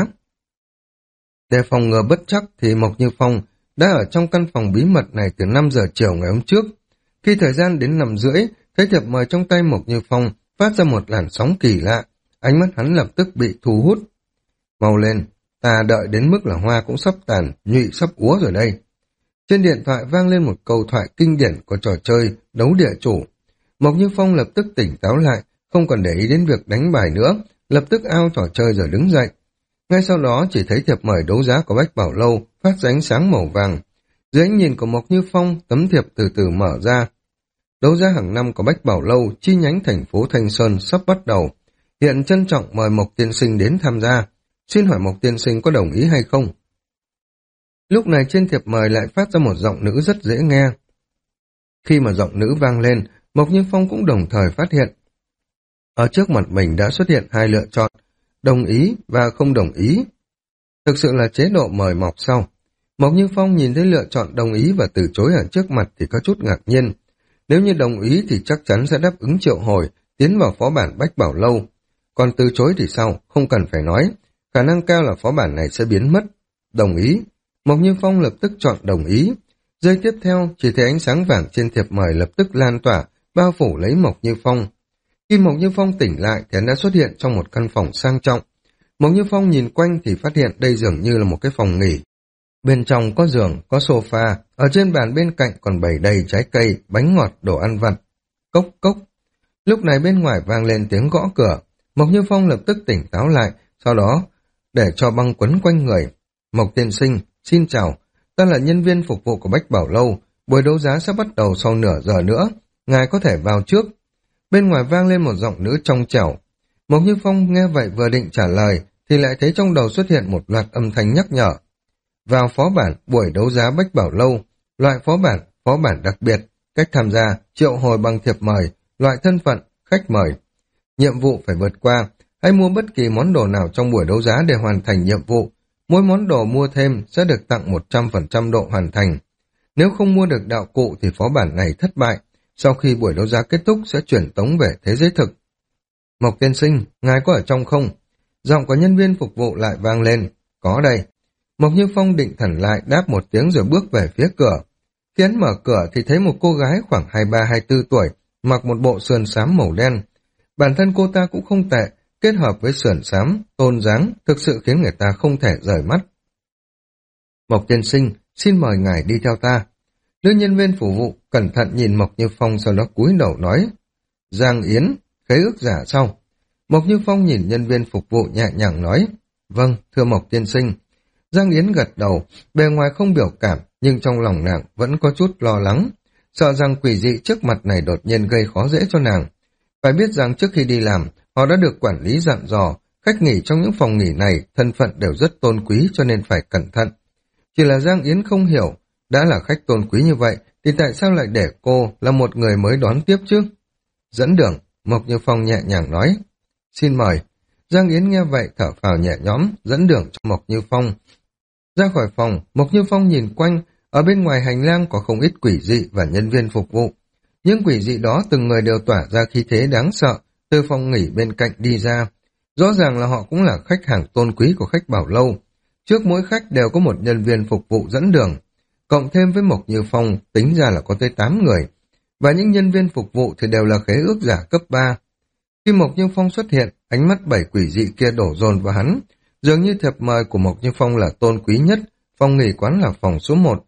Để phòng ngừa bất chắc thì Mộc Như Phong đã ở trong căn phòng bí mật này từ năm giờ chiều ngày hôm trước. Khi thời gian đến năm rưỡi, thấy thiệp mời trong tay Mộc Như Phong phát ra một làn sóng kỳ lạ, ánh mắt hắn lập tức bị thu hút. Mau lên, ta đợi đến mức là hoa cũng sắp tàn, nhụy sắp úa rồi đây. Trên điện thoại vang lên một câu thoại kinh điển của trò chơi đấu địa chủ. Mộc Như Phong lập tức tỉnh táo lại, không còn để ý đến việc đánh bài nữa, lập tức ao trò chơi rồi đứng dậy. Ngay sau đó chỉ thấy thiệp mời đấu giá của Bách Bảo Lâu phát ra ánh sáng màu vàng. Dưới ánh nhìn của Mộc Như Phong, tấm thiệp từ từ mở ra. Đấu giá hàng năm của Bách Bảo Lâu chi nhánh thành phố Thanh Sơn sắp bắt đầu. Hiện trân trọng mời Mộc tiên sinh đến tham gia. Xin hỏi Mộc tiên sinh có đồng ý hay không? Lúc này trên thiệp mời lại phát ra một giọng nữ rất dễ nghe. Khi mà giọng nữ vang lên, Mộc Như Phong cũng đồng thời phát hiện. Ở trước mặt mình đã xuất hiện hai lựa chọn, đồng ý và không đồng ý. Thực sự là chế độ mời mọc sau. Mộc Như Phong nhìn thấy lựa chọn đồng ý và từ chối ở trước mặt thì có chút ngạc nhiên. Nếu như đồng ý thì chắc chắn sẽ đáp ứng triệu hồi, tiến vào phó bản Bách Bảo Lâu. Còn từ chối thì sao, không cần phải nói. Khả năng cao là phó bản này sẽ biến mất. Đồng ý. Mộc Như Phong lập tức chọn đồng ý. Giây tiếp theo, chỉ thấy ánh sáng vàng trên thiệp mời lập tức lan tỏa, bao phủ lấy Mộc Như Phong. Khi Mộc Như Phong tỉnh lại thì hắn đã xuất hiện trong một căn phòng sang trọng. Mộc Như Phong nhìn quanh thì phát hiện đây dường như là một cái phòng nghỉ. Bên trong có giường, có sofa, ở trên bàn bên cạnh còn bày đầy trái cây, bánh ngọt, đồ ăn vặt. Cốc cốc. Lúc này bên ngoài vang lên tiếng gõ cửa. Mộc Như Phong lập tức tỉnh táo lại, sau đó để cho băng quấn quanh người. Mộc tiên sinh, xin chào, ta là nhân viên phục vụ của Bách Bảo Lâu, buổi đấu giá sắp bắt đầu sau nửa giờ nữa, ngài có thể vào trước. Bên ngoài vang lên một giọng nữ trong trẻo. Mộc Như Phong nghe vậy vừa định trả lời, thì lại thấy trong đầu xuất hiện một loạt âm thanh nhắc nhở. Vào phó bản, buổi đấu giá Bách Bảo Lâu, loại phó bản, phó bản đặc biệt, cách tham gia, triệu hồi bằng thiệp mời, loại thân phận, khách mời. nhiệm vụ phải vượt qua, hãy mua bất kỳ món đồ nào trong buổi đấu giá để hoàn thành nhiệm vụ. Mỗi món đồ mua thêm sẽ được tặng một trăm phần trăm độ hoàn thành. Nếu không mua được đạo cụ thì phó bản này thất bại. Sau khi buổi đấu giá kết thúc sẽ chuyển tống về thế giới thực. Mộc tiên sinh, ngài có ở trong không? Giọng của nhân viên phục vụ lại vang lên. Có đây. Mộc Như Phong định thần lại đáp một tiếng rồi bước về phía cửa. Khi hắn mở cửa thì thấy một cô gái khoảng hai mươi ba hai mươi tư tuổi, mặc một bộ sườn xám màu đen. Bản thân cô ta cũng không tệ, kết hợp với sườn xám, tôn dáng, thực sự khiến người ta không thể rời mắt. Mộc tiên sinh, xin mời ngài đi theo ta. Nữ nhân viên phục vụ cẩn thận nhìn Mộc Như Phong, sau đó cúi đầu nói. Giang Yến, khế ước giả sau. Mộc Như Phong nhìn nhân viên phục vụ nhẹ nhàng nói. Vâng, thưa Mộc tiên sinh. Giang Yến gật đầu, bề ngoài không biểu cảm, nhưng trong lòng nàng vẫn có chút lo lắng, sợ rằng quỷ dị trước mặt này đột nhiên gây khó dễ cho nàng. Phải biết rằng trước khi đi làm, họ đã được quản lý dặn dò, khách nghỉ trong những phòng nghỉ này thân phận đều rất tôn quý cho nên phải cẩn thận. Chỉ là Giang Yến không hiểu, đã là khách tôn quý như vậy thì tại sao lại để cô là một người mới đón tiếp chứ? Dẫn đường, Mộc Như Phong nhẹ nhàng nói. Xin mời. Giang Yến nghe vậy thở phào nhẹ nhõm, dẫn đường cho Mộc Như Phong. Ra khỏi phòng, Mộc Như Phong nhìn quanh, ở bên ngoài hành lang có không ít quỷ dị và nhân viên phục vụ. Những quỷ dị đó từng người đều tỏa ra khí thế đáng sợ, từ phòng nghỉ bên cạnh đi ra. Rõ ràng là họ cũng là khách hàng tôn quý của khách Bảo Lâu. Trước mỗi khách đều có một nhân viên phục vụ dẫn đường. Cộng thêm với Mộc Như Phong, tính ra là có tới tám người. Và những nhân viên phục vụ thì đều là khế ước giả cấp ba. Khi Mộc Như Phong xuất hiện, ánh mắt bảy quỷ dị kia đổ dồn vào hắn. Dường như thiệp mời của Mộc Như Phong là tôn quý nhất, phòng nghỉ quán là phòng số một.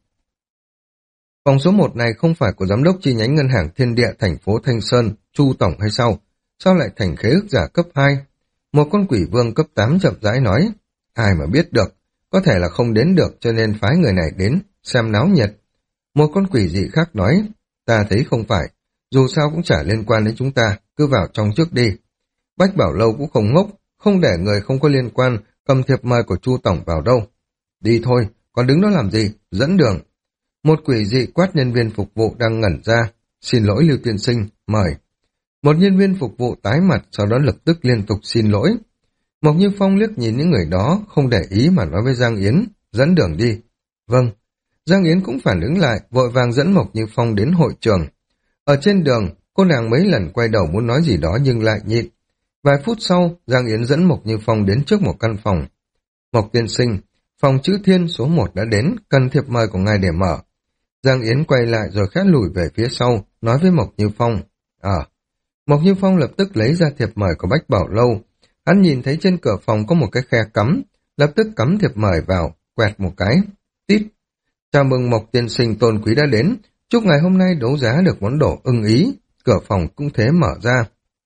Phòng số một này không phải của giám đốc chi nhánh ngân hàng Thiên Địa thành phố Thanh Sơn, Chu Tổng hay sao? Sao lại thành khế ước giả cấp hai? Một con quỷ vương cấp tám chậm rãi nói. Ai mà biết được, có thể là không đến được cho nên phái người này đến, xem náo nhiệt. Một con quỷ dị khác nói, ta thấy không phải, dù sao cũng chả liên quan đến chúng ta, cứ vào trong trước đi. Bách Bảo Lâu cũng không ngốc, không để người không có liên quan cầm thiệp mời của Chu Tổng vào đâu. Đi thôi, còn đứng đó làm gì, dẫn đường. Một quỷ dị quát nhân viên phục vụ đang ngẩn ra. Xin lỗi Lưu tiên sinh, mời. Một nhân viên phục vụ tái mặt, sau đó lập tức liên tục xin lỗi. Mộc Như Phong liếc nhìn những người đó, không để ý mà nói với Giang Yến, dẫn đường đi. Vâng. Giang Yến cũng phản ứng lại, vội vàng dẫn Mộc Như Phong đến hội trường. Ở trên đường, cô nàng mấy lần quay đầu muốn nói gì đó nhưng lại nhịn. Vài phút sau, Giang Yến dẫn Mộc Như Phong đến trước một căn phòng. Mộc tiên sinh, phòng chữ Thiên số một đã đến, cần thiệp mời của ngài để mở. Giang Yến quay lại rồi khẽ lùi về phía sau, nói với Mộc Như Phong. À, Mộc Như Phong lập tức lấy ra thiệp mời của Bách Bảo Lâu. Hắn nhìn thấy trên cửa phòng có một cái khe cắm, lập tức cắm thiệp mời vào, quẹt một cái. Tít. Chào mừng Mộc tiên sinh tôn quý đã đến, chúc ngày hôm nay đấu giá được món đồ ưng ý. Cửa phòng cũng thế mở ra.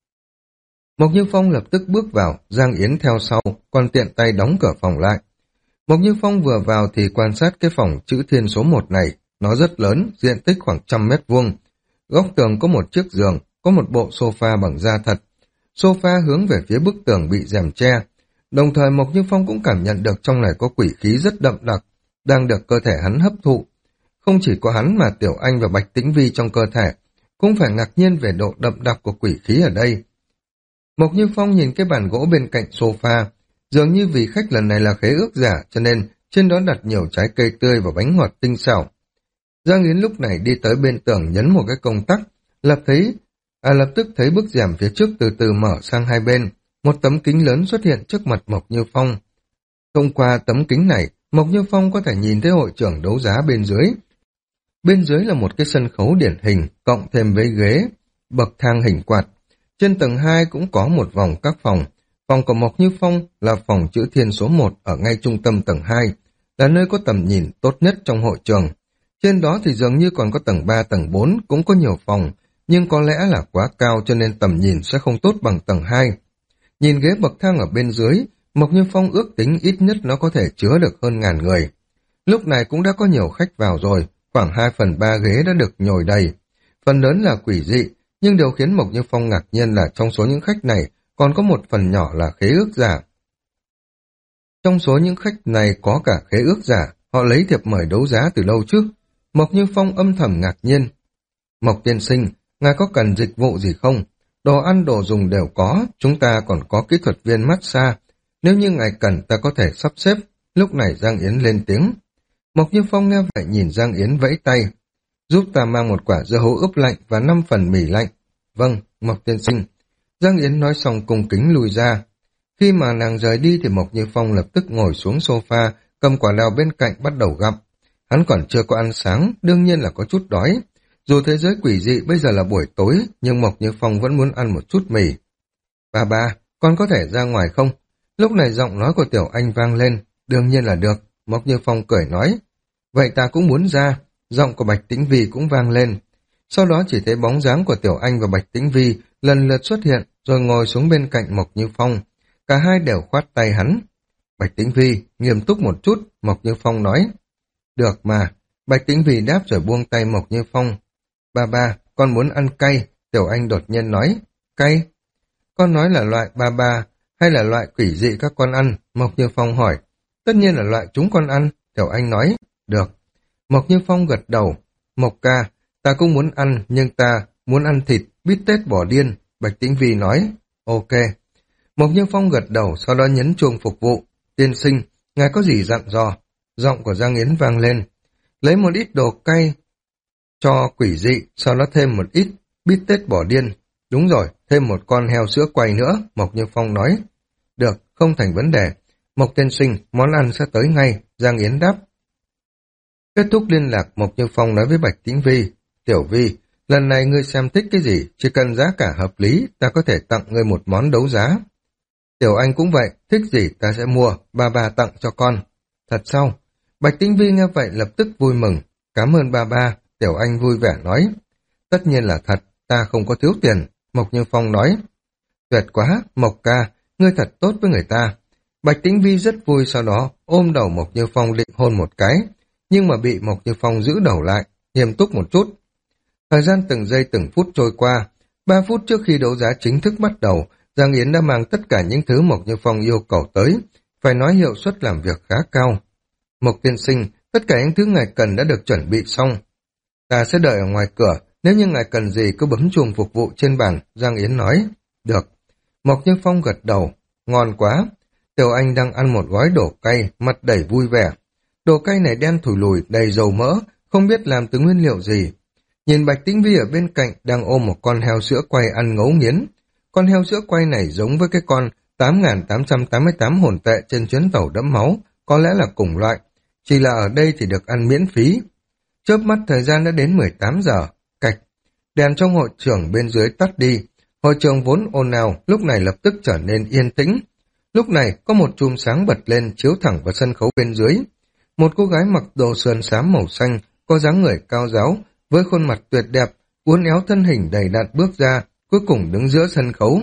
Mộc Như Phong lập tức bước vào, Giang Yến theo sau, còn tiện tay đóng cửa phòng lại. Mộc Như Phong vừa vào thì quan sát cái phòng chữ Thiên số một này, nó rất lớn, diện tích khoảng trăm mét vuông. Góc tường có một chiếc giường, có một bộ sofa bằng da thật. Sofa hướng về phía bức tường bị rèm che. Đồng thời Mộc Như Phong cũng cảm nhận được trong này có quỷ khí rất đậm đặc, đang được cơ thể hắn hấp thụ. Không chỉ có hắn mà Tiểu Anh và Bạch Tĩnh Vi trong cơ thể, cũng phải ngạc nhiên về độ đậm đặc của quỷ khí ở đây. Mộc Như Phong nhìn cái bàn gỗ bên cạnh sofa, dường như vì khách lần này là khế ước giả cho nên trên đó đặt nhiều trái cây tươi và bánh ngọt tinh xảo. Giang Yến lúc này đi tới bên tường nhấn một cái công tắc, lập thấy, à lập tức thấy bức rèm phía trước từ từ mở sang hai bên, một tấm kính lớn xuất hiện trước mặt Mộc Như Phong. Thông qua tấm kính này, Mộc Như Phong có thể nhìn thấy hội trường đấu giá bên dưới. Bên dưới là một cái sân khấu điển hình, cộng thêm với ghế, bậc thang hình quạt. Trên tầng hai cũng có một vòng các phòng. Phòng của Mộc Như Phong là phòng chữ Thiên số một ở ngay trung tâm tầng hai, là nơi có tầm nhìn tốt nhất trong hội trường. Trên đó thì dường như còn có tầng ba, tầng bốn, cũng có nhiều phòng, nhưng có lẽ là quá cao cho nên tầm nhìn sẽ không tốt bằng tầng hai. Nhìn ghế bậc thang ở bên dưới, Mộc Như Phong ước tính ít nhất nó có thể chứa được hơn ngàn người. Lúc này cũng đã có nhiều khách vào rồi, khoảng hai phần ba ghế đã được nhồi đầy. Phần lớn là quỷ dị, nhưng điều khiến Mộc Như Phong ngạc nhiên là trong số những khách này còn có một phần nhỏ là khế ước giả. Trong số những khách này có cả khế ước giả, họ lấy thiệp mời đấu giá từ lâu trước. Mộc Như Phong âm thầm ngạc nhiên. Mộc tiên sinh, ngài có cần dịch vụ gì không? Đồ ăn đồ dùng đều có, chúng ta còn có kỹ thuật viên massage. Nếu như ngài cần ta có thể sắp xếp. Lúc này Giang Yến lên tiếng. Mộc Như Phong nghe vậy nhìn Giang Yến vẫy tay. Giúp ta mang một quả dưa hấu ướp lạnh và năm phần mì lạnh. Vâng, Mộc tiên sinh. Giang Yến nói xong cung kính lùi ra. Khi mà nàng rời đi thì Mộc Như Phong lập tức ngồi xuống sofa, cầm quả đào bên cạnh bắt đầu gặm. Hắn còn chưa có ăn sáng, đương nhiên là có chút đói. Dù thế giới quỷ dị bây giờ là buổi tối, nhưng Mộc Như Phong vẫn muốn ăn một chút mì. Ba ba, con có thể ra ngoài không? Lúc này giọng nói của Tiểu Anh vang lên. Đương nhiên là được, Mộc Như Phong cười nói. Vậy ta cũng muốn ra. Giọng của Bạch Tĩnh Vi cũng vang lên. Sau đó chỉ thấy bóng dáng của Tiểu Anh và Bạch Tĩnh Vi lần lượt xuất hiện, rồi ngồi xuống bên cạnh Mộc Như Phong. Cả hai đều khoát tay hắn. Bạch Tĩnh Vi nghiêm túc một chút, Mộc Như Phong nói. Được mà. Bạch Tĩnh Vi đáp rồi buông tay Mộc Như Phong. Ba ba, con muốn ăn cay. Tiểu Anh đột nhiên nói. Cay? Con nói là loại ba ba hay là loại quỷ dị các con ăn? Mộc Như Phong hỏi. Tất nhiên là loại chúng con ăn. Tiểu Anh nói. Được. Mộc Như Phong gật đầu. Mộc ca, ta cũng muốn ăn, nhưng ta muốn ăn thịt, bít tết bò điên. Bạch Tĩnh Vi nói. Ok. Mộc Như Phong gật đầu, sau đó nhấn chuông phục vụ. Tiên sinh, ngài có gì dặn dò? Giọng của Giang Yến vang lên. Lấy một ít đồ cay cho quỷ dị, sau đó thêm một ít bít tết bò điên. Đúng rồi, thêm một con heo sữa quay nữa, Mộc Như Phong nói. Được, không thành vấn đề. Mộc tiên sinh, món ăn sẽ tới ngay, Giang Yến đáp. Kết thúc liên lạc, Mộc Như Phong nói với Bạch Tĩnh Vi. Tiểu Vi, lần này ngươi xem thích cái gì, chỉ cần giá cả hợp lý, ta có thể tặng ngươi một món đấu giá. Tiểu Anh cũng vậy, thích gì ta sẽ mua, ba ba tặng cho con. Thật sao? Bạch Tĩnh Vi nghe vậy lập tức vui mừng. Cảm ơn ba ba, Tiểu Anh vui vẻ nói. Tất nhiên là thật, ta không có thiếu tiền, Mộc Như Phong nói. Tuyệt quá, Mộc ca, ngươi thật tốt với người ta. Bạch Tĩnh Vi rất vui, sau đó ôm đầu Mộc Như Phong định hôn một cái, nhưng mà bị Mộc Như Phong giữ đầu lại, nghiêm túc một chút. Thời gian từng giây từng phút trôi qua, ba phút trước khi đấu giá chính thức bắt đầu, Giang Yến đã mang tất cả những thứ Mộc Như Phong yêu cầu tới, phải nói hiệu suất làm việc khá cao. Mộc tiên sinh, tất cả những thứ ngài cần đã được chuẩn bị xong. Ta sẽ đợi ở ngoài cửa, nếu như ngài cần gì cứ bấm chuông phục vụ trên bàn, Giang Yến nói. Được. Mộc Như Phong gật đầu. Ngon quá. Tiểu Anh đang ăn một gói đổ cay, mặt đầy vui vẻ. Đồ cay này đen thủi lùi, đầy dầu mỡ, không biết làm từ nguyên liệu gì. Nhìn Bạch Tĩnh Vi ở bên cạnh đang ôm một con heo sữa quay ăn ngấu nghiến. Con heo sữa quay này giống với cái con tám nghìn tám trăm tám mươi tám hồn tệ trên chuyến tàu đẫm máu, có lẽ là cùng loại, chỉ là ở đây thì được ăn miễn phí. Chớp mắt thời gian đã đến mười tám giờ, cạch. Đèn trong hội trường bên dưới tắt đi. Hội trường vốn ồn ào, lúc này lập tức trở nên yên tĩnh. Lúc này có một chùm sáng bật lên chiếu thẳng vào sân khấu bên dưới. Một cô gái mặc đồ sườn xám màu xanh, có dáng người cao ráo, với khuôn mặt tuyệt đẹp, uốn éo thân hình đầy đặn bước ra, cuối cùng đứng giữa sân khấu.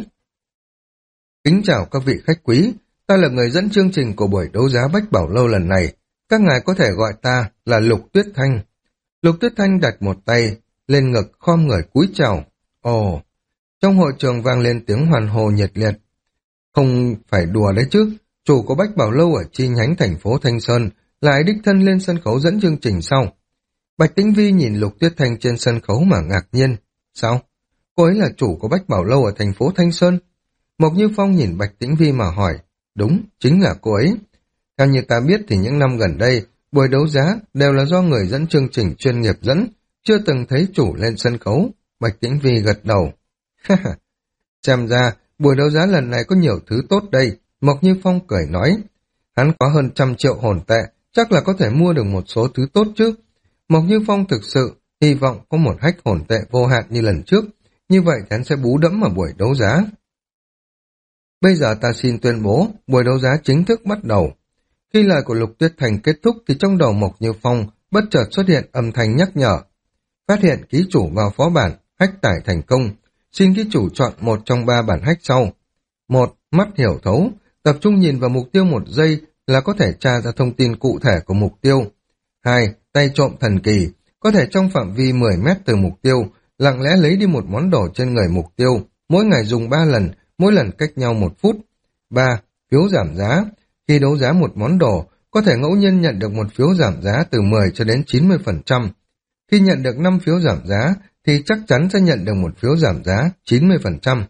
Kính chào các vị khách quý, ta là người dẫn chương trình của buổi đấu giá Bách Bảo Lâu lần này. Các ngài có thể gọi ta là Lục Tuyết Thanh. Lục Tuyết Thanh đặt một tay lên ngực, khom người cúi chào. Ồ, trong hội trường vang lên tiếng hoàn hô nhiệt liệt. Không phải đùa đấy chứ, chủ của Bách Bảo Lâu ở chi nhánh thành phố Thanh Sơn lại đích thân lên sân khấu dẫn chương trình sau. Bạch Tĩnh Vi nhìn Lục Tuyết Thanh trên sân khấu mà ngạc nhiên. Sao? Cô ấy là chủ của Bách Bảo Lâu ở thành phố Thanh Sơn. Mộc Như Phong nhìn Bạch Tĩnh Vi mà hỏi. Đúng, chính là cô ấy. Theo như ta biết thì những năm gần đây, buổi đấu giá đều là do người dẫn chương trình chuyên nghiệp dẫn, chưa từng thấy chủ lên sân khấu. Bạch Tĩnh Vi gật đầu. Xem ra, buổi đấu giá lần này có nhiều thứ tốt đây. Mộc Như Phong cười nói. Hắn có hơn trăm triệu hồn tệ, chắc là có thể mua được một số thứ tốt chứ. Mộc Như Phong thực sự hy vọng có một hách hồn tệ vô hạn như lần trước, như vậy thì hắn sẽ bú đẫm ở buổi đấu giá. Bây giờ ta xin tuyên bố, buổi đấu giá chính thức bắt đầu. Khi lời của Lục Tuyết Thành kết thúc thì trong đầu Mộc Như Phong bất chợt xuất hiện âm thanh nhắc nhở. Phát hiện ký chủ vào phó bản, hách tải thành công. Xin ký chủ chọn một trong ba bản hách sau. Một, mắt hiểu thấu. Tập trung nhìn vào mục tiêu một giây là có thể tra ra thông tin cụ thể của mục tiêu. Hai, tay trộm thần kỳ. Có thể trong phạm vi mười mét từ mục tiêu, lặng lẽ lấy đi một món đồ trên người mục tiêu. Mỗi ngày dùng ba lần, mỗi lần cách nhau một phút. Ba, phiếu giảm giá. Khi đấu giá một món đồ, có thể ngẫu nhiên nhận được một phiếu giảm giá từ mười cho đến chín mươi phần trăm. Khi nhận được năm phiếu giảm giá, thì chắc chắn sẽ nhận được một phiếu giảm giá chín mươi phần trăm.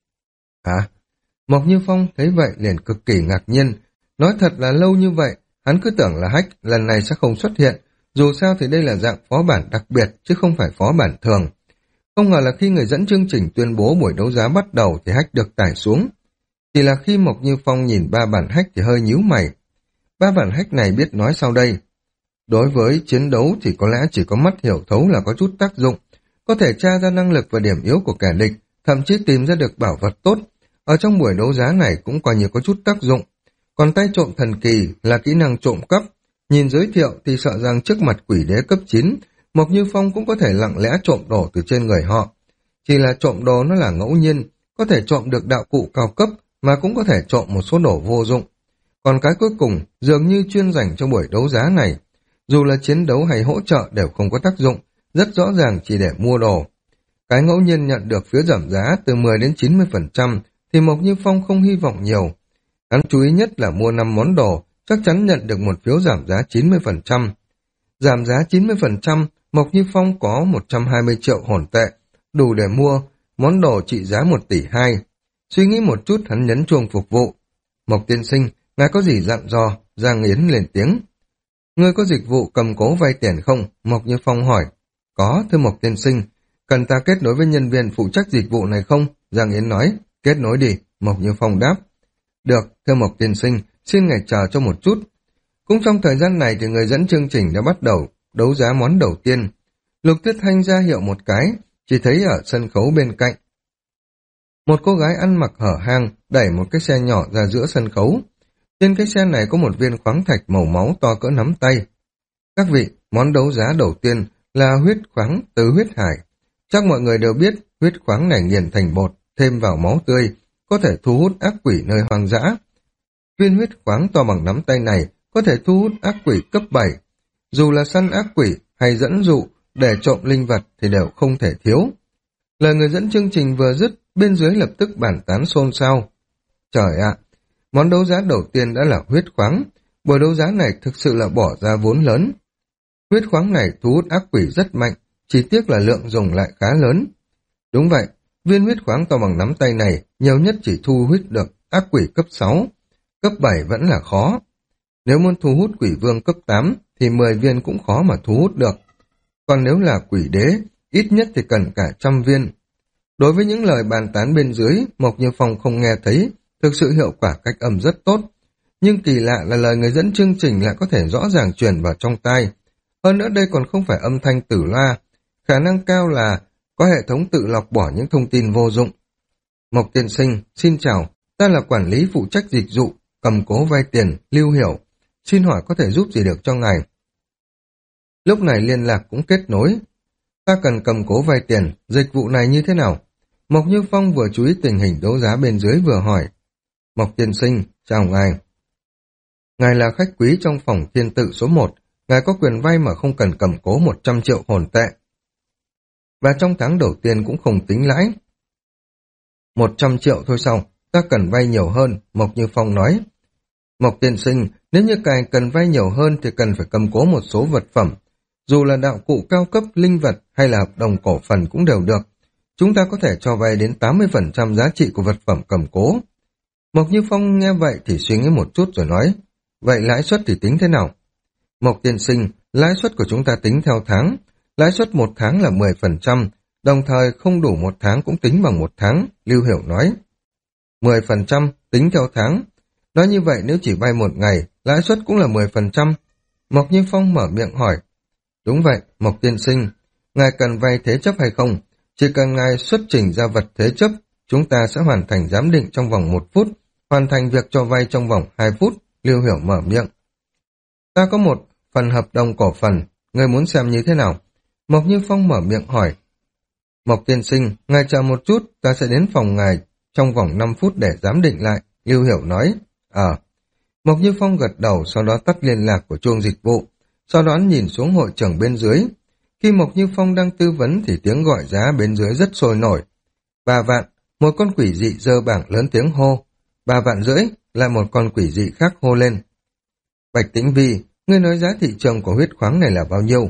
Hả? Mộc Như Phong thấy vậy liền cực kỳ ngạc nhiên. Nói thật là lâu như vậy, hắn cứ tưởng là Hách lần này sẽ không xuất hiện. Dù sao thì đây là dạng phó bản đặc biệt, chứ không phải phó bản thường. Không ngờ là khi người dẫn chương trình tuyên bố buổi đấu giá bắt đầu thì Hách được tải xuống. Chỉ là khi Mộc Như Phong nhìn ba bản Hách thì hơi nhíu mày. Ba bản Hách này biết nói sau đây. Đối với chiến đấu thì có lẽ chỉ có mắt hiểu thấu là có chút tác dụng, có thể tra ra năng lực và điểm yếu của kẻ địch, thậm chí tìm ra được bảo vật tốt. Ở trong buổi đấu giá này cũng coi như có chút tác dụng. Còn tay trộm thần kỳ là kỹ năng trộm cắp. Nhìn giới thiệu thì sợ rằng trước mặt quỷ đế cấp chín, Mộc Như Phong cũng có thể lặng lẽ trộm đồ từ trên người họ. Chỉ là trộm đồ nó là ngẫu nhiên, có thể trộm được đạo cụ cao cấp mà cũng có thể trộm một số đồ vô dụng. Còn cái cuối cùng dường như chuyên dành cho buổi đấu giá này. Dù là chiến đấu hay hỗ trợ đều không có tác dụng, rất rõ ràng chỉ để mua đồ. Cái ngẫu nhiên nhận được phiếu giảm giá từ mười đến chín mươi phần trăm thì Mộc Như Phong không hy vọng nhiều. Hắn chú ý nhất là mua năm món đồ, chắc chắn nhận được một phiếu giảm giá chín mươi phần trăm. Giảm giá chín mươi phần trăm, Mộc Như Phong có một trăm hai mươi triệu hồn tệ, đủ để mua món đồ trị giá một tỷ hai. Suy nghĩ một chút hắn nhấn chuông phục vụ. Mộc tiên sinh, ngài có gì dặn dò? Giang Yến lên tiếng. Ngươi có dịch vụ cầm cố vay tiền không? Mộc Như Phong hỏi. Có, thưa Mộc tiên sinh. Cần ta kết nối với nhân viên phụ trách dịch vụ này không? Giang Yến nói. Kết nối đi, Mộc Như Phong đáp. Được, thưa Mộc tiên sinh, xin ngài chờ cho một chút. Cũng trong thời gian này thì người dẫn chương trình đã bắt đầu đấu giá món đầu tiên. Lục Tuyết Thanh ra hiệu một cái, chỉ thấy ở sân khấu bên cạnh. Một cô gái ăn mặc hở hang đẩy một cái xe nhỏ ra giữa sân khấu. Trên cái xe này có một viên khoáng thạch màu máu to cỡ nắm tay. Các vị, món đấu giá đầu tiên là huyết khoáng từ huyết hải. Chắc mọi người đều biết huyết khoáng này nghiền thành bột, thêm vào máu tươi, có thể thu hút ác quỷ nơi hoang dã. Viên huyết khoáng to bằng nắm tay này có thể thu hút ác quỷ cấp bảy. Dù là săn ác quỷ hay dẫn dụ để trộm linh vật thì đều không thể thiếu. Lời người dẫn chương trình vừa dứt, bên dưới lập tức bàn tán xôn xao. Trời ạ, món đấu giá đầu tiên đã là huyết khoáng. Buổi đấu giá này thực sự là bỏ ra vốn lớn. Huyết khoáng này thu hút ác quỷ rất mạnh, chỉ tiếc là lượng dùng lại khá lớn. Đúng vậy, viên huyết khoáng to bằng nắm tay này nhiều nhất chỉ thu hút được ác quỷ cấp sáu. Cấp bảy vẫn là khó. Nếu muốn thu hút quỷ vương cấp tám thì mười viên cũng khó mà thu hút được. Còn nếu là quỷ đế, ít nhất thì cần cả trăm viên. Đối với những lời bàn tán bên dưới, Mộc Như Phong không nghe thấy, thực sự hiệu quả cách âm rất tốt. Nhưng kỳ lạ là lời người dẫn chương trình lại có thể rõ ràng truyền vào trong tai. Hơn nữa đây còn không phải âm thanh tử loa, khả năng cao là có hệ thống tự lọc bỏ những thông tin vô dụng. Mộc tiên sinh, xin chào, ta là quản lý phụ trách dịch vụ, cầm cố vay tiền, Lưu Hiểu. Xin hỏi có thể giúp gì được cho ngài? Lúc này liên lạc cũng kết nối. Ta cần cầm cố vay tiền, dịch vụ này như thế nào? Mộc Như Phong vừa chú ý tình hình đấu giá bên dưới vừa hỏi. Mộc tiên sinh, chào ngài. Ngài là khách quý trong phòng thiên tự số một, ngài có quyền vay mà không cần cầm cố một trăm triệu hồn tệ. Và trong tháng đầu tiên cũng không tính lãi. một trăm triệu thôi sao? Ta cần vay nhiều hơn, Mộc Như Phong nói. Mộc tiên sinh, nếu như ngài cần vay nhiều hơn thì cần phải cầm cố một số vật phẩm. Dù là đạo cụ cao cấp, linh vật hay là hợp đồng cổ phần cũng đều được. Chúng ta có thể cho vay đến tám mươi phần trăm giá trị của vật phẩm cầm cố. Mộc Như Phong nghe vậy thì suy nghĩ một chút rồi nói. Vậy lãi suất thì tính thế nào? Mộc tiên sinh, lãi suất của chúng ta tính theo tháng. Lãi suất một tháng là mười phần trăm, đồng thời không đủ một tháng cũng tính bằng một tháng, Lưu Hiểu nói. mười phần trăm tính theo tháng. Nói như vậy nếu chỉ vay một ngày, lãi suất cũng là mười phần trăm. Mộc Như Phong mở miệng hỏi. Đúng vậy, Mộc tiên sinh, ngài cần vay thế chấp hay không? Chỉ cần ngài xuất trình ra vật thế chấp, chúng ta sẽ hoàn thành giám định trong vòng một phút, hoàn thành việc cho vay trong vòng hai phút, Lưu Hiểu mở miệng. Ta có một phần hợp đồng cổ phần, ngươi muốn xem như thế nào? Mộc Như Phong mở miệng hỏi. Mộc tiên sinh, ngài chờ một chút, ta sẽ đến phòng ngài trong vòng năm phút để giám định lại, Lưu Hiểu nói. Ờ. Mộc Như Phong gật đầu, sau đó tắt liên lạc của chuông dịch vụ, sau đó nhìn xuống hội trưởng bên dưới. Khi Mộc Như Phong đang tư vấn thì tiếng gọi giá bên dưới rất sôi nổi. Ba vạn, một con quỷ dị giơ bảng lớn tiếng hô. Ba vạn rưỡi, lại một con quỷ dị khác hô lên. Bạch Tĩnh Vi, ngươi nói giá thị trường của huyết khoáng này là bao nhiêu?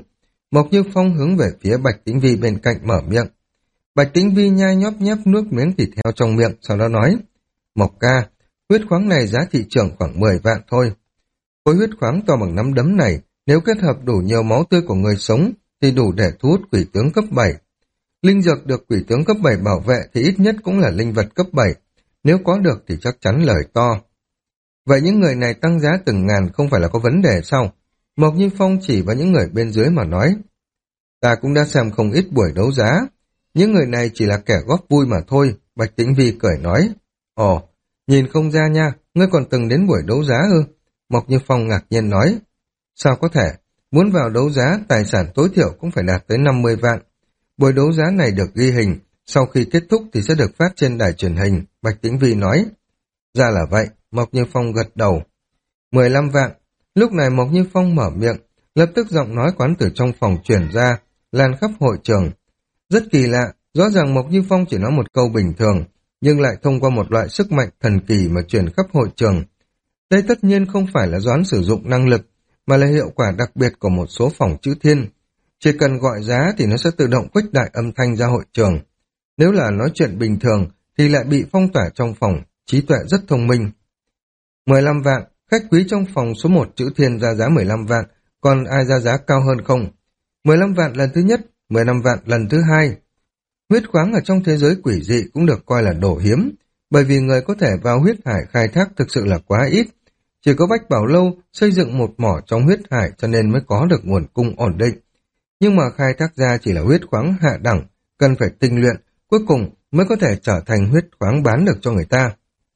Mộc Như Phong hướng về phía Bạch Tĩnh Vi bên cạnh mở miệng. Bạch Tĩnh Vi nhai nhóp nhép nuốt miếng thịt heo trong miệng, sau đó nói, Mộc ca, huyết khoáng này giá thị trường khoảng mười vạn thôi. Khối huyết khoáng to bằng nắm đấm này, nếu kết hợp đủ nhiều máu tươi của người sống, thì đủ để thu hút quỷ tướng cấp bảy. Linh dược được quỷ tướng cấp bảy bảo vệ thì ít nhất cũng là linh vật cấp bảy, nếu có được thì chắc chắn lời to. Vậy những người này tăng giá từng ngàn không phải là có vấn đề sao? Mộc Như Phong chỉ vào những người bên dưới mà nói. Ta cũng đã xem không ít buổi đấu giá. Những người này chỉ là kẻ góp vui mà thôi, Bạch Tĩnh Vi cười nói. Ồ, nhìn không ra nha, ngươi còn từng đến buổi đấu giá ư? Mộc Như Phong ngạc nhiên nói. Sao có thể? Muốn vào đấu giá, tài sản tối thiểu cũng phải đạt tới năm mươi vạn. Buổi đấu giá này được ghi hình, sau khi kết thúc thì sẽ được phát trên đài truyền hình, Bạch Tĩnh Vi nói. Ra là vậy, Mộc Như Phong gật đầu. mười lăm vạn. Lúc này Mộc Như Phong mở miệng, lập tức giọng nói quán từ trong phòng truyền ra, lan khắp hội trường. Rất kỳ lạ, rõ ràng Mộc Như Phong chỉ nói một câu bình thường, nhưng lại thông qua một loại sức mạnh thần kỳ mà truyền khắp hội trường. Đây tất nhiên không phải là Doãn sử dụng năng lực, mà là hiệu quả đặc biệt của một số phòng chữ thiên. Chỉ cần gọi giá thì nó sẽ tự động khuếch đại âm thanh ra hội trường. Nếu là nói chuyện bình thường thì lại bị phong tỏa trong phòng, trí tuệ rất thông minh. mười lăm vạn, khách quý trong phòng số một chữ thiên ra giá mười lăm vạn, còn ai ra giá cao hơn không? mười lăm vạn lần thứ nhất, mười lăm vạn lần thứ hai. Huyết khoáng ở trong thế giới quỷ dị cũng được coi là đồ hiếm, bởi vì người có thể vào huyết hải khai thác thực sự là quá ít. Chỉ có Bách Bảo Lâu xây dựng một mỏ trong huyết hải cho nên mới có được nguồn cung ổn định. Nhưng mà khai thác ra chỉ là huyết khoáng hạ đẳng, cần phải tinh luyện, cuối cùng mới có thể trở thành huyết khoáng bán được cho người ta.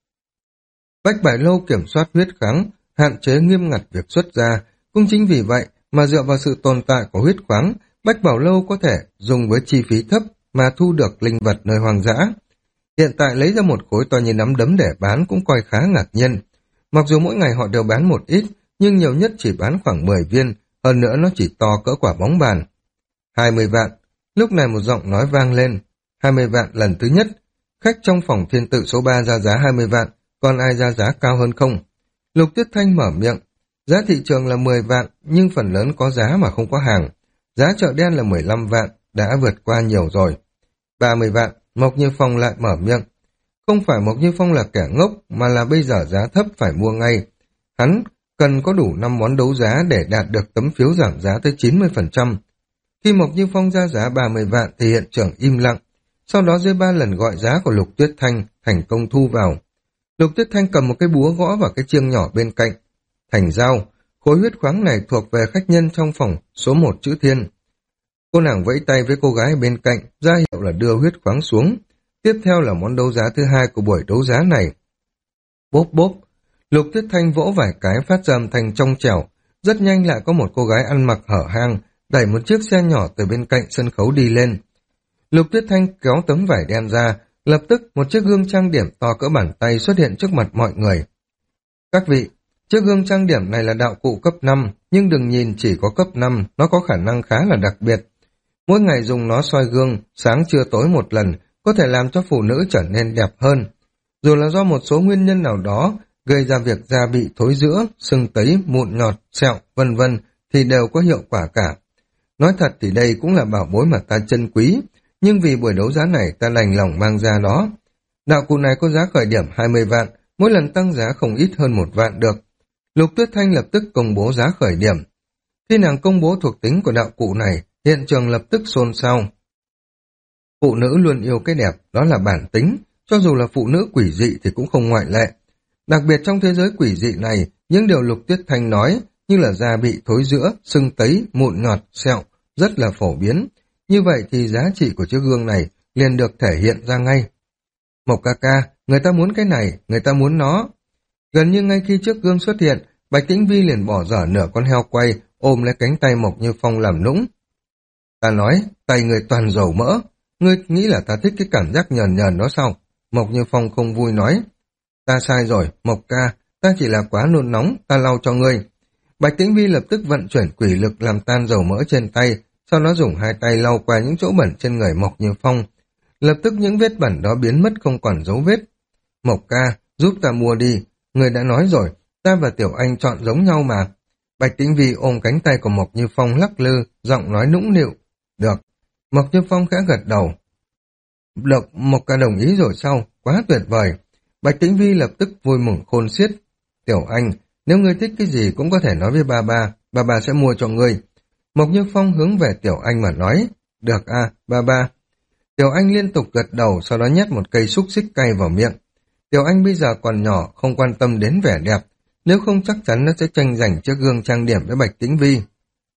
Bách Bảo Lâu kiểm soát huyết khoáng, hạn chế nghiêm ngặt việc xuất ra, cũng chính vì vậy mà dựa vào sự tồn tại của huyết khoáng, Bách Bảo Lâu có thể dùng với chi phí thấp mà thu được linh vật nơi hoang dã. Hiện tại lấy ra một khối to như nắm đấm để bán cũng coi khá ngạc nhiên. Mặc dù mỗi ngày họ đều bán một ít, nhưng nhiều nhất chỉ bán khoảng mười viên, hơn nữa nó chỉ to cỡ quả bóng bàn. hai mươi vạn. Lúc này một giọng nói vang lên. hai mươi vạn lần thứ nhất. Khách trong phòng thiên tự số ba ra giá hai mươi vạn, còn ai ra giá cao hơn không? Lục Tuyết Thanh mở miệng. Giá thị trường là mười vạn, nhưng phần lớn có giá mà không có hàng. Giá chợ đen là mười lăm vạn, đã vượt qua nhiều rồi. ba mươi vạn, Mộc Như Phong lại mở miệng. Không phải Mộc Như Phong là kẻ ngốc, mà là bây giờ giá thấp phải mua ngay. Hắn cần có đủ năm món đấu giá để đạt được tấm phiếu giảm giá tới chín mươi phần trăm. Khi Mộc Như Phong ra giá ba mươi vạn thì hiện trường im lặng. Sau đó dưới ba lần gọi giá của Lục Tuyết Thanh thành công thu vào. Lục Tuyết Thanh cầm một cái búa gõ vào cái chiêng nhỏ bên cạnh. Thành giao, khối huyết khoáng này thuộc về khách nhân trong phòng số một chữ thiên. Cô nàng vẫy tay với cô gái bên cạnh, ra hiệu là đưa huyết khoáng xuống. Tiếp theo là món đấu giá thứ hai của buổi đấu giá này. Bốp bốp, Lục Tuyết Thanh vỗ vài cái phát ra âm thanh trong trẻo. Rất nhanh lại có một cô gái ăn mặc hở hang, đẩy một chiếc xe nhỏ từ bên cạnh sân khấu đi lên. Lục Tuyết Thanh kéo tấm vải đen ra, lập tức một chiếc gương trang điểm to cỡ bàn tay xuất hiện trước mặt mọi người. Các vị, chiếc gương trang điểm này là đạo cụ cấp năm, nhưng đừng nhìn chỉ có cấp năm, nó có khả năng khá là đặc biệt. Mỗi ngày dùng nó soi gương, sáng trưa tối một lần, có thể làm cho phụ nữ trở nên đẹp hơn. Dù là do một số nguyên nhân nào đó gây ra việc da bị thối rữa, sưng tấy, mụn nhọt, sẹo, vân vân thì đều có hiệu quả cả. Nói thật thì đây cũng là bảo bối mà ta trân quý, nhưng vì buổi đấu giá này ta lành lòng mang ra nó. Đạo cụ này có giá khởi điểm hai mươi vạn, mỗi lần tăng giá không ít hơn một vạn được. Lục Tuyết Thanh lập tức công bố giá khởi điểm. Khi nàng công bố thuộc tính của đạo cụ này, hiện trường lập tức xôn xao. Phụ nữ luôn yêu cái đẹp, đó là bản tính, cho dù là phụ nữ quỷ dị thì cũng không ngoại lệ. Đặc biệt trong thế giới quỷ dị này, những điều Lục Tuyết Thanh nói như là da bị thối rữa, sưng tấy, mụn nhọt, sẹo, rất là phổ biến. Như vậy thì giá trị của chiếc gương này liền được thể hiện ra ngay. Mộc ca ca, người ta muốn cái này, người ta muốn nó. Gần như ngay khi chiếc gương xuất hiện, Bạch Tĩnh Vi liền bỏ dở nửa con heo quay, ôm lấy cánh tay Mộc Như Phong làm nũng. Ta nói, tay người toàn dầu mỡ, ngươi nghĩ là ta thích cái cảm giác nhờn nhờn đó sao? Mộc Như Phong không vui nói. Ta sai rồi, Mộc ca, ta chỉ là quá nôn nóng, ta lau cho ngươi. Bạch Tĩnh Vi lập tức vận chuyển quỷ lực làm tan dầu mỡ trên tay, sau đó dùng hai tay lau qua những chỗ bẩn trên người Mộc Như Phong. Lập tức những vết bẩn đó biến mất không còn dấu vết. Mộc ca, giúp ta mua đi, người đã nói rồi, ta và Tiểu Anh chọn giống nhau mà. Bạch Tĩnh Vi ôm cánh tay của Mộc Như Phong lắc lư, giọng nói nũng nịu. Được. Mộc Như Phong khẽ gật đầu. Được, Mộc ca đồng ý rồi sao? Quá tuyệt vời. Bạch Tĩnh Vi lập tức vui mừng khôn xiết. Tiểu Anh, nếu ngươi thích cái gì cũng có thể nói với ba ba, ba ba sẽ mua cho ngươi. Mộc Như Phong hướng về Tiểu Anh mà nói. Được à, ba ba. Tiểu Anh liên tục gật đầu, sau đó nhét một cây xúc xích cay vào miệng. Tiểu Anh bây giờ còn nhỏ, không quan tâm đến vẻ đẹp, nếu không chắc chắn nó sẽ tranh giành chiếc gương trang điểm với Bạch Tĩnh Vi.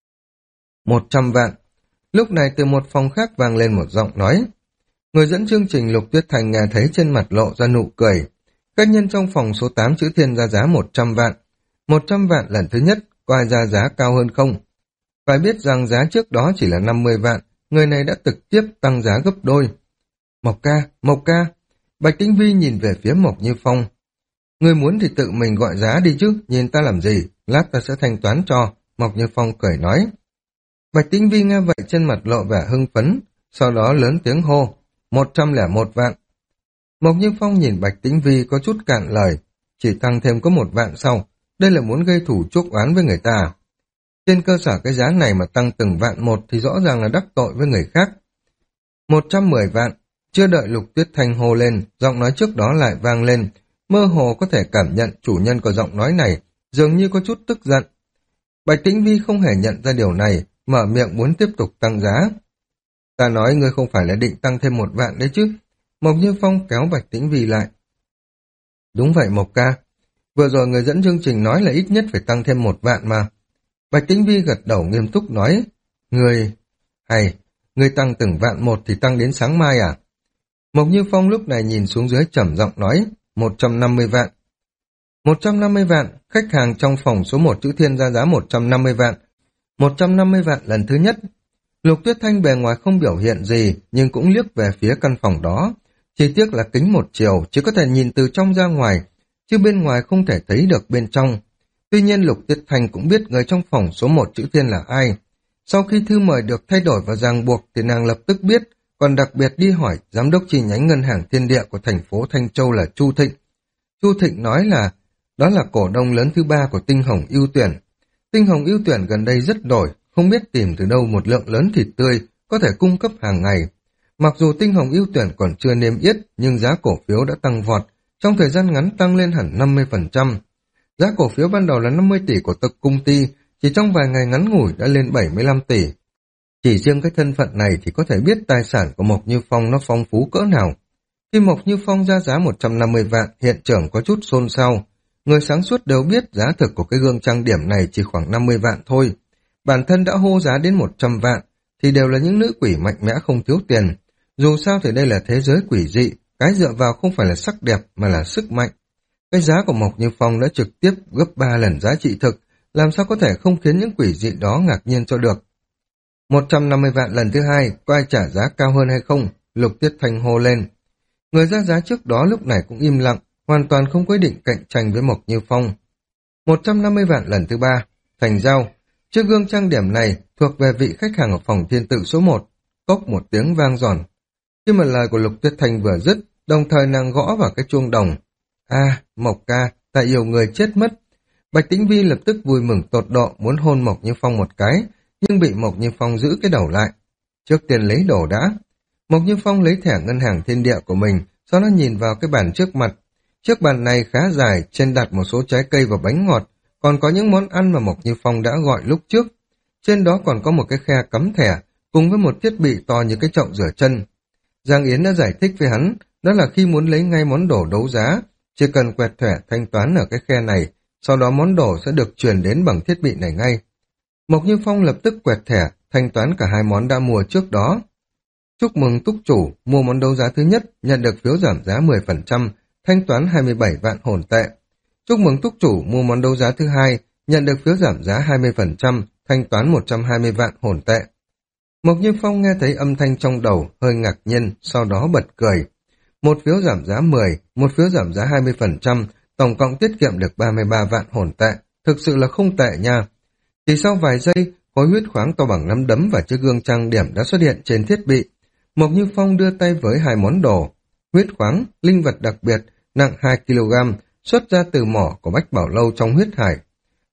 Một trăm vạn. Lúc này từ một phòng khác vang lên một giọng nói. Người dẫn chương trình Lục Tuyết Thành nghe thấy trên mặt lộ ra nụ cười. Các nhân trong phòng số tám chữ thiên ra giá một trăm vạn. Một trăm vạn lần thứ nhất, có ai ra giá cao hơn không? Phải biết rằng giá trước đó chỉ là năm mươi vạn, người này đã trực tiếp tăng giá gấp đôi. Mộc ca, Mộc ca. Bạch Tĩnh Vi nhìn về phía Mộc Như Phong. Người muốn thì tự mình gọi giá đi chứ, nhìn ta làm gì, lát ta sẽ thanh toán cho. Mộc Như Phong cười nói. Bạch Tĩnh Vi nghe vậy trên mặt lộ vẻ hưng phấn, sau đó lớn tiếng hô. Một trăm lẻ một vạn. Mộc Như Phong nhìn Bạch Tĩnh Vi có chút cạn lời, chỉ tăng thêm có một vạn sau, đây là muốn gây thủ chuốc oán với người ta. Trên cơ sở cái giá này mà tăng từng vạn một thì rõ ràng là đắc tội với người khác. Một trăm mười vạn, chưa đợi Lục Tuyết Thanh hô lên, giọng nói trước đó lại vang lên, mơ hồ có thể cảm nhận chủ nhân của giọng nói này, dường như có chút tức giận. Bạch Tĩnh Vi không hề nhận ra điều này, mở miệng muốn tiếp tục tăng giá. Ta nói ngươi không phải là định tăng thêm một vạn đấy chứ. Mộc Như Phong kéo Bạch Tĩnh Vi lại. Đúng vậy Mộc ca. Vừa rồi người dẫn chương trình nói là ít nhất phải tăng thêm một vạn mà. Bạch Tĩnh Vi gật đầu nghiêm túc nói. Ngươi... Hay, ngươi tăng từng vạn một thì tăng đến sáng mai à? Mộc Như Phong lúc này nhìn xuống dưới trầm giọng nói. Một trăm năm mươi vạn. Một trăm năm mươi vạn, khách hàng trong phòng số một chữ thiên ra giá một trăm năm mươi vạn. Một trăm năm mươi vạn lần thứ nhất. Lục Tuyết Thanh bề ngoài không biểu hiện gì, nhưng cũng liếc về phía căn phòng đó. Chỉ tiếc là kính một chiều, chỉ có thể nhìn từ trong ra ngoài, chứ bên ngoài không thể thấy được bên trong. Tuy nhiên Lục Tuyết Thanh cũng biết người trong phòng số một chữ thiên là ai. Sau khi thư mời được thay đổi và ràng buộc thì nàng lập tức biết, còn đặc biệt đi hỏi giám đốc chi nhánh ngân hàng Thiên Địa của thành phố Thanh Châu là Chu Thịnh. Chu Thịnh nói là đó là cổ đông lớn thứ ba của Tinh Hồng Ưu Tuyển. Tinh Hồng Ưu Tuyển gần đây rất đổi, không biết tìm từ đâu một lượng lớn thịt tươi có thể cung cấp hàng ngày. Mặc dù Tinh Hồng Ưu Tuyển còn chưa niêm yết, nhưng giá cổ phiếu đã tăng vọt, trong thời gian ngắn tăng lên hẳn năm mươi phần trăm. Giá cổ phiếu ban đầu là năm mươi tỷ của tập công ty, chỉ trong vài ngày ngắn ngủi đã lên bảy mươi lăm tỷ. Chỉ riêng cái thân phận này thì có thể biết tài sản của Mộc Như Phong nó phong phú cỡ nào. Khi Mộc Như Phong ra giá một trăm năm mươi vạn, hiện trường có chút xôn xao. Người sáng suốt đều biết giá thực của cái gương trang điểm này chỉ khoảng năm mươi vạn thôi. Bản thân đã hô giá đến một trăm vạn, thì đều là những nữ quỷ mạnh mẽ không thiếu tiền. Dù sao thì đây là thế giới quỷ dị, cái dựa vào không phải là sắc đẹp mà là sức mạnh. Cái giá của Mộc Như Phong đã trực tiếp gấp ba lần giá trị thực, làm sao có thể không khiến những quỷ dị đó ngạc nhiên cho được. một trăm năm mươi vạn lần thứ hai, có ai trả giá cao hơn hay không? Lục Tuyết Thanh hô lên. Người ra giá trước đó lúc này cũng im lặng, hoàn toàn không có ý định cạnh tranh với Mộc Như Phong. một trăm năm mươi vạn lần thứ ba, thành giao. Chiếc gương trang điểm này thuộc về vị khách hàng ở phòng thiên tự số một. Cốc một tiếng vang giòn. Khi mà lời của Lục Tuyết Thanh vừa dứt, đồng thời nàng gõ vào cái chuông đồng. À, Mộc ca, ta yêu người chết mất. Bạch Tĩnh Vi lập tức vui mừng tột độ muốn hôn Mộc Như Phong một cái, nhưng bị Mộc Như Phong giữ cái đầu lại. Trước tiên lấy đồ đã. Mộc Như Phong lấy thẻ ngân hàng Thiên Địa của mình, sau đó nhìn vào cái bàn trước mặt. Chiếc bàn này khá dài, trên đặt một số trái cây và bánh ngọt, còn có những món ăn mà Mộc Như Phong đã gọi lúc trước. Trên đó còn có một cái khe cắm thẻ, cùng với một thiết bị to như cái chậu rửa chân. Giang Yến đã giải thích với hắn, đó là khi muốn lấy ngay món đồ đấu giá, chỉ cần quẹt thẻ thanh toán ở cái khe này, sau đó món đồ sẽ được truyền đến bằng thiết bị này ngay. Mộc Như Phong lập tức quẹt thẻ, thanh toán cả hai món đã mua trước đó. Chúc mừng túc chủ, mua món đấu giá thứ nhất, nhận được phiếu giảm giá mười phần trăm, thanh toán hai mươi bảy vạn hồn tệ. Chúc mừng túc chủ, mua món đấu giá thứ hai, nhận được phiếu giảm giá hai mươi phần trăm, thanh toán một trăm hai mươi vạn hồn tệ. Mộc Như Phong nghe thấy âm thanh trong đầu, hơi ngạc nhiên, sau đó bật cười. Một phiếu giảm giá mười, một phiếu giảm giá hai mươi phần trăm, tổng cộng tiết kiệm được ba mươi ba vạn hồn tệ, thực sự là không tệ nha. Chỉ sau vài giây, khối huyết khoáng to bằng nắm đấm và chiếc gương trang điểm đã xuất hiện trên thiết bị. Mộc Như Phong đưa tay với hai món đồ. Huyết khoáng, linh vật đặc biệt, nặng hai ki lô gam, xuất ra từ mỏ của Bách Bảo Lâu trong huyết hải.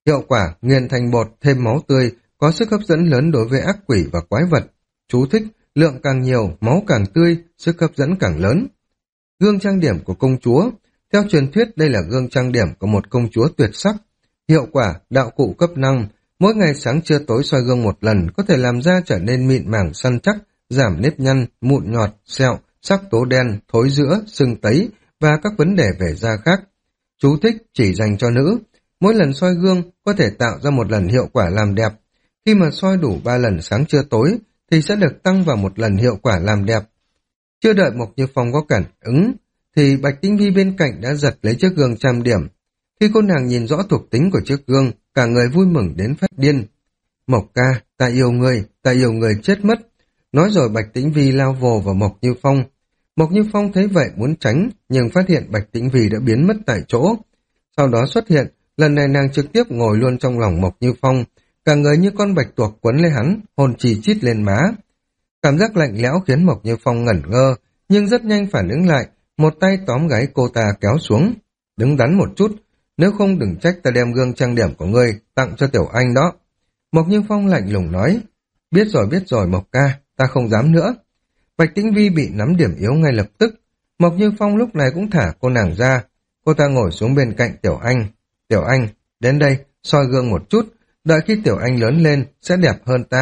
Hiệu quả nghiền thành bột thêm máu tươi, có sức hấp dẫn lớn đối với ác quỷ và quái vật. Chú thích, lượng càng nhiều, máu càng tươi, sức hấp dẫn càng lớn. Gương trang điểm của công chúa. Theo truyền thuyết đây là gương trang điểm của một công chúa tuyệt sắc. Hiệu quả, đạo cụ cấp năm, mỗi ngày sáng trưa tối soi gương một lần có thể làm da trở nên mịn màng săn chắc, giảm nếp nhăn, mụn nhọt, sẹo, sắc tố đen, thối rữa, sưng tấy và các vấn đề về da khác. Chú thích chỉ dành cho nữ. Mỗi lần soi gương có thể tạo ra một lần hiệu quả làm đẹp. Khi mà soi đủ ba lần sáng trưa tối thì sẽ được tăng vào một lần hiệu quả làm đẹp. Chưa đợi Mộc Như Phong có phản ứng thì Bạch Tĩnh Vi bên cạnh đã giật lấy chiếc gương trang điểm. Khi cô nàng nhìn rõ thuộc tính của chiếc gương, cả người vui mừng đến phát điên. Mộc ca, ta yêu người, ta yêu người chết mất. Nói rồi Bạch Tĩnh Vi lao vồ vào Mộc Như Phong. Mộc Như Phong thấy vậy muốn tránh, nhưng phát hiện Bạch Tĩnh Vi đã biến mất tại chỗ. Sau đó xuất hiện, lần này nàng trực tiếp ngồi luôn trong lòng Mộc Như Phong, cả người như con bạch tuộc quấn lấy hắn, hồn trì chít lên má. Cảm giác lạnh lẽo khiến Mộc Như Phong ngẩn ngơ, nhưng rất nhanh phản ứng lại, một tay tóm gáy cô ta kéo xuống. Đứng đắn một chút, nếu không đừng trách ta đem gương trang điểm của ngươi tặng cho Tiểu Anh đó. Mộc Như Phong lạnh lùng nói, biết rồi biết rồi Mộc ca, ta không dám nữa. Bạch Tĩnh Vi bị nắm điểm yếu ngay lập tức. Mộc Như Phong lúc này cũng thả cô nàng ra. Cô ta ngồi xuống bên cạnh Tiểu Anh. Tiểu Anh, đến đây, soi gương một chút, đợi khi Tiểu Anh lớn lên, sẽ đẹp hơn ta.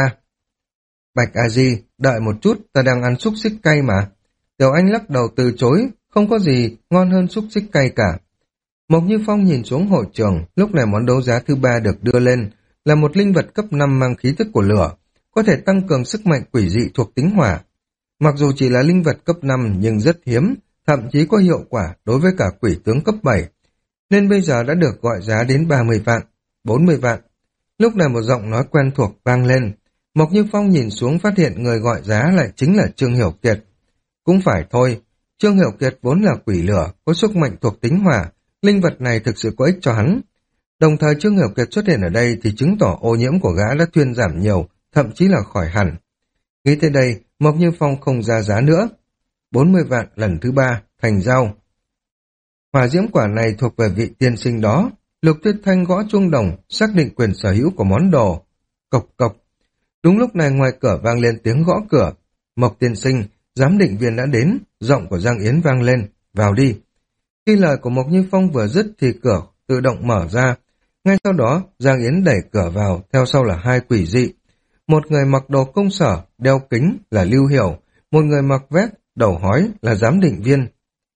Bạch A Di, đợi một chút, ta đang ăn xúc xích cay mà. Tiểu Anh lắc đầu từ chối, không có gì ngon hơn xúc xích cay cả. Mộc Như Phong nhìn xuống hội trường, lúc này món đấu giá thứ ba được đưa lên, là một linh vật cấp năm mang khí tức của lửa, có thể tăng cường sức mạnh quỷ dị thuộc tính hỏa. Mặc dù chỉ là linh vật cấp năm nhưng rất hiếm, thậm chí có hiệu quả đối với cả quỷ tướng cấp bảy, nên bây giờ đã được gọi giá đến ba mươi vạn, bốn mươi vạn. Lúc này một giọng nói quen thuộc vang lên. Mộc Như Phong nhìn xuống phát hiện người gọi giá lại chính là Trương Hiểu Kiệt. Cũng phải thôi, Trương Hiểu Kiệt vốn là quỷ lửa, có sức mạnh thuộc tính hỏa, linh vật này thực sự có ích cho hắn. Đồng thời Trương Hiểu Kiệt xuất hiện ở đây thì chứng tỏ ô nhiễm của gã đã thuyên giảm nhiều, thậm chí là khỏi hẳn. Nghĩ tới đây, Mộc Như Phong không ra giá nữa. bốn mươi vạn lần thứ ba, thành giao. Hỏa diễm quả này thuộc về vị tiên sinh đó. Lục Tuyết Thanh gõ chuông đồng, xác định quyền sở hữu của món đồ. Cộc cộc. Đúng lúc này ngoài cửa vang lên tiếng gõ cửa. Mộc tiên sinh, giám định viên đã đến, giọng của Giang Yến vang lên. Vào đi. Khi lời của Mộc Như Phong vừa dứt thì cửa tự động mở ra. Ngay sau đó, Giang Yến đẩy cửa vào, theo sau là hai quỷ dị. Một người mặc đồ công sở, đeo kính là Lưu Hiểu, một người mặc vest, đầu hói là giám định viên.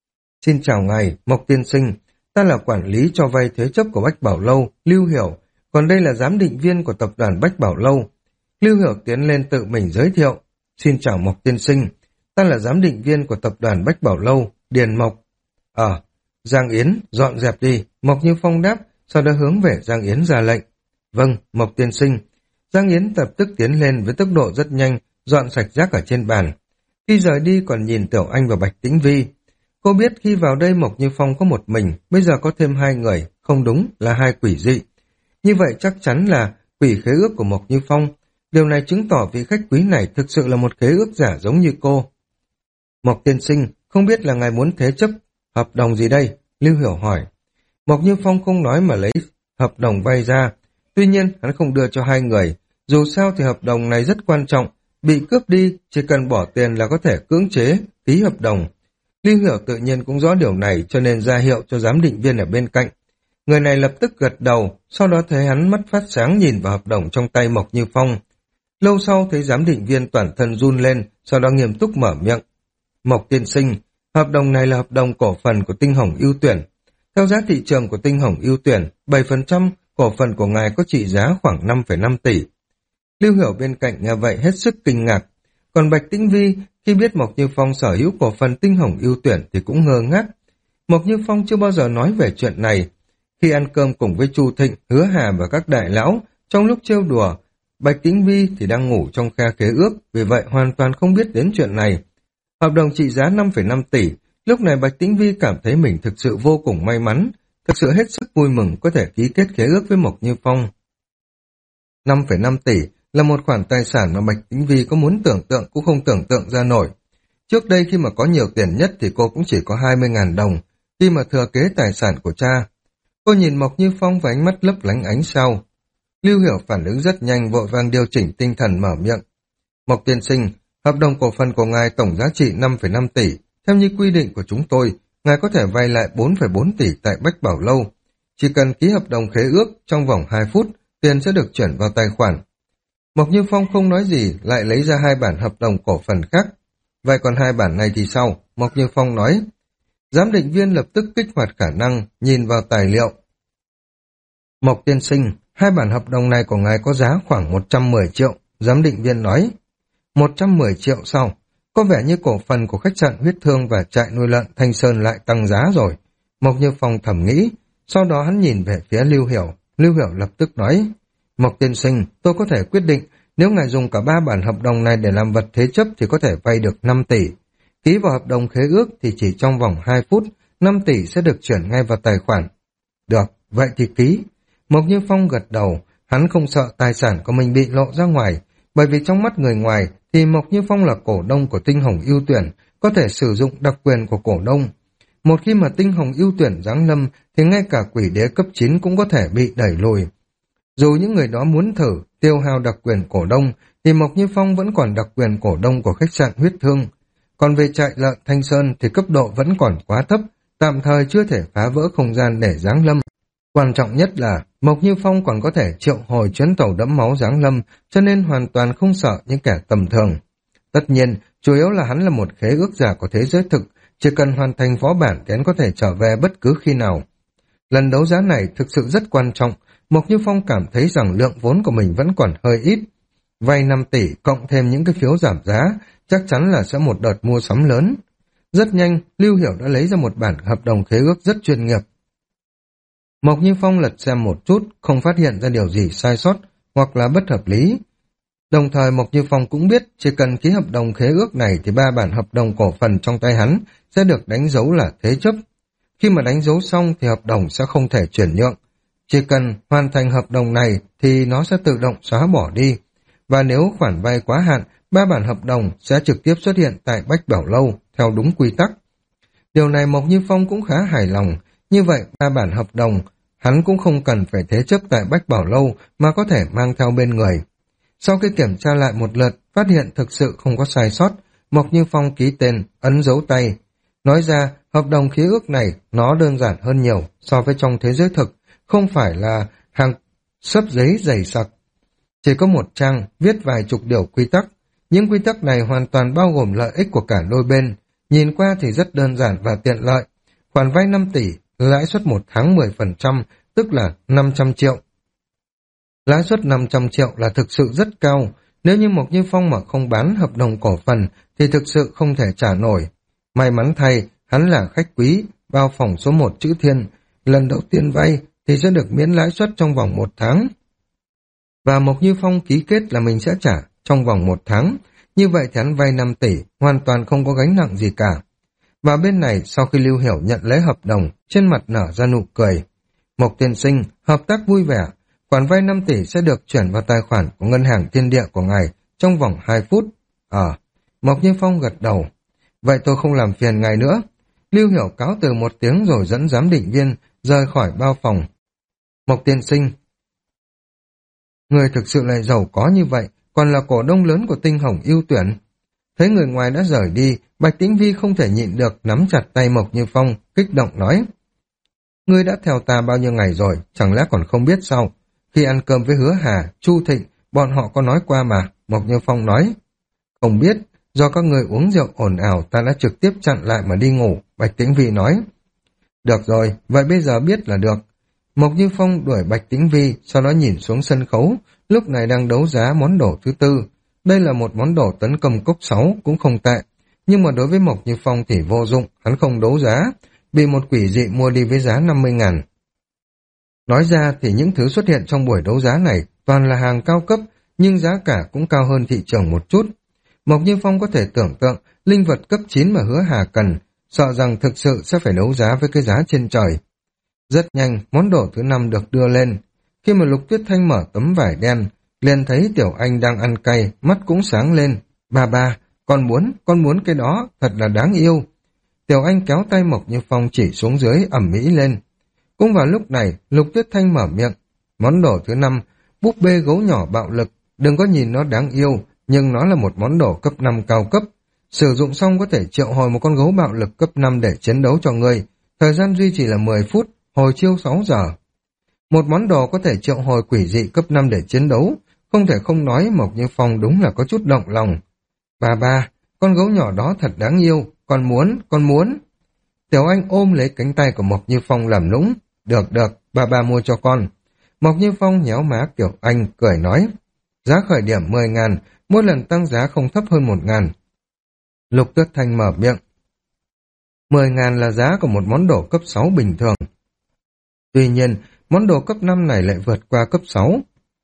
Xin chào ngài, Mộc tiên sinh, ta là quản lý cho vay thế chấp của Bách Bảo Lâu, Lưu Hiểu, còn đây là giám định viên của tập đoàn Bách Bảo Lâu. Lưu Hiểu tiến lên tự mình giới thiệu. Xin chào Mộc tiên sinh, ta là giám định viên của tập đoàn Bách Bảo Lâu, Điền Mộc. Ờ, Giang Yến, dọn dẹp đi, Mộc Như Phong đáp, sau đó hướng về Giang Yến ra lệnh. Vâng, Mộc tiên sinh. Giang Yến lập tức tiến lên với tốc độ rất nhanh, dọn sạch rác ở trên bàn. Khi rời đi còn nhìn Tiểu Anh và Bạch Tĩnh Vi. Cô biết khi vào đây Mộc Như Phong có một mình, bây giờ có thêm hai người, không đúng là hai quỷ dị. Như vậy chắc chắn là quỷ khế ước của Mộc Như Phong. Điều này chứng tỏ vị khách quý này thực sự là một khế ước giả giống như cô. Mộc tiên sinh, không biết là ngài muốn thế chấp hợp đồng gì đây? Lưu Hiểu hỏi. Mộc Như Phong không nói mà lấy hợp đồng vay ra. Tuy nhiên hắn không đưa cho hai người. Dù sao thì hợp đồng này rất quan trọng. Bị cướp đi, chỉ cần bỏ tiền là có thể cưỡng chế, ký hợp đồng. Lưu Hiểu tự nhiên cũng rõ điều này cho nên ra hiệu cho giám định viên ở bên cạnh. Người này lập tức gật đầu, sau đó thấy hắn mắt phát sáng nhìn vào hợp đồng trong tay Mộc Như Phong. Lâu sau thấy giám định viên toàn thân run lên, sau đó nghiêm túc mở miệng. Mộc tiên sinh, hợp đồng này là hợp đồng cổ phần của Tinh Hồng ưu tuyển. Theo giá thị trường của Tinh Hồng ưu tuyển, bảy phần trăm cổ phần của ngài có trị giá khoảng năm phẩy năm tỷ. Lưu Hiểu bên cạnh nghe vậy hết sức kinh ngạc. Còn Bạch Tĩnh Vi khi biết Mộc Như Phong sở hữu cổ phần Tinh Hồng ưu tuyển thì cũng ngơ ngác. Mộc Như Phong chưa bao giờ nói về chuyện này. Khi ăn cơm cùng với Chu Thịnh, Hứa Hà và các đại lão, trong lúc trêu đùa, Bạch Tĩnh Vi thì đang ngủ trong khe khế ước, vì vậy hoàn toàn không biết đến chuyện này. Hợp đồng trị giá năm phẩy năm tỷ, lúc này Bạch Tĩnh Vi cảm thấy mình thực sự vô cùng may mắn, thực sự hết sức vui mừng có thể ký kết khế ước với Mộc Như Phong. năm phẩy năm tỷ là một khoản tài sản mà Bạch Tĩnh Vi có muốn tưởng tượng cũng không tưởng tượng ra nổi. Trước đây khi mà có nhiều tiền nhất thì cô cũng chỉ có hai mươi nghìn đồng, khi mà thừa kế tài sản của cha. Cô nhìn Mộc Như Phong với ánh mắt lấp lánh ánh sao. Lưu Hiểu phản ứng rất nhanh, vội vàng điều chỉnh tinh thần mở miệng. Mộc tiên sinh, hợp đồng cổ phần của ngài tổng giá trị năm phẩy năm tỷ. Theo như quy định của chúng tôi, ngài có thể vay lại bốn phẩy bốn tỷ tại Bách Bảo Lâu. Chỉ cần ký hợp đồng khế ước trong vòng hai phút, tiền sẽ được chuyển vào tài khoản. Mộc Như Phong không nói gì, lại lấy ra hai bản hợp đồng cổ phần khác. Vậy còn hai bản này thì sao? Mộc Như Phong nói. Giám định viên lập tức kích hoạt khả năng, nhìn vào tài liệu. Mộc tiên sinh, hai bản hợp đồng này của ngài có giá khoảng một trăm mười triệu. Giám định viên nói. một trăm mười triệu sau, có vẻ như cổ phần của khách sạn Huyết Thương và trại nuôi lợn Thanh Sơn lại tăng giá rồi. Mộc Như Phong thầm nghĩ, sau đó hắn nhìn về phía Lưu Hiểu. Lưu Hiểu lập tức nói, Mộc tiên sinh, tôi có thể quyết định, nếu ngài dùng cả ba bản hợp đồng này để làm vật thế chấp thì có thể vay được năm tỷ. Ký vào hợp đồng khế ước thì chỉ trong vòng hai phút, năm tỷ sẽ được chuyển ngay vào tài khoản. Được, vậy thì ký. Mộc Như Phong gật đầu, hắn không sợ tài sản của mình bị lộ ra ngoài, bởi vì trong mắt người ngoài thì Mộc Như Phong là cổ đông của Tinh Hồng ưu tuyển, có thể sử dụng đặc quyền của cổ đông. Một khi mà Tinh Hồng ưu tuyển giáng lâm thì ngay cả quỷ đế cấp chín cũng có thể bị đẩy lùi. Dù những người đó muốn thử tiêu hao đặc quyền cổ đông thì Mộc Như Phong vẫn còn đặc quyền cổ đông của khách sạn Huyết Thương. Còn về trại lợn Thanh Sơn thì cấp độ vẫn còn quá thấp, tạm thời chưa thể phá vỡ không gian để giáng lâm. Quan trọng nhất là Mộc Như Phong còn có thể triệu hồi chuyến tàu đẫm máu giáng lâm, cho nên hoàn toàn không sợ những kẻ tầm thường. Tất nhiên, chủ yếu là hắn là một khế ước giả của thế giới thực, chỉ cần hoàn thành phó bản thì hắn có thể trở về bất cứ khi nào. Lần đấu giá này thực sự rất quan trọng, Mộc Như Phong cảm thấy rằng lượng vốn của mình vẫn còn hơi ít. Vay năm tỷ cộng thêm những cái phiếu giảm giá, chắc chắn là sẽ một đợt mua sắm lớn. Rất nhanh, Lưu Hiểu đã lấy ra một bản hợp đồng khế ước rất chuyên nghiệp. Mộc Như Phong lật xem một chút, không phát hiện ra điều gì sai sót hoặc là bất hợp lý. Đồng thời Mộc Như Phong cũng biết chỉ cần ký hợp đồng khế ước này thì ba bản hợp đồng cổ phần trong tay hắn sẽ được đánh dấu là thế chấp. Khi mà đánh dấu xong thì hợp đồng sẽ không thể chuyển nhượng. Chỉ cần hoàn thành hợp đồng này thì nó sẽ tự động xóa bỏ đi. Và nếu khoản vay quá hạn, ba bản hợp đồng sẽ trực tiếp xuất hiện tại Bách Bảo Lâu theo đúng quy tắc. Điều này Mộc Như Phong cũng khá hài lòng. Như vậy, ba bản hợp đồng, hắn cũng không cần phải thế chấp tại Bách Bảo Lâu mà có thể mang theo bên người. Sau khi kiểm tra lại một lượt, phát hiện thực sự không có sai sót, Mộc Như Phong ký tên, ấn dấu tay. Nói ra, hợp đồng khế ước này nó đơn giản hơn nhiều so với trong thế giới thực, không phải là hàng xấp giấy dày sặc. Chỉ có một trang viết vài chục điều quy tắc. Những quy tắc này hoàn toàn bao gồm lợi ích của cả đôi bên. Nhìn qua thì rất đơn giản và tiện lợi. Khoản vay năm tỷ, lãi suất một tháng mười phần trăm, tức là năm trăm triệu. Lãi suất năm trăm triệu là thực sự rất cao. Nếu như Mộc Như Phong mà không bán hợp đồng cổ phần thì thực sự không thể trả nổi. May mắn thay, hắn là khách quý, bao phòng số một chữ Thiên. Lần đầu tiên vay thì sẽ được miễn lãi suất trong vòng một tháng. Và Mộc Như Phong ký kết là mình sẽ trả trong vòng một tháng. Như vậy thì hắn vay năm tỷ, hoàn toàn không có gánh nặng gì cả. Và bên này, sau khi Lưu Hiểu nhận lấy hợp đồng, trên mặt nở ra nụ cười. Mộc tiên sinh, hợp tác vui vẻ. Khoản vay năm tỷ sẽ được chuyển vào tài khoản của ngân hàng Thiên Địa của ngài trong vòng hai phút. Ờ, à, Mộc Như Phong gật đầu. Vậy tôi không làm phiền ngài nữa. Lưu Hiểu cáo từ một tiếng rồi dẫn giám định viên rời khỏi bao phòng. Mộc tiên sinh, người thực sự lại giàu có như vậy, còn là cổ đông lớn của Tinh Hồng ưu tuyển. Thấy người ngoài đã rời đi, Bạch Tĩnh Vi không thể nhịn được, nắm chặt tay Mộc Như Phong, kích động nói. Ngươi đã theo ta bao nhiêu ngày rồi, chẳng lẽ còn không biết sao? Khi ăn cơm với Hứa Hà, Chu Thịnh, bọn họ có nói qua mà, Mộc Như Phong nói. Không biết, do các người uống rượu ồn ào ta đã trực tiếp chặn lại mà đi ngủ, Bạch Tĩnh Vi nói. Được rồi, vậy bây giờ biết là được. Mộc Như Phong đuổi Bạch Tĩnh Vi, sau đó nhìn xuống sân khấu, lúc này đang đấu giá món đồ thứ tư. Đây là một món đồ tấn công cốc sáu, cũng không tệ. Nhưng mà đối với Mộc Như Phong thì vô dụng, hắn không đấu giá, bị một quỷ dị mua đi với giá năm mươi ngàn. Nói ra thì những thứ xuất hiện trong buổi đấu giá này toàn là hàng cao cấp, nhưng giá cả cũng cao hơn thị trường một chút. Mộc Như Phong có thể tưởng tượng linh vật cấp chín mà Hứa Hà cần, sợ rằng thực sự sẽ phải đấu giá với cái giá trên trời. Rất nhanh, món đồ thứ năm được đưa lên. Khi mà Lục Tuyết Thanh mở tấm vải đen, liền thấy Tiểu Anh đang ăn cay, mắt cũng sáng lên. Ba ba, con muốn, con muốn cái đó, thật là đáng yêu. Tiểu Anh kéo tay Mộc Như Phong chỉ xuống dưới ẩm mỹ lên. Cũng vào lúc này, Lục Tuyết Thanh mở miệng. Món đồ thứ năm, búp bê gấu nhỏ bạo lực. Đừng có nhìn nó đáng yêu, nhưng nó là một món đồ cấp năm cao cấp. Sử dụng xong có thể triệu hồi một con gấu bạo lực cấp năm để chiến đấu cho ngươi. Thời gian duy trì là mười phút, hồi chiêu sáu giờ. Một món đồ có thể triệu hồi quỷ dị cấp năm để chiến đấu. Không thể không nói Mộc Như Phong đúng là có chút động lòng. Ba ba, con gấu nhỏ đó thật đáng yêu, con muốn, con muốn. Tiểu Anh ôm lấy cánh tay của Mộc Như Phong làm nũng. Được được, ba ba mua cho con. Mộc Như Phong nhéo má Tiểu Anh cười nói. Giá khởi điểm mười ngàn, mỗi lần tăng giá không thấp hơn một ngàn. Lục Tuyết Thanh mở miệng. mười ngàn là giá của một món đồ cấp sáu bình thường. Tuy nhiên, món đồ cấp năm này lại vượt qua cấp sáu.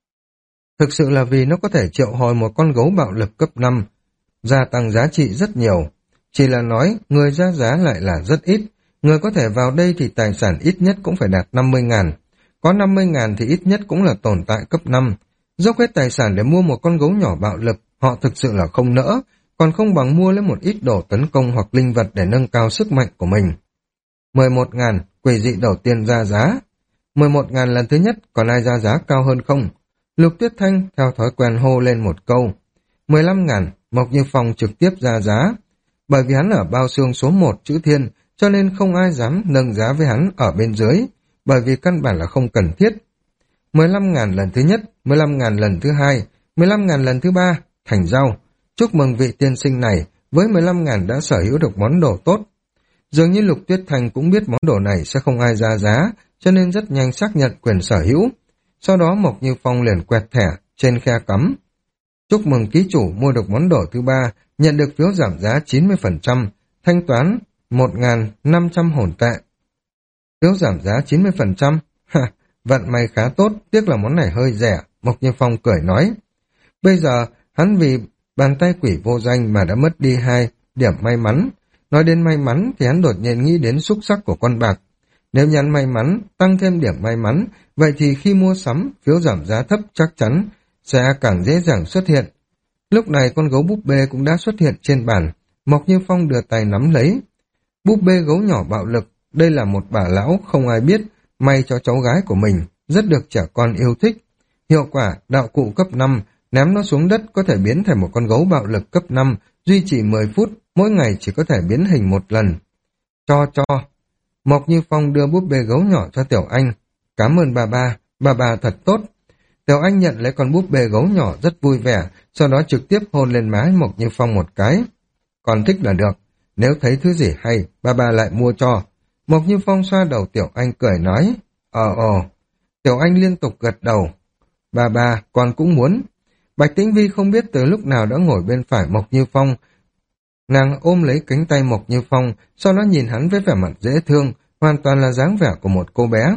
Thực sự là vì nó có thể triệu hồi một con gấu bạo lực cấp năm, gia tăng giá trị rất nhiều. Chỉ là nói, người ra giá lại là rất ít. Người có thể vào đây thì tài sản ít nhất cũng phải đạt năm mươi ngàn. Có năm mươi ngàn thì ít nhất cũng là tồn tại cấp năm. Dốc hết tài sản để mua một con gấu nhỏ bạo lực, họ thực sự là không nỡ, còn không bằng mua lấy một ít đồ tấn công hoặc linh vật để nâng cao sức mạnh của mình. mười một ngàn, quỷ dị đầu tiên ra giá. mười một ngàn lần thứ nhất, còn ai ra giá cao hơn không? Lục Tuyết Thanh theo thói quen hô lên một câu. mười lăm ngàn, Mộc Như Phong trực tiếp ra giá. Bởi vì hắn ở bao xương số một chữ thiên, cho nên không ai dám nâng giá với hắn ở bên dưới, bởi vì căn bản là không cần thiết. mười lăm ngàn lần thứ nhất, mười lăm ngàn lần thứ hai, mười lăm ngàn lần thứ ba, thành giao. Chúc mừng vị tiên sinh này, với mười lăm ngàn đã sở hữu được món đồ tốt. Dường như Lục Tuyết Thanh cũng biết món đồ này sẽ không ai ra giá, cho nên rất nhanh xác nhận quyền sở hữu. Sau đó Mộc Như Phong liền quẹt thẻ trên khe cắm. Chúc mừng ký chủ mua được món đồ thứ ba, nhận được phiếu giảm giá chín mươi phần trăm, thanh toán một nghìn năm trăm hồn tệ. Phiếu giảm giá chín mươi phần trăm? Ha, vận may khá tốt, tiếc là món này hơi rẻ, Mộc Như Phong cười nói. Bây giờ, hắn vì bàn tay quỷ vô danh mà đã mất đi hai điểm may mắn. Nói đến may mắn thì hắn đột nhiên nghĩ đến xúc sắc của con bạc. Nếu nhắn may mắn, tăng thêm điểm may mắn, vậy thì khi mua sắm, phiếu giảm giá thấp chắc chắn sẽ càng dễ dàng xuất hiện. Lúc này con gấu búp bê cũng đã xuất hiện trên bàn. Mộc Như Phong đưa tay nắm lấy. Búp bê gấu nhỏ bạo lực, đây là một bà lão không ai biết, may cho cháu gái của mình, rất được trẻ con yêu thích. Hiệu quả, đạo cụ cấp năm, ném nó xuống đất có thể biến thành một con gấu bạo lực cấp năm, duy trì mười phút, mỗi ngày chỉ có thể biến hình một lần. Cho cho. Mộc Như Phong đưa búp bê gấu nhỏ cho Tiểu Anh. Cảm ơn bà ba, bà bà thật tốt. Tiểu Anh nhận lấy con búp bê gấu nhỏ rất vui vẻ, sau đó trực tiếp hôn lên má Mộc Như Phong một cái. Còn thích là được, nếu thấy thứ gì hay, bà bà lại mua cho. Mộc Như Phong xoa đầu Tiểu Anh cười nói. Ờ ờ. Tiểu Anh liên tục gật đầu. Bà bà, con cũng muốn. Bạch Tĩnh Vi không biết từ lúc nào đã ngồi bên phải Mộc Như Phong. Nàng ôm lấy cánh tay Mộc Như Phong, sau đó nhìn hắn với vẻ mặt dễ thương, hoàn toàn là dáng vẻ của một cô bé.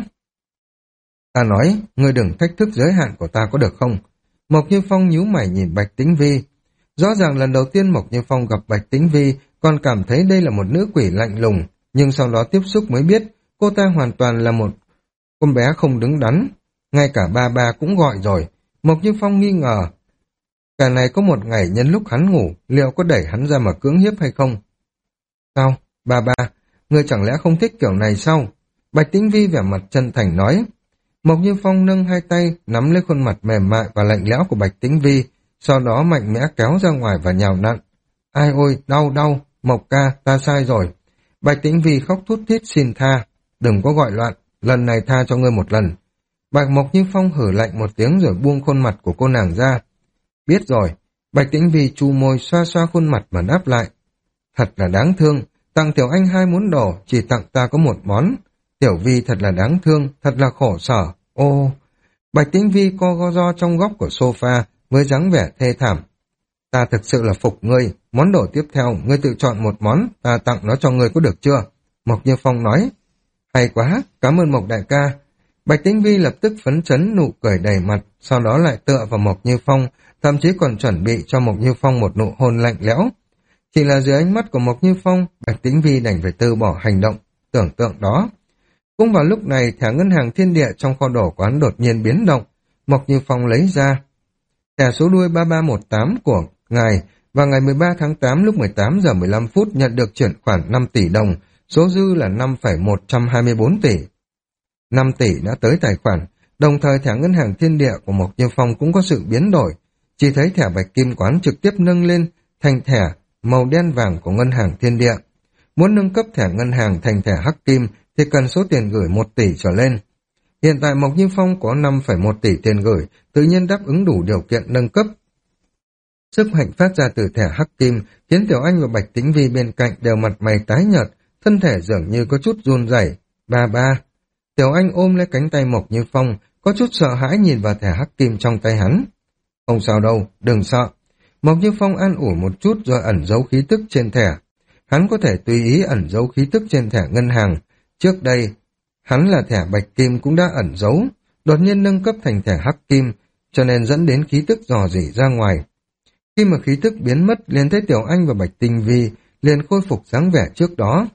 Ta nói, ngươi đừng thách thức giới hạn của ta có được không? Mộc Như Phong nhíu mày nhìn Bạch Tĩnh Vi. Rõ ràng lần đầu tiên Mộc Như Phong gặp Bạch Tĩnh Vi còn cảm thấy đây là một nữ quỷ lạnh lùng, nhưng sau đó tiếp xúc mới biết cô ta hoàn toàn là một con bé không đứng đắn. Ngay cả ba ba cũng gọi rồi. Mộc Như Phong nghi ngờ. Cả này có một ngày nhân lúc hắn ngủ, liệu có đẩy hắn ra mà cưỡng hiếp hay không? Sao? Ba ba, ngươi chẳng lẽ không thích kiểu này sao? Bạch Tĩnh Vi vẻ mặt chân thành nói. Mộc Như Phong nâng hai tay, nắm lấy khuôn mặt mềm mại và lạnh lẽo của Bạch Tĩnh Vi, sau đó mạnh mẽ kéo ra ngoài và nhào nặn. Ai ôi, đau đau, Mộc ca, ta sai rồi. Bạch Tĩnh Vi khóc thút thít xin tha. Đừng có gọi loạn, lần này tha cho ngươi một lần. Bạch Mộc Như Phong hử lạnh một tiếng rồi buông khuôn mặt của cô nàng ra. Biết rồi. Bạch Tĩnh Vi chu môi xoa xoa khuôn mặt mà đáp lại. Thật là đáng thương, tặng Tiểu Anh hai món đồ, chỉ tặng ta có một món. Tiểu Vi thật là đáng thương, thật là khổ sở. Ô, Bạch Tĩnh Vi co go ro trong góc của sofa với dáng vẻ thê thảm. Ta thực sự là phục ngươi, món đồ tiếp theo, ngươi tự chọn một món, ta tặng nó cho ngươi có được chưa? Mộc Như Phong nói. Hay quá, cảm ơn Mộc đại ca. Bạch Tĩnh Vi lập tức phấn chấn nụ cười đầy mặt, sau đó lại tựa vào Mộc Như Phong, thậm chí còn chuẩn bị cho Mộc Như Phong một nụ hôn lạnh lẽo. Chỉ là dưới ánh mắt của Mộc Như Phong, Bạch Tĩnh Vi đành phải từ bỏ hành động, tưởng tượng đó. Cũng vào lúc này, thẻ ngân hàng thiên địa trong kho đồ quán đột nhiên biến động. Mộc Như Phong lấy ra thẻ số đuôi ba ba một tám của ngài và ngày mười ba tháng tám lúc mười tám giờ mười lăm phút nhận được chuyển khoản năm tỷ đồng, số dư là năm phẩy một trăm hai mươi bốn tỷ. năm tỷ đã tới tài khoản, đồng thời thẻ ngân hàng thiên địa của Mộc Như Phong cũng có sự biến đổi. Chỉ thấy thẻ bạch kim quán trực tiếp nâng lên thành thẻ màu đen vàng của ngân hàng thiên địa. Muốn nâng cấp thẻ ngân hàng thành thẻ hắc kim thì cần số tiền gửi một tỷ trở lên. Hiện tại Mộc Như Phong có năm phẩy một tỷ tiền gửi, tự nhiên đáp ứng đủ điều kiện nâng cấp. Sức mạnh phát ra từ thẻ hắc kim khiến Tiểu Anh và Bạch Tĩnh Vi bên cạnh đều mặt mày tái nhợt, thân thể dường như có chút run rẩy. Ba ba. Tiểu Anh ôm lấy cánh tay Mộc Như Phong, có chút sợ hãi nhìn vào thẻ hắc kim trong tay hắn. Không sao đâu, đừng sợ. Mộc Như Phong an ủi một chút rồi ẩn giấu khí tức trên thẻ. Hắn có thể tùy ý ẩn giấu khí tức trên thẻ ngân hàng. Trước đây, hắn là thẻ bạch kim cũng đã ẩn giấu, đột nhiên nâng cấp thành thẻ hắc kim, cho nên dẫn đến khí tức dò dỉ ra ngoài. Khi mà khí tức biến mất, liền thấy Tiểu Anh và Bạch Tinh Vi liền khôi phục dáng vẻ trước đó.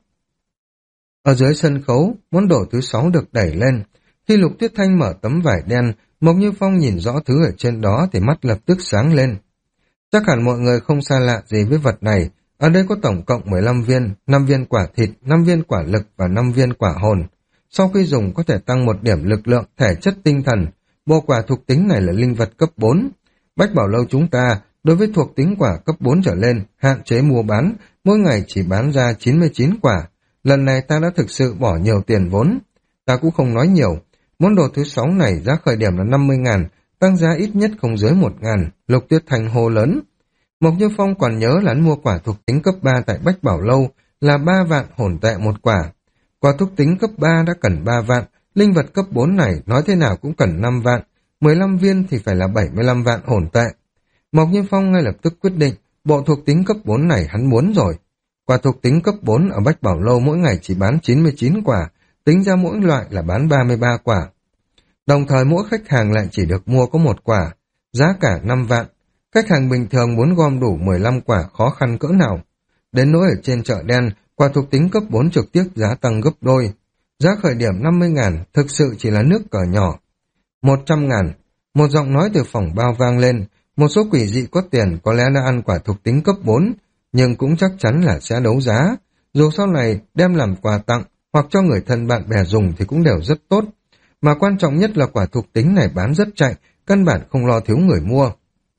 Ở dưới sân khấu, món đồ thứ sáu được đẩy lên. Khi Lục Tuyết Thanh mở tấm vải đen, Mộc Như Phong nhìn rõ thứ ở trên đó thì mắt lập tức sáng lên. Chắc hẳn mọi người không xa lạ gì với vật này. Ở đây có tổng cộng mười lăm viên, năm viên quả thịt, năm viên quả lực và năm viên quả hồn. Sau khi dùng có thể tăng một điểm lực lượng, thể chất tinh thần. Bộ quả thuộc tính này là linh vật cấp bốn. Bách Bảo Lâu chúng ta, đối với thuộc tính quả cấp bốn trở lên, hạn chế mua bán, mỗi ngày chỉ bán ra chín mươi chín quả. Lần này ta đã thực sự bỏ nhiều tiền vốn. Ta cũng không nói nhiều. Món đồ thứ sáu này giá khởi điểm là năm mươi ngàn, tăng giá ít nhất không dưới một ngàn. Lục Tuyết Thanh hô lớn. Mộc Như Phong còn nhớ là hắn mua quả thuộc tính cấp ba tại Bách Bảo Lâu là ba vạn hồn tệ một quả. Quả thuộc tính cấp ba đã cần ba vạn, linh vật cấp bốn này nói thế nào cũng cần năm vạn, mười lăm viên thì phải là bảy mươi lăm vạn hồn tệ. Mộc Như Phong ngay lập tức quyết định, bộ thuộc tính cấp bốn này hắn muốn rồi. Quả thuộc tính cấp bốn ở Bách Bảo Lâu mỗi ngày chỉ bán chín mươi chín quả, tính ra mỗi loại là bán ba mươi ba quả. Đồng thời mỗi khách hàng lại chỉ được mua có một quả, giá cả năm vạn. Khách hàng bình thường muốn gom đủ mười lăm quả khó khăn cỡ nào. Đến nỗi ở trên chợ đen, quả thuộc tính cấp bốn trực tiếp giá tăng gấp đôi. Giá khởi điểm năm mươi ngàn, thực sự chỉ là nước cờ nhỏ. một trăm ngàn, một giọng nói từ phòng bao vang lên. Một số quỷ dị có tiền có lẽ đã ăn quả thuộc tính cấp bốn, nhưng cũng chắc chắn là sẽ đấu giá. Dù sau này đem làm quà tặng hoặc cho người thân bạn bè dùng thì cũng đều rất tốt. Mà quan trọng nhất là quả thuộc tính này bán rất chạy, căn bản không lo thiếu người mua.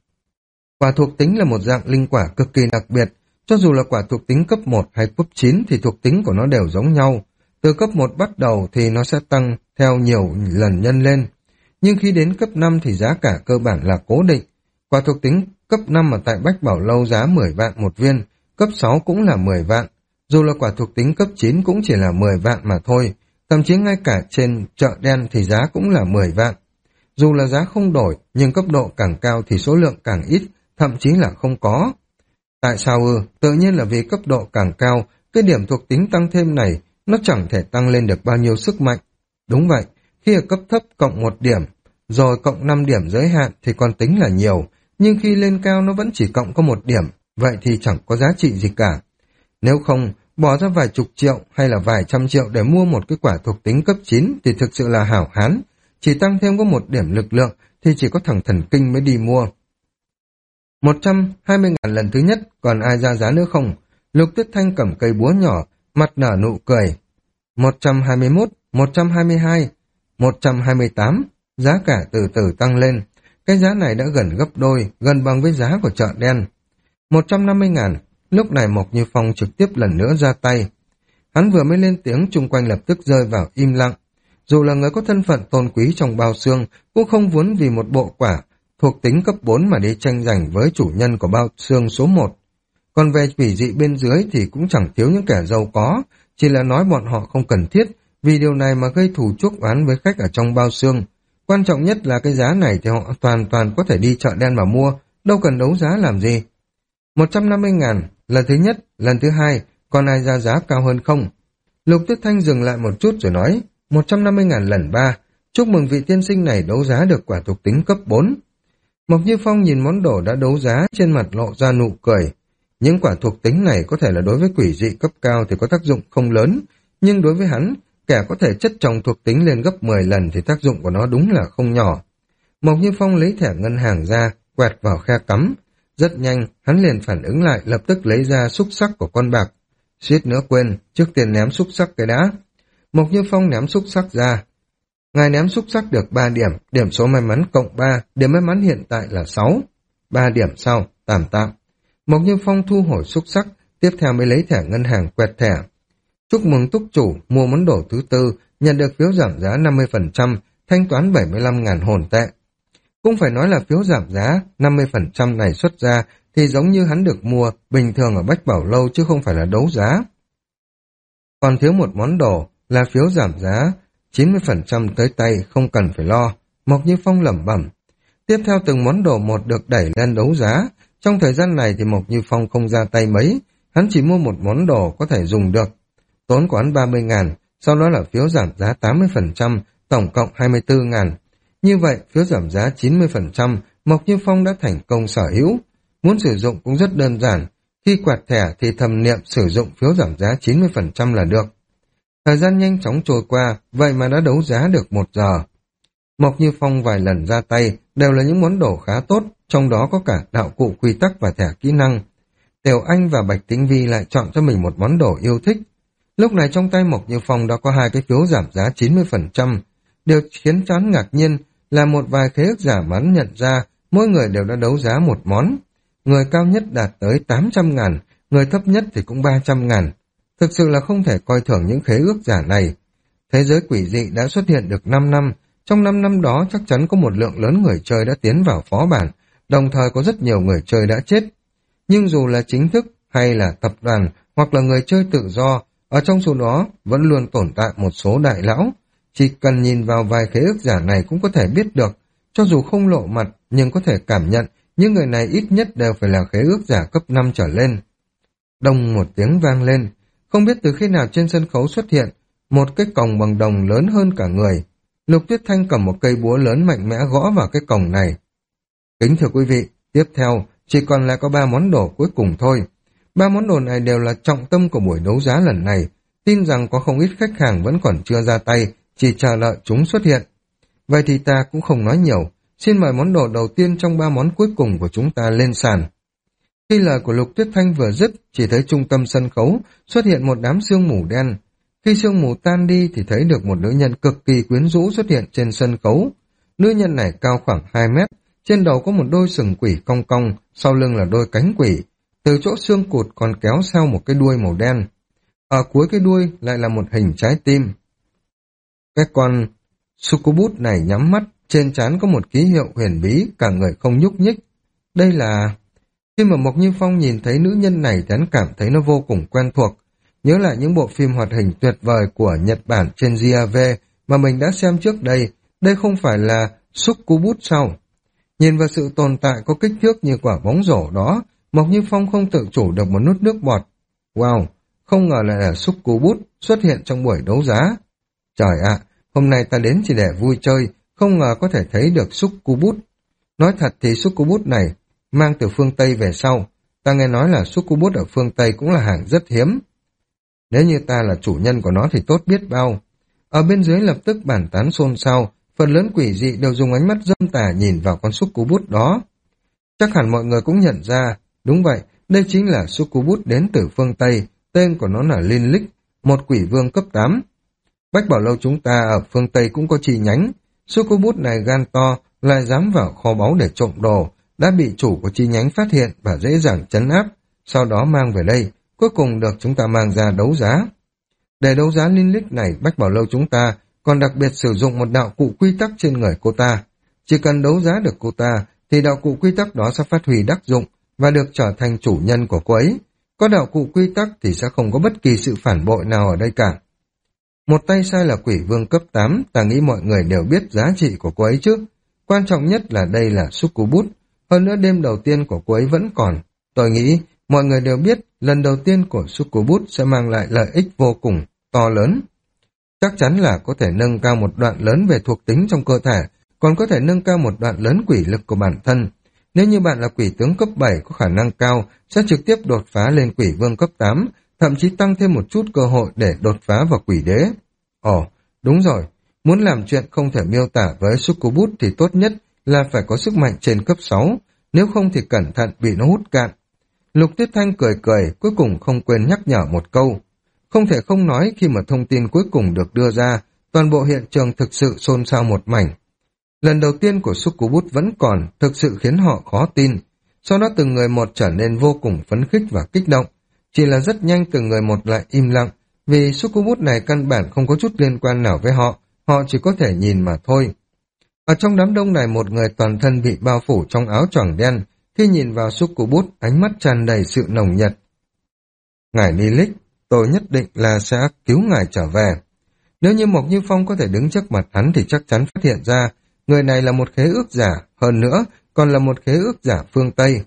Quả thuộc tính là một dạng linh quả cực kỳ đặc biệt, cho dù là quả thuộc tính cấp một hay cấp chín thì thuộc tính của nó đều giống nhau. Từ cấp một bắt đầu thì nó sẽ tăng theo nhiều lần nhân lên. Nhưng khi đến cấp năm thì giá cả cơ bản là cố định. Quả thuộc tính cấp năm ở tại Bách Bảo Lâu giá mười vạn một viên, cấp sáu cũng là mười vạn. Dù là quả thuộc tính cấp chín cũng chỉ là mười vạn mà thôi, thậm chí ngay cả trên chợ đen thì giá cũng là mười vạn. Dù là giá không đổi, nhưng cấp độ càng cao thì số lượng càng ít, thậm chí là không có. Tại sao ư? Tự nhiên là vì cấp độ càng cao, cái điểm thuộc tính tăng thêm này, nó chẳng thể tăng lên được bao nhiêu sức mạnh. Đúng vậy, khi ở cấp thấp cộng một điểm, rồi cộng năm điểm giới hạn thì còn tính là nhiều, nhưng khi lên cao nó vẫn chỉ cộng có một điểm, vậy thì chẳng có giá trị gì cả. Nếu không, bỏ ra vài chục triệu hay là vài trăm triệu để mua một cái quả thuộc tính cấp chín thì thực sự là hảo hán, chỉ tăng thêm có một điểm lực lượng thì chỉ có thằng thần kinh mới đi mua. một trăm hai mươi ngàn lần thứ nhất, còn ai ra giá nữa không? Lục Tuyết Thanh cầm cây búa nhỏ, mặt nở nụ cười. một trăm hai mươi mốt, một trăm hai mươi hai, một trăm hai mươi tám, giá cả từ từ tăng lên. Cái giá này đã gần gấp đôi, gần bằng với giá của chợ đen. một trăm năm mươi ngàn, lúc này Mộc Như Phong trực tiếp lần nữa ra tay. Hắn vừa mới lên tiếng, chung quanh lập tức rơi vào im lặng. Dù là người có thân phận tôn quý trong bao xương, cũng không muốn vì một bộ quả thuộc tính cấp bốn mà đi tranh giành với chủ nhân của bao xương số một. Còn về quỷ dị bên dưới thì cũng chẳng thiếu những kẻ giàu có, chỉ là nói bọn họ không cần thiết, vì điều này mà gây thù chuốc oán với khách ở trong bao xương. Quan trọng nhất là cái giá này thì họ toàn toàn có thể đi chợ đen mà mua, đâu cần đấu giá làm gì. một trăm năm mươi ngàn, lần thứ nhất, lần thứ hai, còn ai ra giá cao hơn không? Lục Tuyết Thanh dừng lại một chút rồi nói, một trăm năm mươi ngàn lần ba, chúc mừng vị tiên sinh này đấu giá được quả thuộc tính cấp bốn. Mộc Như Phong nhìn món đồ đã đấu giá, trên mặt lộ ra nụ cười. Những quả thuộc tính này có thể là đối với quỷ dị cấp cao thì có tác dụng không lớn, nhưng đối với hắn, kẻ có thể chất chồng thuộc tính lên gấp mười lần thì tác dụng của nó đúng là không nhỏ. Mộc Như Phong lấy thẻ ngân hàng ra, quẹt vào khe cắm. Rất nhanh, hắn liền phản ứng lại, lập tức lấy ra xúc sắc của con bạc. Suýt nữa quên, trước tiên ném xúc sắc cái đã. Mộc Như Phong ném xúc sắc ra. Ngài ném xúc sắc được ba điểm, điểm số may mắn cộng ba, điểm may mắn hiện tại là sáu. ba điểm sau, tạm tạm. Mộc Như Phong thu hồi xúc sắc, tiếp theo mới lấy thẻ ngân hàng quẹt thẻ. Chúc mừng túc chủ, mua món đồ thứ tư, nhận được phiếu giảm giá năm mươi phần trăm, thanh toán bảy mươi lăm nghìn hồn tệ. Cũng phải nói là phiếu giảm giá năm mươi phần trăm này xuất ra thì giống như hắn được mua bình thường ở Bách Bảo Lâu chứ không phải là đấu giá. Còn thiếu một món đồ là phiếu giảm giá chín mươi phần trăm tới tay, không cần phải lo. Mộc Như Phong lẩm bẩm. Tiếp theo từng món đồ một được đẩy lên đấu giá. Trong thời gian này thì Mộc Như Phong không ra tay mấy, hắn chỉ mua một món đồ có thể dùng được. Tốn của hắn ba mươi ngàn, sau đó là phiếu giảm giá tám mươi phần trăm, tổng cộng hai mươi tư ngàn. Như vậy, phiếu giảm giá chín mươi phần trăm, Mộc Như Phong đã thành công sở hữu. Muốn sử dụng cũng rất đơn giản, khi quẹt thẻ thì thầm niệm sử dụng phiếu giảm giá chín mươi phần trăm là được. Thời gian nhanh chóng trôi qua, vậy mà đã đấu giá được một giờ. Mộc Như Phong vài lần ra tay đều là những món đồ khá tốt, trong đó có cả đạo cụ quy tắc và thẻ kỹ năng. Tiểu Anh và Bạch Tĩnh Vi lại chọn cho mình một món đồ yêu thích. Lúc này trong tay Mộc Như Phong đã có hai cái phiếu giảm giá chín mươi phần trăm. Điều khiến cho hắn ngạc nhiên là một vài khế ước giả mà hắn nhận ra mỗi người đều đã đấu giá một món. Người cao nhất đạt tới tám trăm ngàn, người thấp nhất thì cũng ba trăm ngàn. Thực sự là không thể coi thường những khế ước giả này. Thế giới quỷ dị đã xuất hiện được năm năm, trong năm năm đó chắc chắn có một lượng lớn người chơi đã tiến vào phó bản, đồng thời có rất nhiều người chơi đã chết. Nhưng dù là chính thức hay là tập đoàn hoặc là người chơi tự do, ở trong số đó vẫn luôn tồn tại một số đại lão. Chỉ cần nhìn vào vài khế ước giả này cũng có thể biết được, cho dù không lộ mặt nhưng có thể cảm nhận những người này ít nhất đều phải là khế ước giả cấp năm trở lên. Đông một tiếng vang lên, không biết từ khi nào trên sân khấu xuất hiện một cái còng bằng đồng lớn hơn cả người. Lục Tuyết Thanh cầm một cây búa lớn mạnh mẽ gõ vào cái còng này. Kính thưa quý vị, tiếp theo chỉ còn lại có ba món đồ cuối cùng thôi. Ba món đồ này đều là trọng tâm của buổi đấu giá lần này, tin rằng có không ít khách hàng vẫn còn chưa ra tay, chỉ chờ đợi chúng xuất hiện. Vậy thì ta cũng không nói nhiều, xin mời món đồ đầu tiên trong ba món cuối cùng của chúng ta lên sàn. Khi lời của Lục Tuyết Thanh vừa dứt, chỉ thấy trung tâm sân khấu xuất hiện một đám sương mù đen. Khi sương mù tan đi thì thấy được một nữ nhân cực kỳ quyến rũ xuất hiện trên sân khấu. Nữ nhân này cao khoảng hai mét, trên đầu có một đôi sừng quỷ cong cong, sau lưng là đôi cánh quỷ. Từ chỗ xương cụt còn kéo theo một cái đuôi màu đen. Ở cuối cái đuôi lại là một hình trái tim. Cái con succubus này nhắm mắt, trên trán có một ký hiệu huyền bí, cả người không nhúc nhích. Đây là... Khi mà Mộc Như Phong nhìn thấy nữ nhân này thì hắn cảm thấy nó vô cùng quen thuộc. Nhớ lại những bộ phim hoạt hình tuyệt vời của Nhật Bản trên giê a vê mà mình đã xem trước đây. Đây không phải là succubus sao? Nhìn vào sự tồn tại có kích thước như quả bóng rổ đó, Mộc Như Phong không tự chủ được một nút nước bọt. Wow, không ngờ lại là succubus xuất hiện trong buổi đấu giá. Trời ạ, hôm nay ta đến chỉ để vui chơi, không ngờ có thể thấy được succubus. Nói thật thì succubus này mang từ phương Tây về sau, ta nghe nói là succubus ở phương Tây cũng là hàng rất hiếm. Nếu như ta là chủ nhân của nó thì tốt biết bao. Ở bên dưới lập tức bàn tán xôn xao, phần lớn quỷ dị đều dùng ánh mắt dâm tà nhìn vào con succubus đó. Chắc hẳn mọi người cũng nhận ra, đúng vậy, đây chính là succubus đến từ phương Tây, tên của nó là Linh Lích, một quỷ vương cấp tám. Bách Bảo Lâu chúng ta ở phương Tây cũng có chi nhánh, succubus này gan to, lại dám vào kho báu để trộm đồ, đã bị chủ của chi nhánh phát hiện và dễ dàng trấn áp, sau đó mang về đây, cuối cùng được chúng ta mang ra đấu giá. Để đấu giá Linh Lích này, Bách Bảo Lâu chúng ta còn đặc biệt sử dụng một đạo cụ quy tắc trên người cô ta. Chỉ cần đấu giá được cô ta, thì đạo cụ quy tắc đó sẽ phát huy đắc dụng và được trở thành chủ nhân của cô ấy. Có đạo cụ quy tắc thì sẽ không có bất kỳ sự phản bội nào ở đây cả. Một tay sai là quỷ vương cấp tám, ta nghĩ mọi người đều biết giá trị của cô ấy chứ. Quan trọng nhất là đây là succubus, hơn nữa đêm đầu tiên của cô ấy vẫn còn. Tôi nghĩ mọi người đều biết lần đầu tiên của succubus sẽ mang lại lợi ích vô cùng to lớn. Chắc chắn là có thể nâng cao một đoạn lớn về thuộc tính trong cơ thể, còn có thể nâng cao một đoạn lớn quỷ lực của bản thân. Nếu như bạn là quỷ tướng cấp bảy có khả năng cao, sẽ trực tiếp đột phá lên quỷ vương cấp tám, thậm chí tăng thêm một chút cơ hội để đột phá vào quỷ đế. Ồ, đúng rồi, muốn làm chuyện không thể miêu tả với succubus thì tốt nhất là phải có sức mạnh trên cấp sáu, nếu không thì cẩn thận bị nó hút cạn. Lục Tuyết Thanh cười cười, cuối cùng không quên nhắc nhở một câu. Không thể không nói khi mà thông tin cuối cùng được đưa ra, toàn bộ hiện trường thực sự xôn xao một mảnh. Lần đầu tiên của Succubus vẫn còn, thực sự khiến họ khó tin. Sau đó từng người một trở nên vô cùng phấn khích và kích động. Chỉ là rất nhanh từng người một lại im lặng, vì Succubus này căn bản không có chút liên quan nào với họ, họ chỉ có thể nhìn mà thôi. Ở trong đám đông này một người toàn thân bị bao phủ trong áo choàng đen, khi nhìn vào Succubus, ánh mắt tràn đầy sự nồng nhiệt. Ngài Nilik, tôi nhất định là sẽ cứu ngài trở về. Nếu như Mộc Như Phong có thể đứng trước mặt hắn thì chắc chắn phát hiện ra, người này là một khế ước giả, hơn nữa còn là một khế ước giả phương Tây.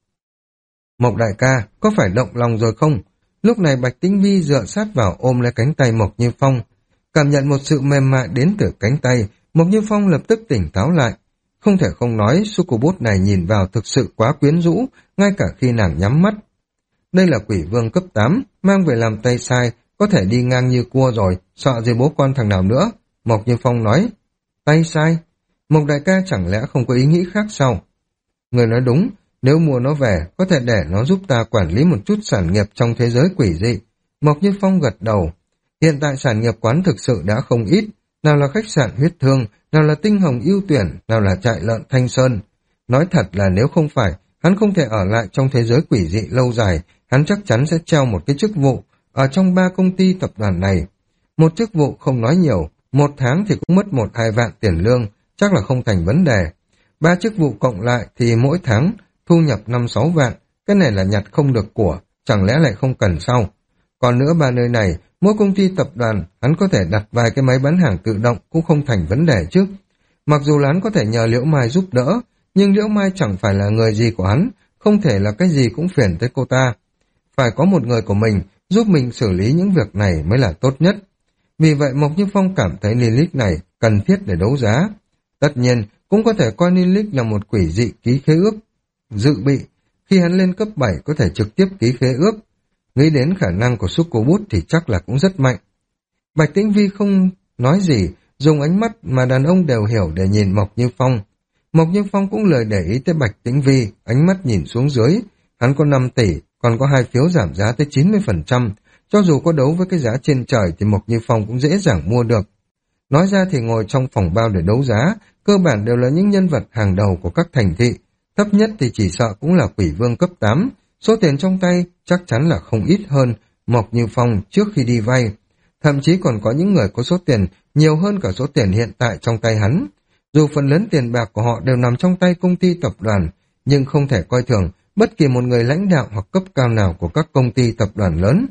Mộc đại ca, có phải động lòng rồi không? Lúc này Bạch Tĩnh Vi dựa sát vào ôm lấy cánh tay Mộc Như Phong. Cảm nhận một sự mềm mại đến từ cánh tay, Mộc Như Phong lập tức tỉnh táo lại. Không thể không nói, Succubus này nhìn vào thực sự quá quyến rũ, ngay cả khi nàng nhắm mắt. Đây là quỷ vương cấp tám, mang về làm tay sai, có thể đi ngang như cua rồi, sợ gì bố con thằng nào nữa. Mộc Như Phong nói, tay sai? Mộc đại ca chẳng lẽ không có ý nghĩ khác sao? Người nói đúng, nếu mua nó về, có thể để nó giúp ta quản lý một chút sản nghiệp trong thế giới quỷ dị. Mộc Như Phong gật đầu. Hiện tại sản nghiệp quán thực sự đã không ít, nào là khách sạn huyết thương, nào là tinh hồng ưu tuyển, nào là trại lợn Thanh Sơn. Nói thật là nếu không phải, hắn không thể ở lại trong thế giới quỷ dị lâu dài, hắn chắc chắn sẽ treo một cái chức vụ ở trong ba công ty tập đoàn này. Một chức vụ không nói nhiều, một tháng thì cũng mất một hai vạn tiền lương, chắc là không thành vấn đề. Ba chức vụ cộng lại thì mỗi tháng thu nhập năm sáu vạn, cái này là nhặt không được của, chẳng lẽ lại không cần sao? Còn nữa ba nơi này, mỗi công ty tập đoàn, hắn có thể đặt vài cái máy bán hàng tự động cũng không thành vấn đề chứ. Mặc dù là hắn có thể nhờ Liễu Mai giúp đỡ, nhưng Liễu Mai chẳng phải là người gì của hắn, không thể là cái gì cũng phiền tới cô ta. Phải có một người của mình giúp mình xử lý những việc này mới là tốt nhất. Vì vậy Mộc Như Phong cảm thấy Nilik này cần thiết để đấu giá. Tất nhiên, cũng có thể coi Nilik là một quỷ dị ký khế ước dự bị, khi hắn lên cấp bảy có thể trực tiếp ký khế ước. Nghĩ đến khả năng của Succubus thì chắc là cũng rất mạnh. Bạch Tĩnh Vi không nói gì, dùng ánh mắt mà đàn ông đều hiểu để nhìn Mộc Như Phong. Mộc Như Phong cũng lời để ý tới Bạch Tĩnh Vi, ánh mắt nhìn xuống dưới. Hắn có năm tỷ, còn có hai phiếu giảm giá tới chín mươi phần trăm. Cho dù có đấu với cái giá trên trời thì Mộc Như Phong cũng dễ dàng mua được. Nói ra thì ngồi trong phòng bao để đấu giá, cơ bản đều là những nhân vật hàng đầu của các thành thị. Thấp nhất thì chỉ sợ cũng là quỷ vương cấp tám. Số tiền trong tay chắc chắn là không ít hơn Mộc Như Phong trước khi đi vay. Thậm chí còn có những người có số tiền nhiều hơn cả số tiền hiện tại trong tay hắn. Dù phần lớn tiền bạc của họ đều nằm trong tay công ty tập đoàn, nhưng không thể coi thường bất kỳ một người lãnh đạo hoặc cấp cao nào của các công ty tập đoàn lớn.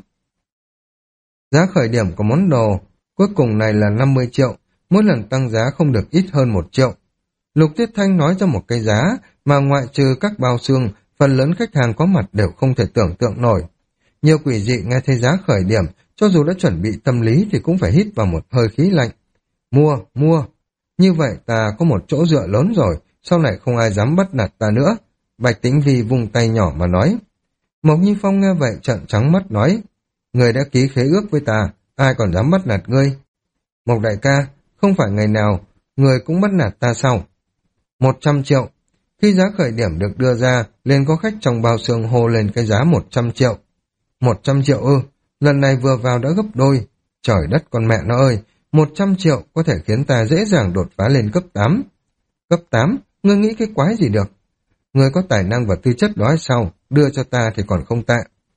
Giá khởi điểm của món đồ cuối cùng này là năm mươi triệu, mỗi lần tăng giá không được ít hơn một triệu. Lục Tuyết Thanh nói cho một cái giá mà ngoại trừ các bao xương, phần lớn khách hàng có mặt đều không thể tưởng tượng nổi. Nhiều quỷ dị nghe thấy giá khởi điểm, cho dù đã chuẩn bị tâm lý thì cũng phải hít vào một hơi khí lạnh. Mua, mua. Như vậy ta có một chỗ dựa lớn rồi, sau này không ai dám bắt nạt ta nữa. Bạch Tĩnh Vi vung tay nhỏ mà nói. Mộc Như Phong nghe vậy trợn trắng mắt nói. Người đã ký khế ước với ta, ai còn dám bắt nạt ngươi? Mộc đại ca, không phải ngày nào, người cũng bắt nạt ta sao? Một trăm triệu. Khi giá khởi điểm được đưa ra, liền có khách trong bao xương hô lên cái giá một trăm triệu. Một trăm triệu ư, lần này vừa vào đã gấp đôi. Trời đất con mẹ nó ơi, một trăm triệu có thể khiến ta dễ dàng đột phá lên cấp tám. Cấp tám? Ngươi nghĩ cái quái gì được? Ngươi có tài năng và tư chất đó hay sao? Đưa cho ta thì còn không tệ.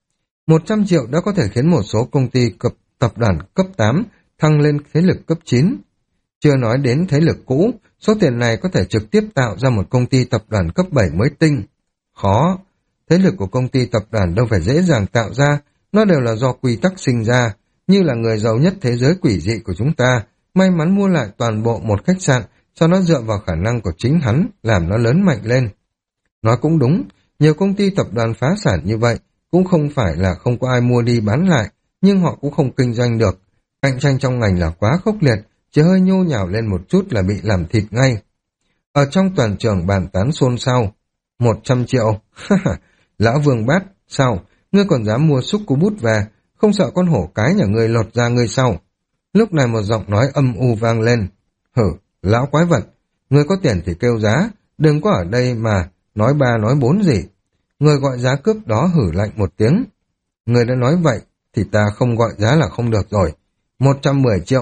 Một trăm triệu đã có thể khiến một số công ty cấp, tập đoàn cấp tám thăng lên thế lực cấp chín. Chưa nói đến thế lực cũ, số tiền này có thể trực tiếp tạo ra một công ty tập đoàn cấp bảy mới tinh. Khó, thế lực của công ty tập đoàn đâu phải dễ dàng tạo ra, nó đều là do quy tắc sinh ra, như là người giàu nhất thế giới quỷ dị của chúng ta, may mắn mua lại toàn bộ một khách sạn, sau đó dựa vào khả năng của chính hắn, làm nó lớn mạnh lên. Nói cũng đúng, nhiều công ty tập đoàn phá sản như vậy, cũng không phải là không có ai mua đi bán lại, nhưng họ cũng không kinh doanh được. Cạnh tranh trong ngành là quá khốc liệt, chỉ hơi nhô nhào lên một chút là bị làm thịt ngay. Ở trong toàn trường bàn tán xôn xao. Một trăm triệu. Lão Vương Bát, sao? Ngươi còn dám mua Succubus về, không sợ con hổ cái nhà ngươi lột ra ngươi sau. Lúc này một giọng nói âm u vang lên. Hử, lão quái vật, ngươi có tiền thì kêu giá, đừng có ở đây mà nói ba nói bốn gì. Người gọi giá cướp đó hử lạnh một tiếng. Người đã nói vậy, thì ta không gọi giá là không được rồi. Một trăm mười triệu.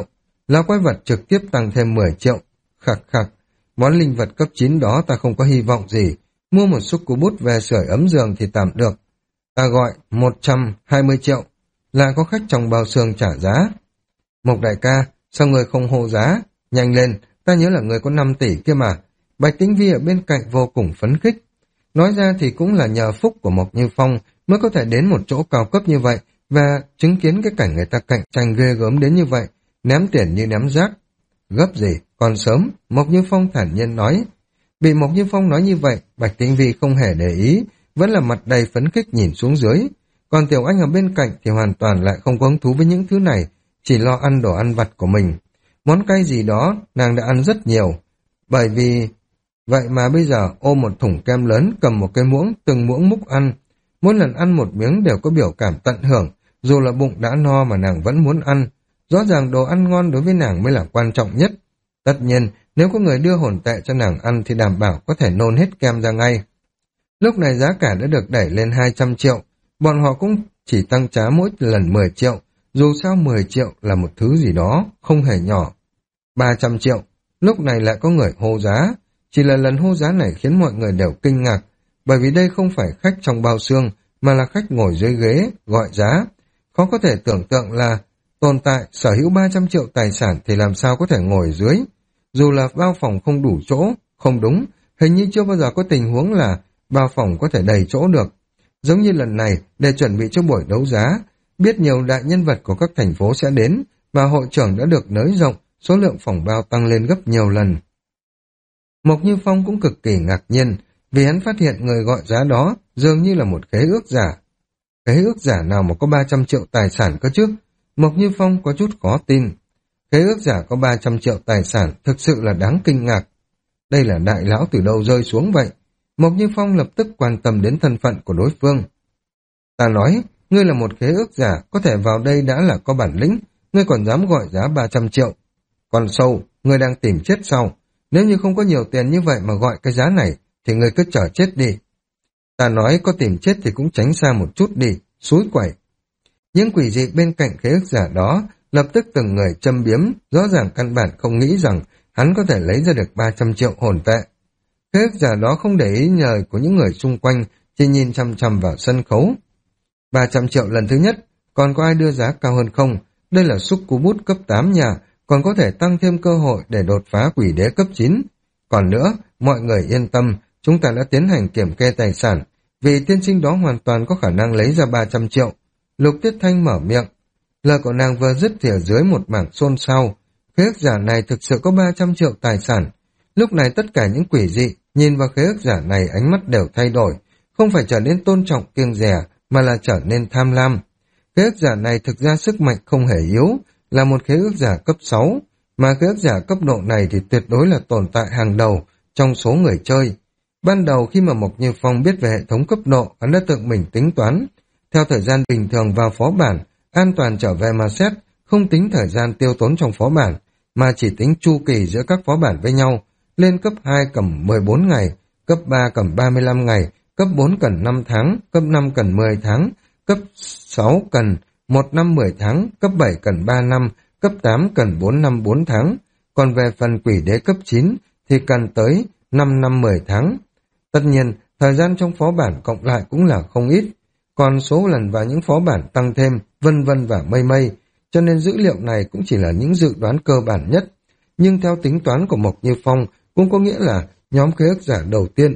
Lão quái vật trực tiếp tăng thêm mười triệu. Khặc khặc, món linh vật cấp chín đó ta không có hy vọng gì. Mua một succubus về sưởi ấm giường thì tạm được. Ta gọi một trăm hai mươi triệu. Là có khách trong bao xương trả giá. Mộc đại ca, sao người không hô giá? Nhanh lên, ta nhớ là người có năm tỷ kia mà. Bạch Tĩnh Vi ở bên cạnh vô cùng phấn khích. Nói ra thì cũng là nhờ phúc của Mộc Như Phong mới có thể đến một chỗ cao cấp như vậy và chứng kiến cái cảnh người ta cạnh tranh ghê gớm đến như vậy, ném tiền như ném rác. Gấp gì, còn sớm, Mộc Như Phong thản nhiên nói. Bị Mộc Như Phong nói như vậy, Bạch Tĩnh Vi không hề để ý, vẫn là mặt đầy phấn khích nhìn xuống dưới. Còn Tiểu Anh ở bên cạnh thì hoàn toàn lại không có hứng thú với những thứ này, chỉ lo ăn đồ ăn vặt của mình. Món cay gì đó, nàng đã ăn rất nhiều, bởi vì... Vậy mà bây giờ ôm một thùng kem lớn, cầm một cái muỗng, từng muỗng múc ăn. Mỗi lần ăn một miếng đều có biểu cảm tận hưởng, dù là bụng đã no mà nàng vẫn muốn ăn. Rõ ràng đồ ăn ngon đối với nàng mới là quan trọng nhất. Tất nhiên, nếu có người đưa hồn tệ cho nàng ăn thì đảm bảo có thể nôn hết kem ra ngay. Lúc này giá cả đã được đẩy lên hai trăm triệu, bọn họ cũng chỉ tăng giá mỗi lần mười triệu, dù sao mười triệu là một thứ gì đó, không hề nhỏ. ba trăm triệu, lúc này lại có người hô giá. Chỉ là lần hô giá này khiến mọi người đều kinh ngạc, bởi vì đây không phải khách trong bao xương, mà là khách ngồi dưới ghế, gọi giá. Khó có thể tưởng tượng là tồn tại, sở hữu ba trăm triệu tài sản thì làm sao có thể ngồi dưới. Dù là bao phòng không đủ chỗ, không đúng, hình như chưa bao giờ có tình huống là bao phòng có thể đầy chỗ được. Giống như lần này, để chuẩn bị cho buổi đấu giá, biết nhiều đại nhân vật của các thành phố sẽ đến, và hội trưởng đã được nới rộng, số lượng phòng bao tăng lên gấp nhiều lần. Mộc Như Phong cũng cực kỳ ngạc nhiên, vì hắn phát hiện người gọi giá đó dường như là một khế ước giả. Khế ước giả nào mà có ba trăm triệu tài sản cơ chứ? Mộc Như Phong có chút khó tin. Khế ước giả có ba trăm triệu tài sản thực sự là đáng kinh ngạc. Đây là đại lão từ đâu rơi xuống vậy? Mộc Như Phong lập tức quan tâm đến thân phận của đối phương. Ta nói, ngươi là một khế ước giả, có thể vào đây đã là có bản lĩnh, ngươi còn dám gọi giá ba trăm triệu. Còn sâu, ngươi đang tìm chết sao? Nếu như không có nhiều tiền như vậy mà gọi cái giá này, thì ngươi cứ chờ chết đi. Ta nói có tìm chết thì cũng tránh xa một chút đi, xúi quẩy. Những quỷ dị bên cạnh khế ước giả đó, lập tức từng người châm biếm, rõ ràng căn bản không nghĩ rằng hắn có thể lấy ra được ba trăm triệu hồn tệ. Khế ước giả đó không để ý nhờ của những người xung quanh, chỉ nhìn chăm chăm vào sân khấu. ba trăm triệu lần thứ nhất, còn có ai đưa giá cao hơn không? Đây là succubus cấp tám nhà, còn có thể tăng thêm cơ hội để đột phá quỷ đế cấp chín. Còn nữa, mọi người yên tâm, chúng ta đã tiến hành kiểm kê tài sản, vì tiên sinh đó hoàn toàn có khả năng lấy ra ba trăm triệu. Lục Tuyết Thanh mở miệng. Lời của nàng vừa dứt thì ở dưới một mảng xôn xao. Khế ước giả này thực sự có ba trăm triệu tài sản. Lúc này tất cả những quỷ dị nhìn vào khế ước giả này ánh mắt đều thay đổi, không phải trở nên tôn trọng kiêng dè mà là trở nên tham lam. Khế ước giả này thực ra sức mạnh không hề yếu, là một khế ước giả cấp sáu, mà khế ước giả cấp độ này thì tuyệt đối là tồn tại hàng đầu trong số người chơi. Ban đầu khi mà Mộc Như Phong biết về hệ thống cấp độ, hắn đã tự mình tính toán. Theo thời gian bình thường vào phó bản, an toàn trở về mà xét, không tính thời gian tiêu tốn trong phó bản, mà chỉ tính chu kỳ giữa các phó bản với nhau. Lên cấp hai cầm mười bốn ngày, cấp ba cầm ba mươi lăm ngày, cấp bốn cần năm tháng, cấp năm cần mười tháng, cấp sáu cần một năm mười tháng, cấp bảy cần ba năm, cấp tám cần bốn năm bốn tháng. Còn về phần quỷ đế cấp chín thì cần tới năm năm mười tháng. Tất nhiên, thời gian trong phó bản cộng lại cũng là không ít. Còn số lần vào những phó bản tăng thêm, vân vân và mây mây, cho nên dữ liệu này cũng chỉ là những dự đoán cơ bản nhất. Nhưng theo tính toán của Mộc Như Phong, cũng có nghĩa là nhóm khế ước giả đầu tiên.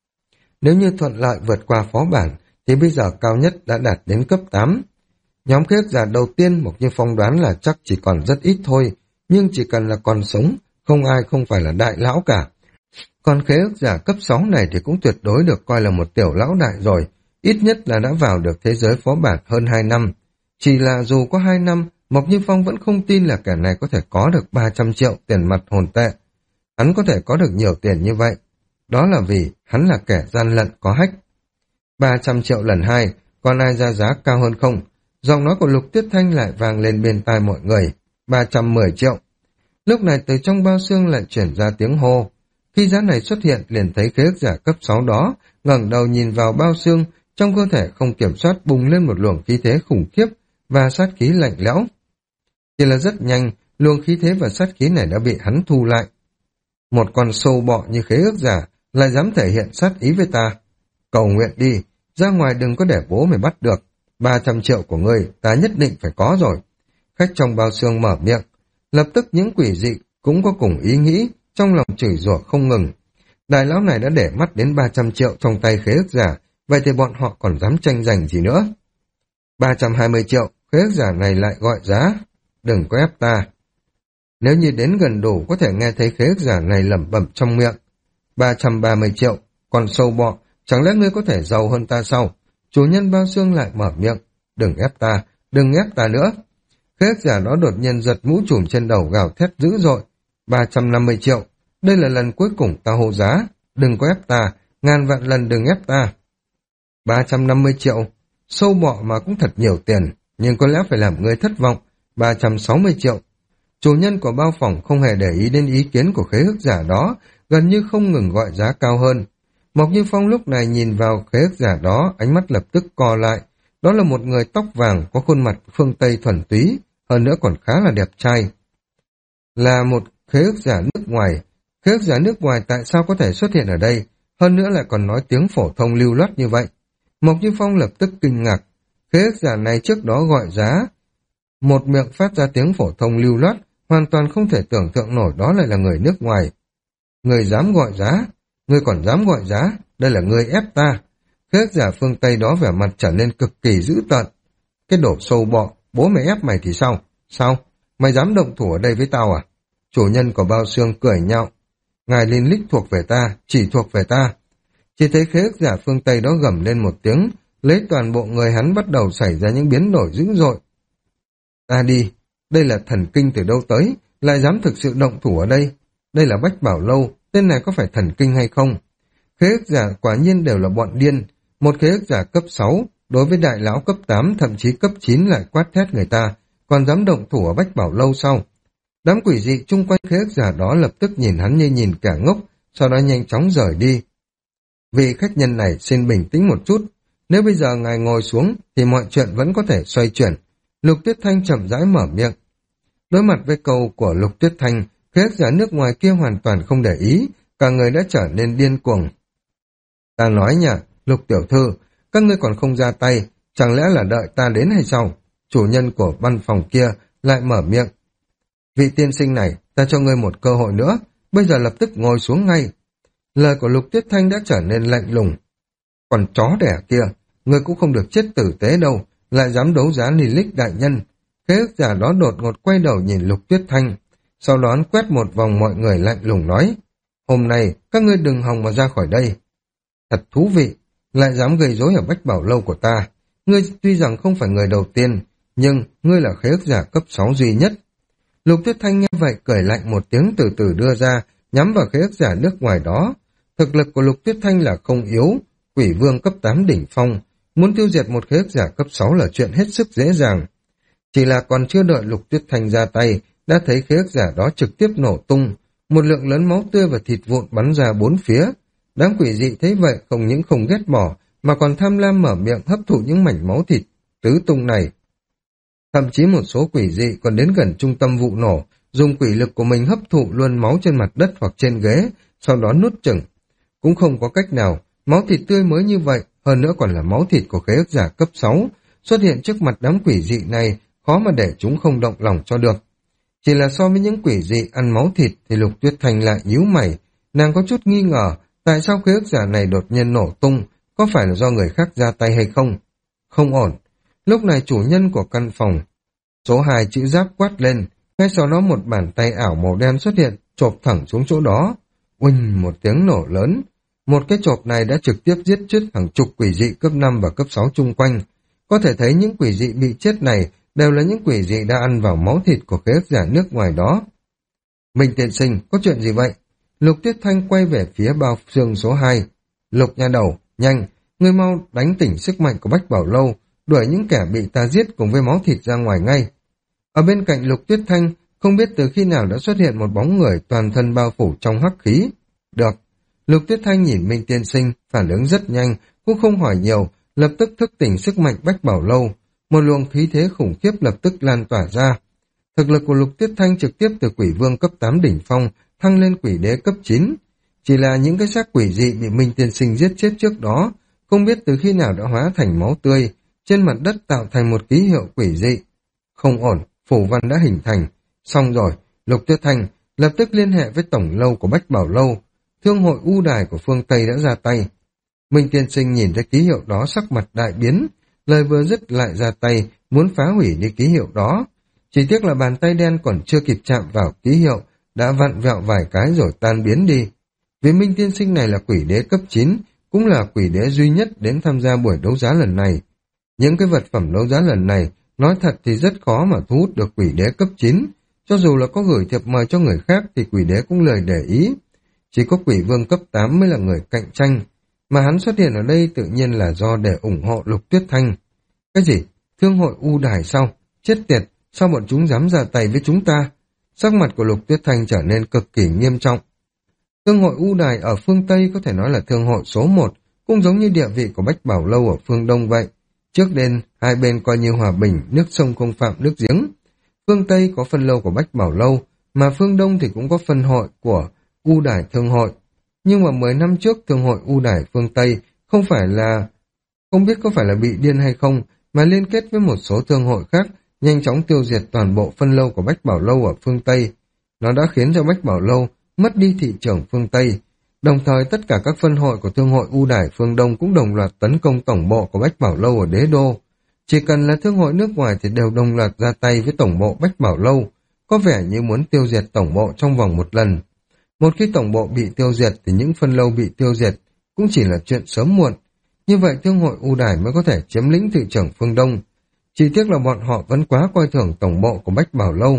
Nếu như thuận lợi vượt qua phó bản, thì bây giờ cao nhất đã đạt đến cấp tám. Nhóm khế ước giả đầu tiên Mộc Như Phong đoán là chắc chỉ còn rất ít thôi, nhưng chỉ cần là còn sống, không ai không phải là đại lão cả. Còn khế ước giả cấp sáu này thì cũng tuyệt đối được coi là một tiểu lão đại rồi, ít nhất là đã vào được thế giới phó bản hơn hai năm. Chỉ là dù có hai năm, Mộc Như Phong vẫn không tin là kẻ này có thể có được ba trăm triệu tiền mặt hồn tệ. Hắn có thể có được nhiều tiền như vậy, đó là vì hắn là kẻ gian lận có hách. ba trăm triệu lần hai, còn ai ra giá cao hơn không? Giọng nói của Lục Tuyết Thanh lại vang lên bên tai mọi người. ba trăm mười triệu. Lúc này từ trong bao xương lại chuyển ra tiếng hô. Khi giá này xuất hiện liền thấy khế ước giả cấp sáu đó, ngẩng đầu nhìn vào bao xương, trong cơ thể không kiểm soát bùng lên một luồng khí thế khủng khiếp và sát khí lạnh lẽo. Chỉ là rất nhanh, luồng khí thế và sát khí này đã bị hắn thu lại. Một con sâu bọ như khế ước giả lại dám thể hiện sát ý với ta. Cầu nguyện đi, ra ngoài đừng có để bố mày bắt được. Ba trăm triệu của ngươi ta nhất định phải có rồi. Khách trong bao xương mở miệng. Lập tức những quỷ dị cũng có cùng ý nghĩ, trong lòng chửi rủa không ngừng. Đại lão này đã để mắt đến ba trăm triệu trong tay khế ước giả, vậy thì bọn họ còn dám tranh giành gì nữa? ba trăm hai mươi triệu, khế ước giả này lại gọi giá. Đừng có ép ta. Nếu như đến gần đủ có thể nghe thấy khế ước giả này lẩm bẩm trong miệng. ba trăm ba mươi triệu, còn sâu bọ, chẳng lẽ ngươi có thể giàu hơn ta sao? Chủ nhân bao xương lại mở miệng. Đừng ép ta, đừng ép ta nữa. Khế ước giả đó đột nhiên giật mũ trùm trên đầu gào thét dữ dội. ba trăm năm mươi triệu, đây là lần cuối cùng ta hô giá. Đừng có ép ta, ngàn vạn lần đừng ép ta. ba trăm năm mươi triệu, sâu bọ mà cũng thật nhiều tiền, nhưng có lẽ phải làm ngươi thất vọng. ba trăm sáu mươi triệu. Chủ nhân của bao phòng không hề để ý đến ý kiến của khế ước giả đó, gần như không ngừng gọi giá cao hơn. Mộc Như Phong lúc này nhìn vào khế ước giả đó, ánh mắt lập tức co lại. Đó là một người tóc vàng, có khuôn mặt phương Tây thuần túy, hơn nữa còn khá là đẹp trai. Là một khế ước giả nước ngoài. Khế ước giả nước ngoài tại sao có thể xuất hiện ở đây, hơn nữa lại còn nói tiếng phổ thông lưu loát như vậy? Mộc Như Phong lập tức kinh ngạc. Khế ước giả này trước đó gọi giá, một miệng phát ra tiếng phổ thông lưu loát, hoàn toàn không thể tưởng tượng nổi đó lại là người nước ngoài. Người dám gọi giá, người còn dám gọi giá, đây là người ép ta. Khế ước giả phương Tây đó vẻ mặt trở nên cực kỳ dữ tợn. Cái đổ sâu bọ, bố mày ép mày thì sao? Sao? Mày dám động thủ ở đây với tao à? Chủ nhân của bao xương cười nhạo. Ngài Linh Lích thuộc về ta, chỉ thuộc về ta. Chỉ thấy khế ước giả phương Tây đó gầm lên một tiếng, lấy toàn bộ người hắn bắt đầu xảy ra những biến đổi dữ dội. Ta đi, đây là thần kinh từ đâu tới, lại dám thực sự động thủ ở đây. Đây là Bách Bảo Lâu, tên này có phải thần kinh hay không? Khế ước giả quả nhiên đều là bọn điên. Một khế ước giả cấp sáu, đối với đại lão cấp tám, thậm chí cấp chín lại quát thét người ta, còn dám động thủ ở Bách Bảo Lâu sau. Đám quỷ dị chung quanh khế ước giả đó lập tức nhìn hắn như nhìn kẻ ngốc, sau đó nhanh chóng rời đi. Vị khách nhân này xin bình tĩnh một chút, nếu bây giờ ngài ngồi xuống thì mọi chuyện vẫn có thể xoay chuyển. Lục Tuyết Thanh chậm rãi mở miệng. Đối mặt với câu của Lục Tuyết Thanh, khế ước giả nước ngoài kia hoàn toàn không để ý, cả người đã trở nên điên cuồng. Ta nói nhỉ, Lục tiểu thư, các ngươi còn không ra tay, chẳng lẽ là đợi ta đến hay sao? Chủ nhân của văn phòng kia lại mở miệng. Vị tiên sinh này, ta cho ngươi một cơ hội nữa, bây giờ lập tức ngồi xuống ngay. Lời của Lục Tuyết Thanh đã trở nên lạnh lùng. Còn chó đẻ kia, ngươi cũng không được chết tử tế đâu, lại dám đấu giá Lilith đại nhân. Khế ước giả đó đột ngột quay đầu nhìn Lục Tuyết Thanh, sau đó quét một vòng mọi người lạnh lùng nói, hôm nay các ngươi đừng hòng mà ra khỏi đây. Thật thú vị, lại dám gây rối ở Bách Bảo Lâu của ta. Ngươi tuy rằng không phải người đầu tiên, nhưng ngươi là khế ước giả cấp sáu duy nhất. Lục Tuyết Thanh nghe vậy cười lạnh một tiếng từ từ đưa ra, nhắm vào khế ước giả nước ngoài đó. Thực lực của Lục Tuyết Thanh là không yếu, quỷ vương cấp tám đỉnh phong, muốn tiêu diệt một khế ước giả cấp sáu là chuyện hết sức dễ dàng. Chỉ là còn chưa đợi Lục Tuyết Thanh ra tay, đã thấy khế ước giả đó trực tiếp nổ tung, một lượng lớn máu tươi và thịt vụn bắn ra bốn phía. Đám quỷ dị thấy vậy không những không ghét bỏ, mà còn tham lam mở miệng hấp thụ những mảnh máu thịt tứ tung này. Thậm chí một số quỷ dị còn đến gần trung tâm vụ nổ, dùng quỷ lực của mình hấp thụ luôn máu trên mặt đất hoặc trên ghế, sau đó nuốt chửng. Cũng không có cách nào, máu thịt tươi mới như vậy, hơn nữa còn là máu thịt của khế ước giả cấp sáu, xuất hiện trước mặt đám quỷ dị này, khó mà để chúng không động lòng cho được. Chỉ là so với những quỷ dị ăn máu thịt thì Lục Tuyết Thanh lại nhíu mày, nàng có chút nghi ngờ, tại sao khế ước giả này đột nhiên nổ tung, có phải là do người khác ra tay hay không? Không ổn. Lúc này chủ nhân của căn phòng số hai chữ giáp quát lên, ngay sau đó một bàn tay ảo màu đen xuất hiện, chộp thẳng xuống chỗ đó. Uỳnh một tiếng nổ lớn. Một cái chộp này đã trực tiếp giết chết hàng chục quỷ dị cấp năm và cấp sáu chung quanh. Có thể thấy những quỷ dị bị chết này đều là những quỷ dị đã ăn vào máu thịt của khế ước giả nước ngoài đó. Minh tiên sinh, có chuyện gì vậy? Lục Tuyết Thanh quay về phía bao xương số hai. Lục nha đầu, nhanh, ngươi mau đánh tỉnh sức mạnh của Bách Bảo Lâu, đuổi những kẻ bị ta giết cùng với máu thịt ra ngoài ngay. Ở bên cạnh Lục Tuyết Thanh, không biết từ khi nào đã xuất hiện một bóng người toàn thân bao phủ trong hắc khí. Được. Lục Tuyết Thanh nhìn Minh tiên sinh, phản ứng rất nhanh, cũng không hỏi nhiều, lập tức thức tỉnh sức mạnh Bách Bảo Lâu. Một luồng khí thế khủng khiếp lập tức lan tỏa ra. Thực lực của Lục Tuyết Thanh trực tiếp từ quỷ vương cấp tám đỉnh phong thăng lên quỷ đế cấp chín. Chỉ là những cái xác quỷ dị bị Minh Tiên Sinh giết chết trước đó, không biết từ khi nào đã hóa thành máu tươi, trên mặt đất tạo thành một ký hiệu quỷ dị. Không ổn, phủ văn đã hình thành. Xong rồi, Lục Tuyết Thanh lập tức liên hệ với tổng lâu của Bách Bảo Lâu. Thương hội U Đài của phương Tây đã ra tay. Minh Tiên Sinh nhìn thấy ký hiệu đó sắc mặt đại biến, lời vừa dứt lại ra tay, muốn phá hủy đi ký hiệu đó. Chỉ tiếc là bàn tay đen còn chưa kịp chạm vào ký hiệu, đã vặn vẹo vài cái rồi tan biến đi. Vì Minh Tiên Sinh này là quỷ đế cấp chín, cũng là quỷ đế duy nhất đến tham gia buổi đấu giá lần này. Những cái vật phẩm đấu giá lần này, nói thật thì rất khó mà thu hút được quỷ đế cấp chín. Cho dù là có gửi thiệp mời cho người khác thì quỷ đế cũng lười để ý. Chỉ có quỷ vương cấp tám mới là người cạnh tranh. Mà hắn xuất hiện ở đây tự nhiên là do để ủng hộ Lục Tuyết Thanh. Cái gì? Thương hội U Đài sao? Chết tiệt! Sao bọn chúng dám ra tay với chúng ta? Sắc mặt của Lục Tuyết Thanh trở nên cực kỳ nghiêm trọng. Thương hội U Đài ở phương Tây có thể nói là thương hội số một, cũng giống như địa vị của Bách Bảo Lâu ở phương Đông vậy. Trước đêm, hai bên coi như hòa bình, nước sông không phạm nước giếng. Phương Tây có phân lâu của Bách Bảo Lâu, mà phương Đông thì cũng có phân hội của U Đài Thương hội. Nhưng mà mười năm trước Thương hội U Đài phương Tây không phải là, không biết có phải là bị điên hay không, mà liên kết với một số thương hội khác, nhanh chóng tiêu diệt toàn bộ phân lâu của Bách Bảo Lâu ở phương Tây. Nó đã khiến cho Bách Bảo Lâu mất đi thị trường phương Tây. Đồng thời tất cả các phân hội của Thương hội U Đài phương Đông cũng đồng loạt tấn công tổng bộ của Bách Bảo Lâu ở Đế Đô. Chỉ cần là thương hội nước ngoài thì đều đồng loạt ra tay với tổng bộ Bách Bảo Lâu, có vẻ như muốn tiêu diệt tổng bộ trong vòng một lần. Một khi tổng bộ bị tiêu diệt thì những phân lâu bị tiêu diệt cũng chỉ là chuyện sớm muộn. Như vậy Thương hội U Đài mới có thể chiếm lĩnh thị trường phương Đông. Chỉ tiếc là bọn họ vẫn quá coi thường tổng bộ của Bách Bảo Lâu.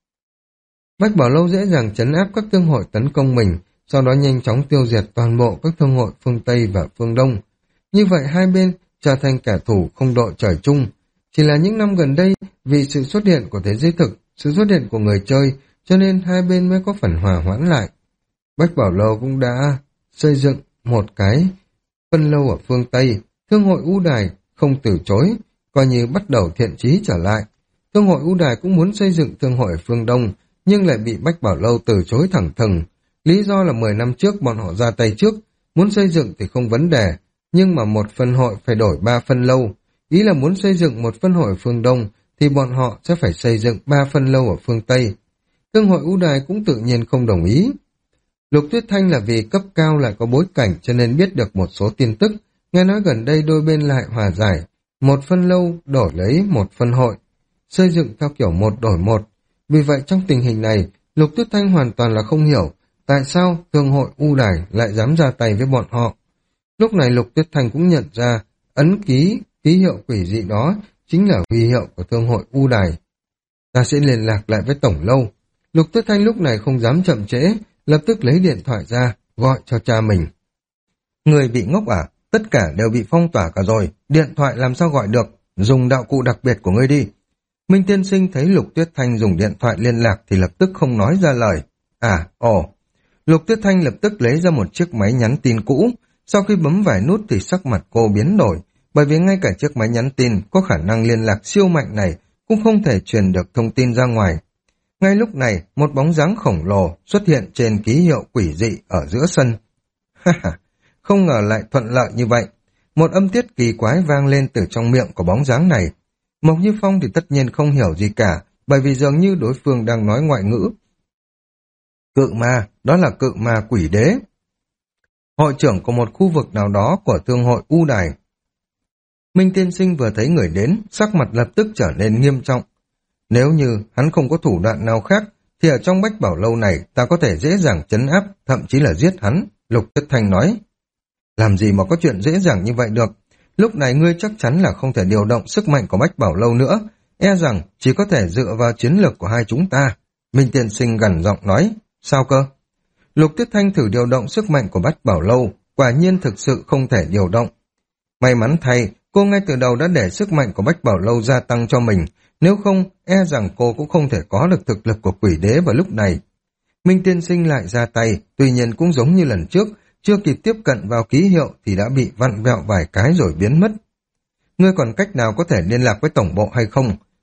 Bách Bảo Lâu dễ dàng trấn áp các thương hội tấn công mình, sau đó nhanh chóng tiêu diệt toàn bộ các thương hội phương Tây và phương Đông. Như vậy hai bên trở thành kẻ thù không đội trời chung. Chỉ là những năm gần đây, vì sự xuất hiện của thế giới thực, sự xuất hiện của người chơi, cho nên hai bên mới có phần hòa hoãn lại. Bách Bảo Lâu cũng đã xây dựng một cái phân lâu ở phương Tây, Thương hội U Đài không từ chối, coi như bắt đầu thiện chí trở lại. Thương hội U Đài cũng muốn xây dựng thương hội ở phương Đông, nhưng lại bị Bách Bảo Lâu từ chối thẳng thừng. Lý do là mười năm trước bọn họ ra tay trước, muốn xây dựng thì không vấn đề, nhưng mà một phân hội phải đổi ba phân lâu. Ý là muốn xây dựng một phân hội ở phương Đông, thì bọn họ sẽ phải xây dựng ba phân lâu ở phương Tây. Thương hội U Đài cũng tự nhiên không đồng ý. Lục Tuyết Thanh là vì cấp cao lại có bối cảnh cho nên biết được một số tin tức, nghe nói gần đây đôi bên lại hòa giải, một phân lâu đổi lấy một phân hội, xây dựng theo kiểu một đổi một. Vì vậy trong tình hình này, Lục Tuyết Thanh hoàn toàn là không hiểu tại sao Thương hội U Đài lại dám ra tay với bọn họ. Lúc này Lục Tuyết Thanh cũng nhận ra ấn ký, ký hiệu quỷ dị đó chính là huy hiệu của Thương hội U Đài. Ta sẽ liên lạc lại với tổng lâu. Lục Tuyết Thanh lúc này không dám chậm trễ, lập tức lấy điện thoại ra, gọi cho cha mình. Người bị ngốc à? Tất cả đều bị phong tỏa cả rồi, điện thoại làm sao gọi được, dùng đạo cụ đặc biệt của ngươi đi. Minh Tiên Sinh thấy Lục Tuyết Thanh dùng điện thoại liên lạc thì lập tức không nói ra lời. À, ồ. Lục Tuyết Thanh lập tức lấy ra một chiếc máy nhắn tin cũ, sau khi bấm vài nút thì sắc mặt cô biến đổi, bởi vì ngay cả chiếc máy nhắn tin có khả năng liên lạc siêu mạnh này cũng không thể truyền được thông tin ra ngoài. Ngay lúc này, một bóng dáng khổng lồ xuất hiện trên ký hiệu quỷ dị ở giữa sân. Ha ha, không ngờ lại thuận lợi như vậy. Một âm tiết kỳ quái vang lên từ trong miệng của bóng dáng này. Mộc Như Phong thì tất nhiên không hiểu gì cả, bởi vì dường như đối phương đang nói ngoại ngữ. Cự ma, đó là cự ma quỷ đế. Hội trưởng của một khu vực nào đó của Thương hội U Đài. Minh Tiên Sinh vừa thấy người đến, sắc mặt lập tức trở nên nghiêm trọng. Nếu như hắn không có thủ đoạn nào khác, thì ở trong Bách Bảo Lâu này ta có thể dễ dàng trấn áp, thậm chí là giết hắn, Lục Tuyết Thanh nói. Làm gì mà có chuyện dễ dàng như vậy được, lúc này ngươi chắc chắn là không thể điều động sức mạnh của Bách Bảo Lâu nữa, e rằng chỉ có thể dựa vào chiến lược của hai chúng ta. Minh Tiên Sinh gằn giọng nói, sao cơ? Lục Tuyết Thanh thử điều động sức mạnh của Bách Bảo Lâu, quả nhiên thực sự không thể điều động. May mắn thay, cô ngay từ đầu đã để sức mạnh của Bách Bảo Lâu gia tăng cho mình, nếu không, e rằng cô cũng không thể có được thực lực của quỷ đế vào lúc này. Minh Tiên Sinh lại ra tay, tuy nhiên cũng giống như lần trước, chưa kịp tiếp cận vào ký hiệu thì đã bị vặn vẹo vài cái rồi biến mất. Ngươi còn cách nào có thể liên lạc với tổng bộ hay không?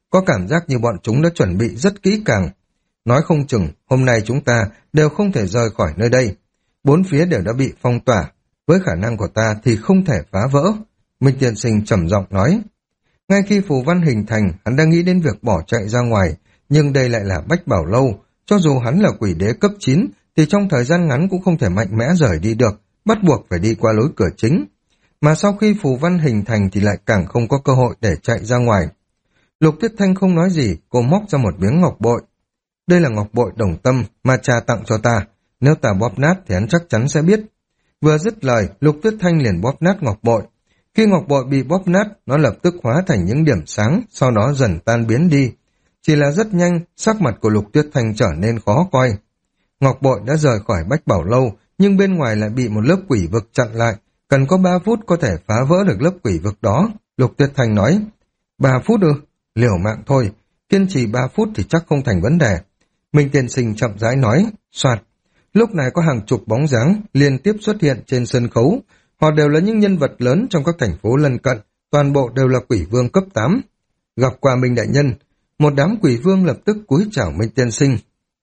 có cảm giác như bọn chúng đã chuẩn bị rất kỹ càng. Nói không chừng, hôm nay chúng ta đều không thể rời khỏi nơi đây. Bốn phía đều đã bị phong tỏa, với khả năng của ta thì không thể phá vỡ. Minh tiên sinh trầm giọng nói. Ngay khi phù văn hình thành, hắn đang nghĩ đến việc bỏ chạy ra ngoài, nhưng đây lại là Bách Bảo Lâu. Cho dù hắn là quỷ đế cấp chín, thì trong thời gian ngắn cũng không thể mạnh mẽ rời đi được, bắt buộc phải đi qua lối cửa chính. Mà sau khi phù văn hình thành thì lại càng không có cơ hội để chạy ra ngoài. Lục Tuyết Thanh không nói gì, cô móc ra một miếng ngọc bội. Đây là ngọc bội đồng tâm mà cha tặng cho ta, nếu ta bóp nát thì hắn chắc chắn sẽ biết. Vừa dứt lời, Lục Tuyết Thanh liền bóp nát ngọc bội. Khi ngọc bội bị bóp nát, nó lập tức hóa thành những điểm sáng, sau đó dần tan biến đi. Chỉ là rất nhanh, sắc mặt của Lục Tuyết Thanh trở nên khó coi. Ngọc bội đã rời khỏi Bách Bảo Lâu, nhưng bên ngoài lại bị một lớp quỷ vực chặn lại. Cần có ba phút có thể phá vỡ được lớp quỷ vực đó. Lục Tuyết Thanh nói, ba phút ư? Liều mạng thôi, kiên trì ba phút thì chắc không thành vấn đề. Minh tiên sinh chậm rãi nói, soạt. Lúc này có hàng chục bóng dáng liên tiếp xuất hiện trên sân khấu. Họ đều là những nhân vật lớn trong các thành phố lân cận, toàn bộ đều là quỷ vương cấp tám. Gặp qua Minh đại nhân, một đám quỷ vương lập tức cúi chào Minh tiên sinh.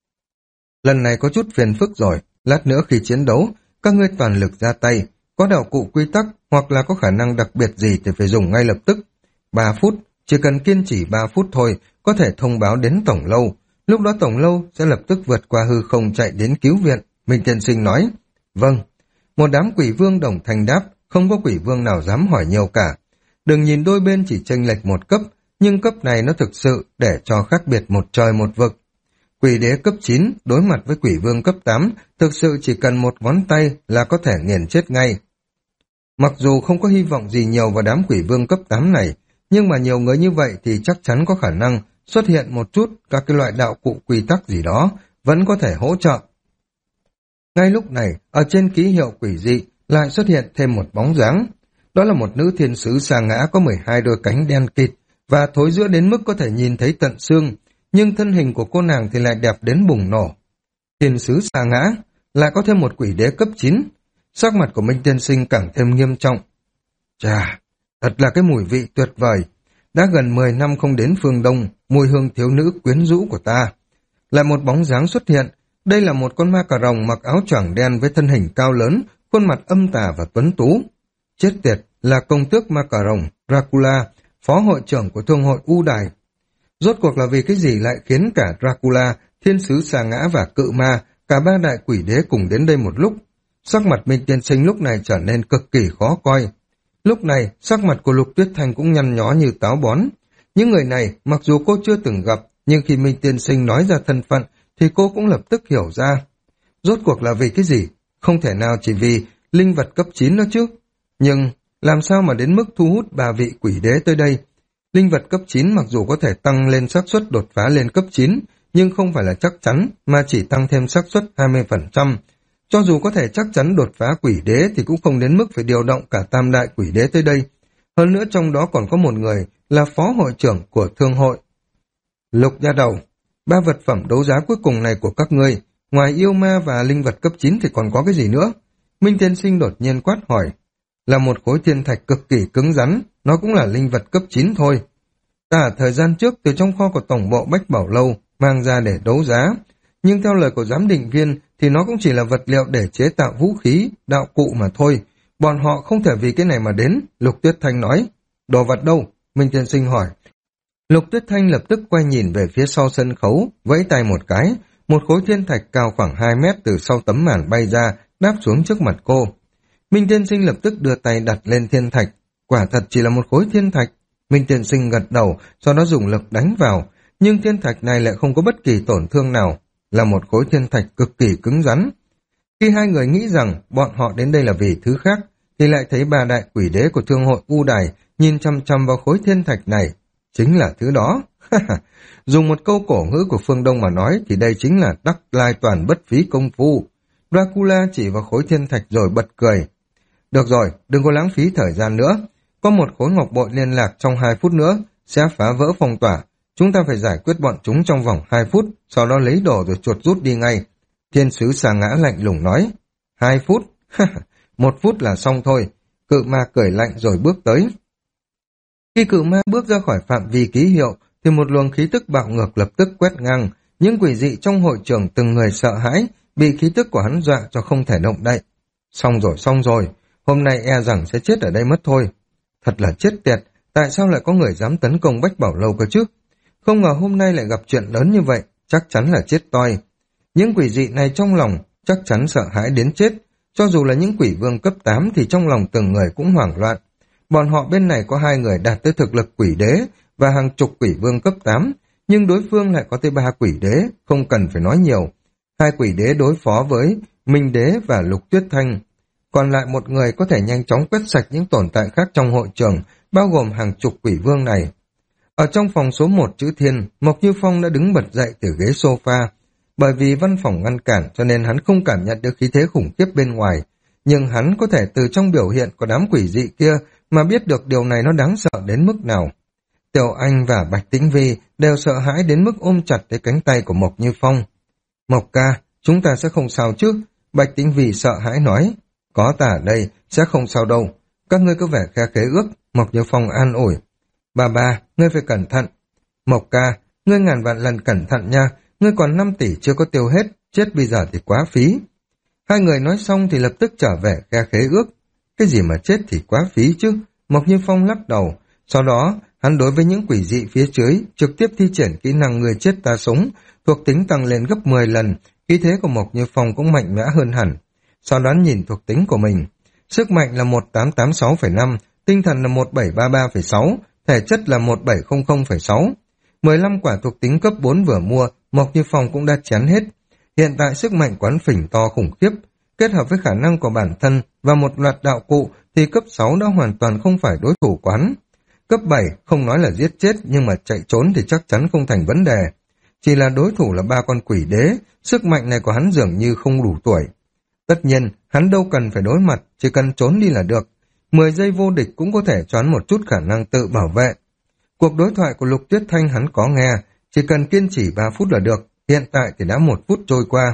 Lần này có chút phiền phức rồi, lát nữa khi chiến đấu, các ngươi toàn lực ra tay, có đạo cụ quy tắc hoặc là có khả năng đặc biệt gì thì phải dùng ngay lập tức. Ba phút, chỉ cần kiên trì ba phút thôi, có thể thông báo đến tổng lâu. Lúc đó tổng lâu sẽ lập tức vượt qua hư không chạy đến cứu viện. Minh tiên sinh nói, vâng. Một đám quỷ vương đồng thanh đáp, không có quỷ vương nào dám hỏi nhiều cả. Đừng nhìn đôi bên chỉ chênh lệch một cấp, nhưng cấp này nó thực sự để cho khác biệt một trời một vực. Quỷ đế cấp chín đối mặt với quỷ vương cấp tám, thực sự chỉ cần một ngón tay là có thể nghiền chết ngay. Mặc dù không có hy vọng gì nhiều vào đám quỷ vương cấp tám này, nhưng mà nhiều người như vậy thì chắc chắn có khả năng xuất hiện một chút các cái loại đạo cụ quy tắc gì đó, vẫn có thể hỗ trợ. Ngay lúc này, ở trên ký hiệu quỷ dị lại xuất hiện thêm một bóng dáng. Đó là một nữ thiên sứ sa ngã có mười hai đôi cánh đen kịt và thối rữa đến mức có thể nhìn thấy tận xương, nhưng thân hình của cô nàng thì lại đẹp đến bùng nổ. Thiên sứ sa ngã, lại có thêm một quỷ đế cấp chín. Sắc mặt của Minh tiên sinh càng thêm nghiêm trọng. Chà, thật là cái mùi vị tuyệt vời. Đã gần mười năm không đến phương Đông, mùi hương thiếu nữ quyến rũ của ta. Lại một bóng dáng xuất hiện. Đây là một con ma cà rồng mặc áo choàng đen với thân hình cao lớn, khuôn mặt âm tà và tuấn tú. Chết tiệt, là công tước ma cà rồng, Dracula, phó hội trưởng của thương hội U Đài. Rốt cuộc là vì cái gì lại khiến cả Dracula, thiên sứ sa ngã và cự ma, cả ba đại quỷ đế cùng đến đây một lúc? Sắc mặt Minh tiên sinh lúc này trở nên cực kỳ khó coi. Lúc này, sắc mặt của Lục Tuyết Thanh cũng nhăn nhó như táo bón. Những người này, mặc dù cô chưa từng gặp, nhưng khi Minh tiên sinh nói ra thân phận, thì cô cũng lập tức hiểu ra. Rốt cuộc là vì cái gì? Không thể nào chỉ vì linh vật cấp chín đó chứ. Nhưng, làm sao mà đến mức thu hút ba vị quỷ đế tới đây? Linh vật cấp chín mặc dù có thể tăng lên xác suất đột phá lên cấp chín, nhưng không phải là chắc chắn, mà chỉ tăng thêm xác suất hai mươi phần trăm. Cho dù có thể chắc chắn đột phá quỷ đế thì cũng không đến mức phải điều động cả tam đại quỷ đế tới đây. Hơn nữa trong đó còn có một người là phó hội trưởng của thương hội. Lục nha đầu, ba vật phẩm đấu giá cuối cùng này của các ngươi, ngoài yêu ma và linh vật cấp chín thì còn có cái gì nữa? Minh tiên sinh đột nhiên quát hỏi. Là một khối thiên thạch cực kỳ cứng rắn, nó cũng là linh vật cấp chín thôi. Cả thời gian trước từ trong kho của tổng bộ Bách Bảo Lâu mang ra để đấu giá, nhưng theo lời của giám định viên thì nó cũng chỉ là vật liệu để chế tạo vũ khí, đạo cụ mà thôi. Bọn họ không thể vì cái này mà đến, Lục Tuyết Thanh nói. Đồ vật đâu? Minh tiên sinh hỏi. Lục Tuyết Thanh lập tức quay nhìn về phía sau sân khấu, vẫy tay một cái, một khối thiên thạch cao khoảng hai mét từ sau tấm màn bay ra, đáp xuống trước mặt cô. Minh tiên sinh lập tức đưa tay đặt lên thiên thạch, quả thật chỉ là một khối thiên thạch. Minh tiên sinh gật đầu, sau đó dùng lực đánh vào, nhưng thiên thạch này lại không có bất kỳ tổn thương nào, là một khối thiên thạch cực kỳ cứng rắn. Khi hai người nghĩ rằng bọn họ đến đây là vì thứ khác, thì lại thấy ba đại quỷ đế của thương hội U Đài nhìn chăm chăm vào khối thiên thạch này. Chính là thứ đó. Dùng một câu cổ ngữ của phương Đông mà nói thì đây chính là đắc lai toàn bất phí công phu. Dracula chỉ vào khối thiên thạch rồi bật cười. Được rồi, đừng có lãng phí thời gian nữa. Có một khối ngọc bội liên lạc trong hai phút nữa, sẽ phá vỡ phong tỏa. Chúng ta phải giải quyết bọn chúng trong vòng hai phút, sau đó lấy đồ rồi chuột rút đi ngay. Thiên sứ sa ngã lạnh lùng nói. Hai phút? Một phút là xong thôi. Cự ma cười lạnh rồi bước tới. Khi cự ma bước ra khỏi phạm vi ký hiệu, thì một luồng khí tức bạo ngược lập tức quét ngang, những quỷ dị trong hội trường từng người sợ hãi, bị khí tức của hắn dọa cho không thể động đậy. Xong rồi, xong rồi, hôm nay e rằng sẽ chết ở đây mất thôi. Thật là chết tiệt, tại sao lại có người dám tấn công Bách Bảo Lâu cơ chứ? Không ngờ hôm nay lại gặp chuyện lớn như vậy, chắc chắn là chết toi. Những quỷ dị này trong lòng chắc chắn sợ hãi đến chết, cho dù là những quỷ vương cấp tám thì trong lòng từng người cũng hoảng loạn. Bọn họ bên này có hai người đạt tới thực lực quỷ đế và hàng chục quỷ vương cấp tám, nhưng đối phương lại có tới ba quỷ đế, không cần phải nói nhiều. Hai quỷ đế đối phó với Minh Đế và Lục Tuyết Thanh. Còn lại một người có thể nhanh chóng quét sạch những tồn tại khác trong hội trường, bao gồm hàng chục quỷ vương này. Ở trong phòng số một chữ Thiên, Mộc Như Phong đã đứng bật dậy từ ghế sofa. Bởi vì văn phòng ngăn cản cho nên hắn không cảm nhận được khí thế khủng khiếp bên ngoài. Nhưng hắn có thể từ trong biểu hiện của đám quỷ dị kia mà biết được điều này nó đáng sợ đến mức nào. Tiểu Anh và Bạch Tĩnh Vi đều sợ hãi đến mức ôm chặt lấy cánh tay của Mộc Như Phong. Mộc ca, chúng ta sẽ không sao chứ? Bạch Tĩnh Vi sợ hãi nói. Có ta ở đây, sẽ không sao đâu. Các ngươi có vẻ khe khế ước, Mộc Như Phong an ủi. Bà bà, ngươi phải cẩn thận. Mộc ca, ngươi ngàn vạn lần cẩn thận nha, ngươi còn năm tỷ chưa có tiêu hết, chết bây giờ thì quá phí. Hai người nói xong thì lập tức trở về khe khế ước. Cái gì mà chết thì quá phí chứ? Mộc Như Phong lắc đầu. Sau đó, hắn đối với những quỷ dị phía dưới trực tiếp thi triển kỹ năng người chết ta sống, thuộc tính tăng lên gấp mười lần, khí thế của Mộc Như Phong cũng mạnh mẽ hơn hẳn. Sau đó nhìn thuộc tính của mình. Sức mạnh là một tám tám sáu phẩy năm, tinh thần là một bảy ba ba phẩy sáu, thể chất là một bảy không không phẩy sáu. mười lăm quả thuộc tính cấp bốn vừa mua, Mộc Như Phong cũng đã chén hết. Hiện tại sức mạnh quán phỉnh to khủng khiếp, kết hợp với khả năng của bản thân và một loạt đạo cụ thì cấp sáu đã hoàn toàn không phải đối thủ quán. Cấp bảy không nói là giết chết nhưng mà chạy trốn thì chắc chắn không thành vấn đề. Chỉ là đối thủ là ba con quỷ đế, sức mạnh này của hắn dường như không đủ tuổi. Tất nhiên, hắn đâu cần phải đối mặt, chỉ cần trốn đi là được. mười giây vô địch cũng có thể choán một chút khả năng tự bảo vệ. Cuộc đối thoại của Lục Tuyết Thanh hắn có nghe, chỉ cần kiên trì ba phút là được, hiện tại thì đã một phút trôi qua.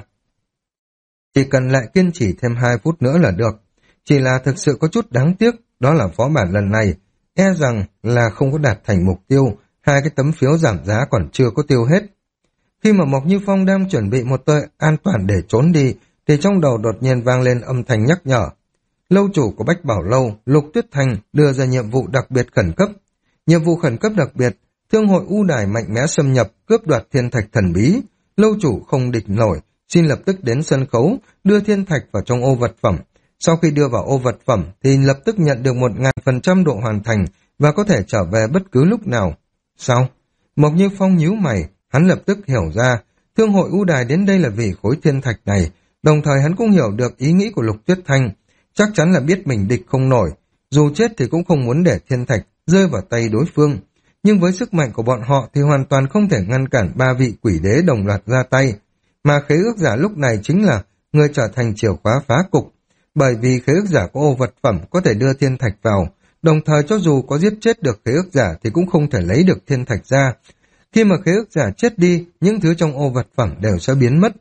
Chỉ cần lại kiên trì thêm hai phút nữa là được. Chỉ là thực sự có chút đáng tiếc, đó là phó bản lần này, e rằng là không có đạt thành mục tiêu, hai cái tấm phiếu giảm giá còn chưa có tiêu hết. Khi mà Mộc Như Phong đang chuẩn bị một nơi an toàn để trốn đi, thì trong đầu đột nhiên vang lên âm thanh nhắc nhở. Lâu chủ của Bách Bảo Lâu, Lục Tuyết Thanh đưa ra nhiệm vụ đặc biệt khẩn cấp. Nhiệm vụ khẩn cấp đặc biệt, thương hội U Đài mạnh mẽ xâm nhập, cướp đoạt thiên thạch thần bí. Lâu chủ không địch nổi, xin lập tức đến sân khấu, đưa thiên thạch vào trong ô vật phẩm. Sau khi đưa vào ô vật phẩm thì lập tức nhận được một ngàn phần trăm độ hoàn thành và có thể trở về bất cứ lúc nào. Sao? Mộc Như Phong nhíu mày, hắn lập tức hiểu ra, thương hội U Đài đến đây là vì khối thiên thạch này, đồng thời hắn cũng hiểu được ý nghĩ của Lục Tuyết Thanh, chắc chắn là biết mình địch không nổi, dù chết thì cũng không muốn để thiên thạch rơi vào tay đối phương. Nhưng với sức mạnh của bọn họ thì hoàn toàn không thể ngăn cản ba vị quỷ đế đồng loạt ra tay, mà khế ước giả lúc này chính là người trở thành chìa khóa phá cục, bởi vì khế ước giả có ô vật phẩm có thể đưa thiên thạch vào, đồng thời cho dù có giết chết được khế ước giả thì cũng không thể lấy được thiên thạch ra. Khi mà khế ước giả chết đi, những thứ trong ô vật phẩm đều sẽ biến mất.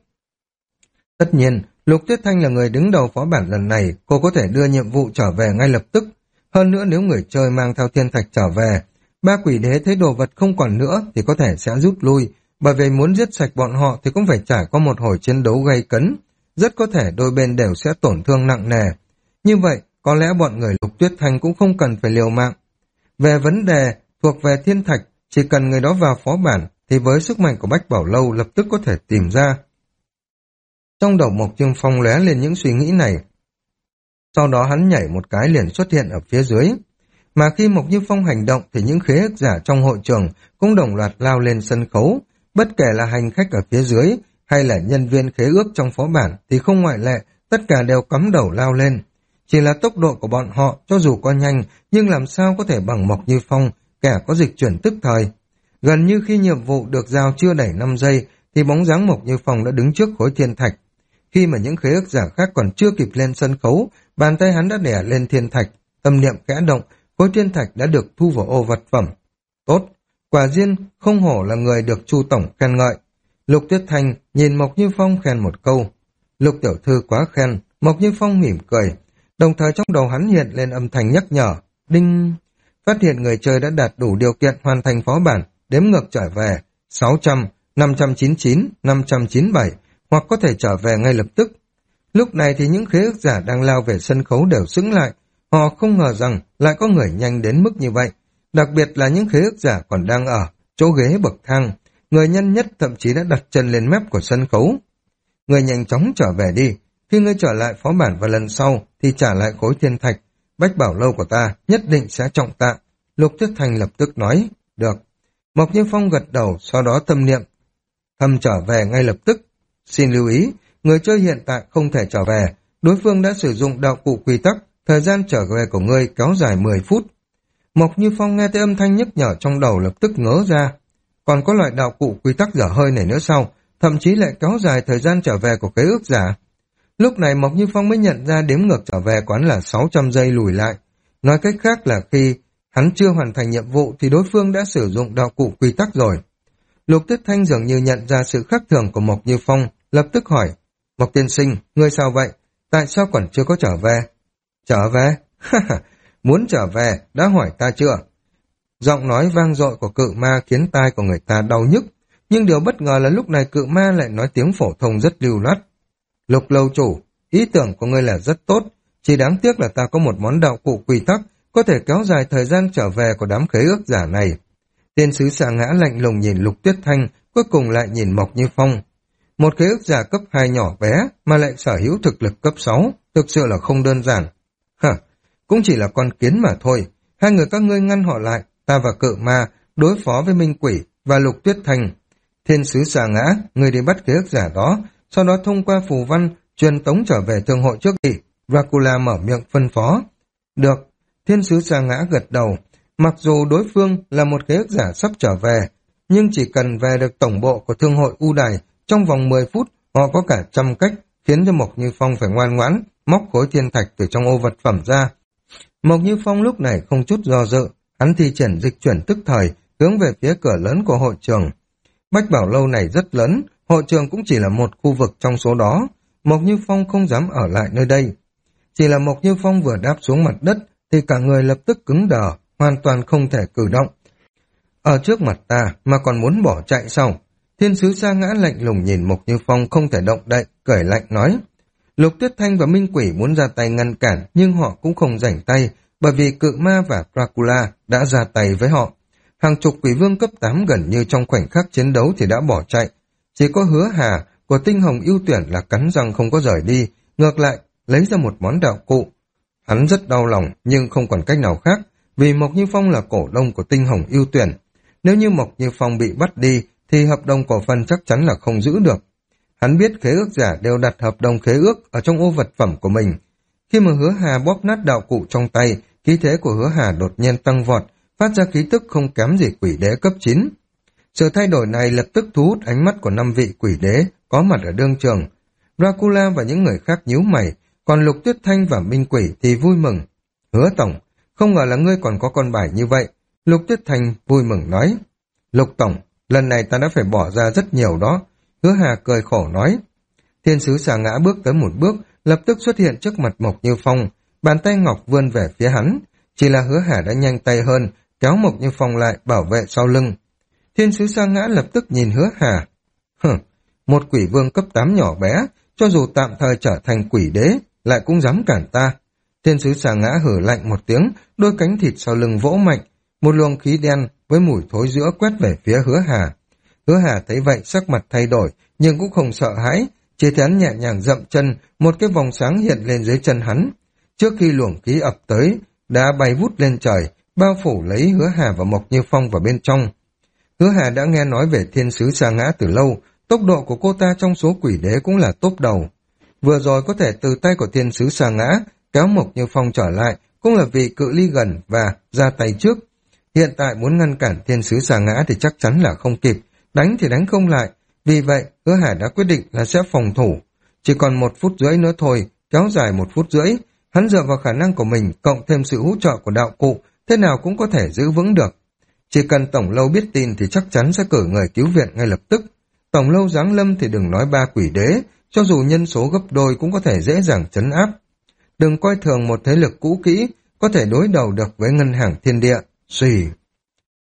Tất nhiên, Lục Tuyết Thanh là người đứng đầu phó bản lần này, cô có thể đưa nhiệm vụ trở về ngay lập tức. Hơn nữa nếu người chơi mang theo thiên thạch trở về, ba quỷ đế thấy đồ vật không còn nữa thì có thể sẽ rút lui, bởi vì muốn giết sạch bọn họ thì cũng phải trải qua một hồi chiến đấu gay cấn. Rất có thể đôi bên đều sẽ tổn thương nặng nề. Như vậy, có lẽ bọn người Lục Tuyết Thanh cũng không cần phải liều mạng. Về vấn đề thuộc về thiên thạch, chỉ cần người đó vào phó bản thì với sức mạnh của Bách Bảo Lâu lập tức có thể tìm ra. Trong đầu Mộc Như Phong lóe lên những suy nghĩ này. Sau đó hắn nhảy một cái liền xuất hiện ở phía dưới. Mà khi Mộc Như Phong hành động thì những khế ước giả trong hội trường cũng đồng loạt lao lên sân khấu. Bất kể là hành khách ở phía dưới hay là nhân viên khế ước trong phó bản thì không ngoại lệ, tất cả đều cắm đầu lao lên. Chỉ là tốc độ của bọn họ cho dù có nhanh nhưng làm sao có thể bằng Mộc Như Phong, kẻ có dịch chuyển tức thời. Gần như khi nhiệm vụ được giao chưa đầy năm giây thì bóng dáng Mộc Như Phong đã đứng trước khối thiên thạch. Khi mà những khế ước giả khác còn chưa kịp lên sân khấu, bàn tay hắn đã đè lên thiên thạch, tâm niệm khẽ động, khối thiên thạch đã được thu vào ô vật phẩm. Tốt, quả nhiên không hổ là người được Chu tổng khen ngợi. Lục Tuyết Thanh nhìn Mộc Như Phong khen một câu. Lục tiểu thư quá khen. Mộc Như Phong mỉm cười, đồng thời trong đầu hắn hiện lên âm thanh nhắc nhở. Đinh! Phát hiện người chơi đã đạt đủ điều kiện hoàn thành phó bản, đếm ngược trở về, sáu trăm, năm trăm chín mươi chín, năm trăm chín mươi bảy, hoặc có thể trở về ngay lập tức. Lúc này thì những khế ước giả đang lao về sân khấu đều sững lại, họ không ngờ rằng lại có người nhanh đến mức như vậy, đặc biệt là những khế ước giả còn đang ở chỗ ghế bậc thang, người nhanh nhất thậm chí đã đặt chân lên mép của sân khấu. Người nhanh chóng trở về đi, khi ngươi trở lại phó bản và lần sau thì trả lại khối thiên thạch, Bách Bảo Lâu của ta nhất định sẽ trọng tạ. Lục Tuyết Thanh lập tức nói, được. Mộc Như Phong gật đầu, sau đó tâm niệm, thầm trở về ngay lập tức. Xin lưu ý, người chơi hiện tại không thể trở về, đối phương đã sử dụng đạo cụ quy tắc, thời gian trở về của ngươi kéo dài mười phút. Mộc Như Phong nghe thấy âm thanh nhắc nhở trong đầu lập tức ngớ ra. Còn có loại đạo cụ quy tắc dở hơi này nữa sao? Thậm chí lại kéo dài thời gian trở về của khế ước giả. Lúc này Mộc Như Phong mới nhận ra đếm ngược trở về quán là sáu trăm giây lùi lại. Nói cách khác là khi hắn chưa hoàn thành nhiệm vụ thì đối phương đã sử dụng đạo cụ quy tắc rồi. Lục Tuyết Thanh dường như nhận ra sự khác thường của Mộc Như Phong, lập tức hỏi, Mộc tiên sinh, ngươi sao vậy? Tại sao còn chưa có trở về? Trở về? Muốn trở về, đã hỏi ta chưa? Giọng nói vang dội của cự ma khiến tai của người ta đau nhức, nhưng điều bất ngờ là lúc này cự ma lại nói tiếng phổ thông rất lưu loát. Lục lâu chủ, ý tưởng của ngươi là rất tốt, chỉ đáng tiếc là ta có một món đạo cụ quy tắc có thể kéo dài thời gian trở về của đám khế ước giả này. Tiên sứ Xà Ngã lạnh lùng nhìn Lục Tuyết Thanh, cuối cùng lại nhìn Mộc Như Phong. Một khế ước giả cấp hai nhỏ bé mà lại sở hữu thực lực cấp sáu, thực sự là không đơn giản. Hả, cũng chỉ là con kiến mà thôi. Hai người các ngươi ngăn họ lại, ta và cự ma đối phó với Minh Quỷ và Lục Tuyết Thanh. Thiên sứ Xà Ngã, ngươi đi bắt khế ước giả đó, sau đó thông qua phù văn truyền tống trở về thương hội trước đi. Dracula mở miệng phân phó. Được. Thiên sứ Xà Ngã gật đầu. Mặc dù đối phương là một khế ước giả sắp trở về, nhưng chỉ cần về được tổng bộ của thương hội U Đài trong vòng mười phút, họ có cả trăm cách khiến cho Mộc Như Phong phải ngoan ngoãn móc khối thiên thạch từ trong ô vật phẩm ra. Mộc Như Phong lúc này không chút do dự, hắn thi triển dịch chuyển tức thời hướng về phía cửa lớn của hội trường. Bách Bảo Lâu này rất lớn, hội trường cũng chỉ là một khu vực trong số đó. Mộc Như Phong không dám ở lại nơi đây. Chỉ là Mộc Như Phong vừa đáp xuống mặt đất thì cả người lập tức cứng đờ, hoàn toàn không thể cử động. Ở trước mặt ta mà còn muốn bỏ chạy sao? Thiên sứ Sa Ngã lạnh lùng nhìn Mộc Như Phong không thể động đậy, cười lạnh nói. Lục Tuyết Thanh và Minh Quỷ muốn ra tay ngăn cản, nhưng họ cũng không rảnh tay, bởi vì cự ma và Dracula đã ra tay với họ. Hàng chục quỷ vương cấp tám gần như trong khoảnh khắc chiến đấu thì đã bỏ chạy. Chỉ có Hứa Hà của Tinh Hồng ưu tuyển là cắn răng không có rời đi, ngược lại lấy ra một món đạo cụ. Hắn rất đau lòng nhưng không còn cách nào khác, vì Mộc Như Phong là cổ đông của Tinh Hồng ưu tuyển. Nếu như Mộc Như Phong bị bắt đi thì hợp đồng cổ phần chắc chắn là không giữ được. Hắn biết khế ước giả đều đặt hợp đồng khế ước ở trong ô vật phẩm của mình. Khi mà Hứa Hà bóp nát đạo cụ trong tay, khí thế của Hứa Hà đột nhiên tăng vọt, phát ra khí tức không kém gì quỷ đế cấp chín. Sự thay đổi này lập tức thu hút ánh mắt của năm vị quỷ đế có mặt ở đương trường. Dracula và những người khác nhíu mày, còn Lục Tuyết Thanh và Minh Quỷ thì vui mừng. Hứa Tổng, không ngờ là ngươi còn có con bài như vậy. Lục Tuyết Thanh vui mừng nói. Lục Tổng, lần này ta đã phải bỏ ra rất nhiều đó. Hứa Hà cười khổ nói. Thiên sứ Xà Ngã bước tới một bước, lập tức xuất hiện trước mặt Mộc Như Phong, bàn tay ngọc vươn về phía hắn. Chỉ là Hứa Hà đã nhanh tay hơn, kéo Mộc Như Phong lại bảo vệ sau lưng. Thiên sứ Sa Ngã lập tức nhìn Hứa Hà. Hừ, một quỷ vương cấp tám nhỏ bé, cho dù tạm thời trở thành quỷ đế, lại cũng dám cản ta. Thiên sứ Sa Ngã hử lạnh một tiếng, đôi cánh thịt sau lưng vỗ mạnh, một luồng khí đen với mùi thối rữa quét về phía Hứa Hà. Hứa Hà thấy vậy sắc mặt thay đổi, nhưng cũng không sợ hãi, chỉ thấy hắn nhẹ nhàng dậm chân, một cái vòng sáng hiện lên dưới chân hắn. Trước khi luồng khí ập tới, đã bay vút lên trời, bao phủ lấy Hứa Hà và Mộc Như Phong vào bên trong. Hứa Hà đã nghe nói về thiên sứ Sa Ngã từ lâu, tốc độ của cô ta trong số quỷ đế cũng là top đầu. Vừa rồi có thể từ tay của thiên sứ Sa Ngã kéo Mộc Như Phong trở lại, cũng là vì cự ly gần và ra tay trước. Hiện tại muốn ngăn cản thiên sứ Sa Ngã thì chắc chắn là không kịp, đánh thì đánh không lại. Vì vậy, Hứa Hà đã quyết định là sẽ phòng thủ. Chỉ còn một phút rưỡi nữa thôi, kéo dài một phút rưỡi, hắn dựa vào khả năng của mình cộng thêm sự hỗ trợ của đạo cụ, thế nào cũng có thể giữ vững được. Chỉ cần Tổng Lâu biết tin thì chắc chắn sẽ cử người cứu viện ngay lập tức. Tổng Lâu giáng lâm thì đừng nói ba quỷ đế, cho dù nhân số gấp đôi cũng có thể dễ dàng trấn áp. Đừng coi thường một thế lực cũ kỹ, có thể đối đầu được với ngân hàng thiên địa. Xùy.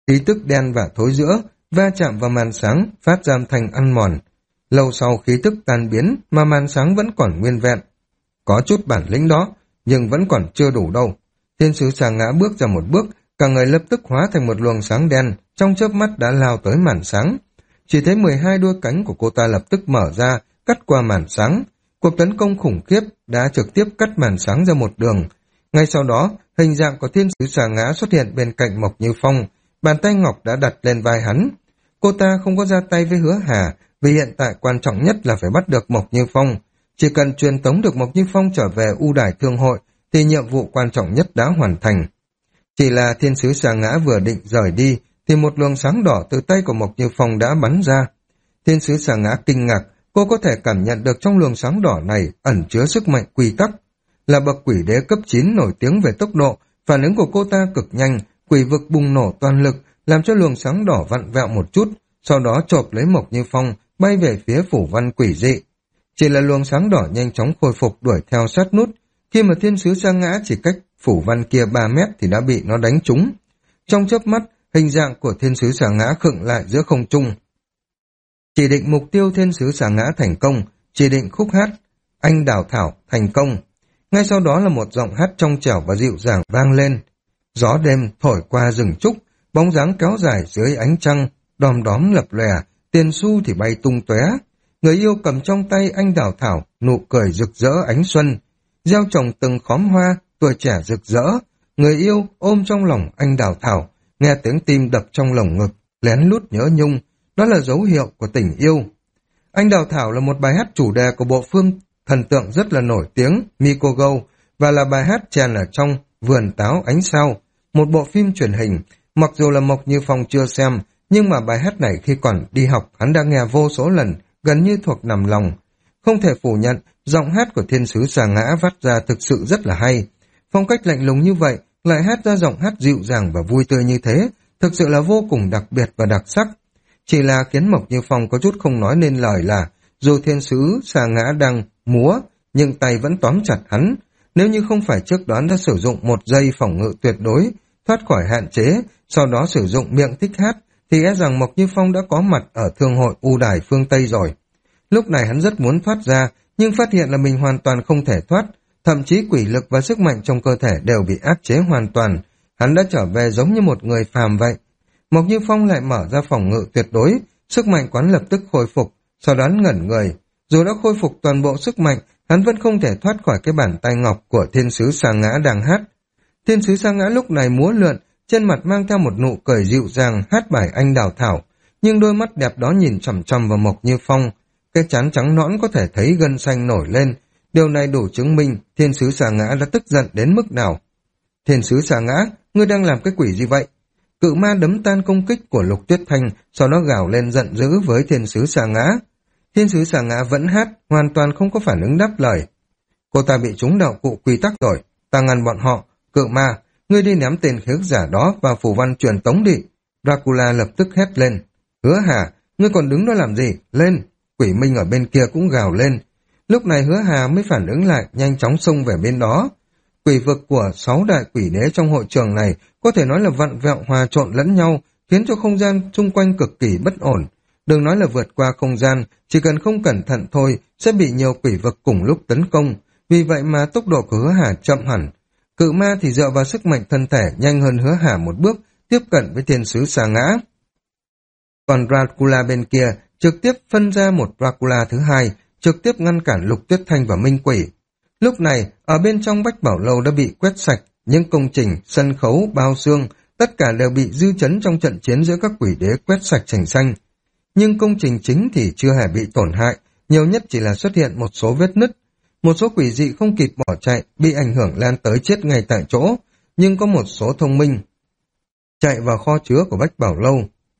khí tức đen và thối rữa, va chạm vào màn sáng, phát ra thành ăn mòn. Lâu sau khí tức tan biến mà màn sáng vẫn còn nguyên vẹn. Có chút bản lĩnh đó, nhưng vẫn còn chưa đủ đâu. Thiên sứ Sa Ngã bước ra một bước, cả người lập tức hóa thành một luồng sáng đen, trong chớp mắt đã lao tới màn sáng. Chỉ thấy mười hai đuôi cánh của cô ta lập tức mở ra, cắt qua màn sáng. Cuộc tấn công khủng khiếp đã trực tiếp cắt màn sáng ra một đường. Ngay sau đó, hình dạng của thiên sứ Sa Ngã xuất hiện bên cạnh Mộc Như Phong, bàn tay ngọc đã đặt lên vai hắn. Cô ta không có ra tay với Hứa Hà, vì hiện tại quan trọng nhất là phải bắt được Mộc Như Phong. Chỉ cần truyền tống được Mộc Như Phong trở về U Đài Thương Hội, thì nhiệm vụ quan trọng nhất đã hoàn thành. Chỉ là thiên sứ Sa Ngã vừa định rời đi, thì một luồng sáng đỏ từ tay của Mộc Như Phong đã bắn ra. Thiên sứ Sa Ngã kinh ngạc, cô có thể cảm nhận được trong luồng sáng đỏ này ẩn chứa sức mạnh quy tắc. Là bậc quỷ đế cấp chín nổi tiếng về tốc độ, phản ứng của cô ta cực nhanh, quỷ vực bùng nổ toàn lực, làm cho luồng sáng đỏ vặn vẹo một chút, sau đó chộp lấy Mộc Như Phong, bay về phía phủ văn quỷ dị. Chỉ là luồng sáng đỏ nhanh chóng khôi phục đuổi theo sát nút, khi mà thiên sứ Sa Ngã chỉ cách phủ văn kia ba mét thì đã bị nó đánh trúng. Trong chớp mắt, hình dạng của thiên sứ Sa Ngã khựng lại giữa không trung. Chỉ định mục tiêu thiên sứ Sa Ngã thành công, chỉ định khúc hát Anh Đào Thảo thành công. Ngay sau đó là một giọng hát trong trẻo và dịu dàng vang lên. Gió đêm thổi qua rừng trúc, bóng dáng kéo dài dưới ánh trăng, đom đóm lập lòe, tiền xu thì bay tung tóe. Người yêu cầm trong tay anh đào thảo, nụ cười rực rỡ ánh xuân. Gieo trồng từng khóm hoa, tuổi trẻ rực rỡ. Người yêu ôm trong lòng anh đào thảo, nghe tiếng tim đập trong lồng ngực, lén lút nhớ nhung. Đó là dấu hiệu của tình yêu. Anh Đào Thảo là một bài hát chủ đề của bộ phim thần tượng rất là nổi tiếng Mikogo, và là bài hát chèn ở trong Vườn Táo Ánh Sao, một bộ phim truyền hình. Mặc dù là Mộc Như Phong chưa xem, nhưng mà bài hát này khi còn đi học hắn đã nghe vô số lần, gần như thuộc nằm lòng. Không thể phủ nhận, giọng hát của thiên sứ Sa Ngã vắt ra thực sự rất là hay. Phong cách lạnh lùng như vậy, lại hát ra giọng hát dịu dàng và vui tươi như thế, thực sự là vô cùng đặc biệt và đặc sắc. Chỉ là khiến Mộc Như Phong có chút không nói nên lời là, dù thiên sứ Sa Ngã đang múa, nhưng tay vẫn tóm chặt hắn. Nếu như không phải trước đoán đã sử dụng một giây phòng ngự tuyệt đối, thoát khỏi hạn chế, sau đó sử dụng miệng thích hát, thì e rằng Mộc Như Phong đã có mặt ở Thương hội U Đài phương Tây rồi. Lúc này hắn rất muốn thoát ra, nhưng phát hiện là mình hoàn toàn không thể thoát, thậm chí quỷ lực và sức mạnh trong cơ thể đều bị áp chế hoàn toàn. Hắn đã trở về giống như một người phàm vậy. Mộc Như Phong lại mở ra phòng ngự tuyệt đối, sức mạnh quán lập tức khôi phục, sau đó ngẩn người. Dù đã khôi phục toàn bộ sức mạnh, hắn vẫn không thể thoát khỏi cái bàn tay ngọc của thiên sứ Sa Ngã đang hát. Thiên sứ Sa Ngã lúc này múa lượn, trên mặt mang theo một nụ cười dịu dàng hát bài Anh Đào Thảo, nhưng đôi mắt đẹp đó nhìn chằm chằm vào Mộc Như Phong. Cái trán trắng nõn có thể thấy gân xanh nổi lên, điều này đủ chứng minh thiên sứ Sa Ngã đã tức giận đến mức nào. Thiên sứ Sa Ngã, ngươi đang làm cái quỷ gì vậy? Cự ma đấm tan công kích của Lục Tuyết Thanh, sau đó gào lên giận dữ với thiên sứ Sa Ngã. Thiên sứ Sa Ngã vẫn hát, hoàn toàn không có phản ứng đáp lời. Cô ta bị trúng đạo cụ quy tắc rồi, ta ngăn bọn họ. Cự ma, ngươi đi ném tên khiếu giả đó vào phủ văn truyền tống đi. Dracula lập tức hét lên. Hứa Hà, ngươi còn đứng đó làm gì? Lên! Quỷ Minh ở bên kia cũng gào lên. Lúc này Hứa Hà mới phản ứng lại, nhanh chóng xông về bên đó. Quỷ vực của sáu đại quỷ đế trong hội trường này có thể nói là vặn vẹo hòa trộn lẫn nhau, khiến cho không gian xung quanh cực kỳ bất ổn. Đừng nói là vượt qua không gian, chỉ cần không cẩn thận thôi sẽ bị nhiều quỷ vực cùng lúc tấn công. Vì vậy mà tốc độ của Hứa Hà chậm hẳn. Cự ma thì dựa vào sức mạnh thân thể nhanh hơn Hứa Hà một bước, tiếp cận với thiên sứ Sa Ngã. Còn Dracula bên kia trực tiếp phân ra một Dracula thứ hai, trực tiếp ngăn cản Lục Tuyết Thanh và Minh Quỷ. Lúc này, ở bên trong Bách Bảo Lâu đã bị quét sạch, những công trình, sân khấu, bao xương, tất cả đều bị dư chấn trong trận chiến giữa các quỷ đế quét sạch sành xanh. Nhưng công trình chính thì chưa hề bị tổn hại, nhiều nhất chỉ là xuất hiện một số vết nứt. Một số quỷ dị không kịp bỏ chạy, bị ảnh hưởng lan tới chết ngay tại chỗ, nhưng có một số thông minh chạy vào kho chứa của Bách Bảo Lâu.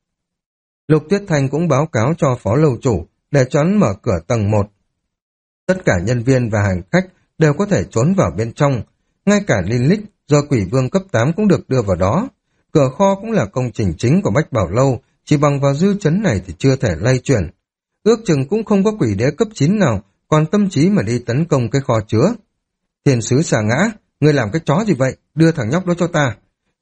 Lục Tuyết Thanh cũng báo cáo cho phó lâu chủ để cho hắn mở cửa tầng một. Tất cả nhân viên và hành khách đều có thể trốn vào bên trong, ngay cả Linh Lích do quỷ vương cấp tám cũng được đưa vào đó. Cửa kho cũng là công trình chính của Bách Bảo Lâu, chỉ bằng vào dư chấn này thì chưa thể lay chuyển. Ước chừng cũng không có quỷ đế cấp chín nào còn tâm trí mà đi tấn công cái kho chứa. Thiên sứ Sa Ngã, ngươi làm cái chó gì vậy? Đưa thằng nhóc đó cho ta.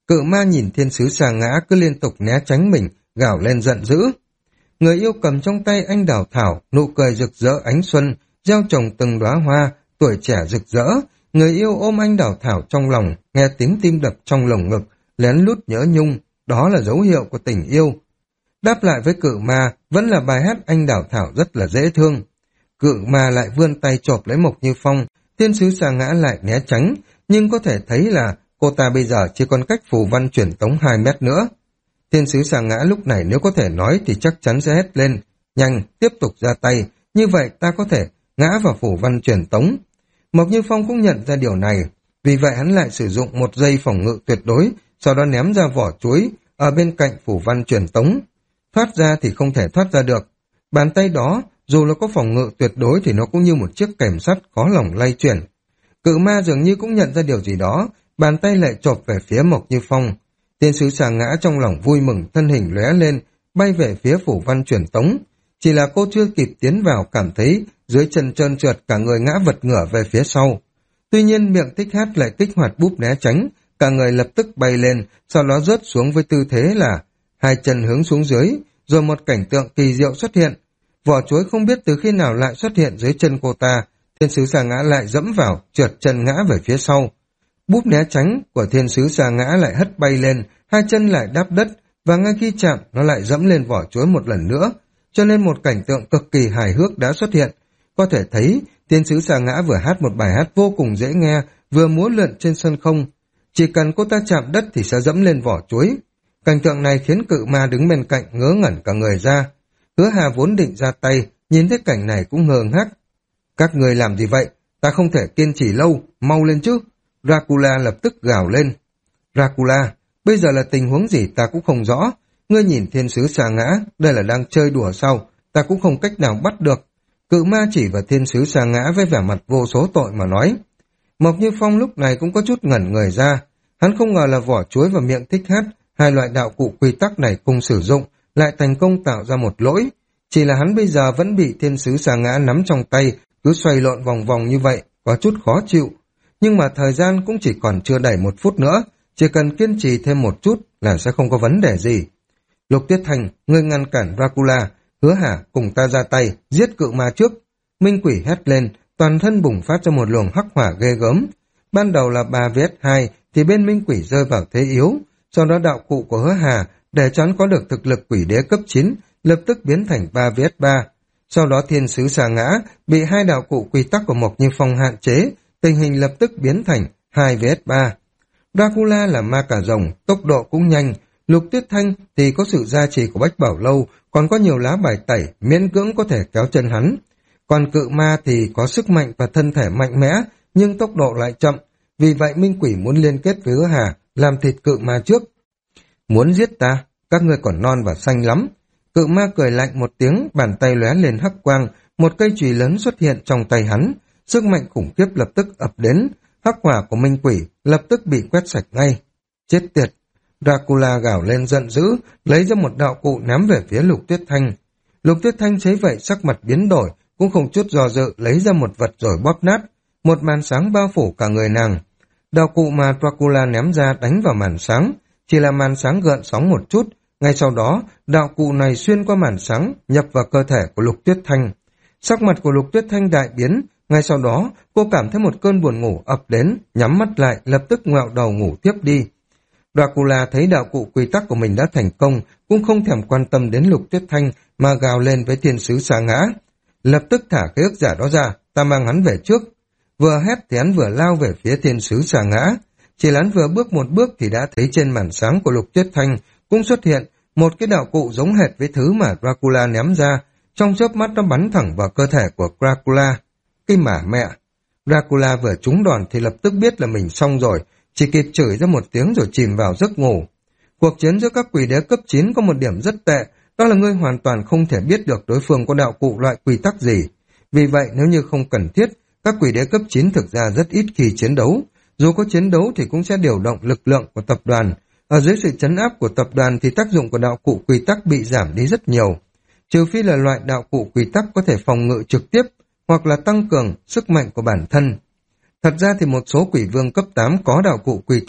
Cự ma nhìn thiên sứ sa ngã cứ liên tục né tránh mình, gào lên giận dữ. Người yêu cầm trong tay anh đào thảo, nụ cười rực rỡ ánh xuân, gieo trồng từng đóa hoa, tuổi trẻ rực rỡ. Người yêu ôm anh đào thảo trong lòng, nghe tiếng tim đập trong lồng ngực, lén lút nhớ nhung, đó là dấu hiệu của tình yêu. Đáp lại với cự ma, vẫn là bài hát anh đào thảo rất là dễ thương. Cự ma lại vươn tay chộp lấy Mộc Như Phong, thiên sứ sa ngã lại né tránh, nhưng có thể thấy là cô ta bây giờ chỉ còn cách phù văn truyền tống hai mét nữa. Thiên sứ sa ngã lúc này nếu có thể nói thì chắc chắn sẽ hét lên, nhanh, tiếp tục ra tay, như vậy ta có thể ngã vào phù văn truyền tống. Mộc Như Phong cũng nhận ra điều này, vì vậy hắn lại sử dụng một giây phòng ngự tuyệt đối, sau đó ném ra vỏ chuối ở bên cạnh phù văn truyền tống. Thoát ra thì không thể thoát ra được. Bàn tay đó, dù nó có phòng ngự tuyệt đối thì nó cũng như một chiếc kềm sắt khó lòng lay chuyển. Cự ma dường như cũng nhận ra điều gì đó, bàn tay lại chộp về phía Mộc Như Phong. Thiên sứ sa ngã trong lòng vui mừng, thân hình lóe lên, bay về phía phủ văn truyền tống. Chỉ là cô chưa kịp tiến vào cảm thấy dưới chân trơn trượt, cả người ngã vật ngửa về phía sau. Tuy nhiên miệng thích hát lại kích hoạt búp né tránh, cả người lập tức bay lên, sau đó rớt xuống với tư thế là hai chân hướng xuống dưới, rồi một cảnh tượng kỳ diệu xuất hiện. Vỏ chuối không biết từ khi nào lại xuất hiện dưới chân cô ta, thiên sứ sa ngã lại dẫm vào, trượt chân ngã về phía sau. Búp né tránh của thiên sứ sa ngã lại hất bay lên, hai chân lại đáp đất, và ngay khi chạm nó lại dẫm lên vỏ chuối một lần nữa, cho nên một cảnh tượng cực kỳ hài hước đã xuất hiện. Có thể thấy thiên sứ sa ngã vừa hát một bài hát vô cùng dễ nghe, vừa múa lượn trên sân không. Chỉ cần cô ta chạm đất thì sẽ dẫm lên vỏ chuối. Cảnh tượng này khiến cự ma đứng bên cạnh ngớ ngẩn cả người ra. Hứa Hà vốn định ra tay, nhìn thấy cảnh này cũng ngơ ngác. Các người làm gì vậy? Ta không thể kiên trì lâu, mau lên chứ. Dracula lập tức gào lên. Dracula, bây giờ là tình huống gì ta cũng không rõ. Ngươi nhìn thiên sứ sa ngã, đây là đang chơi đùa sao? Ta cũng không cách nào bắt được. Cự ma chỉ vào thiên sứ sa ngã với vẻ mặt vô số tội mà nói. Mộc Như Phong lúc này cũng có chút ngẩn người ra. Hắn không ngờ là vỏ chuối và miệng thích hát, hai loại đạo cụ quy tắc này cùng sử dụng, lại thành công tạo ra một lỗi. Chỉ là hắn bây giờ vẫn bị thiên sứ sa ngã nắm trong tay, cứ xoay lộn vòng vòng như vậy, có chút khó chịu. Nhưng mà thời gian cũng chỉ còn chưa đầy một phút nữa, chỉ cần kiên trì thêm một chút là sẽ không có vấn đề gì. Lục Tuyết Thành, ngươi ngăn cản Dracula, Hứa Hà cùng ta ra tay, giết cự ma trước. Minh Quỷ hét lên, toàn thân bùng phát ra một luồng hắc hỏa ghê gớm. Ban đầu là ba vs hai thì bên Minh Quỷ rơi vào thế yếu, sau đó đạo cụ của Hứa Hà để cho hắn có được thực lực quỷ đế cấp chín, lập tức biến thành ba vs ba. Sau đó thiên sứ sa ngã bị hai đạo cụ quy tắc của Mộc Như Phong hạn chế, tình hình lập tức biến thành hai vs ba. Dracula là ma cà rồng, tốc độ cũng nhanh. Lục Tuyết Thanh thì có sự gia trì của Bách Bảo Lâu, còn có nhiều lá bài tẩy, miễn cưỡng có thể kéo chân hắn. Còn cự ma thì có sức mạnh và thân thể mạnh mẽ, nhưng tốc độ lại chậm. Vì vậy Minh Quỷ muốn liên kết với Hứa Hà, làm thịt cự ma trước. Muốn giết ta, các ngươi còn non và xanh lắm. Cự ma cười lạnh một tiếng, bàn tay lóe lên hắc quang, một cây chùy lớn xuất hiện trong tay hắn. Sức mạnh khủng khiếp lập tức ập đến, hắc hỏa của Minh Quỷ lập tức bị quét sạch ngay. Chết tiệt! Dracula gào lên giận dữ, lấy ra một đạo cụ ném về phía Lục Tuyết Thanh. Lục Tuyết Thanh thấy vậy sắc mặt biến đổi, cũng không chút do dự lấy ra một vật rồi bóp nát. Một màn sáng bao phủ cả người nàng. Đạo cụ mà Dracula ném ra đánh vào màn sáng, chỉ là màn sáng gợn sóng một chút. Ngay sau đó, đạo cụ này xuyên qua màn sáng, nhập vào cơ thể của Lục Tuyết Thanh. Sắc mặt của Lục Tuyết Thanh đại biến, ngay sau đó cô cảm thấy một cơn buồn ngủ ập đến, nhắm mắt lại, lập tức ngoẹo đầu ngủ tiếp đi. Dracula thấy đạo cụ quy tắc của mình đã thành công, cũng không thèm quan tâm đến Lục Tuyết Thanh mà gào lên với thiên sứ sa ngã. Lập tức thả cái ức giả đó ra, ta mang hắn về trước. Vừa hét thì hắn vừa lao về phía thiên sứ sa ngã. Chỉ là hắn vừa bước một bước thì đã thấy trên màn sáng của Lục Tuyết Thanh cũng xuất hiện một cái đạo cụ giống hệt với thứ mà Dracula ném ra. Trong chớp mắt nó bắn thẳng vào cơ thể của Dracula. Cái mả mẹ! Dracula vừa trúng đòn thì lập tức biết là mình xong rồi, chỉ kịp chửi ra một tiếng rồi chìm vào giấc ngủ. Cuộc chiến giữa các quỷ đế cấp chín có một điểm rất tệ, đó là ngươi hoàn toàn không thể biết được đối phương có đạo cụ loại quy tắc gì. Vì vậy nếu như không cần thiết, các quỷ đế cấp chín thực ra rất ít khi chiến đấu. Dù có chiến đấu thì cũng sẽ điều động lực lượng của tập đoàn. Ở dưới sự trấn áp của tập đoàn thì tác dụng của đạo cụ quy tắc bị giảm đi rất nhiều. Trừ phi là loại đạo cụ quy tắc có thể phòng ngự trực tiếp, hoặc là tăng cường sức mạnh của bản thân. Thật ra thì một số quỷ vương cấp tám có đạo cụ quy tắc,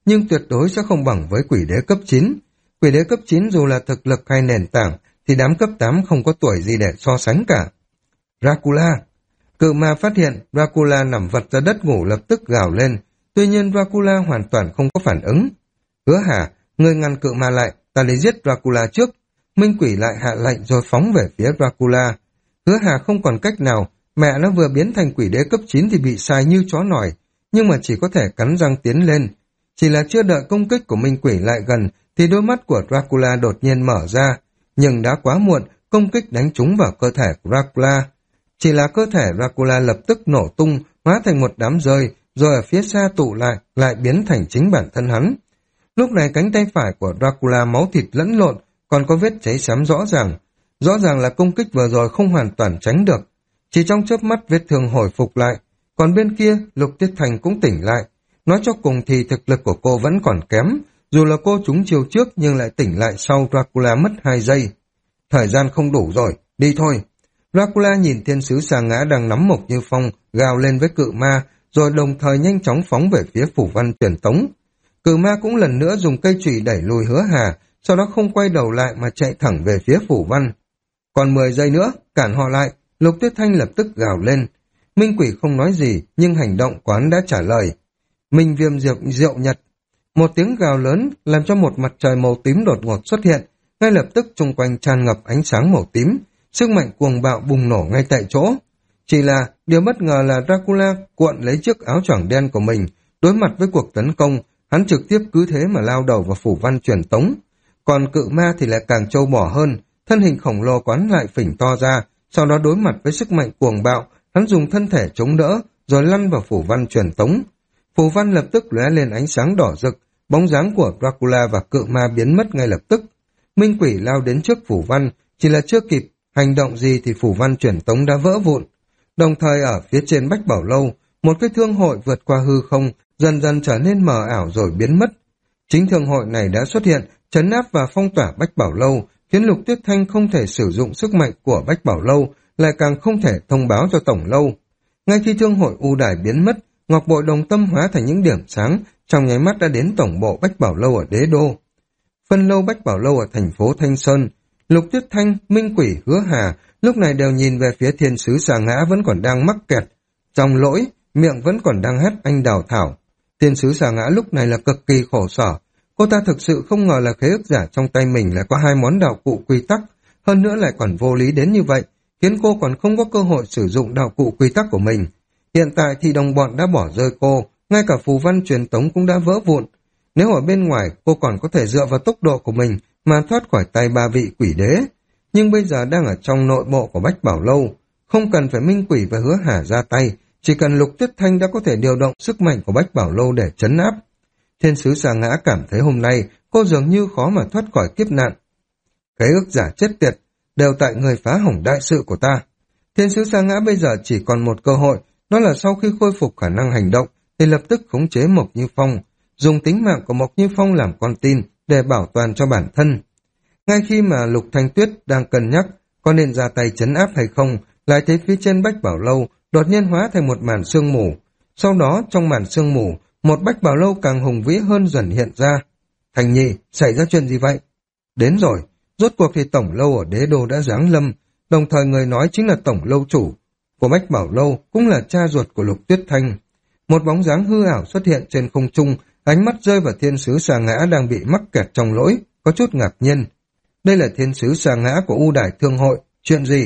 nhưng tuyệt đối sẽ không bằng với quỷ đế cấp chín. Quỷ đế cấp chín dù là thực lực hay nền tảng, thì đám cấp tám không có tuổi gì để so sánh cả. Dracula! Cự ma phát hiện Dracula nằm vật ra đất ngủ lập tức gào lên, tuy nhiên Dracula hoàn toàn không có phản ứng. Hứa Hà, ngươi ngăn cự ma lại, ta đi giết Dracula trước. Minh Quỷ lại hạ lệnh rồi phóng về phía Dracula. Hứa Hà không còn cách nào, mẹ nó vừa biến thành quỷ đế cấp chín thì bị sai như chó nòi, nhưng mà chỉ có thể cắn răng tiến lên. Chỉ là chưa đợi công kích của Minh Quỷ lại gần, thì đôi mắt của Dracula đột nhiên mở ra, nhưng đã quá muộn, công kích đánh trúng vào cơ thể của Dracula. Chỉ là cơ thể Dracula lập tức nổ tung, hóa thành một đám rơi, rồi ở phía xa tụ lại, lại biến thành chính bản thân hắn. Lúc này cánh tay phải của Dracula máu thịt lẫn lộn, còn có vết cháy xém rõ ràng. Rõ ràng là công kích vừa rồi không hoàn toàn tránh được. Chỉ trong chớp mắt vết thương hồi phục lại. Còn bên kia, Lục Tuyết Thành cũng tỉnh lại. Nói cho cùng thì thực lực của cô vẫn còn kém. Dù là cô trúng chiêu trước nhưng lại tỉnh lại sau Dracula mất hai giây. Thời gian không đủ rồi, đi thôi. Dracula nhìn thiên sứ Sa Ngã đang nắm Mộc Như Phong, gào lên với cự ma, rồi đồng thời nhanh chóng phóng về phía phủ văn truyền tống. Cự ma cũng lần nữa dùng cây chùy đẩy lùi Hứa Hà, sau đó không quay đầu lại mà chạy thẳng về phía phủ văn. Còn mười giây nữa, cản họ lại, Lục Tuyết Thanh lập tức gào lên. Minh Quỷ không nói gì, nhưng hành động quán đã trả lời. Minh Viêm diệu, diệu nhật. Một tiếng gào lớn làm cho một mặt trời màu tím đột ngột xuất hiện, ngay lập tức xung quanh tràn ngập ánh sáng màu tím, sức mạnh cuồng bạo bùng nổ ngay tại chỗ. Chỉ là điều bất ngờ là Dracula cuộn lấy chiếc áo choàng đen của mình, đối mặt với cuộc tấn công, hắn trực tiếp cứ thế mà lao đầu vào phủ văn truyền tống. Còn cự ma thì lại càng trâu bò hơn, thân hình khổng lồ quán lại phình to ra, sau đó đối mặt với sức mạnh cuồng bạo, hắn dùng thân thể chống đỡ, rồi lăn vào phủ văn truyền tống. Phủ văn lập tức lóe lên ánh sáng đỏ rực, bóng dáng của Dracula và cự ma biến mất ngay lập tức. Minh Quỷ lao đến trước phủ văn, chỉ là chưa kịp hành động gì thì phủ văn truyền tống đã vỡ vụn. Đồng thời ở phía trên Bách Bảo Lâu, một cái thương hội vượt qua hư không, dần dần trở nên mờ ảo rồi biến mất. Chính thương hội này đã xuất hiện, trấn áp và phong tỏa Bách Bảo Lâu, khiến Lục Tuyết Thanh không thể sử dụng sức mạnh của Bách Bảo Lâu, lại càng không thể thông báo cho Tổng Lâu. Ngay khi thương hội ưu đài biến mất, ngọc bội đồng tâm hóa thành những điểm sáng, trong nháy mắt đã đến tổng bộ Bách Bảo Lâu ở Đế Đô. Phân lâu Bách Bảo Lâu ở thành phố Thanh Sơn, Lục Tuyết Thanh, Minh Quỷ, Hứa Hà lúc này đều nhìn về phía thiên sứ Sa Ngã vẫn còn đang mắc kẹt trong lỗi, miệng vẫn còn đang hét anh đào thảo. Thiên sứ Sa Ngã lúc này là cực kỳ khổ sở. Cô ta thực sự không ngờ là khế ước giả trong tay mình lại có hai món đạo cụ quy tắc, hơn nữa lại còn vô lý đến như vậy, khiến cô còn không có cơ hội sử dụng đạo cụ quy tắc của mình. Hiện tại thì đồng bọn đã bỏ rơi cô, ngay cả phù văn truyền tống cũng đã vỡ vụn. Nếu ở bên ngoài cô còn có thể dựa vào tốc độ của mình mà thoát khỏi tay ba vị quỷ đế, nhưng bây giờ đang ở trong nội bộ của Bách Bảo Lâu, không cần phải Minh Quỷ và Hứa Hà ra tay, chỉ cần Lục Tuyết Thanh đã có thể điều động sức mạnh của Bách Bảo Lâu để trấn áp. Thiên sứ Sa Ngã cảm thấy hôm nay cô dường như khó mà thoát khỏi kiếp nạn. Khế ước giả chết tiệt, đều tại người phá hỏng đại sự của ta. Thiên sứ Sa Ngã bây giờ chỉ còn một cơ hội, đó là sau khi khôi phục khả năng hành động thì lập tức khống chế Mộc Như Phong, dùng tính mạng của Mộc Như Phong làm con tin để bảo toàn cho bản thân. Ngay khi mà Lục Thanh Tuyết đang cân nhắc có nên ra tay trấn áp hay không, lại thấy phía trên Bách Bảo Lâu đột nhiên hóa thành một màn sương mù. Sau đó trong màn sương mù, một Bách Bảo Lâu càng hùng vĩ hơn dần hiện ra. Thành Nhi, xảy ra chuyện gì vậy? Đến rồi, rốt cuộc thì Tổng Lâu ở Đế Đô đã giáng lâm, đồng thời người nói chính là Tổng Lâu chủ của Bách Bảo Lâu, cũng là cha ruột của Lục Tuyết Thanh. Một bóng dáng hư ảo xuất hiện trên không trung, ánh mắt rơi vào thiên sứ Sa Ngã đang bị mắc kẹt trong lỗi, có chút ngạc nhiên. Đây là thiên sứ Sa Ngã của U Đài Thương Hội, chuyện gì?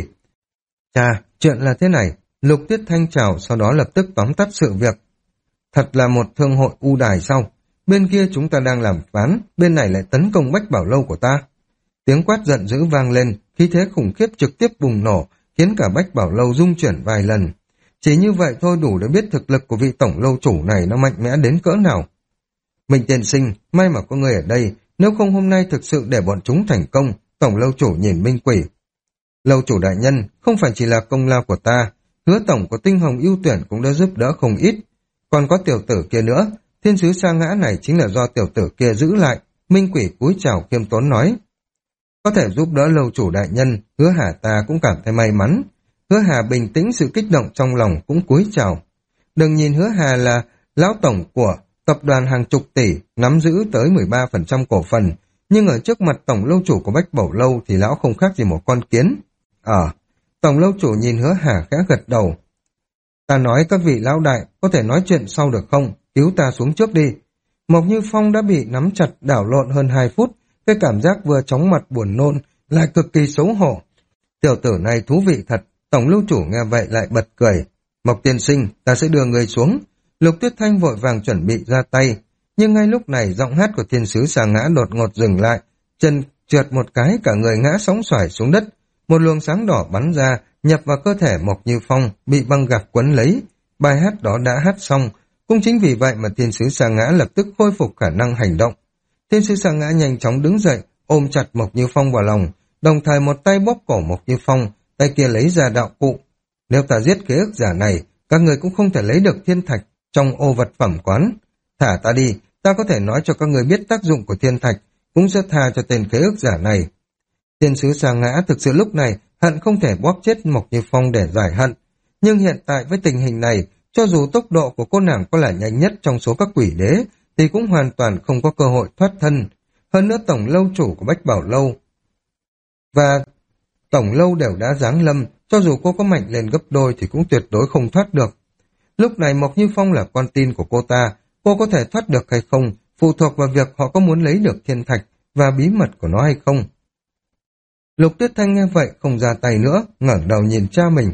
Chà, chuyện là thế này, Lục Tuyết Thanh chào, sau đó lập tức tóm tắt sự việc. Thật là một thương hội U Đài sao? Bên kia chúng ta đang làm phán, bên này lại tấn công Bách Bảo Lâu của ta. Tiếng quát giận dữ vang lên, khí thế khủng khiếp trực tiếp bùng nổ, khiến cả Bách Bảo Lâu rung chuyển vài lần. Chỉ như vậy thôi đủ để biết thực lực của vị Tổng Lâu chủ này nó mạnh mẽ đến cỡ nào. Mình tiên sinh, may mà có người ở đây, nếu không hôm nay thực sự để bọn chúng thành công. Tổng Lâu chủ nhìn Minh Quỷ. Lâu chủ đại nhân, không phải chỉ là công lao của ta, Hứa tổng của Tinh Hồng ưu tuyển cũng đã giúp đỡ không ít. Còn có tiểu tử kia nữa, thiên sứ Sa Ngã này chính là do tiểu tử kia giữ lại. Minh Quỷ cúi chào khiêm tốn nói. Có thể giúp đỡ lâu chủ đại nhân, Hứa Hà ta cũng cảm thấy may mắn. Hứa Hà bình tĩnh sự kích động trong lòng cũng cúi chào. Đừng nhìn Hứa Hà là lão tổng của tập đoàn hàng chục tỷ, nắm giữ tới mười ba phần trăm cổ phần, nhưng ở trước mặt tổng lâu chủ của Bách Bảo Lâu thì lão không khác gì một con kiến. Ờ, tổng lâu chủ nhìn Hứa Hà khẽ gật đầu. Ta nói các vị lão đại, có thể nói chuyện sau được không? Cứu ta xuống trước đi. Mộc Như Phong đã bị nắm chặt đảo lộn hơn hai phút, cái cảm giác vừa chóng mặt buồn nôn, lại cực kỳ xấu hổ. Tiểu tử này thú vị thật, tổng lưu chủ nghe vậy lại bật cười. Mộc tiên sinh, ta sẽ đưa người xuống. Lục Tuyết Thanh vội vàng chuẩn bị ra tay, nhưng ngay lúc này giọng hát của thiên sứ Sa Ngã đột ngột dừng lại, chân trượt một cái cả người ngã sóng xoài xuống đất, một luồng sáng đỏ bắn ra, nhập vào cơ thể Mộc Như Phong, bị băng gạc quấn lấy. Bài hát đó đã hát xong, cũng chính vì vậy mà thiên sứ Sa Ngã lập tức khôi phục khả năng hành động. Thiên sứ Sa Ngã nhanh chóng đứng dậy, ôm chặt Mộc Như Phong vào lòng, đồng thời một tay bóp cổ Mộc Như Phong, tay kia lấy ra đạo cụ. Nếu ta giết khế ước giả này, các người cũng không thể lấy được thiên thạch trong ô vật phẩm quán. Thả ta đi, ta có thể nói cho các người biết tác dụng của thiên thạch, cũng sẽ tha cho tên khế ước giả này. Thiên sứ Sa Ngã thực sự lúc này hận không thể bóp chết Mộc Như Phong để giải hận, nhưng hiện tại với tình hình này, cho dù tốc độ của cô nàng có là nhanh nhất trong số các quỷ đế, thì cũng hoàn toàn không có cơ hội thoát thân. Hơn nữa tổng lâu chủ của Bách Bảo Lâu và tổng lâu đều đã giáng lâm, cho dù cô có mạnh lên gấp đôi thì cũng tuyệt đối không thoát được. Lúc này Mộc Như Phong là con tin của cô ta, cô có thể thoát được hay không, phụ thuộc vào việc họ có muốn lấy được thiên thạch và bí mật của nó hay không. Lục Tuyết Thanh nghe vậy không ra tay nữa, ngẩng đầu nhìn cha mình.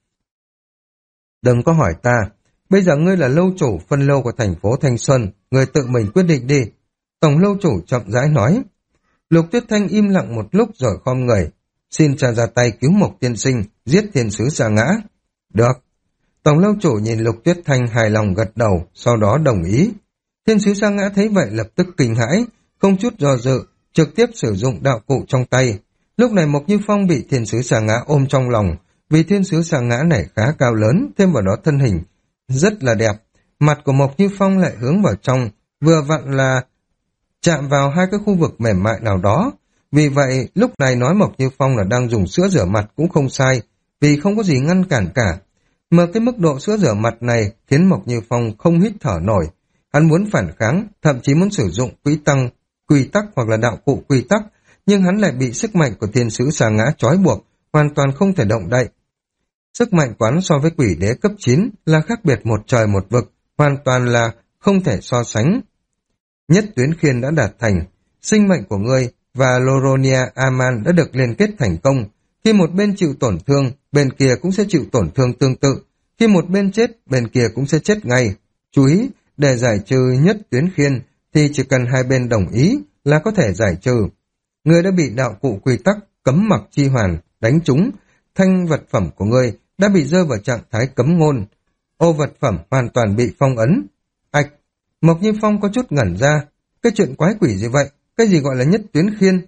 Đừng có hỏi ta, bây giờ ngươi là lâu chủ phân lâu của thành phố Thanh Xuân, ngươi tự mình quyết định đi. Tổng lâu chủ chậm rãi nói. Lục Tuyết Thanh im lặng một lúc rồi khom người. Xin cha ra tay cứu Mộc tiên sinh, giết thiên sứ Sa Ngã. Được. Tổng lâu chủ nhìn Lục Tuyết Thanh hài lòng gật đầu, sau đó đồng ý. Thiên sứ Sa Ngã thấy vậy lập tức kinh hãi, không chút do dự, trực tiếp sử dụng đạo cụ trong tay. Lúc này Mộc Như Phong bị thiên sứ Sa Ngã ôm trong lòng, vì thiên sứ Sa Ngã này khá cao lớn, thêm vào đó thân hình rất là đẹp. Mặt của Mộc Như Phong lại hướng vào trong, vừa vặn là chạm vào hai cái khu vực mềm mại nào đó. Vì vậy, lúc này nói Mộc Như Phong là đang dùng sữa rửa mặt cũng không sai, vì không có gì ngăn cản cả. Mà cái mức độ sữa rửa mặt này khiến Mộc Như Phong không hít thở nổi. Hắn muốn phản kháng, thậm chí muốn sử dụng quy tăng, quy tắc hoặc là đạo cụ quy tắc, nhưng hắn lại bị sức mạnh của thiên sứ Sa Ngã trói buộc, hoàn toàn không thể động đậy. Sức mạnh quán so với quỷ đế cấp chín là khác biệt một trời một vực, hoàn toàn là không thể so sánh. Nhất tuyến khiên đã đạt thành, sinh mệnh của ngươi và Loronia Aman đã được liên kết thành công. Khi một bên chịu tổn thương, bên kia cũng sẽ chịu tổn thương tương tự. Khi một bên chết, bên kia cũng sẽ chết ngay. Chú ý, để giải trừ nhất tuyến khiên thì chỉ cần hai bên đồng ý là có thể giải trừ. Ngươi đã bị đạo cụ quy tắc cấm mặc chi hoàn đánh trúng, thanh vật phẩm của ngươi đã bị rơi vào trạng thái cấm ngôn. Ô vật phẩm hoàn toàn bị phong ấn. Ạch, Mộc Như Phong có chút ngẩn ra. Cái chuyện quái quỷ gì vậy? Cái gì gọi là nhất tuyến khiên?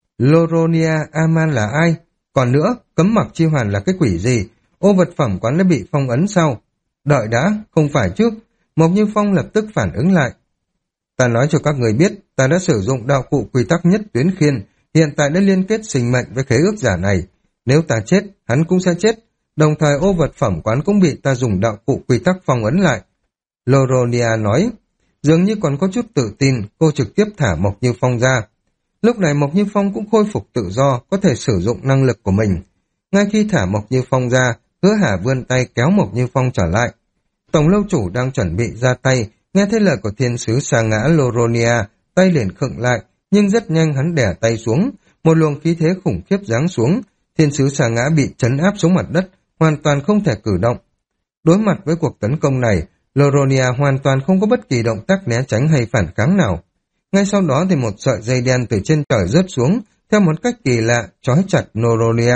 Loronia Aman là ai? Còn nữa, cấm mặc chi hoàn là cái quỷ gì? Ô vật phẩm quán đã bị phong ấn sao? Đợi đã, không phải chứ? Mộc Như Phong lập tức phản ứng lại. Ta nói cho các người biết, ta đã sử dụng đạo cụ quy tắc nhất tuyến khiên, hiện tại đã liên kết sinh mệnh với khế ước giả này. Nếu ta chết, hắn cũng sẽ chết. Đồng thời ô vật phẩm quán cũng bị ta dùng đạo cụ quy tắc phong ấn lại. Loronia nói, dường như còn có chút tự tin, cô trực tiếp thả Mộc Như Phong ra. Lúc này Mộc Như Phong cũng khôi phục tự do, có thể sử dụng năng lực của mình. Ngay khi thả Mộc Như Phong ra, Hứa Hà vươn tay kéo Mộc Như Phong trở lại. Tổng lâu chủ đang chuẩn bị ra tay, nghe thấy lời của thiên sứ Sa Ngã Loronia, tay liền khựng lại, nhưng rất nhanh hắn đè tay xuống, một luồng khí thế khủng khiếp giáng xuống, thiên sứ Sa Ngã bị trấn áp xuống mặt đất, hoàn toàn không thể cử động. Đối mặt với cuộc tấn công này, Loronia hoàn toàn không có bất kỳ động tác né tránh hay phản kháng nào. Ngay sau đó thì một sợi dây đen từ trên trời rớt xuống, theo một cách kỳ lạ, trói chặt Loronia.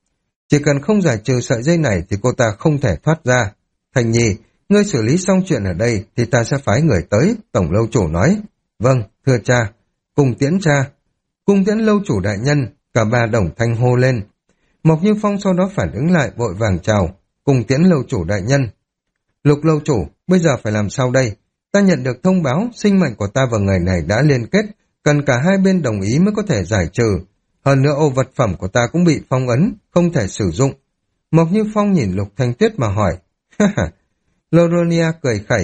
Chỉ cần không giải trừ sợi dây này thì cô ta không thể thoát ra. Thành Nhi, ngươi xử lý xong chuyện ở đây thì ta sẽ phái người tới, tổng lâu chủ nói. Vâng, thưa cha. Cùng tiễn cha. Cùng tiễn lâu chủ đại nhân, cả ba đồng thanh hô lên. Mộc Như Phong sau đó phản ứng lại vội vàng chào. Cùng tiễn lâu chủ đại nhân. Lục lâu chủ, bây giờ phải làm sao đây? Ta nhận được thông báo sinh mệnh của ta và người này đã liên kết, cần cả hai bên đồng ý mới có thể giải trừ. Hơn nữa ô vật phẩm của ta cũng bị phong ấn, không thể sử dụng. Mộc Như Phong nhìn Lục Thanh Tuyết mà hỏi. Ha ha. Loronia cười khẩy.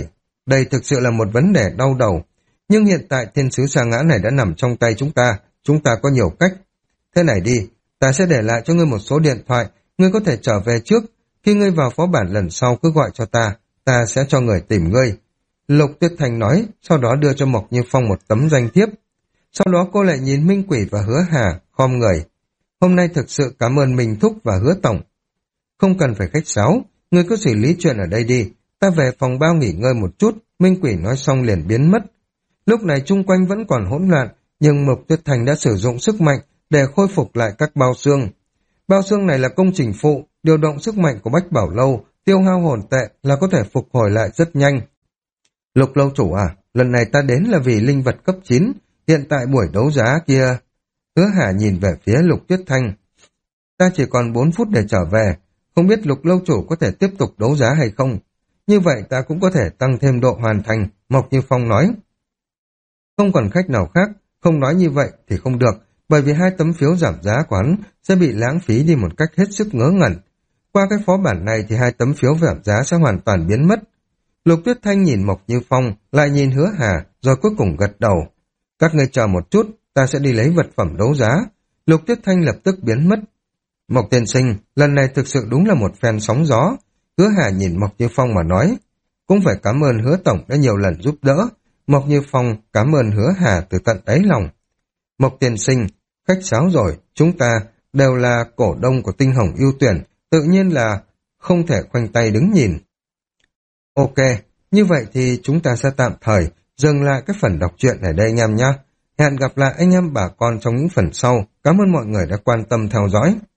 đây thực sự là một vấn đề đau đầu. Nhưng hiện tại thiên sứ sa ngã này đã nằm trong tay chúng ta, chúng ta có nhiều cách. Thế này đi, ta sẽ để lại cho ngươi một số điện thoại, ngươi có thể trở về trước. Khi ngươi vào phó bản lần sau cứ gọi cho ta, ta sẽ cho người tìm ngươi. Lục Tuyết Thành nói, sau đó đưa cho Mộc Như Phong một tấm danh thiếp. Sau đó cô lại nhìn Minh Quỷ và Hứa Hà, khom người. Hôm nay thực sự cảm ơn Minh Thúc và Hứa Tổng. Không cần phải khách sáo, ngươi cứ xử lý chuyện ở đây đi. Ta về phòng bao nghỉ ngơi một chút, Minh Quỷ nói xong liền biến mất. Lúc này chung quanh vẫn còn hỗn loạn, nhưng Mộc Tuyết Thành đã sử dụng sức mạnh để khôi phục lại các bao xương. Bao xương này là công trình phụ, điều động sức mạnh của Bách Bảo Lâu, tiêu hao hồn tệ là có thể phục hồi lại rất nhanh. Lục lâu chủ à, lần này ta đến là vì linh vật cấp chín, hiện tại buổi đấu giá kia. Hứa Hà nhìn về phía Lục Tuyết Thanh. Ta chỉ còn bốn phút để trở về, không biết Lục lâu chủ có thể tiếp tục đấu giá hay không. Như vậy ta cũng có thể tăng thêm độ hoàn thành, Mộc Như Phong nói. Không còn khách nào khác, không nói như vậy thì không được, bởi vì hai tấm phiếu giảm giá của hắn sẽ bị lãng phí đi một cách hết sức ngớ ngẩn. Qua cái phó bản này thì hai tấm phiếu giảm giá sẽ hoàn toàn biến mất. Lục Tuyết Thanh nhìn Mộc Như Phong, lại nhìn Hứa Hà, rồi cuối cùng gật đầu. Các ngươi chờ một chút, ta sẽ đi lấy vật phẩm đấu giá. Lục Tuyết Thanh lập tức biến mất. Mộc tiên sinh, lần này thực sự đúng là một phen sóng gió. Hứa Hà nhìn Mộc Như Phong mà nói. Cũng phải cảm ơn Hứa Tổng đã nhiều lần giúp đỡ. Mộc Như Phong cảm ơn Hứa Hà từ tận đáy lòng. Mộc tiên sinh, khách sáo rồi, chúng ta đều là cổ đông của Tinh Hồng ưu tuyển, tự nhiên là không thể khoanh tay đứng nhìn. Ok, như vậy thì chúng ta sẽ tạm thời dừng lại cái phần đọc truyện ở đây anh em nhé. Hẹn gặp lại anh em bà con trong những phần sau. Cảm ơn mọi người đã quan tâm theo dõi.